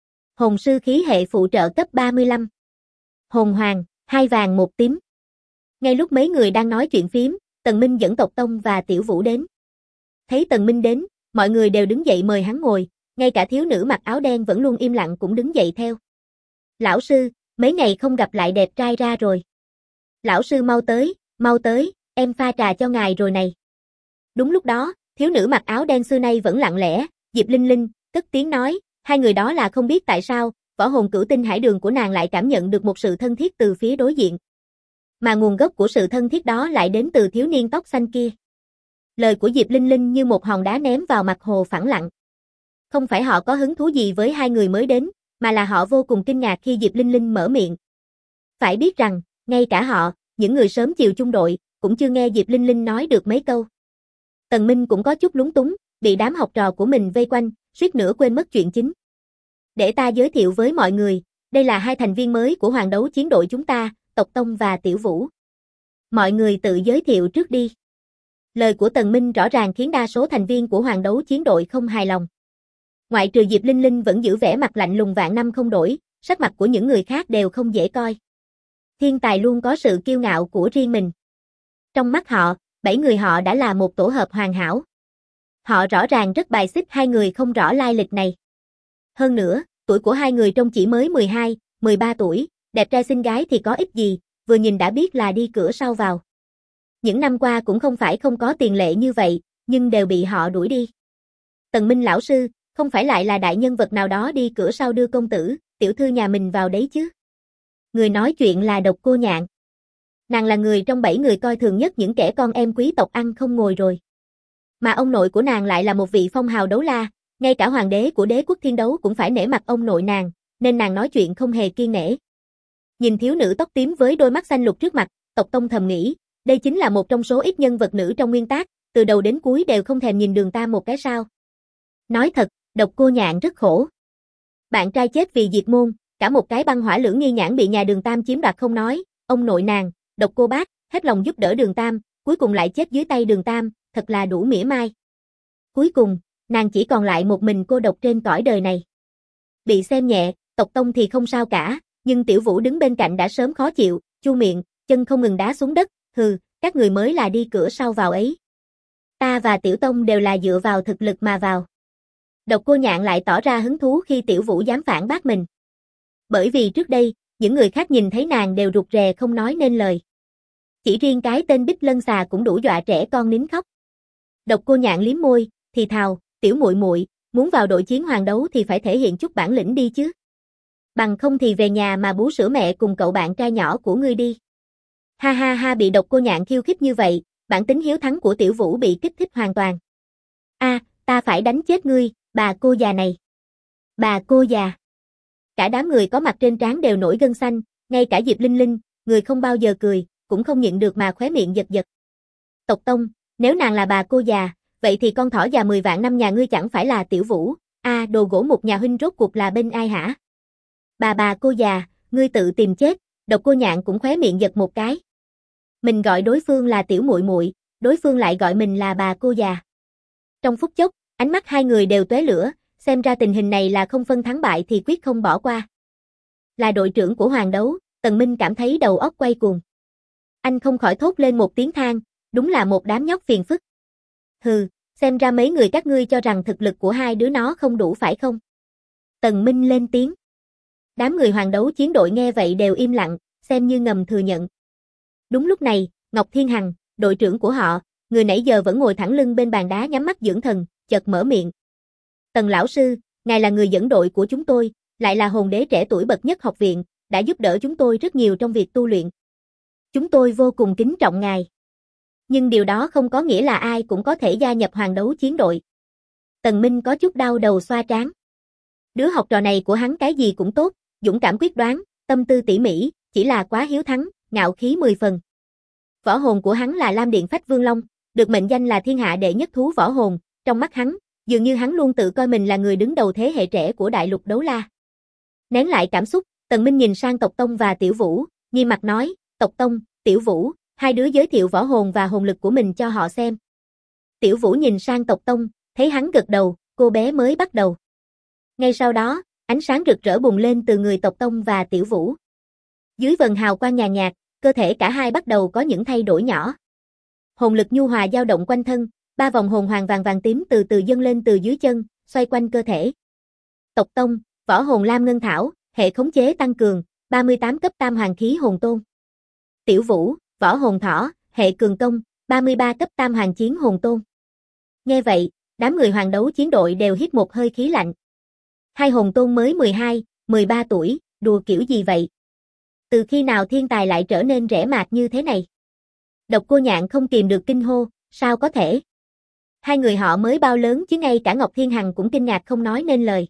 Hồn sư khí hệ phụ trợ cấp 35. Hồn hoàng, 2 vàng 1 tím. Ngay lúc mấy người đang nói chuyện phím, Tần Minh dẫn Tộc Tông và Tiểu Vũ đến. Thấy Tần Minh đến, mọi người đều đứng dậy mời hắn ngồi, ngay cả thiếu nữ mặc áo đen vẫn luôn im lặng cũng đứng dậy theo. Lão sư, mấy ngày không gặp lại đẹp trai ra rồi. Lão sư mau tới, em pha trà cho ngài rồi này. Đúng lúc đó, thiếu nữ mặc áo đen xưa nay vẫn lặng lẽ, Diệp Linh Linh, cất tiếng nói, hai người đó là không biết tại sao, Võ Hồn Cửu Tinh Hải Đường của nàng lại cảm nhận được một sự thân thiết từ phía đối diện. Mà nguồn gốc của sự thân thiết đó lại đến từ thiếu niên tóc xanh kia. Lời của Diệp Linh Linh như một hòn đá ném vào mặt hồ phẳng lặng. Không phải họ có hứng thú gì với hai người mới đến, mà là họ vô cùng kinh ngạc khi Diệp Linh Linh mở miệng. Phải biết rằng, ngay cả họ, những người sớm chiều chung đội, cũng chưa nghe Diệp Linh Linh nói được mấy câu. Tần Minh cũng có chút lúng túng, bị đám học trò của mình vây quanh, suýt nữa quên mất chuyện chính. Để ta giới thiệu với mọi người, đây là hai thành viên mới của Hoàng Đấu Chiến đội chúng ta, Tộc Tông và Tiểu Vũ. Mọi người tự giới thiệu trước đi. Lời của Tần Minh rõ ràng khiến đa số thành viên của Hoàng Đấu Chiến đội không hài lòng. Ngoại trừ Diệp Linh Linh vẫn giữ vẻ mặt lạnh lùng vạn năm không đổi, sắc mặt của những người khác đều không dễ coi. Thiên tài luôn có sự kiêu ngạo của riêng mình. Trong mắt họ, 7 người họ đã là một tổ hợp hoàn hảo. Họ rõ ràng rất bài xích hai người không rõ lai lịch này. Hơn nữa, tuổi của hai người trông chỉ mới 12, 13 tuổi, đẹp trai xinh gái thì có ích gì, vừa nhìn đã biết là đi cửa sau vào. Những năm qua cũng không phải không có tiền lệ như vậy, nhưng đều bị họ đuổi đi. Tần Minh lão sư, không phải lại là đại nhân vật nào đó đi cửa sau đưa công tử, tiểu thư nhà mình vào đấy chứ? Người nói chuyện là Độc Cô Nhạn. Nàng là người trong 7 người coi thường nhất những kẻ con em quý tộc ăn không ngồi rồi. Mà ông nội của nàng lại là một vị phong hào đấu la, ngay cả hoàng đế của đế quốc thiên đấu cũng phải nể mặt ông nội nàng, nên nàng nói chuyện không hề kiêng nể. Nhìn thiếu nữ tóc tím với đôi mắt xanh lục trước mặt, Tộc Tông thầm nghĩ, đây chính là một trong số ít nhân vật nữ trong nguyên tác, từ đầu đến cuối đều không thèm nhìn Đường Tam một cái sao. Nói thật, Độc Cô Nhạn rất khổ. Bạn trai chết vì diệt môn, cả một cái băng hỏa lưỡng nghi nhãn bị nhà Đường Tam chiếm đoạt không nói, ông nội nàng, Độc Cô bác, hết lòng giúp đỡ Đường Tam, cuối cùng lại chết dưới tay Đường Tam, thật là đủ mỉa mai. Cuối cùng, nàng chỉ còn lại một mình cô độc trên cõi đời này. Bị xem nhẹ, Tộc Tông thì không sao cả, nhưng Tiểu Vũ đứng bên cạnh đã sớm khó chịu, chu miệng, chân không ngừng đá xuống đất, hừ, các người mới là đi cửa sau vào ấy. Ta và Tiểu Tông đều là dựa vào thực lực mà vào. Độc Cô Nhạn lại tỏ ra hứng thú khi Tiểu Vũ dám phản bác mình. Bởi vì trước đây, những người khác nhìn thấy nàng đều rụt rè không nói nên lời. Chỉ riêng cái tên Bích Lân Xà cũng đủ dọa trẻ con nín khóc. Độc Cô Nhạn liếm môi, thì thào, tiểu muội muội, muốn vào đội chiến hoàng đấu thì phải thể hiện chút bản lĩnh đi chứ. Bằng không thì về nhà mà bú sữa mẹ cùng cậu bạn trai nhỏ của ngươi đi. Ha ha ha, bị Độc Cô Nhạn khiêu khích như vậy, bản tính hiếu thắng của Tiểu Vũ bị kích thích hoàn toàn. A, ta phải đánh chết ngươi, bà cô già này. Bà cô già. Cả đám người có mặt trên trán đều nổi gân xanh, ngay cả Diệp Linh Linh, người không bao giờ cười, cũng không nhịn được mà khóe miệng giật giật. Tộc Tông, nếu nàng là bà cô già, vậy thì con thỏ già 10 vạn năm nhà ngươi chẳng phải là Tiểu Vũ, đồ gỗ một nhà huynh rốt cuộc là bên ai hả? Bà cô già, ngươi tự tìm chết, Độc Cô Nhạn cũng khóe miệng giật một cái. Mình gọi đối phương là tiểu muội muội, đối phương lại gọi mình là bà cô già. Trong phút chốc, ánh mắt hai người đều tóe lửa, xem ra tình hình này là không phân thắng bại thì quyết không bỏ qua. Là đội trưởng của Hoàng Đấu, Tần Minh cảm thấy đầu óc quay cuồng. Anh không khỏi thốt lên một tiếng than, đúng là một đám nhóc phiền phức. Hừ, xem ra mấy người các ngươi cho rằng thực lực của hai đứa nó không đủ phải không? Tần Minh lên tiếng. Đám người Hoàng Đấu Chiến đội nghe vậy đều im lặng, xem như ngầm thừa nhận. Đúng lúc này, Ngọc Thiên Hằng, đội trưởng của họ, người nãy giờ vẫn ngồi thẳng lưng bên bàn đá nhắm mắt dưỡng thần, chợt mở miệng. Tần lão sư, ngài là người dẫn đội của chúng tôi, lại là hồn đế trẻ tuổi bậc nhất học viện, đã giúp đỡ chúng tôi rất nhiều trong việc tu luyện. Chúng tôi vô cùng kính trọng ngài. Nhưng điều đó không có nghĩa là ai cũng có thể gia nhập hoàng đấu chiến đội. Tần Minh có chút đau đầu xoa trán. Đứa học trò này của hắn cái gì cũng tốt, dũng cảm quyết đoán, tâm tư tỉ mỉ, chỉ là quá hiếu thắng, ngạo khí 10 phần. Võ hồn của hắn là Lam Điện Phách Vương Long, được mệnh danh là thiên hạ đệ nhất thú võ hồn, trong mắt hắn, dường như hắn luôn tự coi mình là người đứng đầu thế hệ trẻ của đại lục đấu la. Nén lại cảm xúc, Tần Minh nhìn sang Tộc Tông và Tiểu Vũ, nghiêm mặt nói, Tộc Tông, Tiểu Vũ, hai đứa giới thiệu võ hồn và hồn lực của mình cho họ xem. Tiểu Vũ nhìn sang Tộc Tông, thấy hắn gật đầu, cô bé mới bắt đầu. Ngay sau đó, ánh sáng rực rỡ bùng lên từ người Tộc Tông và Tiểu Vũ. Dưới vầng hào quang nhàn nhạt, cơ thể cả hai bắt đầu có những thay đổi nhỏ. Hồn lực nhu hòa dao động quanh thân, 3 vòng hồn hoàng vàng vàng tím từ từ dâng lên từ dưới chân, xoay quanh cơ thể. Tộc Tông, võ hồn Lam Ngân Thảo, hệ khống chế tăng cường, 38 cấp tam hoàng khí hồn tôn. Tiểu Vũ, võ hồn Thỏ, hệ cường công, 33 cấp tam hoàng chiến hồn tôn. Nghe vậy, đám người hoàng đấu chiến đội đều hít một hơi khí lạnh. Hai hồn tôn mới 12, 13 tuổi, đùa kiểu gì vậy? Từ khi nào thiên tài lại trở nên rẻ mạt như thế này? Độc Cô Nhạn không kìm được kinh hô, sao có thể? Hai người họ mới bao lớn chứ ngay cả Ngọc Thiên Hằng cũng kinh ngạc không nói nên lời.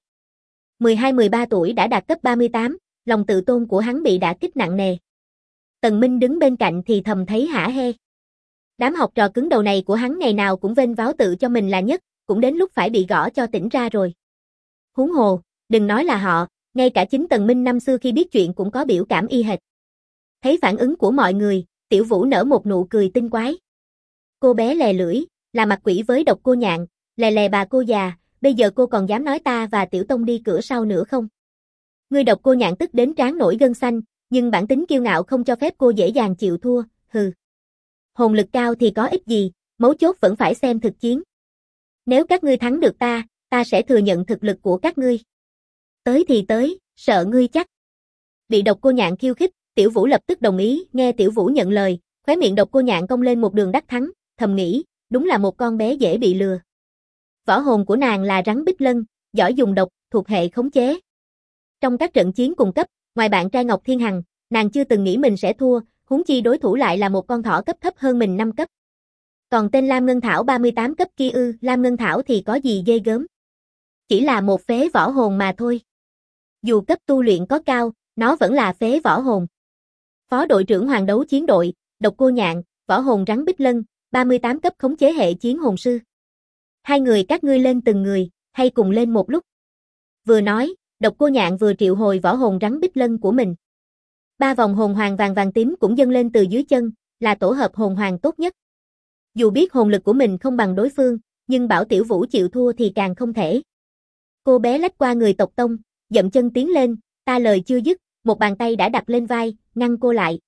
12-13 tuổi đã đạt cấp 38, lòng tự tôn của hắn bị đả kích nặng nề. Tần Minh đứng bên cạnh thì thầm thấy hả hê. Đám học trò cứng đầu này của hắn ngày nào cũng vênh váo tự cho mình là nhất, cũng đến lúc phải bị gõ cho tỉnh ra rồi. Huống hồ, đừng nói là họ, ngay cả chính Tần Minh năm xưa khi biết chuyện cũng có biểu cảm y hệt. Thấy phản ứng của mọi người, Tiểu Vũ nở một nụ cười tinh quái. Cô bé lè lưỡi, là mặt quỷ với Độc Cô Nhạn, lè lè bà cô già, bây giờ cô còn dám nói ta và Tiểu Tông đi cửa sau nữa không? Người Độc Cô Nhạn tức đến trán nổi gân xanh, nhưng bản tính kiêu ngạo không cho phép cô dễ dàng chịu thua, hừ. Hồn lực cao thì có ích gì, mấu chốt vẫn phải xem thực chiến. Nếu các ngươi thắng được ta sẽ thừa nhận thực lực của các ngươi. Tới thì tới, sợ ngươi chắc. Bị Độc Cô Nhạn khiêu khích, Tiểu Vũ lập tức đồng ý, nghe Tiểu Vũ nhận lời, khóe miệng Độc Cô Nhạn cong lên một đường đắc thắng, thầm nghĩ, đúng là một con bé dễ bị lừa. Võ hồn của nàng là rắn bích lân, giỏi dùng độc, thuộc hệ khống chế. Trong các trận chiến cùng cấp, ngoài bạn trai Ngọc Thiên Hằng, nàng chưa từng nghĩ mình sẽ thua, huống chi đối thủ lại là một con thỏ cấp thấp hơn mình 5 cấp. Còn tên Lam Ngân Thảo 38 cấp kia Lam Ngân Thảo thì có gì ghê gớm. Chỉ là một phế võ hồn mà thôi. Dù cấp tu luyện có cao, nó vẫn là phế võ hồn. Phó đội trưởng hoàng đấu chiến đội, Độc Cô Nhạn, võ hồn rắn bích lân, 38 cấp khống chế hệ chiến hồn sư. Hai người các ngươi lên từng người, hay cùng lên một lúc. Vừa nói, Độc Cô Nhạn vừa triệu hồi võ hồn rắn bích lân của mình. 3 vòng hồn hoàng vàng vàng tím cũng dâng lên từ dưới chân, là tổ hợp hồn hoàng tốt nhất. Dù biết hồn lực của mình không bằng đối phương, nhưng bảo Tiểu Vũ chịu thua thì càng không thể. Cô bé lách qua người Tộc Tông, dậm chân tiến lên, ta lời chưa dứt, một bàn tay đã đặt lên vai, ngăn cô lại.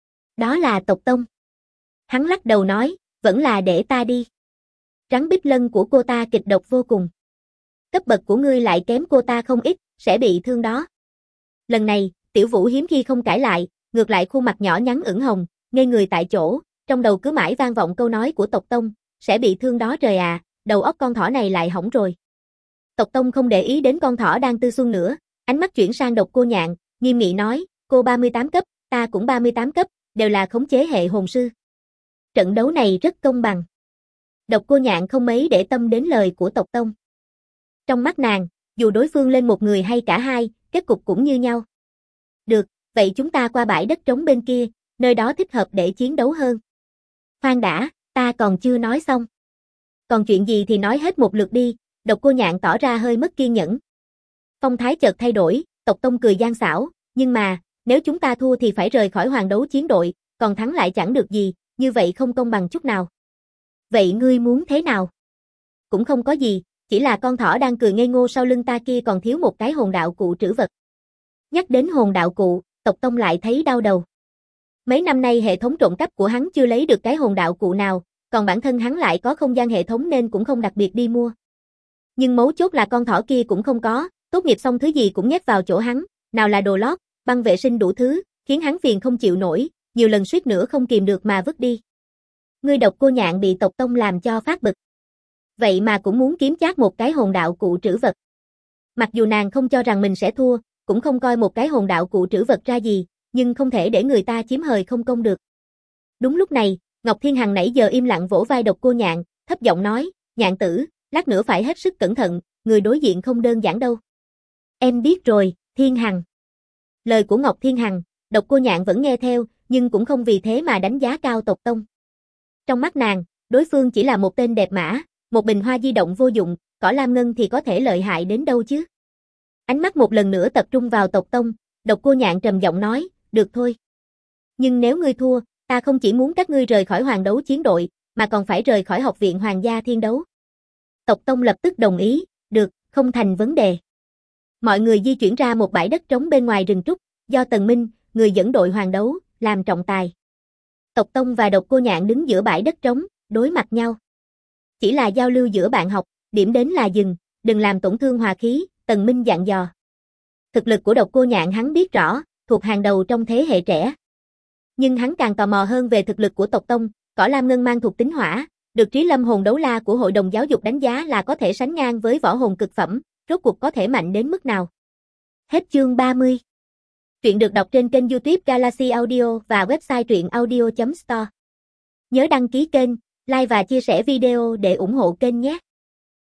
Đó là Tộc Tông. Hắn lắc đầu nói, vẫn là để ta đi. Rắn bích lân của cô ta kịch độc vô cùng. Cấp bậc của ngươi lại kém cô ta không ít, sẽ bị thương đó. Lần này, Tiểu Vũ hiếm khi không cãi lại, ngược lại khuôn mặt nhỏ nhắn ửng hồng, ngây người tại chỗ, trong đầu cứ mãi vang vọng câu nói của Tộc Tông, sẽ bị thương đó trời à, đầu óc con thỏ này lại hỏng rồi. Tộc Tông không để ý đến con thỏ đang tư xuân nữa, ánh mắt chuyển sang Độc Cô Nhạn, nghiêm nghị nói, cô 38 cấp, ta cũng 38 cấp, đều là khống chế hệ hồn sư. Trận đấu này rất công bằng. Độc Cô Nhạn không mấy để tâm đến lời của Tộc Tông. Trong mắt nàng, dù đối phương lên một người hay cả hai, kết cục cũng như nhau. Được, vậy chúng ta qua bãi đất trống bên kia, nơi đó thích hợp để chiến đấu hơn. Khoan đã, ta còn chưa nói xong. Còn chuyện gì thì nói hết một lượt đi, Độc Cô Nhạn tỏ ra hơi mất kiên nhẫn. Phong thái chợt thay đổi, Tộc Tông cười gian xảo, nhưng mà, nếu chúng ta thua thì phải rời khỏi hoàng đấu chiến đội, còn thắng lại chẳng được gì, như vậy không công bằng chút nào. Vậy ngươi muốn thế nào? Cũng không có gì, chỉ là con thỏ đang cười ngây ngô sau lưng ta kia còn thiếu một cái hồn đạo cụ trữ vật. Nhắc đến hồn đạo cụ, Tộc Tông lại thấy đau đầu. Mấy năm nay hệ thống trộm cắp của hắn chưa lấy được cái hồn đạo cụ nào, còn bản thân hắn lại có không gian hệ thống nên cũng không đặc biệt đi mua. Nhưng mấu chốt là con thỏ kia cũng không có, tốt nghiệp xong thứ gì cũng nhét vào chỗ hắn, nào là đồ lót, băng vệ sinh đủ thứ, khiến hắn phiền không chịu nổi, nhiều lần suýt nữa không kìm được mà vứt đi. Ngươi Độc Cô Nhạn bị tộc tông làm cho phát bực. Vậy mà cũng muốn kiếm chác một cái hồn đạo cụ trữ vật. Mặc dù nàng không cho rằng mình sẽ thua, cũng không coi một cái hồn đạo cụ trữ vật ra gì, nhưng không thể để người ta chiếm hời không công được. Đúng lúc này, Ngọc Thiên Hằng nãy giờ im lặng vỗ vai Độc Cô Nhạn, thấp giọng nói, Nhạn tử, lát nữa phải hết sức cẩn thận, người đối diện không đơn giản đâu. Em biết rồi, Thiên Hằng. Lời của Ngọc Thiên Hằng, Độc Cô Nhạn vẫn nghe theo, nhưng cũng không vì thế mà đánh giá cao tộc tông. Trong mắt nàng, đối phương chỉ là một tên đẹp mã, một bình hoa di động vô dụng, cỏ lam ngân thì có thể lợi hại đến đâu chứ. Ánh mắt một lần nữa tập trung vào tộc tông, Độc Cô Nhạn trầm giọng nói, được thôi. Nhưng nếu ngươi thua, ta không chỉ muốn các ngươi rời khỏi hoàng đấu chiến đội, mà còn phải rời khỏi học viện hoàng gia thiên đấu. Tộc tông lập tức đồng ý, được, không thành vấn đề. Mọi người di chuyển ra một bãi đất trống bên ngoài rừng trúc, do Tần Minh, người dẫn đội hoàng đấu, làm trọng tài. Tộc tông và Độc Cô Nhạn đứng giữa bãi đất trống, đối mặt nhau. Chỉ là giao lưu giữa bạn học, điểm đến là dừng, đừng làm tổn thương hòa khí, Tần Minh dặn dò. Thực lực của Độc Cô Nhạn hắn biết rõ, thuộc hàng đầu trong thế hệ trẻ. Nhưng hắn càng tò mò hơn về thực lực của tộc tông, cỏ lam ngân mang thuộc tính hỏa, được Trí Lâm hồn đấu la của hội đồng giáo dục đánh giá là có thể sánh ngang với võ hồn cực phẩm, rốt cuộc có thể mạnh đến mức nào. Hết chương 30. Truyện được đọc trên kênh YouTube Galaxy Audio và website truyệnaudio.store. Nhớ đăng ký kênh, like và chia sẻ video để ủng hộ kênh nhé.